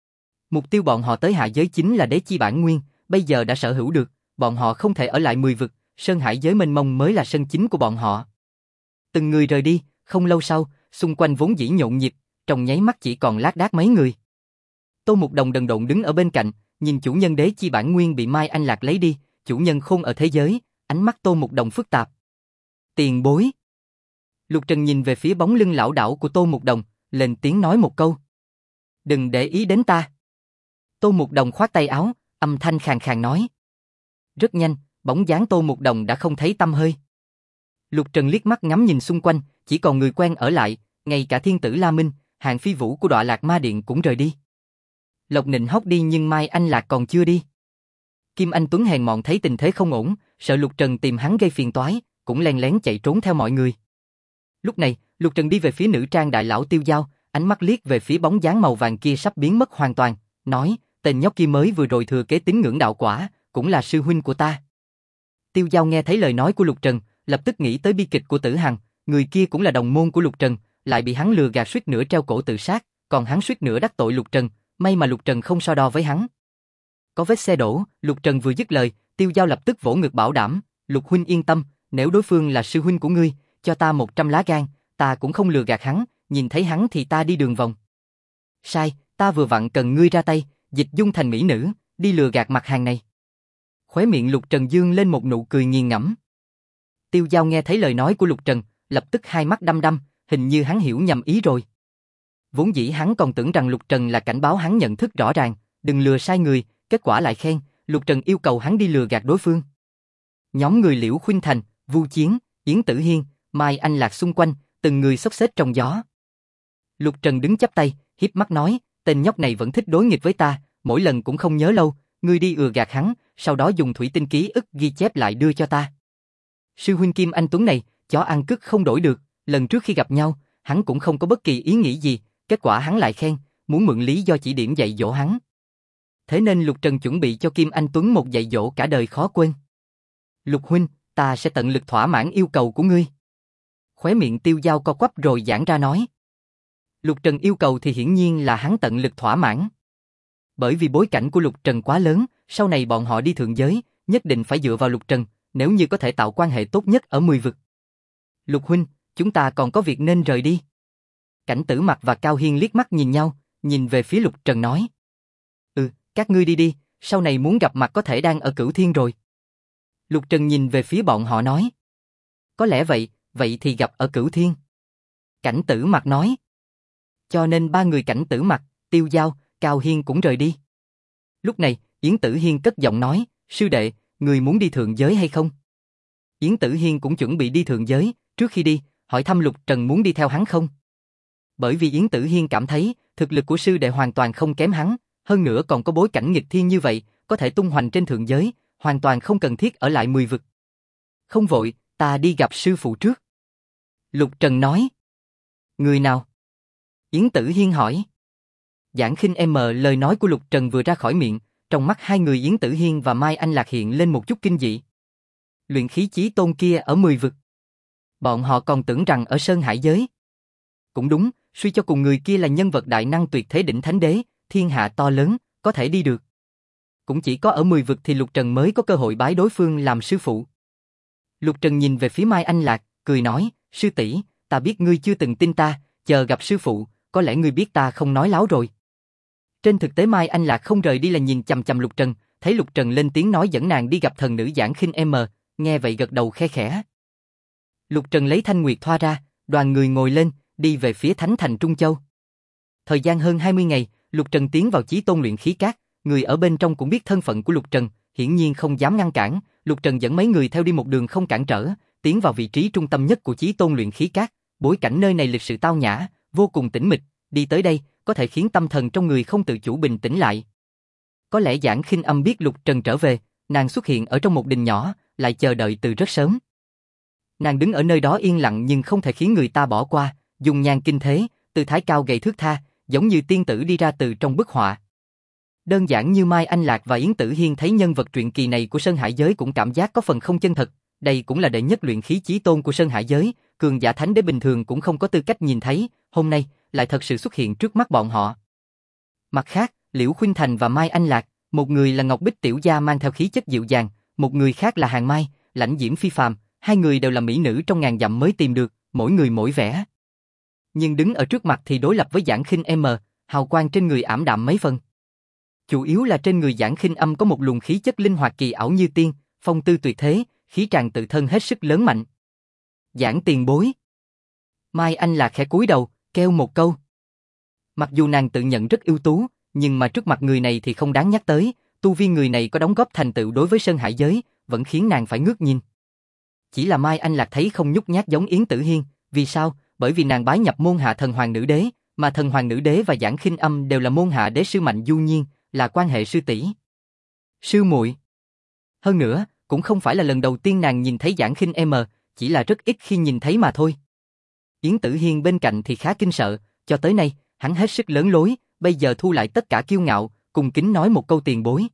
Mục tiêu bọn họ tới hạ giới chính là đế chi bản nguyên, bây giờ đã sở hữu được, bọn họ không thể ở lại 10 vực, sơn hải giới mênh mông mới là sân chính của bọn họ. Từng người rời đi, không lâu sau, xung quanh vốn dĩ nhộn nhịp, trong nháy mắt chỉ còn lác đác mấy người. Tô Mục Đồng đần độn đứng ở bên cạnh, nhìn chủ nhân đế chi bản nguyên bị Mai Anh Lạc lấy đi, chủ nhân khôn ở thế giới, ánh mắt Tô Mục Đồng phức tạp. Tiền bối. Lục Trần nhìn về phía bóng lưng lão đảo của Tô Mục Đồng, lên tiếng nói một câu. Đừng để ý đến ta. Tô Mục Đồng khoát tay áo, âm thanh khàn khàn nói. Rất nhanh, bóng dáng Tô Mục Đồng đã không thấy tăm hơi. Lục Trần liếc mắt ngắm nhìn xung quanh, chỉ còn người quen ở lại, ngay cả thiên tử La Minh, Hàng Phi Vũ của Đọa Lạc Ma Điện cũng rời đi. Lộc Nịnh Hóc đi nhưng Mai Anh Lạc còn chưa đi. Kim Anh Tuấn hèn mọn thấy tình thế không ổn, sợ Lục Trần tìm hắn gây phiền toái, cũng len lén chạy trốn theo mọi người. Lúc này, Lục Trần đi về phía nữ trang đại lão Tiêu Giao, ánh mắt liếc về phía bóng dáng màu vàng kia sắp biến mất hoàn toàn, nói, tên nhóc kia mới vừa rồi thừa kế tín ngưỡng đạo quả, cũng là sư huynh của ta. Tiêu Giao nghe thấy lời nói của Lục Trần, lập tức nghĩ tới bi kịch của Tử Hằng, người kia cũng là đồng môn của Lục Trần, lại bị hắn lừa gạt suýt nữa treo cổ tự sát, còn hắn suýt nữa đắc tội Lục Trần, may mà Lục Trần không so đo với hắn. Có vết xe đổ, Lục Trần vừa dứt lời, Tiêu Giao lập tức vỗ ngực bảo đảm, Lục huynh yên tâm, nếu đối phương là sư huynh của ngươi, cho ta 100 lá gan, ta cũng không lừa gạt hắn, nhìn thấy hắn thì ta đi đường vòng. Sai, ta vừa vặn cần ngươi ra tay, dịch dung thành mỹ nữ, đi lừa gạt mặt hàng này. Khóe miệng Lục Trần dương lên một nụ cười nghiền ngẫm. Tiêu Giao nghe thấy lời nói của Lục Trần, lập tức hai mắt đăm đăm, hình như hắn hiểu nhầm ý rồi. Vốn dĩ hắn còn tưởng rằng Lục Trần là cảnh báo hắn nhận thức rõ ràng, đừng lừa sai người, kết quả lại khen, Lục Trần yêu cầu hắn đi lừa gạt đối phương. Nhóm người Liễu Khuynh Thành, Vu Chiến, Yến Tử Hiên, Mai Anh Lạc xung quanh, từng người xốc xếch trong gió. Lục Trần đứng chắp tay, híp mắt nói, tên nhóc này vẫn thích đối nghịch với ta, mỗi lần cũng không nhớ lâu, ngươi đi gạt hắn, sau đó dùng thủy tinh ký ức ghi chép lại đưa cho ta. Sư huynh Kim Anh Tuấn này, chó ăn cứt không đổi được, lần trước khi gặp nhau, hắn cũng không có bất kỳ ý nghĩ gì, kết quả hắn lại khen, muốn mượn lý do chỉ điểm dạy dỗ hắn. Thế nên Lục Trần chuẩn bị cho Kim Anh Tuấn một dạy dỗ cả đời khó quên. Lục huynh, ta sẽ tận lực thỏa mãn yêu cầu của ngươi. Khóe miệng Tiêu Giao co quắp rồi giãn ra nói. Lục Trần yêu cầu thì hiển nhiên là hắn tận lực thỏa mãn. Bởi vì bối cảnh của Lục Trần quá lớn, sau này bọn họ đi thượng giới, nhất định phải dựa vào Lục Trần, nếu như có thể tạo quan hệ tốt nhất ở 10 vực. Lục huynh, chúng ta còn có việc nên rời đi. Cảnh Tử Mặc và Cao Hiên liếc mắt nhìn nhau, nhìn về phía Lục Trần nói. Các ngươi đi đi, sau này muốn gặp mặt có thể đang ở Cửu Thiên rồi. Lục Trần nhìn về phía bọn họ nói. Có lẽ vậy, vậy thì gặp ở Cửu Thiên. Cảnh Tử Mặc nói. Cho nên ba người Cảnh Tử Mặc, Tiêu Giao, Cao Hiên cũng rời đi. Lúc này, Yến Tử Hiên cất giọng nói, sư đệ, người muốn đi thượng giới hay không? Yến Tử Hiên cũng chuẩn bị đi thượng giới, trước khi đi, hỏi thăm Lục Trần muốn đi theo hắn không? Bởi vì Yến Tử Hiên cảm thấy, thực lực của sư đệ hoàn toàn không kém hắn, hơn nữa còn có bối cảnh nghịch thiên như vậy, có thể tung hoành trên thượng giới, hoàn toàn không cần thiết ở lại 10 vực. Không vội, ta đi gặp sư phụ trước. Lục Trần nói. Người nào? Yến Tử Hiên hỏi. Giảng Khinh lời nói của Lục Trần vừa ra khỏi miệng, trong mắt hai người Yến Tử Hiên và Mai Anh Lạc hiện lên một chút kinh dị. Luyện khí chí tôn kia ở 10 vực. Bọn họ còn tưởng rằng ở Sơn Hải giới. Cũng đúng, suy cho cùng người kia là nhân vật đại năng tuyệt thế đỉnh thánh đế, thiên hạ to lớn, có thể đi được. Cũng chỉ có ở 10 vực thì Lục Trần mới có cơ hội bái đối phương làm sư phụ. Lục Trần nhìn về phía Mai Anh Lạc, cười nói, sư tỷ, ta biết ngươi chưa từng tin ta, chờ gặp sư phụ, có lẽ ngươi biết ta không nói láo rồi. Trên thực tế Mai Anh Lạc không rời đi là nhìn chằm chằm Lục Trần, thấy Lục Trần lên tiếng nói dẫn nàng đi gặp thần nữ Giảng Khinh nghe vậy gật đầu khe khẽ. Lục Trần lấy thanh nguyệt thoa ra, đoàn người ngồi lên, đi về phía Thánh Thành Trung Châu. Thời gian hơn 20 ngày, Lục Trần tiến vào Chí Tôn luyện khí các, người ở bên trong cũng biết thân phận của Lục Trần, hiển nhiên không dám ngăn cản, Lục Trần dẫn mấy người theo đi một đường không cản trở, tiến vào vị trí trung tâm nhất của Chí Tôn luyện khí các, bối cảnh nơi này lịch sự tao nhã, vô cùng tĩnh mịch, đi tới đây, có thể khiến tâm thần trong người không tự chủ bình tĩnh lại. Có lẽ Giảng Khinh biết Lục Trần trở về, nàng xuất hiện ở trong một đình nhỏ, lại chờ đợi từ rất sớm. Nàng đứng ở nơi đó yên lặng nhưng không thể khiến người ta bỏ qua, dùng nhàn kinh thế, tư thái cao gầy thước tha, giống như tiên tử đi ra từ trong bức họa. Đơn giản như Mai Anh Lạc và Yến Tử Hiên thấy nhân vật truyện kỳ này của Sơn Hải giới cũng cảm giác có phần không chân thật, đây cũng là đệ nhất luyện khí chí tôn của Sơn Hải giới, cường giả thánh đế bình thường cũng không có tư cách nhìn thấy, hôm nay lại thật sự xuất hiện trước mắt bọn họ. Mặt khác, Liễu Khuynh Thành và Mai Anh Lạc, một người là Ngọc Bích tiểu gia mang theo khí chất dịu dàng, một người khác là Hàng Mai, lãnh diễm phi phàm, hai người đều là mỹ nữ trong ngàn dặm mới tìm được, mỗi người mỗi vẻ. Nhưng đứng ở trước mặt thì đối lập với Giản Khinh M, hào quang trên người ảm đạm mấy phần. Chủ yếu là trên người Giản Khinh Âm có một luồng khí chất linh hoạt kỳ ảo như tiên, phong tư tuyệt thế, khí tràn tự thân hết sức lớn mạnh. Giản tiền bối. Mai Anh Lạc khẽ cúi đầu, kêu một câu. Mặc dù nàng tự nhận rất ưu tú, nhưng mà trước mặt người này thì không đáng nhắc tới, tu vi người này có đóng góp thành tựu đối với Sơn Hải giới, vẫn khiến nàng phải ngước nhìn. Chỉ là Mai Anh Lạc thấy không nhút nhát giống Yến Tử Hiên, vì sao? Bởi vì nàng bái nhập môn hạ thần hoàng nữ đế, mà thần hoàng nữ đế và Giản Khinh Âm đều là môn hạ đế sư Mạnh Du Nhiên, là quan hệ sư tỷ. Sư muội. Hơn nữa, cũng không phải là lần đầu tiên nàng nhìn thấy Giản Khinh M, chỉ là rất ít khi nhìn thấy mà thôi. Yến Tử Hiên bên cạnh thì khá kinh sợ, cho tới nay, hắn hết sức lớn lối, bây giờ thu lại tất cả kiêu ngạo, cùng kính nói một câu tiền bối.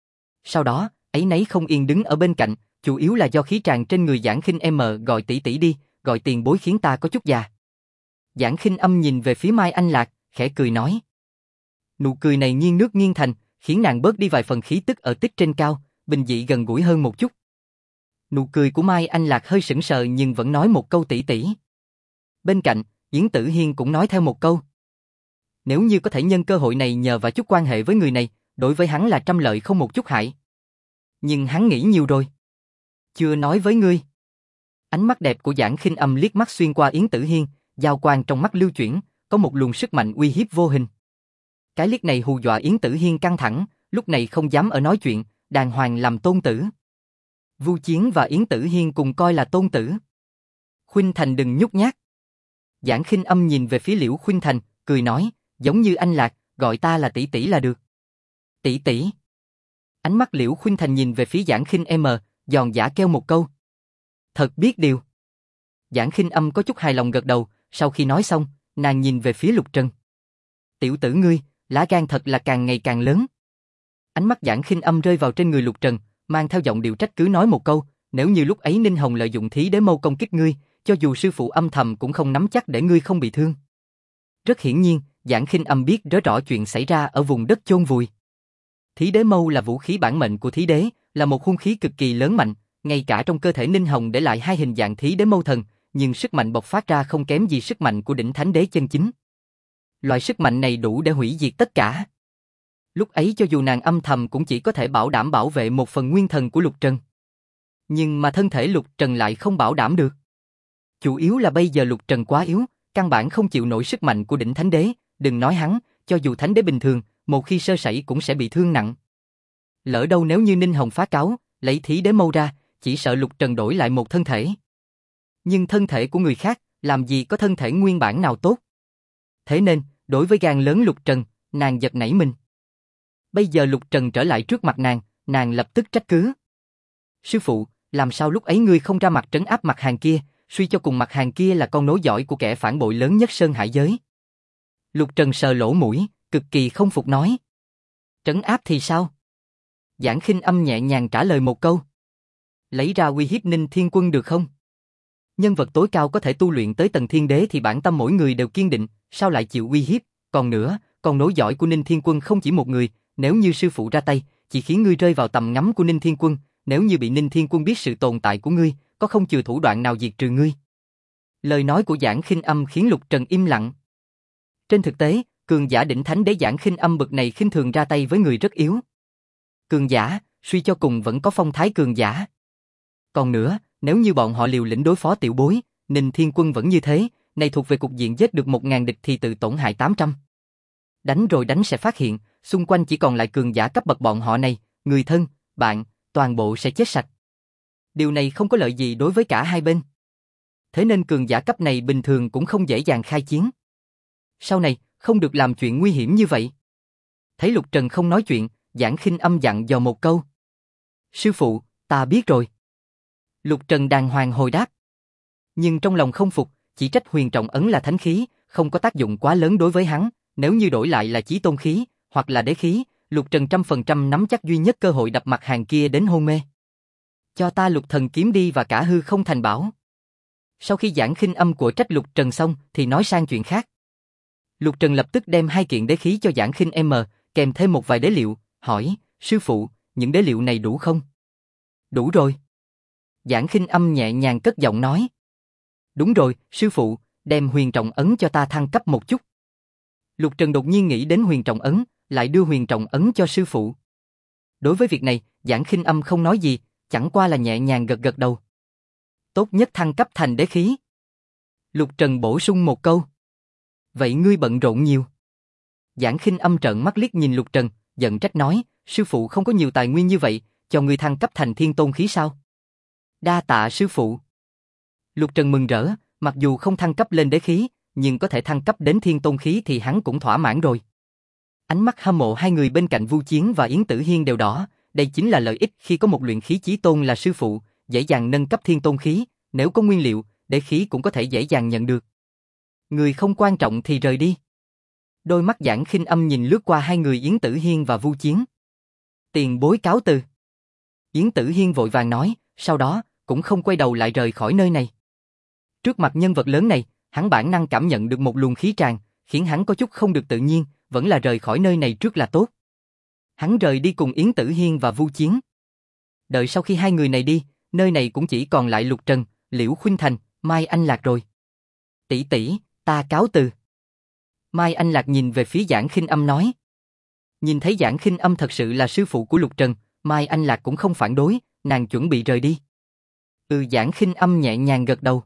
Sau đó, ấy nấy không yên đứng ở bên cạnh, chủ yếu là do khí tràn trên người Giản Khinh M gọi tỷ tỷ đi, gọi tiền bối khiến ta có chút già. Giản Khinh Âm nhìn về phía Mai Anh Lạc, khẽ cười nói. Nụ cười này nghiêng nước nghiêng thành, khiến nàng bớt đi vài phần khí tức ở tích trên cao, bình dị gần gũi hơn một chút. Nụ cười của Mai Anh Lạc hơi sững sờ nhưng vẫn nói một câu tỷ tỷ. Bên cạnh, Yến Tử Hiên cũng nói theo một câu. Nếu như có thể nhân cơ hội này nhờ và chút quan hệ với người này, đối với hắn là trăm lợi không một chút hại. Nhưng hắn nghĩ nhiều rồi. Chưa nói với ngươi. Ánh mắt đẹp của Giản Khinh Âm liếc mắt xuyên qua Yến Tử Hiên, giao quang trong mắt lưu chuyển, có một luồng sức mạnh uy hiếp vô hình. Cái liếc này hù dọa Yến Tử Hiên căng thẳng, lúc này không dám ở nói chuyện, đàng hoàng làm tôn tử. Vu Chiến và Yến Tử Hiên cùng coi là tôn tử. Khuynh Thành đừng nhút nhát. Giản Khinh Âm nhìn về phía Liễu Khuynh Thành, cười nói, giống như anh Lạc, gọi ta là tỷ tỷ là được. Tỷ tỷ. Ánh mắt Liễu Khuynh Thành nhìn về phía Giản Khinh M, giòn giả kêu một câu. Thật biết điều. Giản Khinh Âm có chút hài lòng gật đầu, sau khi nói xong, nàng nhìn về phía Lục Trần. Tiểu tử ngươi, lá gan thật là càng ngày càng lớn. Ánh mắt Giản Khinh Âm rơi vào trên người Lục Trần, mang theo giọng điệu trách cứ nói một câu, nếu như lúc ấy Ninh Hồng lợi dụng thí đế mâu công kích ngươi, cho dù sư phụ âm thầm cũng không nắm chắc để ngươi không bị thương. Rất hiển nhiên, Giản Khinh Âm biết rất rõ chuyện xảy ra ở vùng đất chôn vùi. Thí đế mâu là vũ khí bản mệnh của thí đế, là một hung khí cực kỳ lớn mạnh, ngay cả trong cơ thể Ninh Hồng để lại hai hình dạng thí đế mâu thần, nhưng sức mạnh bộc phát ra không kém gì sức mạnh của đỉnh thánh đế chân chính. Loại sức mạnh này đủ để hủy diệt tất cả. Lúc ấy cho dù nàng âm thầm cũng chỉ có thể bảo đảm bảo vệ một phần nguyên thần của Lục Trần. Nhưng mà thân thể Lục Trần lại không bảo đảm được. Chủ yếu là bây giờ Lục Trần quá yếu, căn bản không chịu nổi sức mạnh của đỉnh thánh đế, đừng nói hắn, cho dù thánh đế bình thường, một khi sơ sẩy cũng sẽ bị thương nặng. Lỡ đâu nếu như Ninh Hồng phá cáo, lấy thí đế mâu ra, chỉ sợ Lục Trần đổi lại một thân thể. Nhưng thân thể của người khác, làm gì có thân thể nguyên bản nào tốt. Thế nên, đối với gan lớn Lục Trần, nàng giật nảy mình. Bây giờ Lục Trần trở lại trước mặt nàng lập tức trách cứ. Sư phụ, làm sao lúc ấy ngươi không ra mặt trấn áp mặt hàng kia, suy cho cùng mặt hàng kia là con nối dõi của kẻ phản bội lớn nhất Sơn Hải giới. Lục Trần sờ lỗ mũi, cực kỳ không phục nói. Trấn áp thì sao? Giản Khinh Âm nhẹ nhàng trả lời một câu. Lấy ra uy hiếp Ninh Thiên Quân được không? Nhân vật tối cao có thể tu luyện tới tầng thiên đế thì bản tâm mỗi người đều kiên định, sao lại chịu uy hiếp? Còn nữa, con nối dõi của Ninh Thiên Quân không chỉ một người, nếu như sư phụ ra tay, chỉ khiến ngươi rơi vào tầm ngắm của Ninh Thiên Quân, nếu như bị Ninh Thiên Quân biết sự tồn tại của ngươi, có không chừa thủ đoạn nào diệt trừ ngươi. Lời nói của Giản Khinh Âm khiến Lục Trần im lặng. Trên thực tế, cường giả đỉnh thánh đế Giản Khinh Âm bậc này khinh thường ra tay với người rất yếu. Cường giả, suy cho cùng vẫn có phong thái cường giả. Còn nữa, nếu như bọn họ liều lĩnh đối phó tiểu bối, Ninh Thiên Quân vẫn như thế, này thuộc về cục diện giết được 1000 địch thì tự tổn hại 800. Đánh rồi đánh sẽ phát hiện, xung quanh chỉ còn lại cường giả cấp bậc bọn họ này, người thân, bạn, toàn bộ sẽ chết sạch. Điều này không có lợi gì đối với cả hai bên. Thế nên cường giả cấp này bình thường cũng không dễ dàng khai chiến. Sau này, không được làm chuyện nguy hiểm như vậy. Thấy Lục Trần không nói chuyện, Giản Khinh Âm dặn dò một câu. Sư phụ, ta biết rồi. Lục Trần đàng hoàng hồi đáp. Nhưng trong lòng không phục, chỉ trách Huyền Trọng Ấn là thánh khí, không có tác dụng quá lớn đối với hắn, Nếu như đổi lại là chí tôn khí, hoặc là đế khí, Lục Trần 100% nắm chắc duy nhất cơ hội đập mặt hàng kia đến hôn mê. Cho ta Lục Thần kiếm đi và cả hư không thành bảo. Sau khi giảng khinh âm của trách Lục Trần xong thì nói sang chuyện khác. Lục Trần lập tức đem 2 kiện đế khí cho giảng khinh kèm thêm một vài đế liệu, hỏi, sư phụ, những đế liệu này đủ không? Đủ rồi. Giảng khinh âm nhẹ nhàng cất giọng nói. Đúng rồi, sư phụ, đem huyền trọng ấn cho ta thăng cấp một chút. Lục Trần đột nhiên nghĩ đến huyền trọng ấn, lại đưa huyền trọng ấn cho sư phụ. Đối với việc này, giảng khinh âm không nói gì, chẳng qua là nhẹ nhàng gật gật đầu. Tốt nhất thăng cấp thành đế khí. Lục Trần bổ sung một câu. Vậy ngươi bận rộn nhiều. Giảng khinh âm trợn mắt liếc nhìn Lục Trần, giận trách nói, sư phụ không có nhiều tài nguyên như vậy, cho ngươi thăng cấp thành thiên tôn khí sao? Đa tạ sư phụ. Lục Trần mừng rỡ, mặc dù không thăng cấp lên đế khí, nhưng có thể thăng cấp đến thiên tôn khí thì hắn cũng thỏa mãn rồi. Ánh mắt hâm mộ hai người bên cạnh Vu Chiến và Yến Tử Hiên đều đỏ, đây chính là lợi ích khi có một luyện khí chí tôn là sư phụ, dễ dàng nâng cấp thiên tôn khí, nếu có nguyên liệu, đế khí cũng có thể dễ dàng nhận được. Người không quan trọng thì rời đi. Đôi mắt giảng khinh âm nhìn lướt qua hai người Yến Tử Hiên và Vu Chiến. Tiền bối cáo từ. Yến Tử Hiên vội vàng nói, sau đó cũng không quay đầu lại rời khỏi nơi này. Trước mặt nhân vật lớn này, hắn bản năng cảm nhận được một luồng khí tràn, khiến hắn có chút không được tự nhiên, vẫn là rời khỏi nơi này trước là tốt. Hắn rời đi cùng Yến Tử Hiên và Vu Chiến. Đợi sau khi hai người này đi, nơi này cũng chỉ còn lại Lục Trần, Liễu Khuynh Thành, Mai Anh Lạc rồi. Tỷ tỷ, ta cáo từ. Mai Anh Lạc nhìn về phía Giảng Khinh Âm nói. Nhìn thấy Giảng Khinh Âm thật sự là sư phụ của Lục Trần, Mai Anh Lạc cũng không phản đối, nàng chuẩn bị rời đi. Giảng Khinh Âm nhẹ nhàng gật đầu.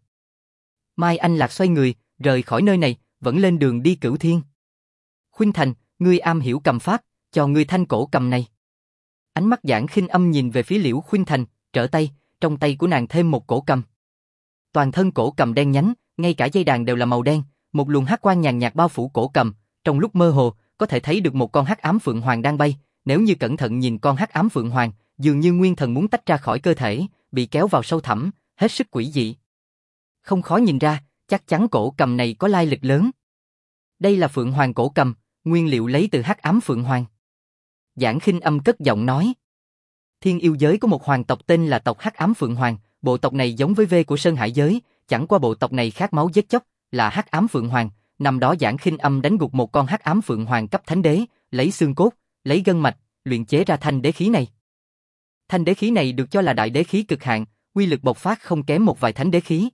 Mai Anh Lạc xoay người, rời khỏi nơi này, vẫn lên đường đi Cửu Thiên. Khuynh Thành, ngươi am hiểu cầm pháp, cho ngươi thanh cổ cầm này. Ánh mắt Giảng Khinh Âm nhìn về phía Liễu Khuynh Thành, trở tay, trong tay của nàng thêm một cổ cầm. Toàn thân cổ cầm đen nhánh, ngay cả dây đàn đều là màu đen, một luồng hắc quang nhàn nhạt bao phủ cổ cầm, trong lúc mơ hồ, có thể thấy được một con hắc ám phượng hoàng đang bay, nếu như cẩn thận nhìn con hắc ám phượng hoàng, dường như nguyên thần muốn tách ra khỏi cơ thể, bị kéo vào sâu thẳm, hết sức quỷ dị. Không khó nhìn ra, chắc chắn cổ cầm này có lai lịch lớn. Đây là phượng hoàng cổ cầm, nguyên liệu lấy từ hắc ám phượng hoàng. Giảng Khinh Âm cất giọng nói. Thiên yêu giới có một hoàng tộc tên là tộc hắc ám phượng hoàng, bộ tộc này giống với V của Sơn Hải giới, chẳng qua bộ tộc này khát máu giết chóc, là hắc ám phượng hoàng. Năm đó Giảng Khinh Âm đánh gục một con hắc ám phượng hoàng cấp thánh đế, lấy xương cốt, lấy gân mạch, luyện chế ra thanh đế khí này. Thanh đế khí này được cho là đại đế khí cực hạn, uy lực bộc phát không kém một vài thánh đế khí.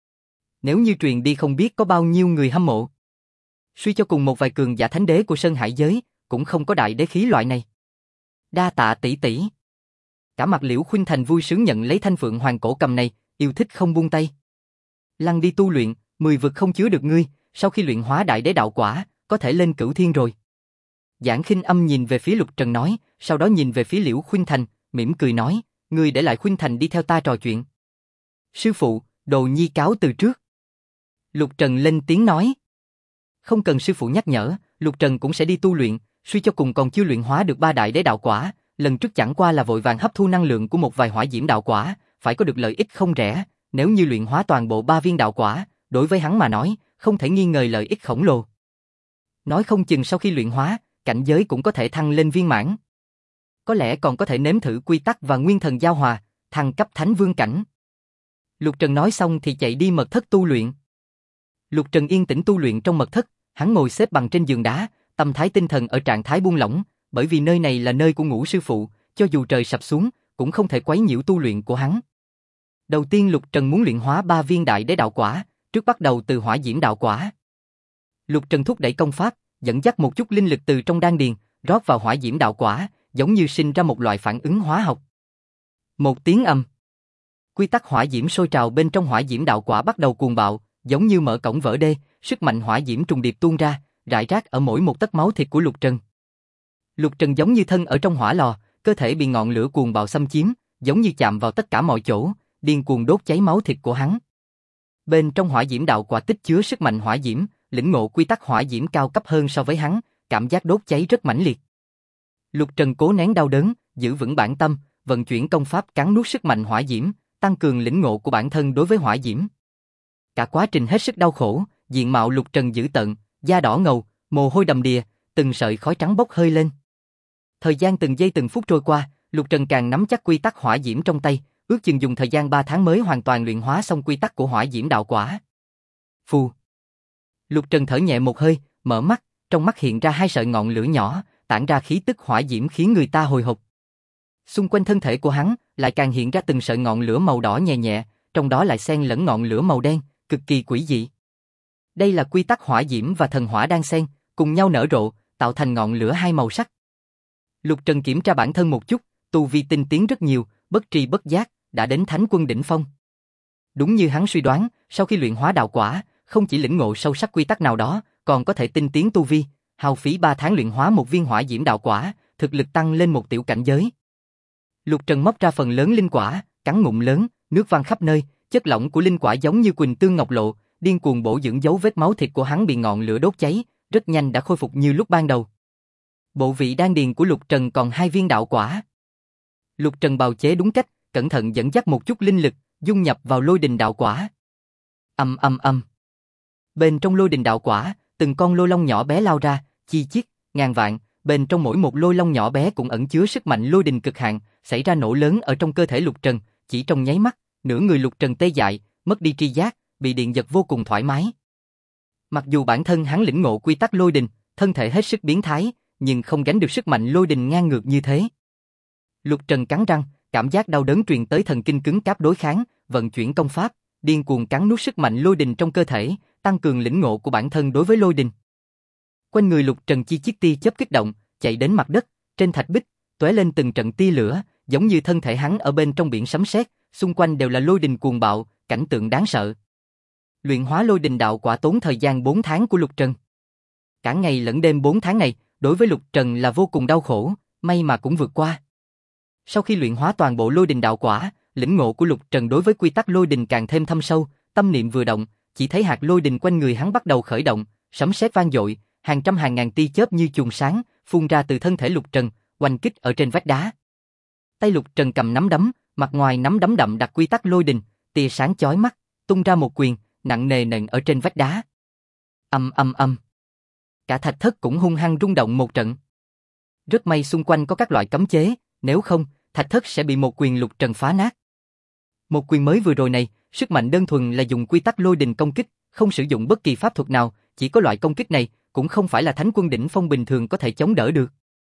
Nếu như truyền đi không biết có bao nhiêu người hâm mộ. Suy cho cùng một vài cường giả thánh đế của Sơn Hải giới, cũng không có đại đế khí loại này. Đa tạ tỷ tỷ. Cả mặt Liễu Khuynh Thành vui sướng nhận lấy thanh phượng hoàng cổ cầm này, yêu thích không buông tay. Lăn đi tu luyện, 10 vực không chứa được ngươi, sau khi luyện hóa đại đế đạo quả, có thể lên Cửu Thiên rồi. Giảng Khinh Âm nhìn về phía Lục Trần nói, sau đó nhìn về phía Liễu Khuynh Thành, mỉm cười nói, ngươi để lại Khuynh Thành đi theo ta trò chuyện. Sư phụ, đồ nhi cáo từ trước. Lục Trần lên tiếng nói. Không cần sư phụ nhắc nhở, Lục Trần cũng sẽ đi tu luyện, suy cho cùng còn chưa luyện hóa được 3 đại đế đạo quả, lần trước chẳng qua là vội vàng hấp thu năng lượng của một vài hỏa diễm đạo quả, phải có được lợi ích không rẻ, nếu như luyện hóa toàn bộ 3 viên đạo quả, đối với hắn mà nói, không thể nghi ngờ lợi ích khổng lồ. Nói không chừng sau khi luyện hóa, cảnh giới cũng có thể thăng lên viên mãn. Có lẽ còn có thể nếm thử quy tắc và nguyên thần giao hòa, thăng cấp thánh vương cảnh. Lục Trần nói xong thì chạy đi mật thất tu luyện. Lục Trần yên tĩnh tu luyện trong mật thất, hắn ngồi xếp bằng trên giường đá, tâm thái tinh thần ở trạng thái buông lỏng, bởi vì nơi này là nơi của ngũ sư phụ, cho dù trời sập xuống, cũng không thể quấy nhiễu tu luyện của hắn. Đầu tiên Lục Trần muốn luyện hóa 3 viên đại đế đạo quả, trước bắt đầu từ hỏa diễm đạo quả. Lục Trần thúc đẩy công pháp, dẫn dắt một chút linh lực từ trong đan điền, rót vào hỏa diễm đạo quả, giống như sinh ra một loại phản ứng hóa học. Một tiếng ầm. Quy tắc hỏa diễm sôi trào bên trong hỏa diễm đạo quả bắt đầu cuồng bạo, giống như mở cổng vỡ đê, sức mạnh hỏa diễm trùng điệp tuôn ra, rải rác ở mỗi một tấc máu thịt của Lục Trần. Lục Trần giống như thân ở trong hỏa lò, cơ thể bị ngọn lửa cuồng bạo xâm chiếm, giống như chạm vào tất cả mọi chỗ, điên cuồng đốt cháy máu thịt của hắn. Bên trong hỏa diễm đạo quả tích chứa sức mạnh hỏa diễm, lĩnh ngộ quy tắc hỏa diễm cao cấp hơn so với hắn, cảm giác đốt cháy rất mãnh liệt. Lục Trần cố nén đau đớn, giữ vững bản tâm, vận chuyển công pháp cắn nuốt sức mạnh hỏa diễm, tăng cường lĩnh ngộ của bản thân đối với hỏa diễm. Cả quá trình hết sức đau khổ, diện mạo Lục Trần dữ tợn, da đỏ ngầu, Mồ hôi đầm đìa, từng sợi khói trắng bốc hơi lên. Thời gian từng giây từng phút trôi qua, Lục Trần càng nắm chắc quy tắc hỏa diễm trong tay, ước chừng dùng thời gian 3 tháng mới hoàn toàn luyện hóa xong quy tắc của hỏa diễm đạo quả. Phù. Lục Trần thở nhẹ một hơi, mở mắt, trong mắt hiện ra hai sợi ngọn lửa nhỏ, tản ra khí tức hỏa diễm khiến người ta hồi hộp. Xung quanh thân thể của hắn lại càng hiện ra từng sợi ngọn lửa màu đỏ nhẹ nhẹ, trong đó lại xen lẫn ngọn lửa màu đen, cực kỳ quỷ dị. Đây là quy tắc hỏa diễm và thần hỏa đang xen, cùng nhau nở rộ, tạo thành ngọn lửa hai màu sắc. Lục Trần kiểm tra bản thân một chút, tu vi tinh tiến rất nhiều, bất tri bất giác đã đến Thánh Quân đỉnh phong. Đúng như hắn suy đoán, sau khi luyện hóa đạo quả, không chỉ lĩnh ngộ sâu sắc quy tắc nào đó, còn có thể tinh tiến tu vi, hao phí 3 tháng luyện hóa một viên hỏa diễm đạo quả, thực lực tăng lên một tiểu cảnh giới. Lục Trần móc ra phần lớn linh quả, cắn ngụm lớn, nước văng khắp nơi, chất lỏng của linh quả giống như quỳnh tương ngọc lộ, điên cuồng bổ dưỡng dấu vết máu thịt của hắn bị ngọn lửa đốt cháy, rất nhanh đã khôi phục như lúc ban đầu. Bộ vị đan điền của Lục Trần còn 2 viên đạo quả. Lục Trần bào chế đúng cách, cẩn thận dẫn dắt một chút linh lực, dung nhập vào lôi đình đạo quả. Ầm ầm ầm. Bên trong lôi đình đạo quả, từng con lôi long nhỏ bé lao ra, chi chít, ngàn vạn, bên trong mỗi một lôi long nhỏ bé cũng ẩn chứa sức mạnh lôi đình cực hạn, xảy ra nổ lớn ở trong cơ thể Lục Trần, chỉ trong nháy mắt, nửa người Lục Trần tê dại, mất đi tri giác, bị điện giật vô cùng thoải mái. Mặc dù bản thân hắn lĩnh ngộ quy tắc lôi đình, thân thể hết sức biến thái, nhưng không gánh được sức mạnh lôi đình ngang ngược như thế. Lục Trần cắn răng, cảm giác đau đớn truyền tới thần kinh cứng cáp đối kháng, vận chuyển công pháp, điên cuồng cắn nuốt sức mạnh lôi đình trong cơ thể, tăng cường lĩnh ngộ của bản thân đối với lôi đình. Quanh người Lục Trần chi chiếc tia chớp kích động, chạy đến mặt đất, trên thạch bích, tóe lên từng trận tia lửa, giống như thân thể hắn ở bên trong biển sấm sét, xung quanh đều là lôi đình cuồng bạo, cảnh tượng đáng sợ. Luyện hóa lôi đình đạo quả tốn thời gian 4 tháng của Lục Trần. Cả ngày lẫn đêm 4 tháng này, đối với Lục Trần là vô cùng đau khổ, may mà cũng vượt qua. Sau khi luyện hóa toàn bộ lôi đình đạo quả, lĩnh ngộ của Lục Trần đối với quy tắc lôi đình càng thêm thâm sâu, tâm niệm vừa động, chỉ thấy hạt lôi đình quanh người hắn bắt đầu khởi động, sấm sét vang dội, hàng trăm hàng ngàn tia chớp như chùm sáng phun ra từ thân thể Lục Trần, oanh kích ở trên vách đá. Tay Lục Trần cầm nắm đấm, mặt ngoài nắm đấm đậm đặc quy tắc lôi đình, tia sáng chói mắt, tung ra một quyền, nặng nề nện ở trên vách đá. Ầm ầm ầm. Cả thạch thất cũng hung hăng rung động một trận. Rất may xung quanh có các loại cấm chế, nếu không, thạch thất sẽ bị một quyền Lục Trần phá nát. Một quyền mới vừa rồi này, sức mạnh đơn thuần là dùng quy tắc lôi đình công kích, không sử dụng bất kỳ pháp thuật nào, chỉ có loại công kích này, cũng không phải là Thánh Quân đỉnh phong bình thường có thể chống đỡ được.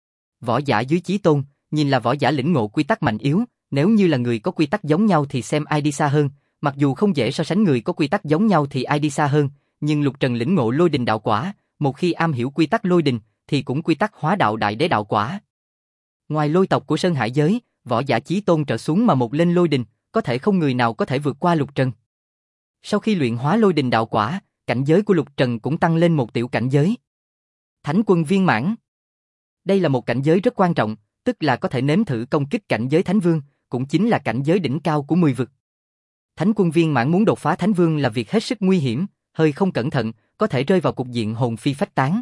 Võ giả dưới Chí Tôn, nhìn là võ giả lĩnh ngộ quy tắc mạnh yếu, nếu như là người có quy tắc giống nhau thì xem ai đi xa hơn, mặc dù không dễ so sánh người có quy tắc giống nhau thì ai đi xa hơn, nhưng Lục Trần lĩnh ngộ lôi đình đạo quả, một khi am hiểu quy tắc lôi đình, thì cũng quy tắc hóa đạo đại đế đạo quả. Ngoài lôi tộc của Sơn Hải giới, võ giả Chí Tôn trở xuống mà một lên lôi đình, có thể không người nào có thể vượt qua Lục Trần. Sau khi luyện hóa lôi đình đạo quả, cảnh giới của Lục Trần cũng tăng lên một tiểu cảnh giới. Thánh Quân viên mãn. Đây là một cảnh giới rất quan trọng, tức là có thể nếm thử công kích cảnh giới Thánh Vương, cũng chính là cảnh giới đỉnh cao của 10 vực. Thánh Quân viên mãn muốn đột phá Thánh Vương là việc hết sức nguy hiểm, hơi không cẩn thận, có thể rơi vào cục diện hồn phi phách tán.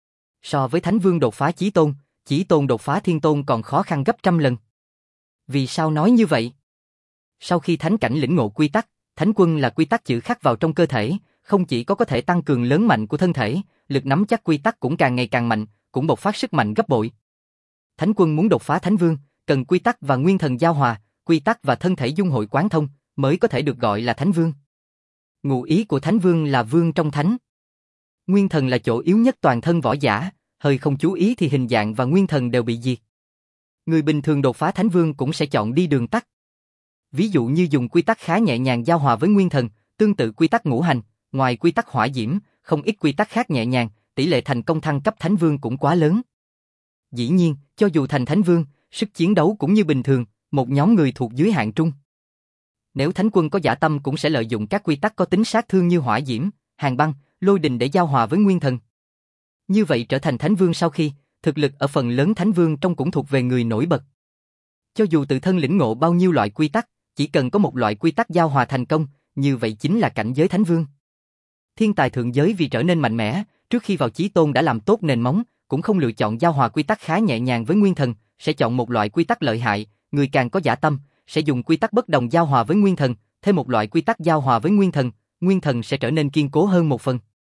So với Thánh Vương đột phá Chí Tôn đột phá Thiên Tôn còn khó khăn gấp trăm lần. Vì sao nói như vậy? Sau khi thánh cảnh lĩnh ngộ quy tắc, Thánh Quân là quy tắc chữ khắc vào trong cơ thể, không chỉ có thể tăng cường lớn mạnh của thân thể, lực nắm chắc quy tắc cũng càng ngày càng mạnh, cũng bộc phát sức mạnh gấp bội. Thánh Quân muốn đột phá Thánh Vương, cần quy tắc và nguyên thần giao hòa, quy tắc và thân thể dung hội quán thông, mới có thể được gọi là Thánh Vương. Ngụ ý của Thánh Vương là vương trong thánh. Nguyên thần là chỗ yếu nhất toàn thân võ giả, hơi không chú ý thì hình dạng và nguyên thần đều bị diệt. Người bình thường đột phá Thánh Vương cũng sẽ chọn đi đường tắt. Ví dụ như dùng quy tắc khá nhẹ nhàng giao hòa với nguyên thần, tương tự quy tắc ngũ hành, ngoài quy tắc hỏa diễm, không ít quy tắc khác nhẹ nhàng, tỷ lệ thành công thăng cấp Thánh Vương cũng quá lớn. Dĩ nhiên, cho dù thành Thánh Vương, sức chiến đấu cũng như bình thường, một nhóm người thuộc dưới hạng trung. Nếu Thánh Quân có dã tâm cũng sẽ lợi dụng các quy tắc có tính sát thương như hỏa diễm, hàn băng, lôi đình để giao hòa với nguyên thần. Như vậy trở thành Thánh Vương sau khi, thực lực ở phần lớn Thánh Vương trong cũng thuộc về người nổi bật. Cho dù tự thân lĩnh ngộ bao nhiêu loại quy tắc, chỉ cần có một loại quy tắc giao hòa thành công, như vậy chính là cảnh giới Thánh Vương. Thiên tài thượng giới vì trở nên mạnh mẽ, trước khi vào Chí Tôn đã làm tốt nền móng, cũng không lựa chọn giao hòa quy tắc khá nhẹ nhàng với nguyên thần, sẽ chọn một loại quy tắc lợi hại, người càng có dã tâm, sẽ dùng quy tắc bất đồng giao hòa với nguyên thần, thêm một loại quy tắc giao hòa với nguyên thần sẽ trở nên kiên cố hơn một phần.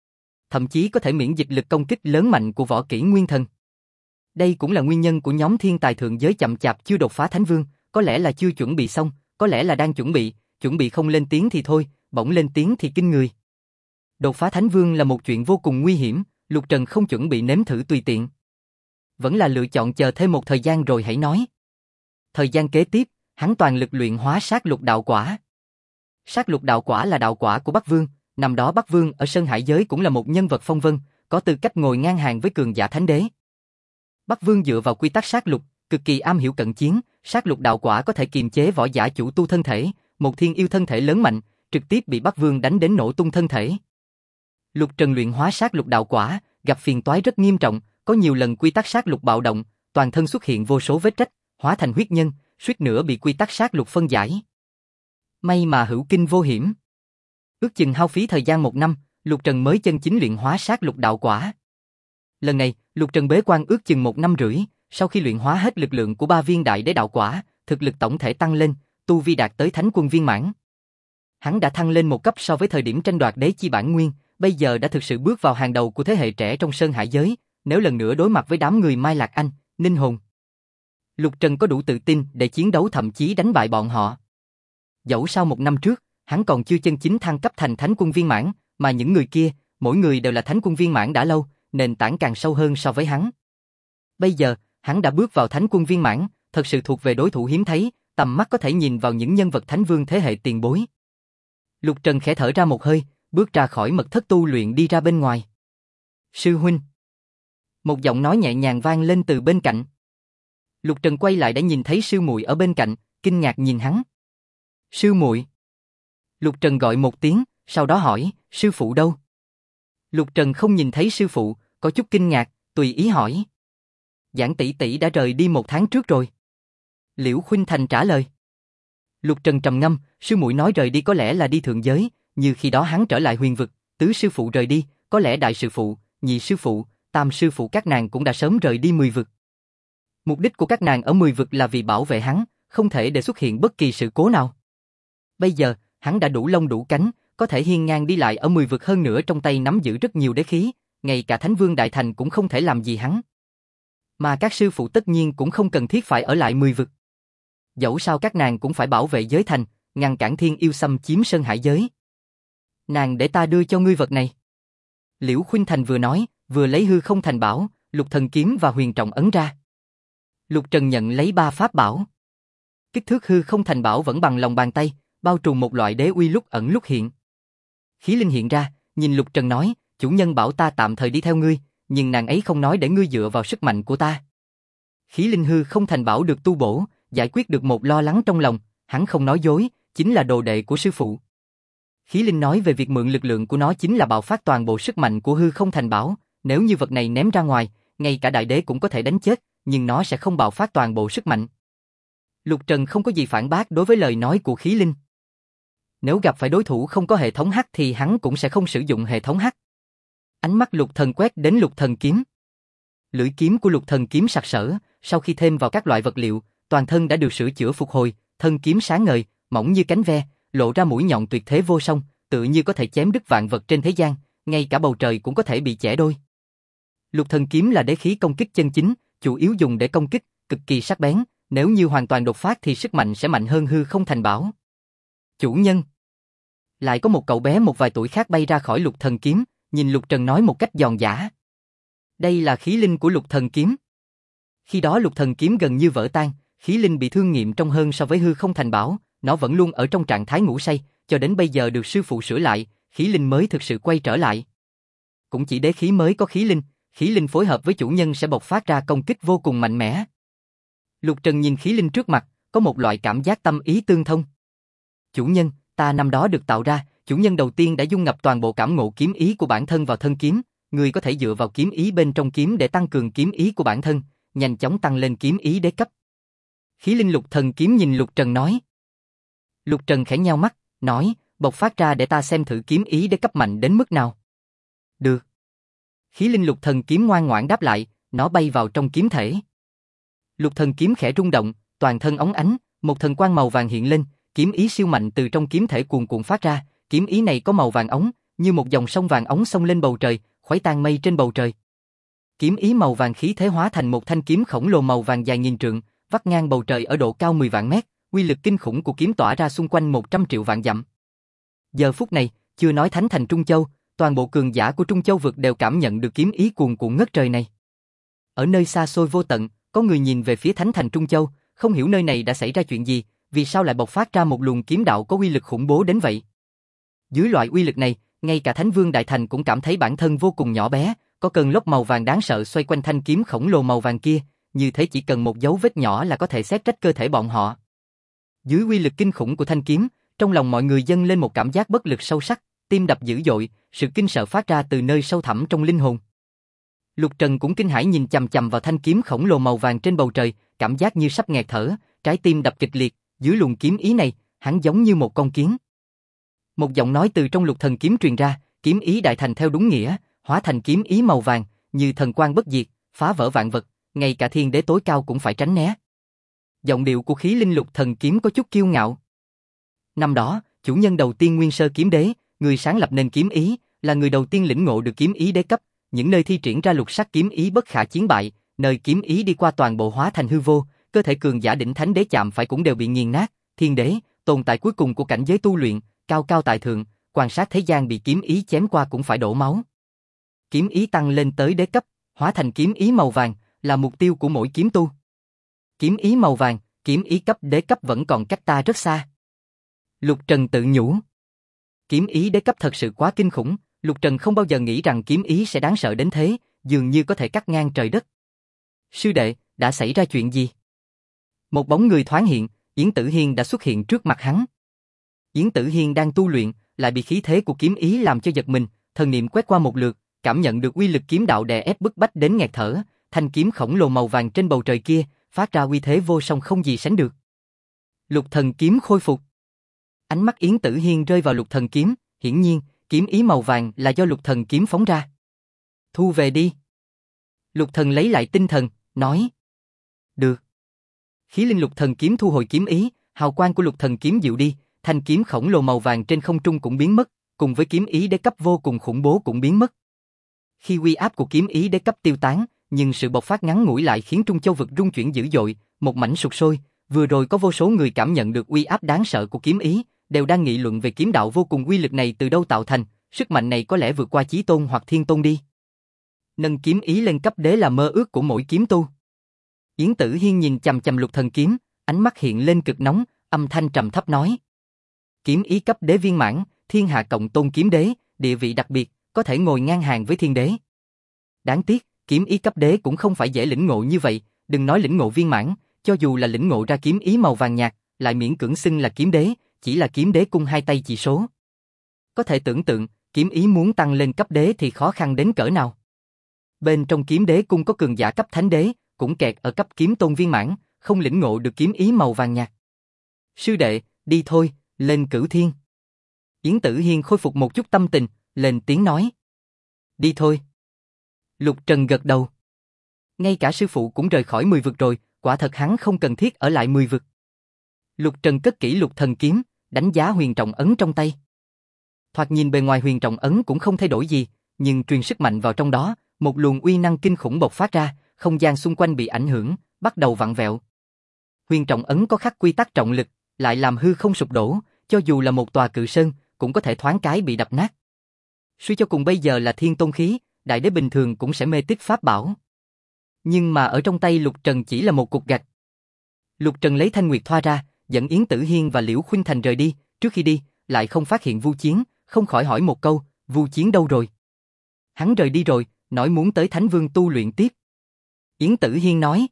thậm chí có thể miễn dịch lực công kích lớn mạnh của võ kỹ nguyên thần. Đây cũng là nguyên nhân của nhóm thiên tài thượng giới chậm chạp chưa đột phá Thánh Vương, có lẽ là chưa chuẩn bị xong, có lẽ là đang chuẩn bị không lên tiếng thì thôi, bỗng lên tiếng thì kinh người. Đột phá Thánh Vương là một chuyện vô cùng nguy hiểm, Lục Trần không chuẩn bị nếm thử tùy tiện. Vẫn là lựa chọn chờ thêm một thời gian rồi hãy nói. Thời gian kế tiếp, hắn toàn lực luyện hóa sát lục đạo quả. Sát lục đạo quả là đạo quả của Bắc Vương, năm đó Bắc Vương ở Sơn Hải giới cũng là một nhân vật phong vân, có tư cách ngồi ngang hàng với cường giả thánh đế. Bắc Vương dựa vào quy tắc sát lục, cực kỳ am hiểu cận chiến, sát lục đạo quả có thể kiềm chế võ giả chủ tu thân thể, một thiên yêu thân thể lớn mạnh, trực tiếp bị Bắc Vương đánh đến nổ tung thân thể. Lục Trần luyện hóa sát lục đạo quả, gặp phiền toái rất nghiêm trọng, có nhiều lần quy tắc sát lục bạo động, toàn thân xuất hiện vô số vết rách, hóa thành huyết nhân, suýt nữa bị quy tắc sát lục phân giải. May mà hữu kinh vô hiểm. Ước chừng hao phí thời gian 1 năm, Lục Trần mới chân chính luyện hóa sát lục đạo quả. Lần này, Lục Trần bế quan ước chừng 1 năm rưỡi, sau khi luyện hóa hết lực lượng của 3 viên đại đế đạo quả, thực lực tổng thể tăng lên, tu vi đạt tới Thánh Quân viên mãn. Hắn đã thăng lên một cấp so với thời điểm tranh đoạt đế chi bản nguyên, bây giờ đã thực sự bước vào hàng đầu của thế hệ trẻ trong Sơn Hải giới, nếu lần nữa đối mặt với đám người Mai Lạc Anh, Ninh Hồn. Lục Trần có đủ tự tin để chiến đấu thậm chí đánh bại bọn họ. Dẫu sao 1 năm trước, hắn còn chưa chân chính thăng cấp thành Thánh Quân viên mãn, mà những người kia, mỗi người đều là Thánh Quân viên mãn đã lâu, nền tảng càng sâu hơn so với hắn. Bây giờ, hắn đã bước vào Thánh Quân viên mãn, thật sự thuộc về đối thủ hiếm thấy, tầm mắt có thể nhìn vào những nhân vật Thánh Vương thế hệ tiền bối. Lục Trần khẽ thở ra một hơi, bước ra khỏi mật thất tu luyện đi ra bên ngoài. Sư huynh. Một giọng nói nhẹ nhàng vang lên từ bên cạnh. Lục Trần quay lại đã nhìn thấy sư muội ở bên cạnh, kinh ngạc nhìn hắn. Sư muội. Lục Trần gọi một tiếng, sau đó hỏi, sư phụ đâu? Lục Trần không nhìn thấy sư phụ, có chút kinh ngạc, tùy ý hỏi. Giảng tỷ tỷ đã rời đi 1 tháng trước rồi. Liễu Khuynh Thành trả lời. Lục Trần trầm ngâm, sư muội nói rời đi có lẽ là đi thượng giới, như khi đó hắn trở lại huyền vực, tứ sư phụ rời đi, có lẽ đại sư phụ, nhị sư phụ, tam sư phụ các nàng cũng đã sớm rời đi 10 vực. Mục đích của các nàng ở 10 vực là vì bảo vệ hắn, không thể để xuất hiện bất kỳ sự cố nào. Bây giờ, hắn đã đủ lông đủ cánh, có thể hiên ngang đi lại ở 10 vực, hơn nữa trong tay nắm giữ rất nhiều đế khí, ngay cả Thánh Vương Đại Thành cũng không thể làm gì hắn. Mà các sư phụ tất nhiên cũng không cần thiết phải ở lại 10 vực. Dẫu sao các nàng cũng phải bảo vệ giới thành, ngăn cản thiên yêu xâm chiếm Sơn Hải giới. Nàng để ta đưa cho ngươi vật này. Liễu Khuynh Thành vừa nói, vừa lấy hư không thành bảo, Lục Thần kiếm và Huyền Trọng ấn ra. Lục Trần nhận lấy 3 pháp bảo. Kích thước hư không thành bảo vẫn bằng lòng bàn tay, bao trùm một loại đế uy lúc ẩn lúc hiện. Khí linh hiện ra, nhìn Lục Trần nói, chủ nhân bảo ta tạm thời đi theo ngươi, nhưng nàng ấy không nói để ngươi dựa vào sức mạnh của ta. Khí linh hư không thành bảo được tu bổ, giải quyết được một lo lắng trong lòng, hắn không nói dối, chính là đồ đệ của sư phụ. Khí linh nói về việc mượn lực lượng của nó chính là bạo phát toàn bộ sức mạnh của hư không thành bảo, nếu như vật này ném ra ngoài, ngay cả đại đế cũng có thể đánh chết, nhưng nó sẽ không bạo phát toàn bộ sức mạnh. Lục Trần không có gì phản bác đối với lời nói của khí linh. Nếu gặp phải đối thủ không có hệ thống hắc thì hắn cũng sẽ không sử dụng hệ thống hắc. Ánh mắt Lục Thần quét đến Lục Thần kiếm. Lưỡi kiếm của Lục Thần kiếm sặc sỡ, sau khi thêm vào các loại vật liệu, toàn thân đã được sửa chữa phục hồi, thân kiếm sáng ngời, mỏng như cánh ve, lộ ra mũi nhọn tuyệt thế vô song, tựa như có thể chém đứt vạn vật trên thế gian, ngay cả bầu trời cũng có thể bị chẻ đôi. Lục Thần kiếm là đế khí công kích chân chính, chủ yếu dùng để công kích, cực kỳ sắc bén, nếu như hoàn toàn đột phát thì sức mạnh sẽ mạnh hơn hư không thành bảo. Chủ nhân. Lại có một cậu bé một vài tuổi khác bay ra khỏi Lục Thần kiếm, nhìn Lục Trần nói một cách giòn giã. Đây là khí linh của Lục Thần kiếm. Khi đó Lục Thần kiếm gần như vỡ tan, khí linh bị thương nghiêm trọng hơn so với hư không thành bảo, nó vẫn luôn ở trong trạng thái ngủ say, cho đến bây giờ được sư phụ sửa lại, khí linh mới thực sự quay trở lại. Cũng chỉ đế khí mới có khí linh phối hợp với chủ nhân sẽ bộc phát ra công kích vô cùng mạnh mẽ. Lục Trần nhìn khí linh trước mặt, có một loại cảm giác tâm ý tương thông. Chủ nhân, ta năm đó được tạo ra, chủ nhân đầu tiên đã dung ngập toàn bộ cảm ngộ kiếm ý của bản thân vào thân kiếm, người có thể dựa vào kiếm ý bên trong kiếm để tăng cường kiếm ý của bản thân, nhanh chóng tăng lên kiếm ý đế cấp. Khí linh Lục Thần kiếm nhìn Lục Trần nói. Lục Trần khẽ nheo mắt, nói, bộc phát ra để ta xem thử kiếm ý đế cấp mạnh đến mức nào. Được. Khí linh Lục Thần kiếm ngoan ngoãn đáp lại, nó bay vào trong kiếm thể. Lục Thần kiếm khẽ rung động, toàn thân óng ánh, một thần quang màu vàng hiện lên, kiếm ý siêu mạnh từ trong kiếm thể cuồn cuộn phát ra, kiếm ý này có màu vàng óng, như một dòng sông vàng óng xông lên bầu trời, khuấy tan mây trên bầu trời. Kiếm ý màu vàng khí thế hóa thành một thanh kiếm khổng lồ màu vàng dài nghìn trượng, vắt ngang bầu trời ở độ cao 10 vạn mét, uy lực kinh khủng của kiếm tỏa ra xung quanh 100 triệu vạn dặm. Giờ phút này, chưa nói thánh thành Trung Châu, toàn bộ cường giả của Trung Châu vực đều cảm nhận được kiếm ý cuồn cuộn ngất trời này. Ở nơi xa xôi vô tận, có người nhìn về phía thánh thành Trung Châu, không hiểu nơi này đã xảy ra chuyện gì, vì sao lại bộc phát ra một luồng kiếm đạo có uy lực khủng bố đến vậy. Dưới loại uy lực này, ngay cả Thánh Vương Đại Thành cũng cảm thấy bản thân vô cùng nhỏ bé, có cơn lốc màu vàng đáng sợ xoay quanh thanh kiếm khổng lồ màu vàng kia, như thế chỉ cần một dấu vết nhỏ là có thể xé rách cơ thể bọn họ. Dưới uy lực kinh khủng của thanh kiếm, trong lòng mọi người dâng lên một cảm giác bất lực sâu sắc, tim đập dữ dội, sự kinh sợ phát ra từ nơi sâu thẳm trong linh hồn. Lục Trần cũng kinh hãi nhìn chằm chằm vào thanh kiếm khổng lồ màu vàng trên bầu trời, cảm giác như sắp nghẹt thở, trái tim đập kịch liệt, dưới luồng kiếm ý này, hắn giống như một con kiến. Một giọng nói từ trong lục thần kiếm truyền ra, kiếm ý đại thành theo đúng nghĩa, hóa thành kiếm ý màu vàng, như thần quang bất diệt, phá vỡ vạn vật, ngay cả thiên đế tối cao cũng phải tránh né. Giọng điệu của khí linh lục thần kiếm có chút kiêu ngạo. Năm đó, chủ nhân đầu tiên Nguyên Sơ kiếm đế, người sáng lập nên kiếm ý, là người đầu tiên lĩnh ngộ được kiếm ý đế cấp, những nơi thi triển ra lục sắc kiếm ý bất khả chiến bại, nơi kiếm ý đi qua toàn bộ hóa thành hư vô, cơ thể cường giả đỉnh thánh đế chạm phải cũng đều bị nghiền nát, thiên đế, tồn tại cuối cùng của cảnh giới tu luyện, cao cao tại thượng, quan sát thế gian bị kiếm ý chém qua cũng phải đổ máu. Kiếm ý tăng lên tới đế cấp, hóa thành kiếm ý màu vàng, là mục tiêu của mỗi kiếm tu. Kiếm ý màu vàng, kiếm ý cấp đế cấp vẫn còn cách ta rất xa. Lục Trần tự nhủ. Kiếm ý đế cấp thật sự quá kinh khủng, Lục Trần không bao giờ nghĩ rằng kiếm ý sẽ đáng sợ đến thế, dường như có thể cắt ngang trời đất. Sư đệ, đã xảy ra chuyện gì? Một bóng người thoáng hiện, Yến Tử Hiên đã xuất hiện trước mặt hắn. Yến Tử Hiên đang tu luyện, lại bị khí thế của kiếm ý làm cho giật mình, thần niệm quét qua một lượt, cảm nhận được uy lực kiếm đạo đè ép bức bách đến nghẹt thở, thanh kiếm khổng lồ màu vàng trên bầu trời kia, phát ra uy thế vô song không gì sánh được. Lục thần kiếm khôi phục. Ánh mắt Yến Tử Hiên rơi vào lục thần kiếm, hiển nhiên, kiếm ý màu vàng là do lục thần kiếm phóng ra. Thu về đi. Lục thần lấy lại tinh thần, nói. Được. Khí linh lục thần kiếm thu hồi kiếm ý, hào quang của lục thần kiếm dịu đi, thanh kiếm khổng lồ màu vàng trên không trung cũng biến mất, cùng với kiếm ý đế cấp vô cùng khủng bố cũng biến mất. Khi uy áp của kiếm ý đế cấp tiêu tán, nhưng sự bộc phát ngắn ngủi lại khiến Trung Châu vực rung chuyển dữ dội, một mảnh sụp sôi. Vừa rồi có vô số người cảm nhận được uy áp đáng sợ của kiếm ý, đều đang nghị luận về kiếm đạo vô cùng uy lực này từ đâu tạo thành, sức mạnh này có lẽ vượt qua chí tôn hoặc thiên tôn đi. Nâng kiếm ý lên cấp đế là mơ ước của mỗi kiếm tu. Yến Tử Hiên nhìn chằm chằm lục thần kiếm, ánh mắt hiện lên cực nóng, âm thanh trầm thấp nói. Kiếm ý cấp đế viên mãn, thiên hạ cộng tôn kiếm đế, địa vị đặc biệt, có thể ngồi ngang hàng với thiên đế. Đáng tiếc, kiếm ý cấp đế cũng không phải dễ lĩnh ngộ như vậy, đừng nói lĩnh ngộ viên mãn, cho dù là lĩnh ngộ ra kiếm ý màu vàng nhạt, lại miễn cưỡng xưng là kiếm đế, chỉ là kiếm đế cung hai tay chỉ số. Có thể tưởng tượng, kiếm ý muốn tăng lên cấp đế thì khó khăn đến cỡ nào. Bên trong kiếm đế cung có cường giả cấp thánh đế, cũng kẹt ở cấp kiếm tôn viên mãn, không lĩnh ngộ được kiếm ý màu vàng nhạt. Sư đệ, đi thôi, lên Cửu Thiên. Yến Tử Hiên khôi phục một chút tâm tình, lên tiếng nói. Đi thôi. Lục Trần gật đầu. Ngay cả sư phụ cũng rời khỏi 10 vực rồi, quả thật hắn không cần thiết ở lại 10 vực. Lục Trần cất kỹ lục thần kiếm, đánh giá huyền trọng ấn trong tay. Thoạt nhìn bề ngoài huyền trọng ấn cũng không thay đổi gì, nhưng truyền sức mạnh vào trong đó, một luồng uy năng kinh khủng bộc phát ra, không gian xung quanh bị ảnh hưởng, bắt đầu vặn vẹo. Huyền trọng ấn có khắc quy tắc trọng lực, lại làm hư không sụp đổ, cho dù là một tòa cự sơn, cũng có thể thoáng cái bị đập nát. Suy cho cùng bây giờ là thiên tôn khí, đại đế bình thường cũng sẽ mê tín pháp bảo. Nhưng mà ở trong tay Lục Trần chỉ là một cục gạch. Lục Trần lấy Thanh Nguyệt Thoa ra, dẫn Yến Tử Hiên và Liễu Khuynh Thành rời đi, trước khi đi, lại không phát hiện Vu Chiến, không khỏi hỏi một câu, Vu Chiến đâu rồi? Hắn rời đi rồi, nói muốn tới Thánh Vương tu luyện tiếp. Yến Tử Hiên nói.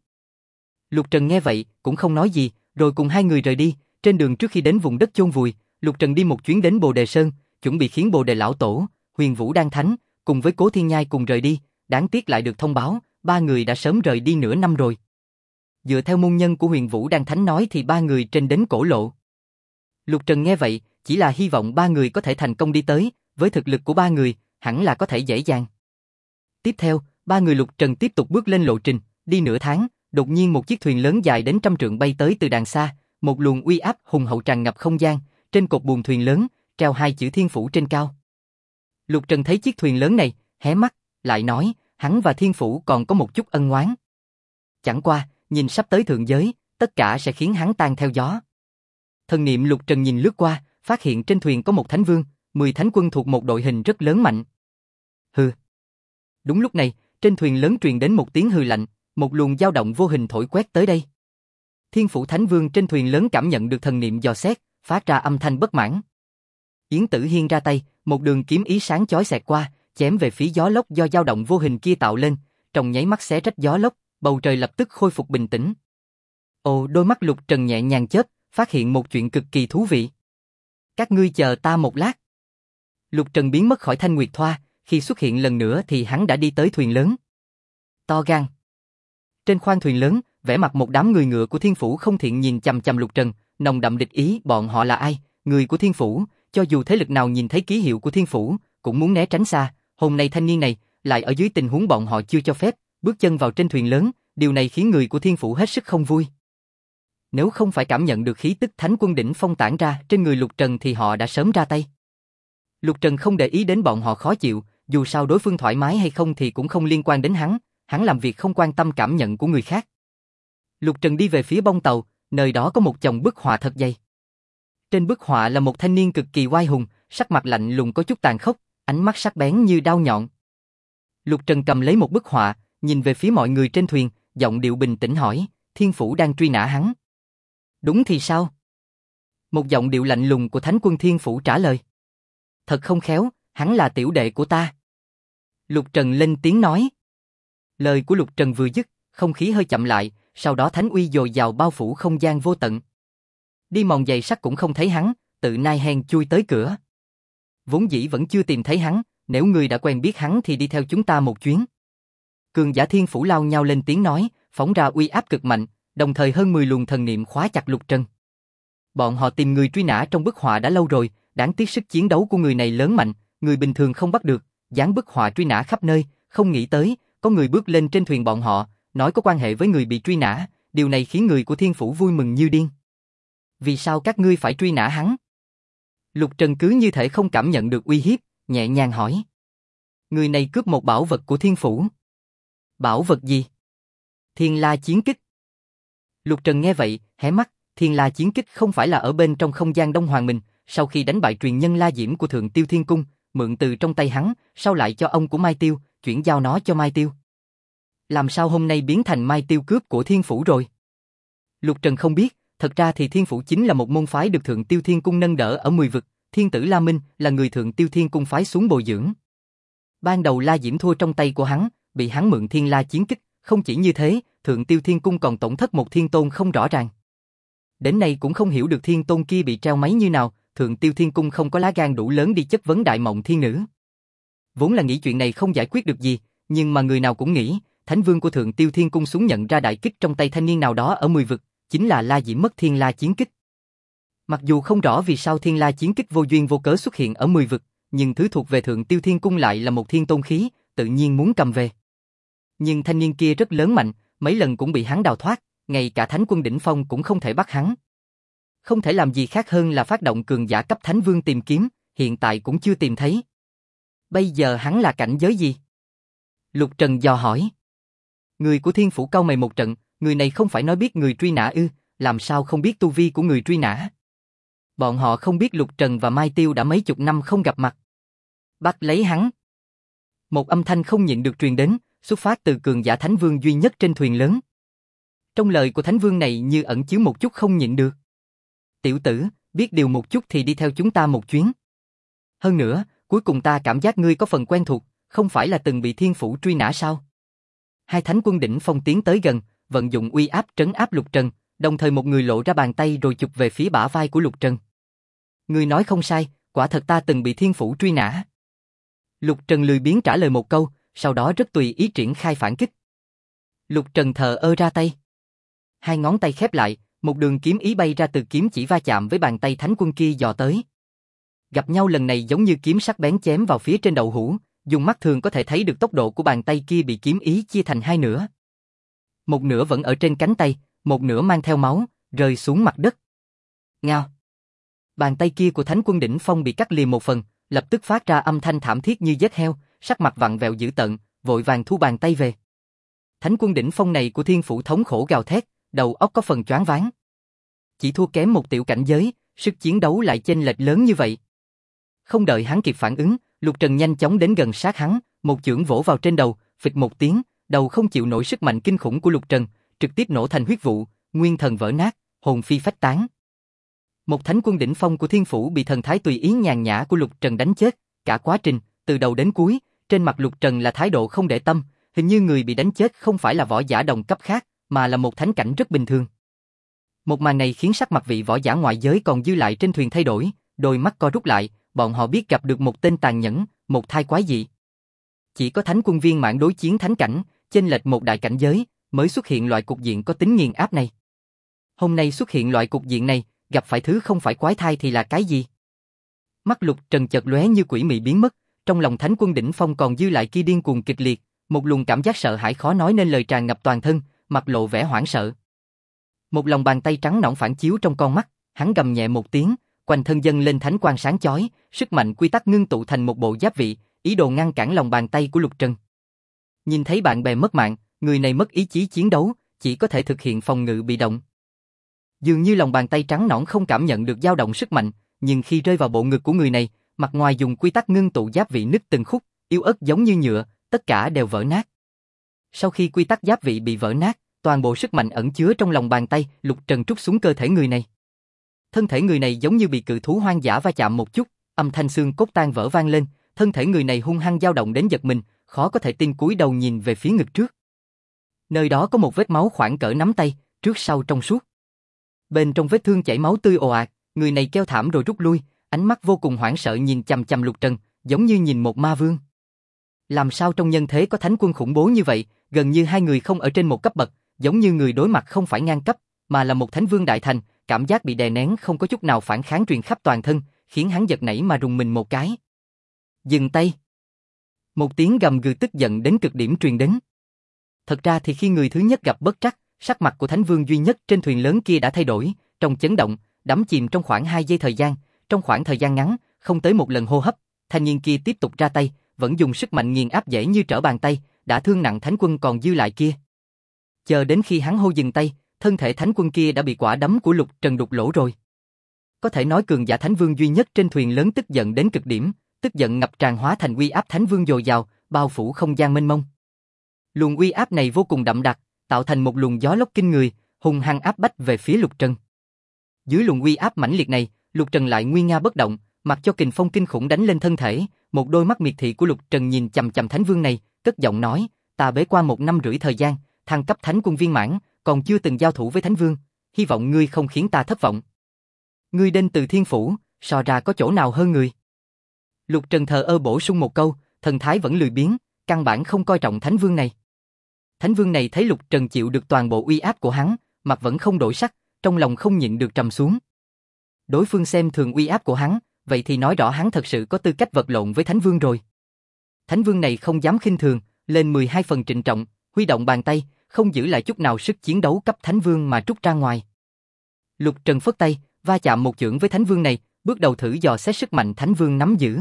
Lục Trần nghe vậy, cũng không nói gì, rồi cùng hai người rời đi, trên đường trước khi đến vùng đất chôn vùi, Lục Trần đi một chuyến đến Bồ Đề Sơn, chuẩn bị khiến Bồ Đề Lão Tổ, Huyền Vũ Đan Thánh, cùng với Cố Thiên Nhai cùng rời đi, đáng tiếc lại được thông báo, ba người đã sớm rời đi nửa năm rồi. Dựa theo môn nhân của Huyền Vũ Đan Thánh nói thì ba người trên đến cổ lộ. Lục Trần nghe vậy, chỉ là hy vọng ba người có thể thành công đi tới, với thực lực của ba người, hẳn là có thể dễ dàng. Tiếp theo, ba người Lục Trần tiếp tục bước lên lộ trình, đi nửa tháng, đột nhiên một chiếc thuyền lớn dài đến 100 trượng bay tới từ đàng xa, một luồng uy áp hùng hậu tràn ngập không gian, trên cột buồm thuyền lớn, treo hai chữ Thiên Phủ trên cao. Lục Trần thấy chiếc thuyền lớn này, hé mắt, lại nói, hắn và Thiên Phủ còn có một chút ân oán. Chẳng qua, nhìn sắp tới thượng giới, tất cả sẽ khiến hắn tan theo gió. Thần niệm Lục Trần nhìn lướt qua, phát hiện trên thuyền có một thánh vương, 10 thánh quân thuộc một đội hình rất lớn mạnh. Hừ. Đúng lúc này, trên thuyền lớn truyền đến một tiếng hừ lạnh, một luồng dao động vô hình thổi quét tới đây. Thiên Phủ Thánh Vương trên thuyền lớn cảm nhận được thần niệm dò xét, phát ra âm thanh bất mãn. Yến Tử Hiên ra tay, một đường kiếm ý sáng chói xẹt qua, chém về phía gió lốc do dao động vô hình kia tạo lên, trong nháy mắt xé rách gió lốc, bầu trời lập tức khôi phục bình tĩnh. Ồ, đôi mắt Lục Trần nhẹ nhàng chớp, phát hiện một chuyện cực kỳ thú vị. Các ngươi chờ ta một lát. Lục Trần biến mất khỏi Thanh Nguyệt Thoa, khi xuất hiện lần nữa thì hắn đã đi tới thuyền lớn. To gan. Trên khoang thuyền lớn, vẻ mặt một đám người ngựa của Thiên Phủ không thiện nhìn chằm chằm Lục Trần, nồng đậm địch ý. Bọn họ là ai? Người của Thiên Phủ, cho dù thế lực nào nhìn thấy ký hiệu của Thiên Phủ, cũng muốn né tránh xa. Hôm nay thanh niên này, lại ở dưới tình huống bọn họ chưa cho phép, bước chân vào trên thuyền lớn, điều này khiến người của Thiên Phủ hết sức không vui. Nếu không phải cảm nhận được khí tức Thánh Quân đỉnh phong tản ra trên người Lục Trần thì họ đã sớm ra tay. Lục Trần không để ý đến bọn họ khó chịu, dù sao đối phương thoải mái hay không thì cũng không liên quan đến hắn làm việc không quan tâm cảm nhận của người khác. Lục Trần đi về phía bông tàu, nơi đó có một chồng bức họa thật dày. Trên bức họa là một thanh niên cực kỳ oai hùng, sắc mặt lạnh lùng có chút tàn khốc, ánh mắt sắc bén như đao nhọn. Lục Trần cầm lấy một bức họa, nhìn về phía mọi người trên thuyền, giọng điệu bình tĩnh hỏi, Thiên Phủ đang truy nã hắn. Đúng thì sao? Một giọng điệu lạnh lùng của Thánh Quân Thiên Phủ trả lời. Thật không khéo, hắn là tiểu đệ của ta. Lục Trần lên tiếng nói. Lời của Lục Trần vừa dứt, không khí hơi chậm lại, sau đó thánh uy dồi dào bao phủ không gian vô tận. Đi mòn giày sắt cũng không thấy hắn, tự nai hèn chui tới cửa. Vốn dĩ vẫn chưa tìm thấy hắn, nếu người đã quen biết hắn thì đi theo chúng ta một chuyến. Cường giả Thiên Phủ lao nhau lên tiếng nói, phóng ra uy áp cực mạnh, đồng thời hơn 10 luồng thần niệm khóa chặt Lục Trần. Bọn họ tìm người truy nã trong bức họa đã lâu rồi, đáng tiếc sức chiến đấu của người này lớn mạnh, người bình thường không bắt được, dán bức họa truy nã khắp nơi, không nghĩ tới, có người bước lên trên thuyền bọn họ, nói có quan hệ với người bị truy nã, điều này khiến người của Thiên Phủ vui mừng như điên. Vì sao các ngươi phải truy nã hắn? Lục Trần cứ như thể không cảm nhận được uy hiếp, nhẹ nhàng hỏi. Người này cướp một bảo vật của Thiên Phủ. Bảo vật gì? Thiên La Chiến Kích. Lục Trần nghe vậy, hé mắt, Thiên La Chiến Kích không phải là ở bên trong không gian Đông Hoàng mình, sau khi đánh bại truyền nhân La Diễm của Thượng Tiêu Thiên Cung, mượn từ trong tay hắn, sau lại cho ông của Mai Tiêu, chuyển giao nó cho Mai Tiêu. Làm sao hôm nay biến thành Mai Tiêu cướp của Thiên Phủ rồi? Lục Trần không biết, thật ra thì Thiên Phủ chính là một môn phái được Thượng Tiêu Thiên Cung nâng đỡ ở 10 vực, Thiên tử La Minh là người Thượng Tiêu Thiên Cung phái xuống bồi dưỡng. Ban đầu La Diễm thua trong tay của hắn, bị hắn mượn Thiên La Chiến Kích, không chỉ như thế, Thượng Tiêu Thiên Cung còn tổn thất một thiên tôn không rõ ràng. Đến nay cũng không hiểu được thiên tôn kia bị treo máy như nào, Thượng Tiêu Thiên Cung không có lá gan đủ lớn đi chất vấn Đại Mộng Thiên Nữ. Vốn là nghĩ chuyện này không giải quyết được gì, nhưng mà người nào cũng nghĩ, Thánh Vương của Thượng Tiêu Thiên Cung xuống nhận ra đại kích trong tay thanh niên nào đó ở 10 vực, chính là La Diễm mất Thiên La Chiến Kích. Mặc dù không rõ vì sao Thiên La Chiến Kích vô duyên vô cớ xuất hiện ở 10 vực, nhưng thứ thuộc về Thượng Tiêu Thiên Cung lại là một thiên tôn khí, tự nhiên muốn cầm về. Nhưng thanh niên kia rất lớn mạnh, mấy lần cũng bị hắn đào thoát, ngay cả Thánh Quân đỉnh phong cũng không thể bắt hắn. Không thể làm gì khác hơn là phát động cường giả cấp Thánh Vương tìm kiếm, hiện tại cũng chưa tìm thấy. Bây giờ hắn là cảnh giới gì? Lục Trần dò hỏi. Người của Thiên Phủ cau mày một trận, người này không phải nói biết người truy nã ư, làm sao không biết tu vi của người truy nã? Bọn họ không biết Lục Trần và Mai Tiêu đã mấy chục năm không gặp mặt. Bắt lấy hắn. Một âm thanh không nhịn được truyền đến, xuất phát từ cường giả Thánh Vương duy nhất trên thuyền lớn. Trong lời của Thánh Vương này như ẩn chứa một chút không nhịn được. Tiểu tử, biết điều một chút thì đi theo chúng ta một chuyến. Hơn nữa, cuối cùng ta cảm giác ngươi có phần quen thuộc, không phải là từng bị Thiên Phủ truy nã sao? Hai Thánh Quân đỉnh phong tiến tới gần, vận dụng uy áp trấn áp Lục Trần, đồng thời một người lộ ra bàn tay rồi chụp về phía bả vai của Lục Trần. Ngươi nói không sai, quả thật ta từng bị Thiên Phủ truy nã. Lục Trần lười biếng trả lời một câu, sau đó rất tùy ý triển khai phản kích. Lục Trần thờ ơ ra tay. Hai ngón tay khép lại, một đường kiếm ý bay ra từ kiếm chỉ va chạm với bàn tay Thánh Quân kia dò tới. Gặp nhau lần này giống như kiếm sắc bén chém vào phía trên đầu hũ, dùng mắt thường có thể thấy được tốc độ của bàn tay kia bị kiếm ý chia thành hai nửa. Một nửa vẫn ở trên cánh tay, một nửa mang theo máu, rơi xuống mặt đất. Ngao. Bàn tay kia của Thánh Quân đỉnh phong bị cắt liền một phần, lập tức phát ra âm thanh thảm thiết như giết heo, sắc mặt vặn vẹo dữ tợn, vội vàng thu bàn tay về. Thánh quân đỉnh phong này của Thiên Phủ thống khổ gào thét, đầu óc có phần choáng váng. Chỉ thua kém một tiểu cảnh giới, sức chiến đấu lại chênh lệch lớn như vậy. Không đợi hắn kịp phản ứng, Lục Trần nhanh chóng đến gần sát hắn, một chưởng vỗ vào trên đầu, phịch một tiếng, đầu không chịu nổi sức mạnh kinh khủng của Lục Trần, trực tiếp nổ thành huyết vụ, nguyên thần vỡ nát, hồn phi phách tán. Một thánh quân đỉnh phong của Thiên Phủ bị thần thái tùy ý nhàn nhã của Lục Trần đánh chết, cả quá trình, từ đầu đến cuối, trên mặt Lục Trần là thái độ không để tâm, hình như người bị đánh chết không phải là võ giả đồng cấp khác, mà là một thánh cảnh rất bình thường. Một màn này khiến sắc mặt vị võ giả ngoại giới còn dư lại trên thuyền thay đổi, đôi mắt co rút lại, bọn họ biết gặp được một tên tàn nhẫn, một thai quái dị. Chỉ có thánh quân viên mãn đối chiến thánh cảnh, chênh lệch một đại cảnh giới, mới xuất hiện loại cục diện có tính nghiền áp này. Hôm nay xuất hiện loại cục diện này, gặp phải thứ không phải quái thai thì là cái gì? Mắt Lục Trần chợt lóe như quỷ mị biến mất, trong lòng thánh quân đỉnh phong còn dư lại kia điên cuồng kịch liệt, một luồng cảm giác sợ hãi khó nói nên lời tràn ngập toàn thân, mặt lộ vẻ hoảng sợ. Một lòng bàn tay trắng nõn phản chiếu trong con mắt, hắn gầm nhẹ một tiếng, quanh thân dâng lên thánh quang sáng chói, sức mạnh quy tắc ngưng tụ thành một bộ giáp vị, ý đồ ngăn cản lòng bàn tay của Lục Trần. Nhìn thấy bạn bè mất mạng, người này mất ý chí chiến đấu, chỉ có thể thực hiện phòng ngự bị động. Dường như lòng bàn tay trắng nõn không cảm nhận được dao động sức mạnh, nhưng khi rơi vào bộ ngực của người này, mặt ngoài dùng quy tắc ngưng tụ giáp vị nứt từng khúc, yếu ớt giống như nhựa, tất cả đều vỡ nát. Sau khi quy tắc giáp vị bị vỡ nát, toàn bộ sức mạnh ẩn chứa trong lòng bàn tay, Lục Trần trút xuống cơ thể người này. Thân thể người này giống như bị cự thú hoang dã va chạm một chút, âm thanh xương cốt tan vỡ vang lên, thân thể người này hung hăng dao động đến giật mình, khó có thể tin cúi đầu nhìn về phía ngực trước. Nơi đó có một vết máu khoảng cỡ nắm tay, trước sau trong suốt. Bên trong vết thương chảy máu tươi ồ ạt, người này kêu thảm rồi rút lui, ánh mắt vô cùng hoảng sợ nhìn chằm chằm Lục Trần, giống như nhìn một ma vương. Làm sao trong nhân thế có thánh quân khủng bố như vậy, gần như hai người không ở trên một cấp bậc, giống như người đối mặt không phải ngang cấp, mà là một thánh vương đại thành, cảm giác bị đè nén không có chút nào phản kháng truyền khắp toàn thân, khiến hắn giật nảy mà rùng mình một cái. Dừng tay. Một tiếng gầm gừ tức giận đến cực điểm truyền đến. Thật ra thì khi người thứ nhất gặp bất trắc, sắc mặt của thánh vương duy nhất trên thuyền lớn kia đã thay đổi, trong chấn động, đắm chìm trong khoảng 2 giây thời gian, trong khoảng thời gian ngắn, không tới một lần hô hấp, thanh niên kia tiếp tục ra tay, vẫn dùng sức mạnh nghiền áp dễ như trở bàn tay, đã thương nặng thánh quân còn dư lại kia. Chờ đến khi hắn hô dừng tay, thân thể thánh quân kia đã bị quả đấm của Lục Trần đục lỗ rồi. Có thể nói cường giả thánh vương duy nhất trên thuyền lớn tức giận đến cực điểm, tức giận ngập tràn hóa thành uy áp thánh vương dồi dào, bao phủ không gian mênh mông. Luồng uy áp này vô cùng đậm đặc, tạo thành một luồng gió lốc kinh người, hùng hăng áp bách về phía Lục Trần. Dưới luồng uy áp mãnh liệt này, Lục Trần lại nguy nga bất động, mặc cho kình phong kinh khủng đánh lên thân thể, một đôi mắt miệt thị của Lục Trần nhìn chằm chằm thánh vương này, cất giọng nói, ta bế quan 1 năm rưỡi thời gian, thăng cấp thánh quân viên mãn, còn chưa từng giao thủ với thánh vương, hy vọng ngươi không khiến ta thất vọng. Ngươi đến từ Thiên Phủ, so ra có chỗ nào hơn người? Lục Trần thờ ơ bổ sung một câu, thần thái vẫn lười biếng, căn bản không coi trọng thánh vương này. Thánh vương này thấy Lục Trần chịu được toàn bộ uy áp của hắn, mặt vẫn không đổi sắc, trong lòng không nhịn được trầm xuống. Đối phương xem thường uy áp của hắn, vậy thì nói rõ hắn thật sự có tư cách vật lộn với thánh vương rồi. Thánh vương này không dám khinh thường, lên 12 phần trịnh trọng, huy động bàn tay, không giữ lại chút nào sức chiến đấu cấp thánh vương mà trút ra ngoài. Lục Trần phất tay, va chạm một chưởng với thánh vương này, bước đầu thử dò xét sức mạnh thánh vương nắm giữ.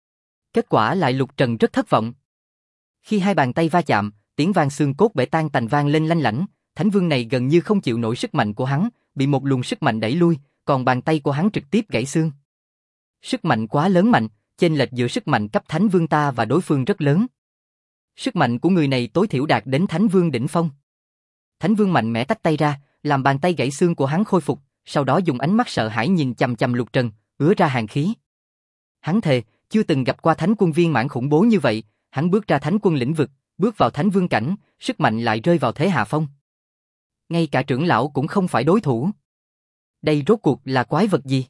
Kết quả lại Lục Trần rất thất vọng. Khi hai bàn tay va chạm, tiếng vang xương cốt bể tan tành vang lên lanh lảnh, thánh vương này gần như không chịu nổi sức mạnh của hắn, bị một luồng sức mạnh đẩy lui, còn bàn tay của hắn trực tiếp gãy xương. Sức mạnh quá lớn mạnh, chênh lệch giữa sức mạnh cấp thánh vương ta và đối phương rất lớn. Sức mạnh của người này tối thiểu đạt đến thánh vương đỉnh phong. Thánh vương mạnh mẽ tách tay ra, làm bàn tay gãy xương của hắn khôi phục, sau đó dùng ánh mắt sợ hãi nhìn chằm chằm Lục Trần, ứa ra hàn khí. Hắn thề, chưa từng gặp qua thánh quân viên mãn khủng bố như vậy, hắn bước ra thánh quân lĩnh vực, bước vào thánh vương cảnh, sức mạnh lại rơi vào thế hạ phong. Ngay cả trưởng lão cũng không phải đối thủ. Đây rốt cuộc là quái vật gì?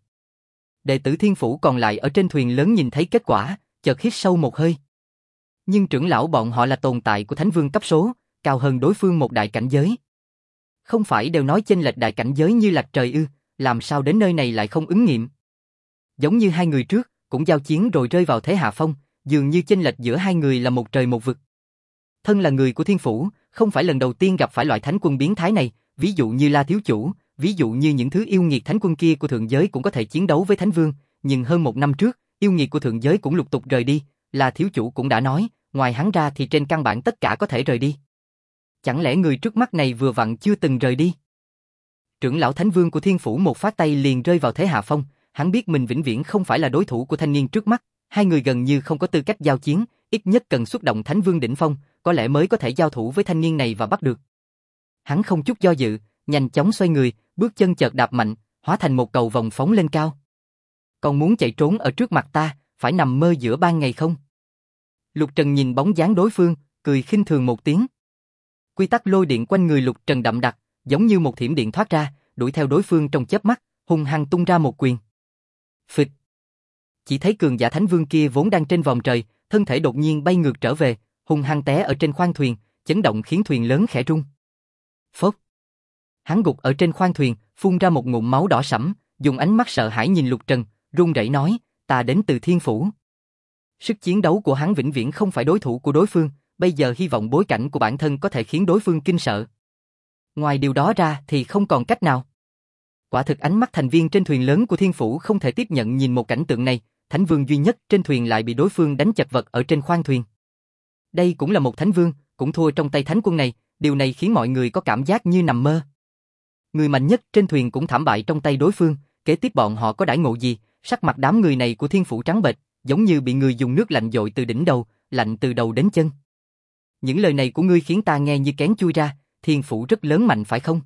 Đệ tử Thiên Phủ còn lại ở trên thuyền lớn nhìn thấy kết quả, chợt hít sâu một hơi. Nhưng trưởng lão bọn họ là tồn tại của thánh vương cấp số, cao hơn đối phương một đại cảnh giới. Không phải đều nói chênh lệch đại cảnh giới như lạch trời ư, làm sao đến nơi này lại không ứng nghiệm? Giống như hai người trước, cũng giao chiến rồi rơi vào thế hạ phong, dường như chênh lệch giữa hai người là một trời một vực. Thân là người của Thiên Phủ, không phải lần đầu tiên gặp phải loại thánh quân biến thái này, ví dụ như La Thiếu Chủ, ví dụ như những thứ yêu nghiệt thánh quân kia của thượng giới cũng có thể chiến đấu với thánh vương, nhưng hơn 1 năm trước, yêu nghiệt của thượng giới cũng lục tục rời đi, La Thiếu Chủ cũng đã nói, ngoài hắn ra thì trên căn bản tất cả có thể rời đi. Chẳng lẽ người trước mắt này vừa vặn chưa từng rời đi? Trưởng lão Thánh Vương của Thiên Phủ một phát tay liền rơi vào thế hạ phong, hắn biết mình vĩnh viễn không phải là đối thủ của thanh niên trước mắt, hai người gần như không có tư cách giao chiến, ít nhất cần xuất động Thánh Vương đỉnh phong, có lẽ mới có thể giao thủ với thanh niên này và bắt được. Hắn không chút do dự, nhanh chóng xoay người, bước chân chợt đạp mạnh, hóa thành một cầu vòng phóng lên cao. Còn muốn chạy trốn ở trước mặt ta, phải nằm mơ giữa ban ngày không? Lục Trần nhìn bóng dáng đối phương, cười khinh thường một tiếng. Quy tắc lôi điện quanh người Lục Trần đậm đặc, giống như một thiểm điện thoát ra, đuổi theo đối phương trong chớp mắt, hung hăng tung ra một quyền. Phịch. Chỉ thấy cường giả Thánh Vương kia vốn đang trên vòm trời, thân thể đột nhiên bay ngược trở về, hung hăng té ở trên khoang thuyền, chấn động khiến thuyền lớn khẽ rung. Phốc. Hắn gục ở trên khoang thuyền, phun ra một ngụm máu đỏ sẫm, dùng ánh mắt sợ hãi nhìn Lục Trần, run rẩy nói, ta đến từ Thiên Phủ. Sức chiến đấu của hắn vĩnh viễn không phải đối thủ của đối phương, bây giờ hy vọng bối cảnh của bản thân có thể khiến đối phương kinh sợ. Ngoài điều đó ra thì không còn cách nào. Quả thực ánh mắt thành viên trên thuyền lớn của Thiên Phủ không thể tiếp nhận nhìn một cảnh tượng này, Thánh Vương duy nhất trên thuyền lại bị đối phương đánh chật vật ở trên khoang thuyền. Đây cũng là một Thánh Vương, cũng thua trong tay Thánh Quân này, điều này khiến mọi người có cảm giác như nằm mơ. Người mạnh nhất trên thuyền cũng thảm bại trong tay đối phương, kế tiếp bọn họ có đãi ngộ gì, sắc mặt đám người này của Thiên Phủ trắng bệch, giống như bị người dùng nước lạnh dội từ đỉnh đầu, lạnh từ đầu đến chân. Những lời này của ngươi khiến ta nghe như kén chui ra, Thiên Phủ rất lớn mạnh phải không?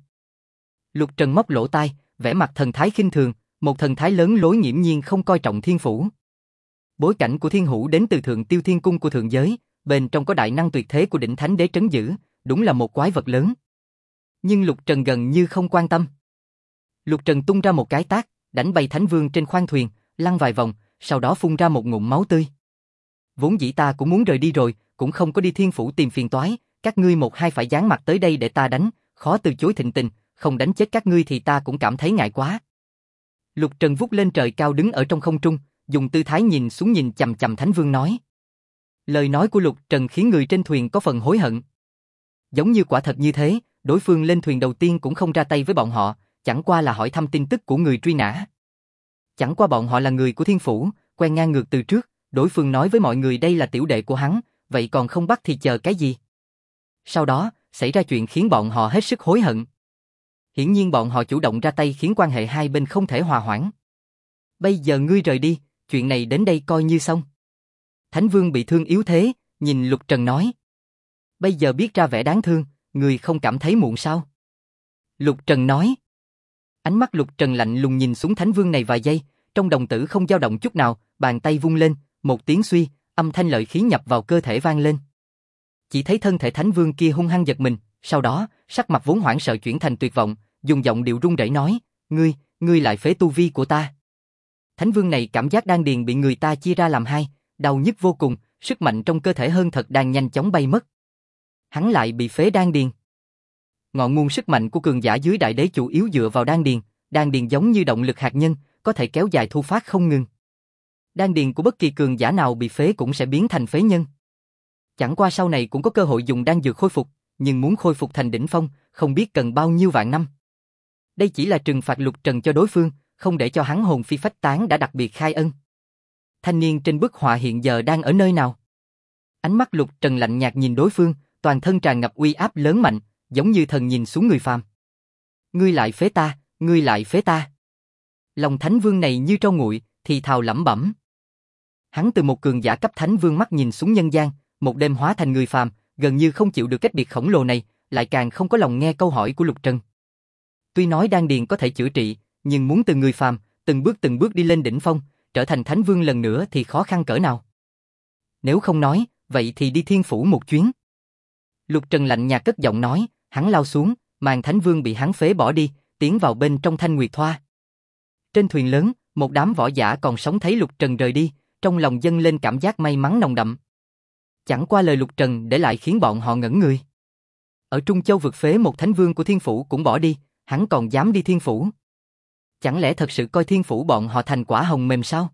Lục Trần móc lỗ tai, vẻ mặt thần thái khinh thường, một thần thái lớn lối nghiễm nhiên không coi trọng Thiên Phủ. Bối cảnh của Thiên Hữu đến từ Thượng Tiêu Thiên Cung của thượng giới, bên trong có đại năng tuyệt thế của đỉnh thánh đế trấn giữ, đúng là một quái vật lớn. Nhưng Lục Trần gần như không quan tâm. Lục Trần tung ra một cái tát, đánh bay Thánh Vương trên khoang thuyền, lăn vài vòng, sau đó phun ra một ngụm máu tươi. Vốn dĩ ta cũng muốn rời đi rồi, cũng không có đi Thiên Phủ tìm phiền toái, các ngươi một hai phải dán mặt tới đây để ta đánh, khó từ chối thịnh tình, không đánh chết các ngươi thì ta cũng cảm thấy ngại quá. Lục Trần vút lên trời cao đứng ở trong không trung, dùng tư thái nhìn xuống nhìn chằm chằm Thánh Vương nói. Lời nói của Lục Trần khiến người trên thuyền có phần hối hận. Giống như quả thật như thế, đối phương lên thuyền đầu tiên cũng không ra tay với bọn họ, chẳng qua là hỏi thăm tin tức của người truy nã. Chẳng qua bọn họ là người của Thiên Phủ, quen ngang ngược từ trước, đối phương nói với mọi người đây là tiểu đệ của hắn, vậy còn không bắt thì chờ cái gì? Sau đó, xảy ra chuyện khiến bọn họ hết sức hối hận. Hiển nhiên bọn họ chủ động ra tay khiến quan hệ hai bên không thể hòa hoãn. Bây giờ ngươi rời đi, chuyện này đến đây coi như xong. Thánh Vương bị thương yếu thế, nhìn Lục Trần nói. Bây giờ biết ra vẻ đáng thương, ngươi không cảm thấy muộn sao? Lục Trần nói. Ánh mắt Lục Trần lạnh lùng nhìn xuống Thánh Vương này vài giây, trong đồng tử không dao động chút nào, bàn tay vung lên, một tiếng suy, âm thanh lợi khí nhập vào cơ thể vang lên. Chỉ thấy thân thể Thánh Vương kia hung hăng giật mình, sau đó, sắc mặt vốn hoảng sợ chuyển thành tuyệt vọng, dùng giọng điệu run rẩy nói, ngươi lại phế tu vi của ta. Thánh Vương này cảm giác đan điền bị người ta chia ra làm hai, đau nhức vô cùng, sức mạnh trong cơ thể hơn thật đang nhanh chóng bay mất. Hắn lại bị phế đan điền. Ngọn nguồn sức mạnh của cường giả dưới đại đế chủ yếu dựa vào đan điền giống như động lực hạt nhân, có thể kéo dài thu phát không ngừng. Đan điền của bất kỳ cường giả nào bị phế cũng sẽ biến thành phế nhân. Chẳng qua sau này cũng có cơ hội dùng đan dược khôi phục, nhưng muốn khôi phục thành đỉnh phong, không biết cần bao nhiêu vạn năm. Đây chỉ là trừng phạt Lục Trần cho đối phương, không để cho hắn hồn phi phách tán đã đặc biệt khai ân. Thanh niên trên bức họa hiện giờ đang ở nơi nào? Ánh mắt Lục Trần lạnh nhạt nhìn đối phương, toàn thân tràn ngập uy áp lớn mạnh, giống như thần nhìn xuống người phàm. Ngươi lại phế ta, ngươi lại phế ta. Lòng Thánh Vương này như trâu nguội, thì thào lẩm bẩm. Hắn từ một cường giả cấp Thánh Vương mắt nhìn xuống nhân gian, một đêm hóa thành người phàm, gần như không chịu được cách biệt khổng lồ này, lại càng không có lòng nghe câu hỏi của Lục Trần. Tuy nói đan điền có thể chữa trị, nhưng muốn từ người phàm, từng bước đi lên đỉnh phong, trở thành Thánh Vương lần nữa thì khó khăn cỡ nào. Nếu không nói, vậy thì đi Thiên Phủ một chuyến. Lục Trần lạnh nhạt cất giọng nói, hắn lao xuống, màn Thánh Vương bị hắn phế bỏ đi, tiến vào bên trong Thanh Nguyệt Thoa. Trên thuyền lớn, một đám võ giả còn sống thấy Lục Trần rời đi, trong lòng dâng lên cảm giác may mắn nồng đậm. Chẳng qua lời Lục Trần để lại khiến bọn họ ngẩn người. Ở Trung Châu vực phế một Thánh Vương của Thiên Phủ cũng bỏ đi, hắn còn dám đi Thiên Phủ. Chẳng lẽ thật sự coi Thiên Phủ bọn họ thành quả hồng mềm sao?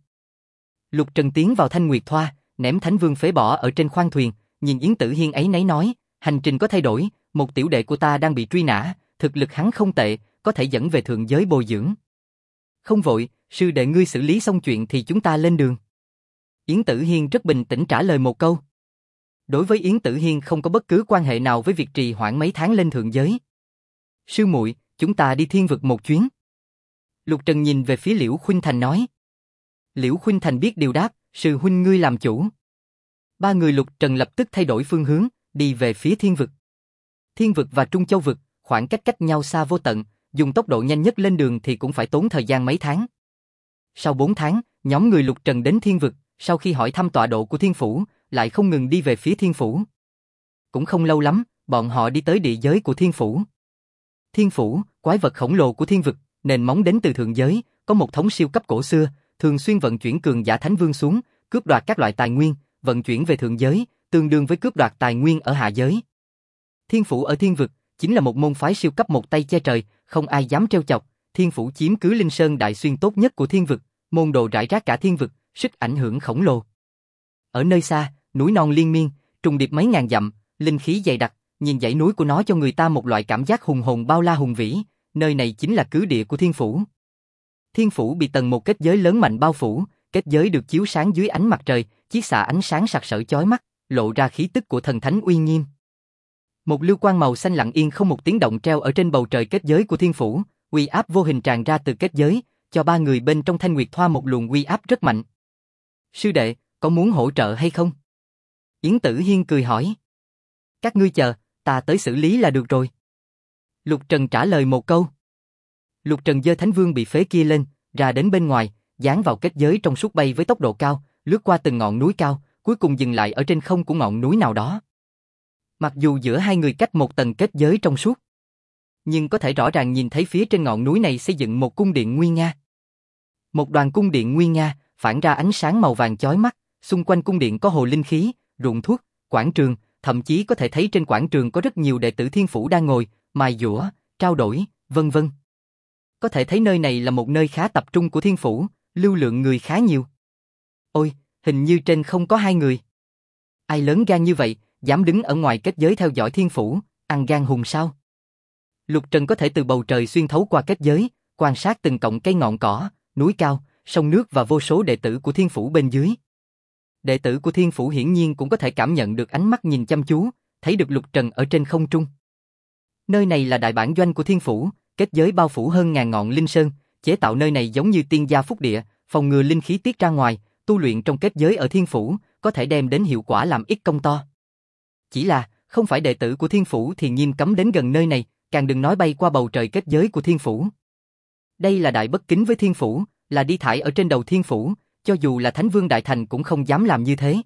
Lục Trần tiến vào Thanh Nguyệt Thoa, ném Thánh Vương phế bỏ ở trên khoang thuyền, nhìn Yến Tử Hiên ấy nấy nói, hành trình có thay đổi, một tiểu đệ của ta đang bị truy nã, thực lực hắn không tệ, có thể dẫn về thượng giới bồi dưỡng. Không vội, sư đệ ngươi xử lý xong chuyện thì chúng ta lên đường. Yến Tử Hiên rất bình tĩnh trả lời một câu. Đối với Yến Tử Hiên không có bất cứ quan hệ nào với việc trì hoãn mấy tháng lên thượng giới. Sư muội, chúng ta đi thiên vực một chuyến. Lục Trần nhìn về phía Liễu Khuynh Thành nói. Liễu Khuynh Thành biết điều đáp, sư huynh ngươi làm chủ. Ba người Lục Trần lập tức thay đổi phương hướng, đi về phía thiên vực. Thiên vực và Trung Châu vực, khoảng cách nhau xa vô tận, dùng tốc độ nhanh nhất lên đường thì cũng phải tốn thời gian mấy tháng. Sau 4 tháng, nhóm người Lục Trần đến thiên vực, sau khi hỏi thăm tọa độ của thiên phủ, lại không ngừng đi về phía thiên phủ. Cũng không lâu lắm, bọn họ đi tới địa giới của thiên phủ. Thiên phủ, quái vật khổng lồ của thiên vực, nền móng đến từ thượng giới, có một thống siêu cấp cổ xưa, thường xuyên vận chuyển cường giả thánh vương xuống, cướp đoạt các loại tài nguyên, vận chuyển về thượng giới, tương đương với cướp đoạt tài nguyên ở hạ giới. Thiên phủ ở thiên vực chính là một môn phái siêu cấp một tay che trời, không ai dám trêu chọc. Thiên phủ chiếm cứ Linh Sơn đại xuyên tốt nhất của thiên vực, môn đồ rải rác cả thiên vực, sức ảnh hưởng khổng lồ. Ở nơi xa, núi non liên miên, trùng điệp mấy ngàn dặm, linh khí dày đặc, nhìn dãy núi của nó cho người ta một loại cảm giác hùng hồn bao la hùng vĩ. Nơi này chính là cứ địa của thiên phủ. Thiên phủ bị tầng một kết giới lớn mạnh bao phủ, kết giới được chiếu sáng dưới ánh mặt trời, chiết xạ ánh sáng sặc sỡ chói mắt, lộ ra khí tức của thần thánh uy nghiêm. Một lưu quang màu xanh lặng yên không một tiếng động treo ở trên bầu trời kết giới của thiên phủ, uy áp vô hình tràn ra từ kết giới, cho ba người bên trong Thanh Nguyệt Thoa một luồng uy áp rất mạnh. Sư đệ, có muốn hỗ trợ hay không? Yến Tử Hiên cười hỏi. Các ngươi chờ, ta tới xử lý là được rồi. Lục Trần trả lời một câu. Lục Trần giơ Thánh Vương bị phế kia lên, ra đến bên ngoài, dán vào kết giới trong suốt bay với tốc độ cao, lướt qua từng ngọn núi cao, cuối cùng dừng lại ở trên không của ngọn núi nào đó. Mặc dù giữa hai người cách một tầng kết giới trong suốt, nhưng có thể rõ ràng nhìn thấy phía trên ngọn núi này xây dựng một cung điện nguy nga. Một đoàn cung điện nguy nga, phản ra ánh sáng màu vàng chói mắt, xung quanh cung điện có hồ linh khí, ruộng thuốc, quảng trường, thậm chí có thể thấy trên quảng trường có rất nhiều đệ tử thiên phủ đang ngồi, mài dũa, trao đổi, vân vân. Có thể thấy nơi này là một nơi khá tập trung của thiên phủ, lưu lượng người khá nhiều. Ôi, hình như trên không có hai người. Ai lớn gan như vậy, dám đứng ở ngoài kết giới theo dõi thiên phủ, ăn gan hùm sao? Lục Trần có thể từ bầu trời xuyên thấu qua kết giới, quan sát từng cọng cây ngọn cỏ, núi cao, sông nước và vô số đệ tử của thiên phủ bên dưới. Đệ tử của thiên phủ hiển nhiên cũng có thể cảm nhận được ánh mắt nhìn chăm chú, thấy được Lục Trần ở trên không trung. Nơi này là đại bản doanh của thiên phủ, kết giới bao phủ hơn ngàn ngọn linh sơn, chế tạo nơi này giống như tiên gia phúc địa, phòng ngừa linh khí tiết ra ngoài, tu luyện trong kết giới ở thiên phủ, có thể đem đến hiệu quả làm ít công to. Chỉ là, không phải đệ tử của thiên phủ thì nghiêm cấm đến gần nơi này, càng đừng nói bay qua bầu trời kết giới của thiên phủ. Đây là đại bất kính với thiên phủ, là đi thải ở trên đầu thiên phủ, cho dù là Thánh Vương Đại Thành cũng không dám làm như thế.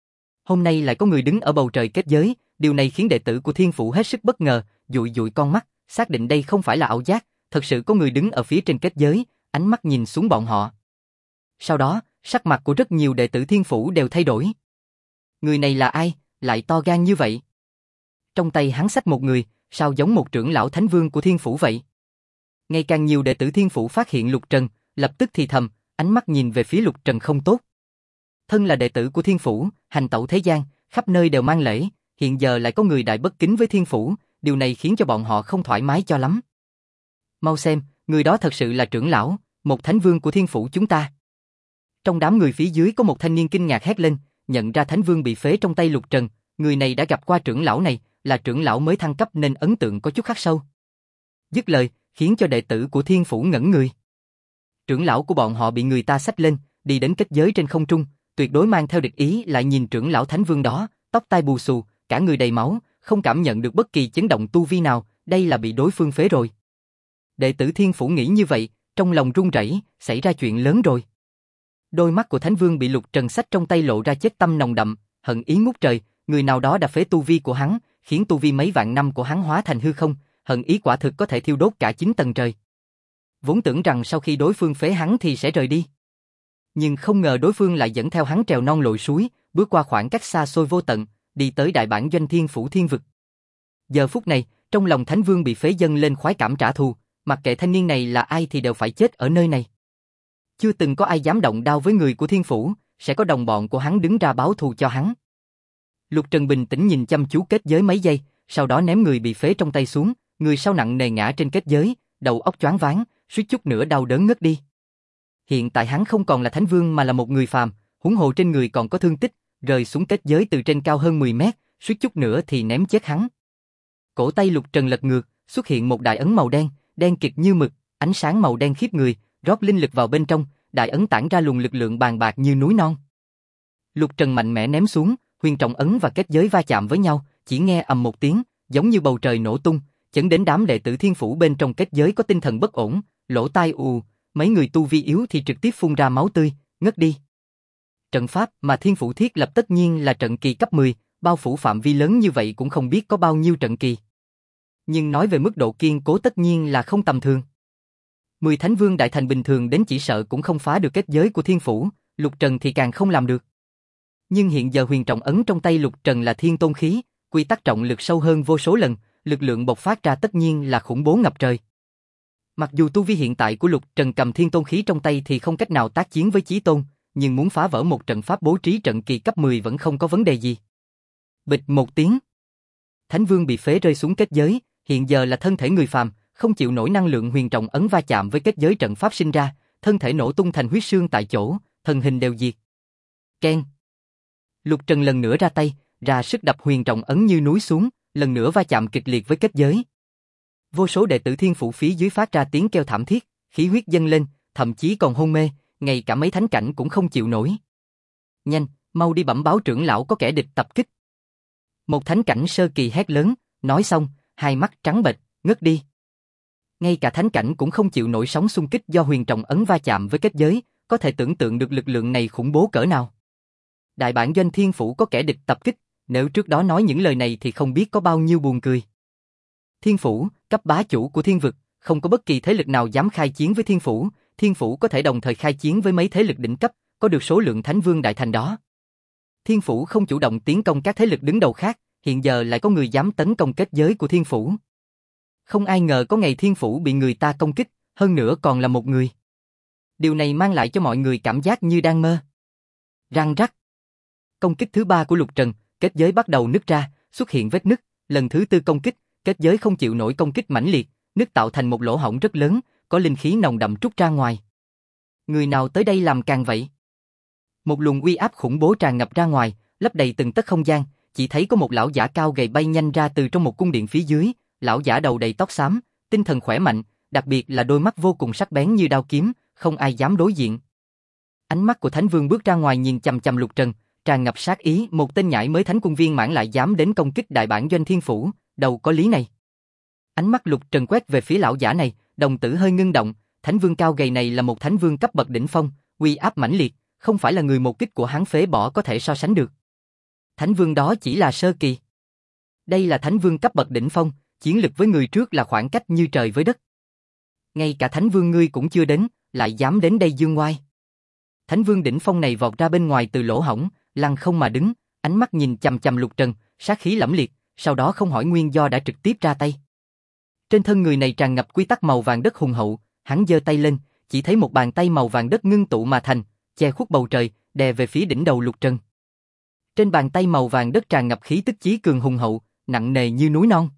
Hôm nay lại có người đứng ở bầu trời kết giới, điều này khiến đệ tử của thiên phủ hết sức bất ngờ, dụi dụi con mắt, xác định đây không phải là ảo giác, thật sự có người đứng ở phía trên kết giới, ánh mắt nhìn xuống bọn họ. Sau đó, sắc mặt của rất nhiều đệ tử thiên phủ đều thay đổi. Người này là ai, lại to gan như vậy? Trong tay hắn xách một người, sao giống một trưởng lão Thánh Vương của thiên phủ vậy? Ngày càng nhiều đệ tử thiên phủ phát hiện Lục Trần, lập tức thì thầm, ánh mắt nhìn về phía Lục Trần không tốt. Thân là đệ tử của thiên phủ, hành tẩu thế gian, khắp nơi đều mang lễ, hiện giờ lại có người đại bất kính với thiên phủ, điều này khiến cho bọn họ không thoải mái cho lắm. Mau xem, người đó thật sự là trưởng lão, một Thánh Vương của thiên phủ chúng ta. Trong đám người phía dưới có một thanh niên kinh ngạc hét lên, nhận ra Thánh Vương bị phế trong tay Lục Trần, người này đã gặp qua trưởng lão này, là trưởng lão mới thăng cấp nên ấn tượng có chút khắc sâu. Dứt lời, khiến cho đệ tử của thiên phủ ngẩn người. Trưởng lão của bọn họ bị người ta xách lên, đi đến kết giới trên không trung, tuyệt đối mang theo địch ý, lại nhìn trưởng lão Thánh Vương đó, tóc tai bù xù, cả người đầy máu, không cảm nhận được bất kỳ chấn động tu vi nào, đây là bị đối phương phế rồi. Đệ tử thiên phủ nghĩ như vậy, trong lòng run rẩy, xảy ra chuyện lớn rồi. Đôi mắt của Thánh Vương bị Lục Trần xách trong tay lộ ra chết tâm nồng đậm, hận ý ngút trời, người nào đó đã phế tu vi của hắn, khiến tu vi mấy vạn năm của hắn hóa thành hư không, hận ý quả thực có thể thiêu đốt cả 9 tầng trời. Vốn tưởng rằng sau khi đối phương phế hắn thì sẽ rời đi. Nhưng không ngờ đối phương lại dẫn theo hắn trèo non lội suối, bước qua khoảng cách xa xôi vô tận, đi tới đại bản doanh thiên phủ thiên vực. Giờ phút này, trong lòng Thánh Vương bị phế dâng lên khoái cảm trả thù, mặc kệ thanh niên này là ai thì đều phải chết ở nơi này. Chưa từng có ai dám động đao với người của thiên phủ, sẽ có đồng bọn của hắn đứng ra báo thù cho hắn. Lục Trần bình tĩnh nhìn chăm chú kết giới mấy giây, sau đó ném người bị phế trong tay xuống, người sau nặng nề ngã trên kết giới, đầu óc choáng váng, suýt chút nữa đau đớn ngất đi. Hiện tại hắn không còn là Thánh Vương mà là một người phàm, huống hồ trên người còn có thương tích, rơi xuống kết giới từ trên cao hơn 10 mét, suýt chút nữa thì ném chết hắn. Cổ tay Lục Trần lật ngược, xuất hiện một đại ấn màu đen, đen kịt như mực, ánh sáng màu đen khiếp người, rót linh lực vào bên trong, đại ấn tản ra luồng lực lượng bàn bạc như núi non. Lục Trần mạnh mẽ ném xuống, huyền trọng ấn và kết giới va chạm với nhau, chỉ nghe ầm một tiếng, giống như bầu trời nổ tung, chấn đến đám đệ tử Thiên Phủ bên trong kết giới có tinh thần bất ổn, lỗ tai ù, mấy người tu vi yếu thì trực tiếp phun ra máu tươi, ngất đi. Trận pháp mà Thiên Phủ thiết lập tất nhiên là trận kỳ cấp 10, bao phủ phạm vi lớn như vậy cũng không biết có bao nhiêu trận kỳ. Nhưng nói về mức độ kiên cố tất nhiên là không tầm thường. 10 Thánh Vương Đại Thành bình thường đến chỉ sợ cũng không phá được kết giới của Thiên Phủ, Lục Trần thì càng không làm được. Nhưng hiện giờ huyền trọng ấn trong tay Lục Trần là thiên tôn khí, quy tắc trọng lực sâu hơn vô số lần, lực lượng bộc phát ra tất nhiên là khủng bố ngập trời. Mặc dù tu vi hiện tại của Lục Trần cầm thiên tôn khí trong tay thì không cách nào tác chiến với chí tôn, nhưng muốn phá vỡ một trận pháp bố trí trận kỳ cấp 10 vẫn không có vấn đề gì. Bịch một tiếng. Thánh Vương bị phế rơi xuống kết giới, hiện giờ là thân thể người phàm, không chịu nổi năng lượng huyền trọng ấn va chạm với kết giới trận pháp sinh ra, thân thể nổ tung thành huyết xương tại chỗ, thân hình đều diệt. Keng. Lục Trần lần nữa ra tay, ra sức đập huyền trọng ấn như núi xuống, lần nữa va chạm kịch liệt với kết giới. Vô số đệ tử Thiên Phủ phía dưới phát ra tiếng kêu thảm thiết, khí huyết dâng lên, thậm chí còn hôn mê, ngay cả mấy thánh cảnh cũng không chịu nổi. Nhanh, mau đi bẩm báo trưởng lão có kẻ địch tập kích. Một thánh cảnh sơ kỳ hét lớn, nói xong, hai mắt trắng bệch, ngất đi. Ngay cả thánh cảnh cũng không chịu nổi sóng xung kích do huyền trọng ấn va chạm với kết giới, có thể tưởng tượng được lực lượng này khủng bố cỡ nào. Đại bản doanh Thiên Phủ có kẻ địch tập kích, nếu trước đó nói những lời này thì không biết có bao nhiêu buồn cười. Thiên Phủ, cấp bá chủ của thiên vực, không có bất kỳ thế lực nào dám khai chiến với Thiên Phủ, Thiên Phủ có thể đồng thời khai chiến với mấy thế lực đỉnh cấp, có được số lượng Thánh Vương Đại Thành đó. Thiên Phủ không chủ động tiến công các thế lực đứng đầu khác, hiện giờ lại có người dám tấn công kết giới của Thiên Phủ. Không ai ngờ có ngày Thiên Phủ bị người ta công kích, hơn nữa còn là một người. Điều này mang lại cho mọi người cảm giác như đang mơ. Răng rắc. Công kích thứ 3 của Lục Trần, kết giới bắt đầu nứt ra, xuất hiện vết nứt, lần thứ 4 công kích, kết giới không chịu nổi công kích mãnh liệt, nứt tạo thành một lỗ hổng rất lớn, có linh khí nồng đậm trút ra ngoài. Người nào tới đây làm càng vậy? Một luồng uy áp khủng bố tràn ngập ra ngoài, lấp đầy từng tấc không gian, chỉ thấy có một lão giả cao gầy bay nhanh ra từ trong một cung điện phía dưới, lão giả đầu đầy tóc xám, tinh thần khỏe mạnh, đặc biệt là đôi mắt vô cùng sắc bén như đao kiếm, không ai dám đối diện. Ánh mắt của Thánh Vương bước ra ngoài nhìn chằm chằm Lục Trần, tràn ngập sát ý, một tên nhãi mới Thánh Cung Viên Mãn lại dám đến công kích đại bản doanh Thiên Phủ, đâu có lý này. Ánh mắt Lục Trần quét về phía lão giả này, đồng tử hơi ngưng động, Thánh Vương cao gầy này là một Thánh Vương cấp bậc đỉnh phong, uy áp mãnh liệt, không phải là người một kích của hắn phế bỏ có thể so sánh được. Thánh Vương đó chỉ là sơ kỳ. Đây là Thánh Vương cấp bậc đỉnh phong, chiến lực với người trước là khoảng cách như trời với đất. Ngay cả Thánh Vương ngươi cũng chưa đến, lại dám đến đây dương oai. Thánh Vương đỉnh phong này vọt ra bên ngoài từ lỗ hổng, lăng không mà đứng, ánh mắt nhìn chằm chằm Lục Trần, sát khí lẫm liệt, sau đó không hỏi nguyên do đã trực tiếp ra tay. Trên thân người này tràn ngập quy tắc màu vàng đất hùng hậu, hắn giơ tay lên, chỉ thấy một bàn tay màu vàng đất ngưng tụ mà thành, che khuất bầu trời, đè về phía đỉnh đầu Lục Trần. Trên bàn tay màu vàng đất tràn ngập khí tức chí cường hùng hậu, nặng nề như núi non.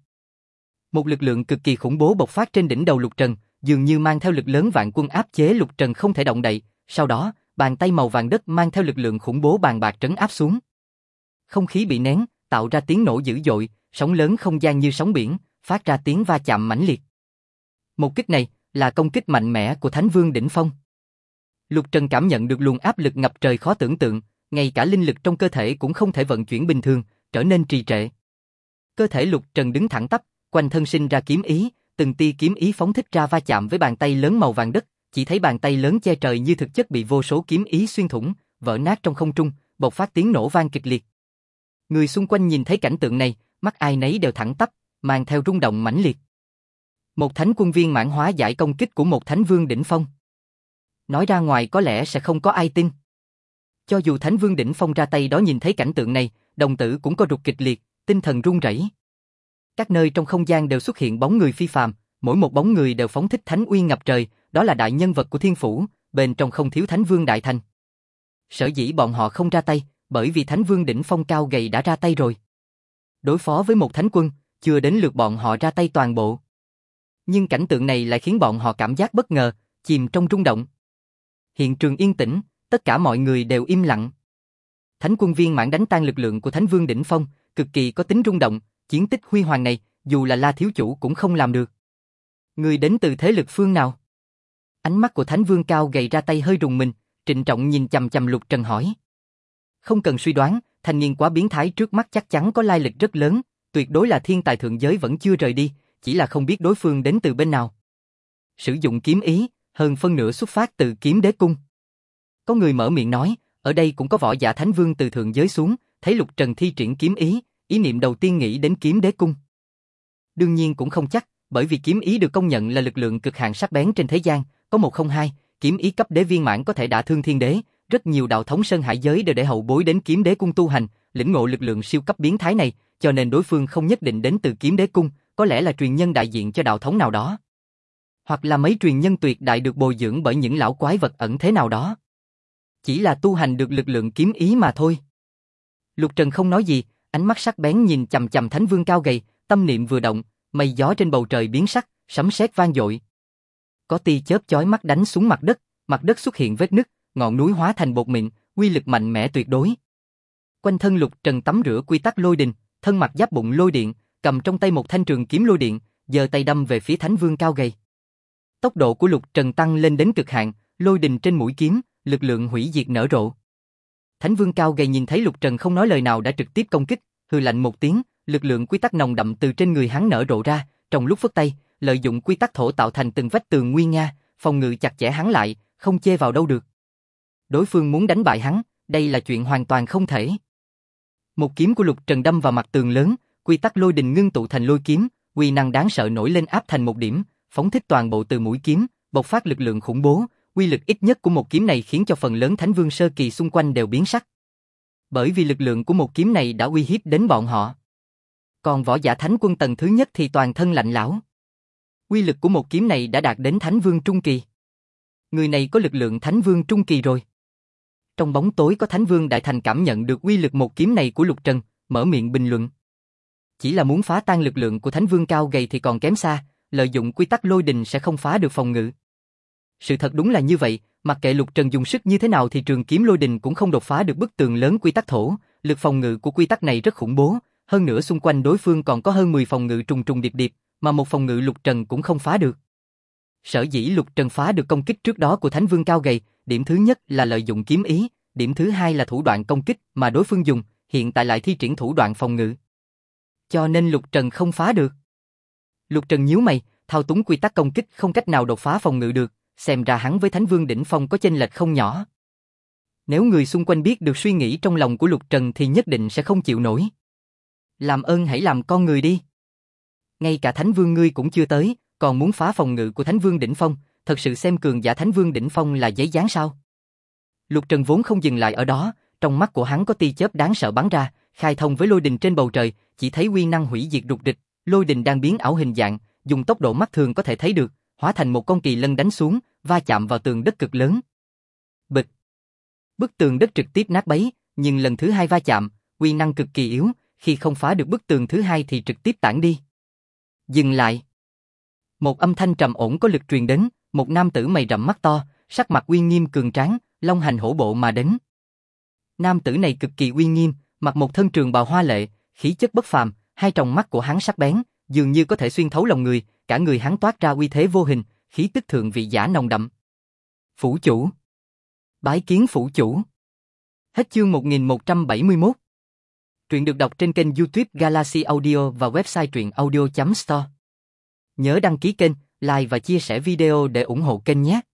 Một lực lượng cực kỳ khủng bố bộc phát trên đỉnh đầu Lục Trần, dường như mang theo lực lớn vạn quân áp chế Lục Trần không thể động đậy, sau đó, bàn tay màu vàng đất mang theo lực lượng khủng bố bàn bạc trấn áp xuống. Không khí bị nén, tạo ra tiếng nổ dữ dội, sóng lớn không gian như sóng biển, phát ra tiếng va chạm mãnh liệt. Một kích này là công kích mạnh mẽ của Thánh Vương đỉnh phong. Lục Trần cảm nhận được luồng áp lực ngập trời khó tưởng tượng, ngay cả linh lực trong cơ thể cũng không thể vận chuyển bình thường, trở nên trì trệ. Cơ thể Lục Trần đứng thẳng tắp, quanh thân sinh ra kiếm ý, từng tia kiếm ý phóng thích ra va chạm với bàn tay lớn màu vàng đất, chỉ thấy bàn tay lớn che trời như thực chất bị vô số kiếm ý xuyên thủng, vỡ nát trong không trung, bộc phát tiếng nổ vang kịch liệt. Người xung quanh nhìn thấy cảnh tượng này, mắt ai nấy đều thẳng tắp, mang theo rung động mãnh liệt. Một Thánh Quân Viên Mãn hóa giải công kích của một Thánh Vương đỉnh phong. Nói ra ngoài có lẽ sẽ không có ai tin. Cho dù Thánh Vương đỉnh phong ra tay đó nhìn thấy cảnh tượng này, đồng tử cũng co rụt kịch liệt, tinh thần run rẩy. Các nơi trong không gian đều xuất hiện bóng người phi phàm, mỗi một bóng người đều phóng thích thánh uy ngập trời, đó là đại nhân vật của Thiên Phủ, bên trong không thiếu Thánh Vương Đại Thành. Sở dĩ bọn họ không ra tay, bởi vì Thánh Vương đỉnh phong cao gầy đã ra tay rồi. Đối phó với một thánh quân, chưa đến lượt bọn họ ra tay toàn bộ. Nhưng cảnh tượng này lại khiến bọn họ cảm giác bất ngờ, chìm trong rung động. Hiện trường yên tĩnh, tất cả mọi người đều im lặng. Thánh quân viên mãn đánh tan lực lượng của Thánh Vương đỉnh phong, cực kỳ có tính rung động, chiến tích huy hoàng này, dù là La thiếu chủ cũng không làm được. Người đến từ thế lực phương nào? Ánh mắt của Thánh Vương cao gầy ra tay hơi rùng mình, trịnh trọng nhìn chằm chằm Lục Trần hỏi. Không cần suy đoán, thanh niên quá biến thái trước mắt chắc chắn có lai lịch rất lớn, tuyệt đối là thiên tài thượng giới vẫn chưa rời đi, chỉ là không biết đối phương đến từ bên nào. Sử dụng kiếm ý, hơn phân nửa xuất phát từ Kiếm Đế Cung. Có người mở miệng nói, ở đây cũng có võ giả Thánh Vương từ thượng giới xuống, thấy Lục Trần thi triển kiếm ý, ý niệm đầu tiên nghĩ đến Kiếm Đế Cung. Đương nhiên cũng không chắc, bởi vì kiếm ý được công nhận là lực lượng cực hạn sắc bén trên thế gian, có 102, kiếm ý cấp đế viên mãn có thể đả thương thiên đế, rất nhiều đạo thống sơn hải giới đều để hậu bối đến Kiếm Đế Cung tu hành, lĩnh ngộ lực lượng siêu cấp biến thái này, cho nên đối phương không nhất định đến từ Kiếm Đế Cung, có lẽ là truyền nhân đại diện cho đạo thống nào đó. Hoặc là mấy truyền nhân tuyệt đại được bồi dưỡng bởi những lão quái vật ẩn thế nào đó. Chỉ là tu hành được lực lượng kiếm ý mà thôi. Lục Trần không nói gì, ánh mắt sắc bén nhìn chằm chằm Thánh Vương cao gầy, tâm niệm vừa động, mây gió trên bầu trời biến sắc, sấm sét vang dội. Có tia chớp chói mắt đánh xuống mặt đất xuất hiện vết nứt, ngọn núi hóa thành bột mịn, uy lực mạnh mẽ tuyệt đối. Quanh thân Lục Trần tắm rửa quy tắc lôi đình, thân mặc giáp bụng lôi điện, cầm trong tay một thanh trường kiếm lôi điện, giơ tay đâm về phía Thánh Vương cao gầy. Tốc độ của Lục Trần tăng lên đến cực hạn, lôi đình trên mũi kiếm, lực lượng hủy diệt nở rộ. Thánh Vương cao gầy nhìn thấy Lục Trần không nói lời nào đã trực tiếp công kích, hừ lạnh một tiếng, lực lượng quy tắc nồng đậm từ trên người hắn nở rộ ra, trong lúc phất tay, lợi dụng quy tắc thổ tạo thành từng vách tường nguy nga, phòng ngự chặt chẽ hắn lại, không chê vào đâu được. Đối phương muốn đánh bại hắn, đây là chuyện hoàn toàn không thể. Một kiếm của Lục Trần đâm vào mặt tường lớn, quy tắc lôi đình ngưng tụ thành lôi kiếm, uy năng đáng sợ nổi lên áp thành một điểm, phóng thích toàn bộ từ mũi kiếm, bộc phát lực lượng khủng bố, uy lực ít nhất của một kiếm này khiến cho phần lớn Thánh Vương sơ kỳ xung quanh đều biến sắc. Bởi vì lực lượng của một kiếm này đã uy hiếp đến bọn họ. Còn võ giả Thánh Quân tầng thứ nhất thì toàn thân lạnh lẽo. Uy lực của một kiếm này đã đạt đến Thánh Vương trung kỳ. Người này có lực lượng Thánh Vương trung kỳ rồi. Trong bóng tối có Thánh Vương Đại Thành cảm nhận được uy lực một kiếm này của Lục Trần, mở miệng bình luận. Chỉ là muốn phá tan lực lượng của Thánh Vương cao gầy thì còn kém xa, lợi dụng quy tắc lôi đình sẽ không phá được phòng ngự. Sự thật đúng là như vậy, mặc kệ Lục Trần dùng sức như thế nào thì trường kiếm lôi đình cũng không đột phá được bức tường lớn quy tắc thổ, lực phòng ngự của quy tắc này rất khủng bố, hơn nữa xung quanh đối phương còn có hơn 10 phòng ngự trùng trùng điệp điệp, mà một phòng ngự Lục Trần cũng không phá được. Sở dĩ Lục Trần phá được công kích trước đó của Thánh Vương cao gầy, điểm thứ nhất là lợi dụng kiếm ý, điểm thứ hai là thủ đoạn công kích mà đối phương dùng, hiện tại lại thi triển thủ đoạn phòng ngự. Cho nên Lục Trần không phá được. Lục Trần nhíu mày, thao túng quy tắc công kích không cách nào đột phá phòng ngự được, xem ra hắn với Thánh Vương đỉnh phong có chênh lệch không nhỏ. Nếu người xung quanh biết được suy nghĩ trong lòng của Lục Trần thì nhất định sẽ không chịu nổi. Làm ơn hãy làm con người đi. Ngay cả Thánh Vương ngươi cũng chưa tới, còn muốn phá phòng ngự của Thánh Vương đỉnh phong, thật sự xem cường giả Thánh Vương đỉnh phong là giấy dán sao? Lục Trần vốn không dừng lại ở đó, trong mắt của hắn có tia chớp đáng sợ bắn ra, khai thông với lôi đình trên bầu trời, chỉ thấy uy năng hủy diệt rục rịch, lôi đình đang biến ảo hình dạng, dùng tốc độ mắt thường có thể thấy được, hóa thành một con kỳ lân đánh xuống, va chạm vào tường đất cực lớn. Bịch. Bức tường đất trực tiếp nát bấy, nhưng lần thứ hai va chạm, uy năng cực kỳ yếu, khi không phá được bức tường thứ hai thì trực tiếp tản đi. Dừng lại. Một âm thanh trầm ổn có lực truyền đến, một nam tử mày rậm mắt to, sắc mặt uy nghiêm cường tráng, long hành hổ bộ mà đến. Nam tử này cực kỳ uy nghiêm, mặc một thân trường bào hoa lệ, khí chất bất phàm, hai tròng mắt của hắn sắc bén, dường như có thể xuyên thấu lòng người, cả người hắn toát ra uy thế vô hình, khí tức thượng vị giả nồng đậm. Phủ chủ. Bái kiến phủ chủ. Hết chương 1171. Truyện được đọc trên kênh YouTube Galaxy Audio và website truyệnaudio.store. Nhớ đăng ký kênh, like và chia sẻ video để ủng hộ kênh nhé.